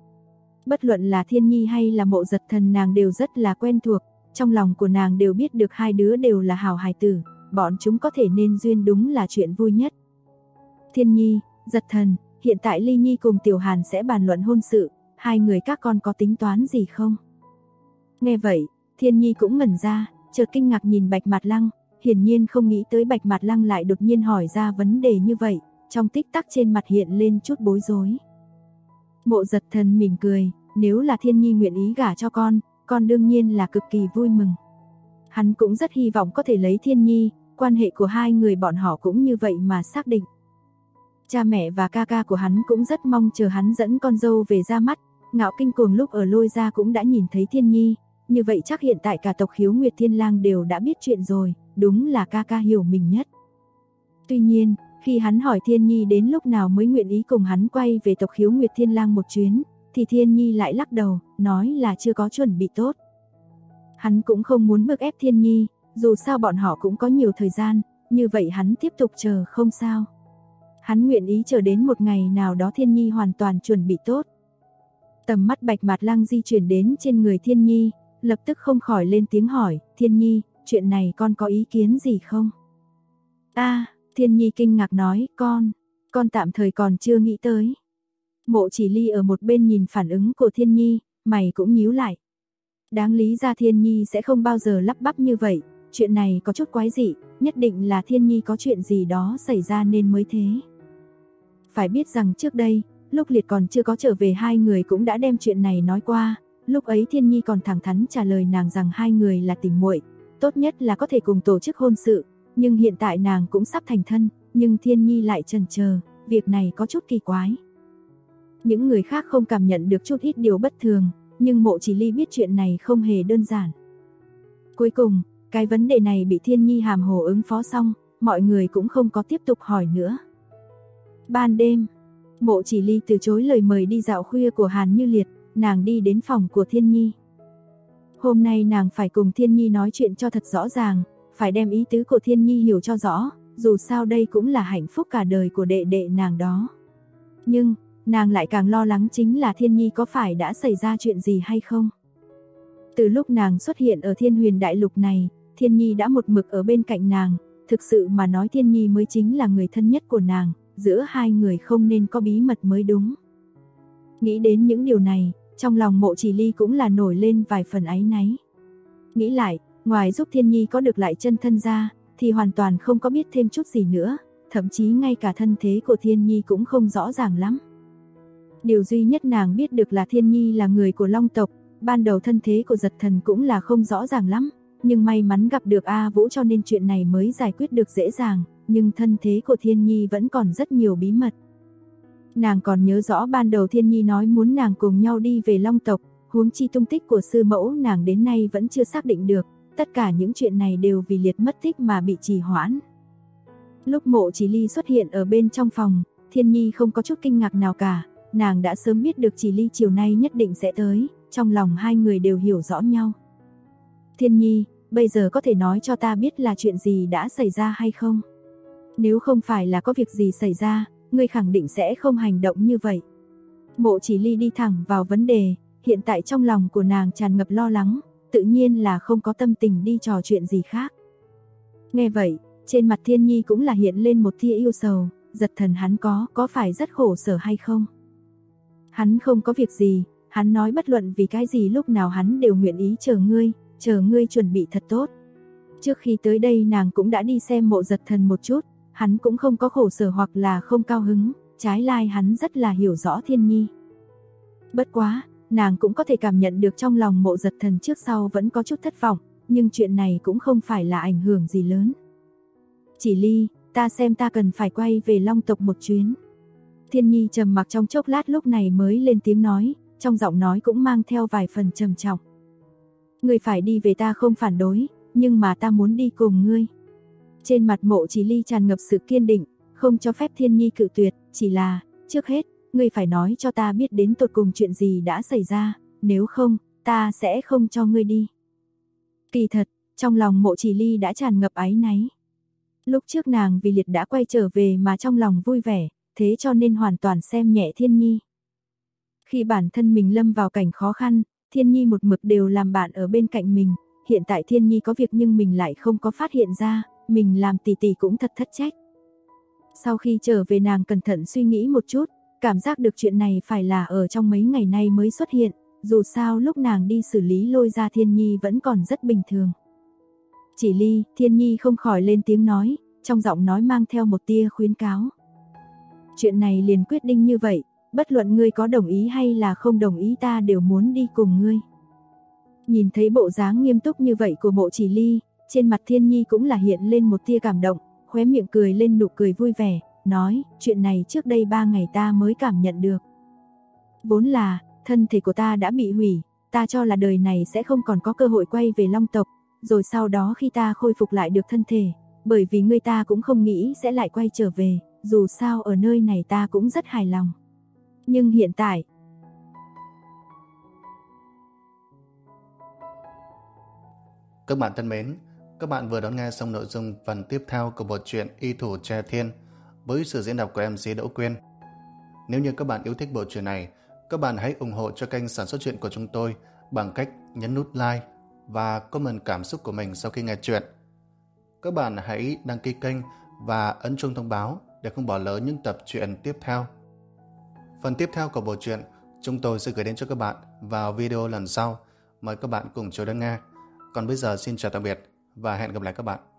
Bất luận là Thiên Nhi hay là Mộ Giật Thần nàng đều rất là quen thuộc, trong lòng của nàng đều biết được hai đứa đều là hảo hài tử, bọn chúng có thể nên duyên đúng là chuyện vui nhất. Thiên Nhi, Giật Thần, hiện tại Ly Nhi cùng Tiểu Hàn sẽ bàn luận hôn sự, hai người các con có tính toán gì không? Nghe vậy, Thiên Nhi cũng ngẩn ra, chợt kinh ngạc nhìn Bạch Mạt Lăng, hiển nhiên không nghĩ tới Bạch Mạt Lăng lại đột nhiên hỏi ra vấn đề như vậy, trong tích tắc trên mặt hiện lên chút bối rối. Mộ Giật Thần mỉm cười, nếu là Thiên Nhi nguyện ý gả cho con đương nhiên là cực kỳ vui mừng. Hắn cũng rất hy vọng có thể lấy Thiên Nhi, quan hệ của hai người bọn họ cũng như vậy mà xác định. Cha mẹ và ca ca của hắn cũng rất mong chờ hắn dẫn con dâu về ra mắt, Ngạo Kinh Cuồng lúc ở Lôi Gia cũng đã nhìn thấy Thiên Nhi, như vậy chắc hiện tại cả tộc Khiếu Nguyệt Thiên Lang đều đã biết chuyện rồi, đúng là ca ca hiểu mình nhất. Tuy nhiên, khi hắn hỏi Thiên Nhi đến lúc nào mới nguyện ý cùng hắn quay về tộc Khiếu Nguyệt Thiên Lang một chuyến, thì Thiên Nhi lại lắc đầu, nói là chưa có chuẩn bị tốt. Hắn cũng không muốn bức ép Thiên Nhi, dù sao bọn họ cũng có nhiều thời gian, như vậy hắn tiếp tục chờ không sao. Hắn nguyện ý chờ đến một ngày nào đó Thiên Nhi hoàn toàn chuẩn bị tốt. Tầm mắt Bạch Mạt Lăng di chuyển đến trên người Thiên Nhi, lập tức không khỏi lên tiếng hỏi, Thiên Nhi, chuyện này con có ý kiến gì không? Thiên Nhi kinh ngạc nói, con tạm thời còn chưa nghĩ tới. Mộ Chỉ Ly ở một bên nhìn phản ứng của Thiên Nhi, mày cũng nhíu lại. Đáng lý ra Thiên Nhi sẽ không bao giờ lắp bắp như vậy, chuyện này có chút quái dị, nhất định là Thiên Nhi có chuyện gì đó xảy ra nên mới thế. Phải biết rằng trước đây, lúc Liệt còn chưa có trở về hai người cũng đã đem chuyện này nói qua, Lúc ấy Thiên Nhi còn thẳng thắn trả lời nàng rằng hai người là tình muội, tốt nhất là có thể cùng tổ chức hôn sự, nhưng hiện tại nàng cũng sắp thành thân, nhưng Thiên Nhi lại chần chờ, việc này có chút kỳ quái. Những người khác không cảm nhận được chút ít điều bất thường, nhưng Mộ Chỉ Ly biết chuyện này không hề đơn giản. Cuối cùng, cái vấn đề này bị Thiên Nhi hàm hồ ứng phó xong, mọi người cũng không có tiếp tục hỏi nữa. Ban đêm, Mộ Chỉ Ly từ chối lời mời đi dạo khuya của Hàn Như Liệt, nàng đi đến phòng của Thiên Nhi. Hôm nay nàng phải cùng Thiên Nhi nói chuyện cho thật rõ ràng, phải đem ý tứ của Thiên Nhi hiểu cho rõ, dù sao đây cũng là hạnh phúc cả đời của đệ đệ nàng đó. Nhưng, nàng lại càng lo lắng chính là Thiên Nhi có phải đã xảy ra chuyện gì hay không. Từ lúc nàng xuất hiện ở Thiên Huyền Đại Lục này, Thiên Nhi đã một mực ở bên cạnh nàng, thực sự mà nói Thiên Nhi mới chính là người thân nhất của nàng, giữa hai người không nên có bí mật mới đúng. Nghĩ đến những điều này, trong lòng Mộ Chỉ Ly cũng là nổi lên vài phần áy náy. Nghĩ lại, ngoài giúp Thiên Nhi có được lại chân thân ra, thì hoàn toàn không có biết thêm chút gì nữa, thậm chí ngay cả thân thế của Thiên Nhi cũng không rõ ràng lắm. Điều duy nhất nàng biết được là Thiên Nhi là người của Long tộc, ban đầu thân thế của Giật Thần cũng là không rõ ràng lắm, nhưng may mắn gặp được A Vũ cho nên chuyện này mới giải quyết được dễ dàng, nhưng thân thế của Thiên Nhi vẫn còn rất nhiều bí mật. Nàng còn nhớ rõ ban đầu Thiên Nhi nói muốn nàng cùng nhau đi về Long tộc, huống chi tung tích của sư mẫu nàng đến nay vẫn chưa xác định được, tất cả những chuyện này đều vì Liệt mất tích mà bị trì hoãn. Lúc Mộ Chỉ Ly xuất hiện ở bên trong phòng, Thiên Nhi không có chút kinh ngạc nào cả, nàng đã sớm biết được Chỉ Ly chiều nay nhất định sẽ tới, trong lòng hai người đều hiểu rõ nhau. Thiên Nhi, bây giờ có thể nói cho ta biết là chuyện gì đã xảy ra hay không? Nếu không phải là có việc gì xảy ra, ngươi khẳng định sẽ không hành động như vậy. Mộ Chỉ Ly đi thẳng vào vấn đề, hiện tại trong lòng của nàng tràn ngập lo lắng, tự nhiên là không có tâm tình đi trò chuyện gì khác. Nghe vậy, trên mặt Thiên Nhi cũng là hiện lên một tia yêu sầu, Giật Thần hắn có phải rất khổ sở hay không? Hắn không có việc gì, hắn nói bất luận vì cái gì lúc nào hắn đều nguyện ý chờ ngươi chuẩn bị thật tốt. Trước khi tới đây nàng cũng đã đi xem Mộ Giật Thần một chút, hắn cũng không có khổ sở hoặc là không cao hứng, trái lại hắn rất là hiểu rõ Thiên Nhi. Bất quá, nàng cũng có thể cảm nhận được trong lòng Mộ Giật Thần trước sau vẫn có chút thất vọng, nhưng chuyện này cũng không phải là ảnh hưởng gì lớn. Chỉ Ly, ta xem ta cần phải quay về Long tộc một chuyến. Thiên Nhi trầm mặc trong chốc lát lúc này mới lên tiếng nói, trong giọng nói cũng mang theo vài phần trầm trọng. Ngươi phải đi về ta không phản đối, nhưng mà ta muốn đi cùng ngươi. Trên mặt Mộ Chỉ Ly tràn ngập sự kiên định, không cho phép Thiên Nhi cự tuyệt, chỉ là, trước hết, ngươi phải nói cho ta biết đến tột cùng chuyện gì đã xảy ra, nếu không, ta sẽ không cho ngươi đi. Kỳ thật, trong lòng Mộ Chỉ Ly đã tràn ngập áy náy. Lúc trước nàng vì Liệt đã quay trở về mà trong lòng vui vẻ, thế cho nên hoàn toàn xem nhẹ Thiên Nhi. Khi bản thân mình lâm vào cảnh khó khăn, Thiên Nhi một mực đều làm bạn ở bên cạnh mình, hiện tại Thiên Nhi có việc nhưng mình lại không có phát hiện ra, mình làm tỷ tỷ cũng thật thất trách. Sau khi trở về nàng cẩn thận suy nghĩ một chút, cảm giác được chuyện này phải là ở trong mấy ngày nay mới xuất hiện, dù sao lúc nàng đi xử lý Lôi ra Thiên Nhi vẫn còn rất bình thường. Chỉ Ly, Thiên Nhi không khỏi lên tiếng nói, trong giọng nói mang theo một tia khuyến cáo. Chuyện này liền quyết định như vậy, bất luận ngươi có đồng ý hay là không đồng ý ta đều muốn đi cùng ngươi. Nhìn thấy bộ dáng nghiêm túc như vậy của Mộ Chỉ Ly, trên mặt Thiên Nhi cũng là hiện lên một tia cảm động, khóe miệng cười lên nụ cười vui vẻ, nói, chuyện này trước đây 3 ngày ta mới cảm nhận được. Vốn là, thân thể của ta đã bị hủy, ta cho là đời này sẽ không còn có cơ hội quay về Long tộc, rồi sau đó khi ta khôi phục lại được thân thể, bởi vì người ta cũng không nghĩ sẽ lại quay trở về, dù sao ở nơi này ta cũng rất hài lòng. Nhưng hiện tại, các bạn thân mến, các bạn vừa đón nghe xong nội dung phần tiếp theo của bộ truyện Y Thủ Tre Thiên với sự diễn đọc của MC Đỗ Quyên. Nếu như các bạn yêu thích bộ truyện này, các bạn hãy ủng hộ cho kênh sản xuất truyện của chúng tôi bằng cách nhấn nút like và comment cảm xúc của mình sau khi nghe truyện. Các bạn hãy đăng ký kênh và ấn chuông thông báo để không bỏ lỡ những tập truyện tiếp theo. Phần tiếp theo của bộ truyện chúng tôi sẽ gửi đến cho các bạn vào video lần sau. Mời các bạn cùng chờ đón nghe. Còn bây giờ xin chào tạm biệt và hẹn gặp lại các bạn.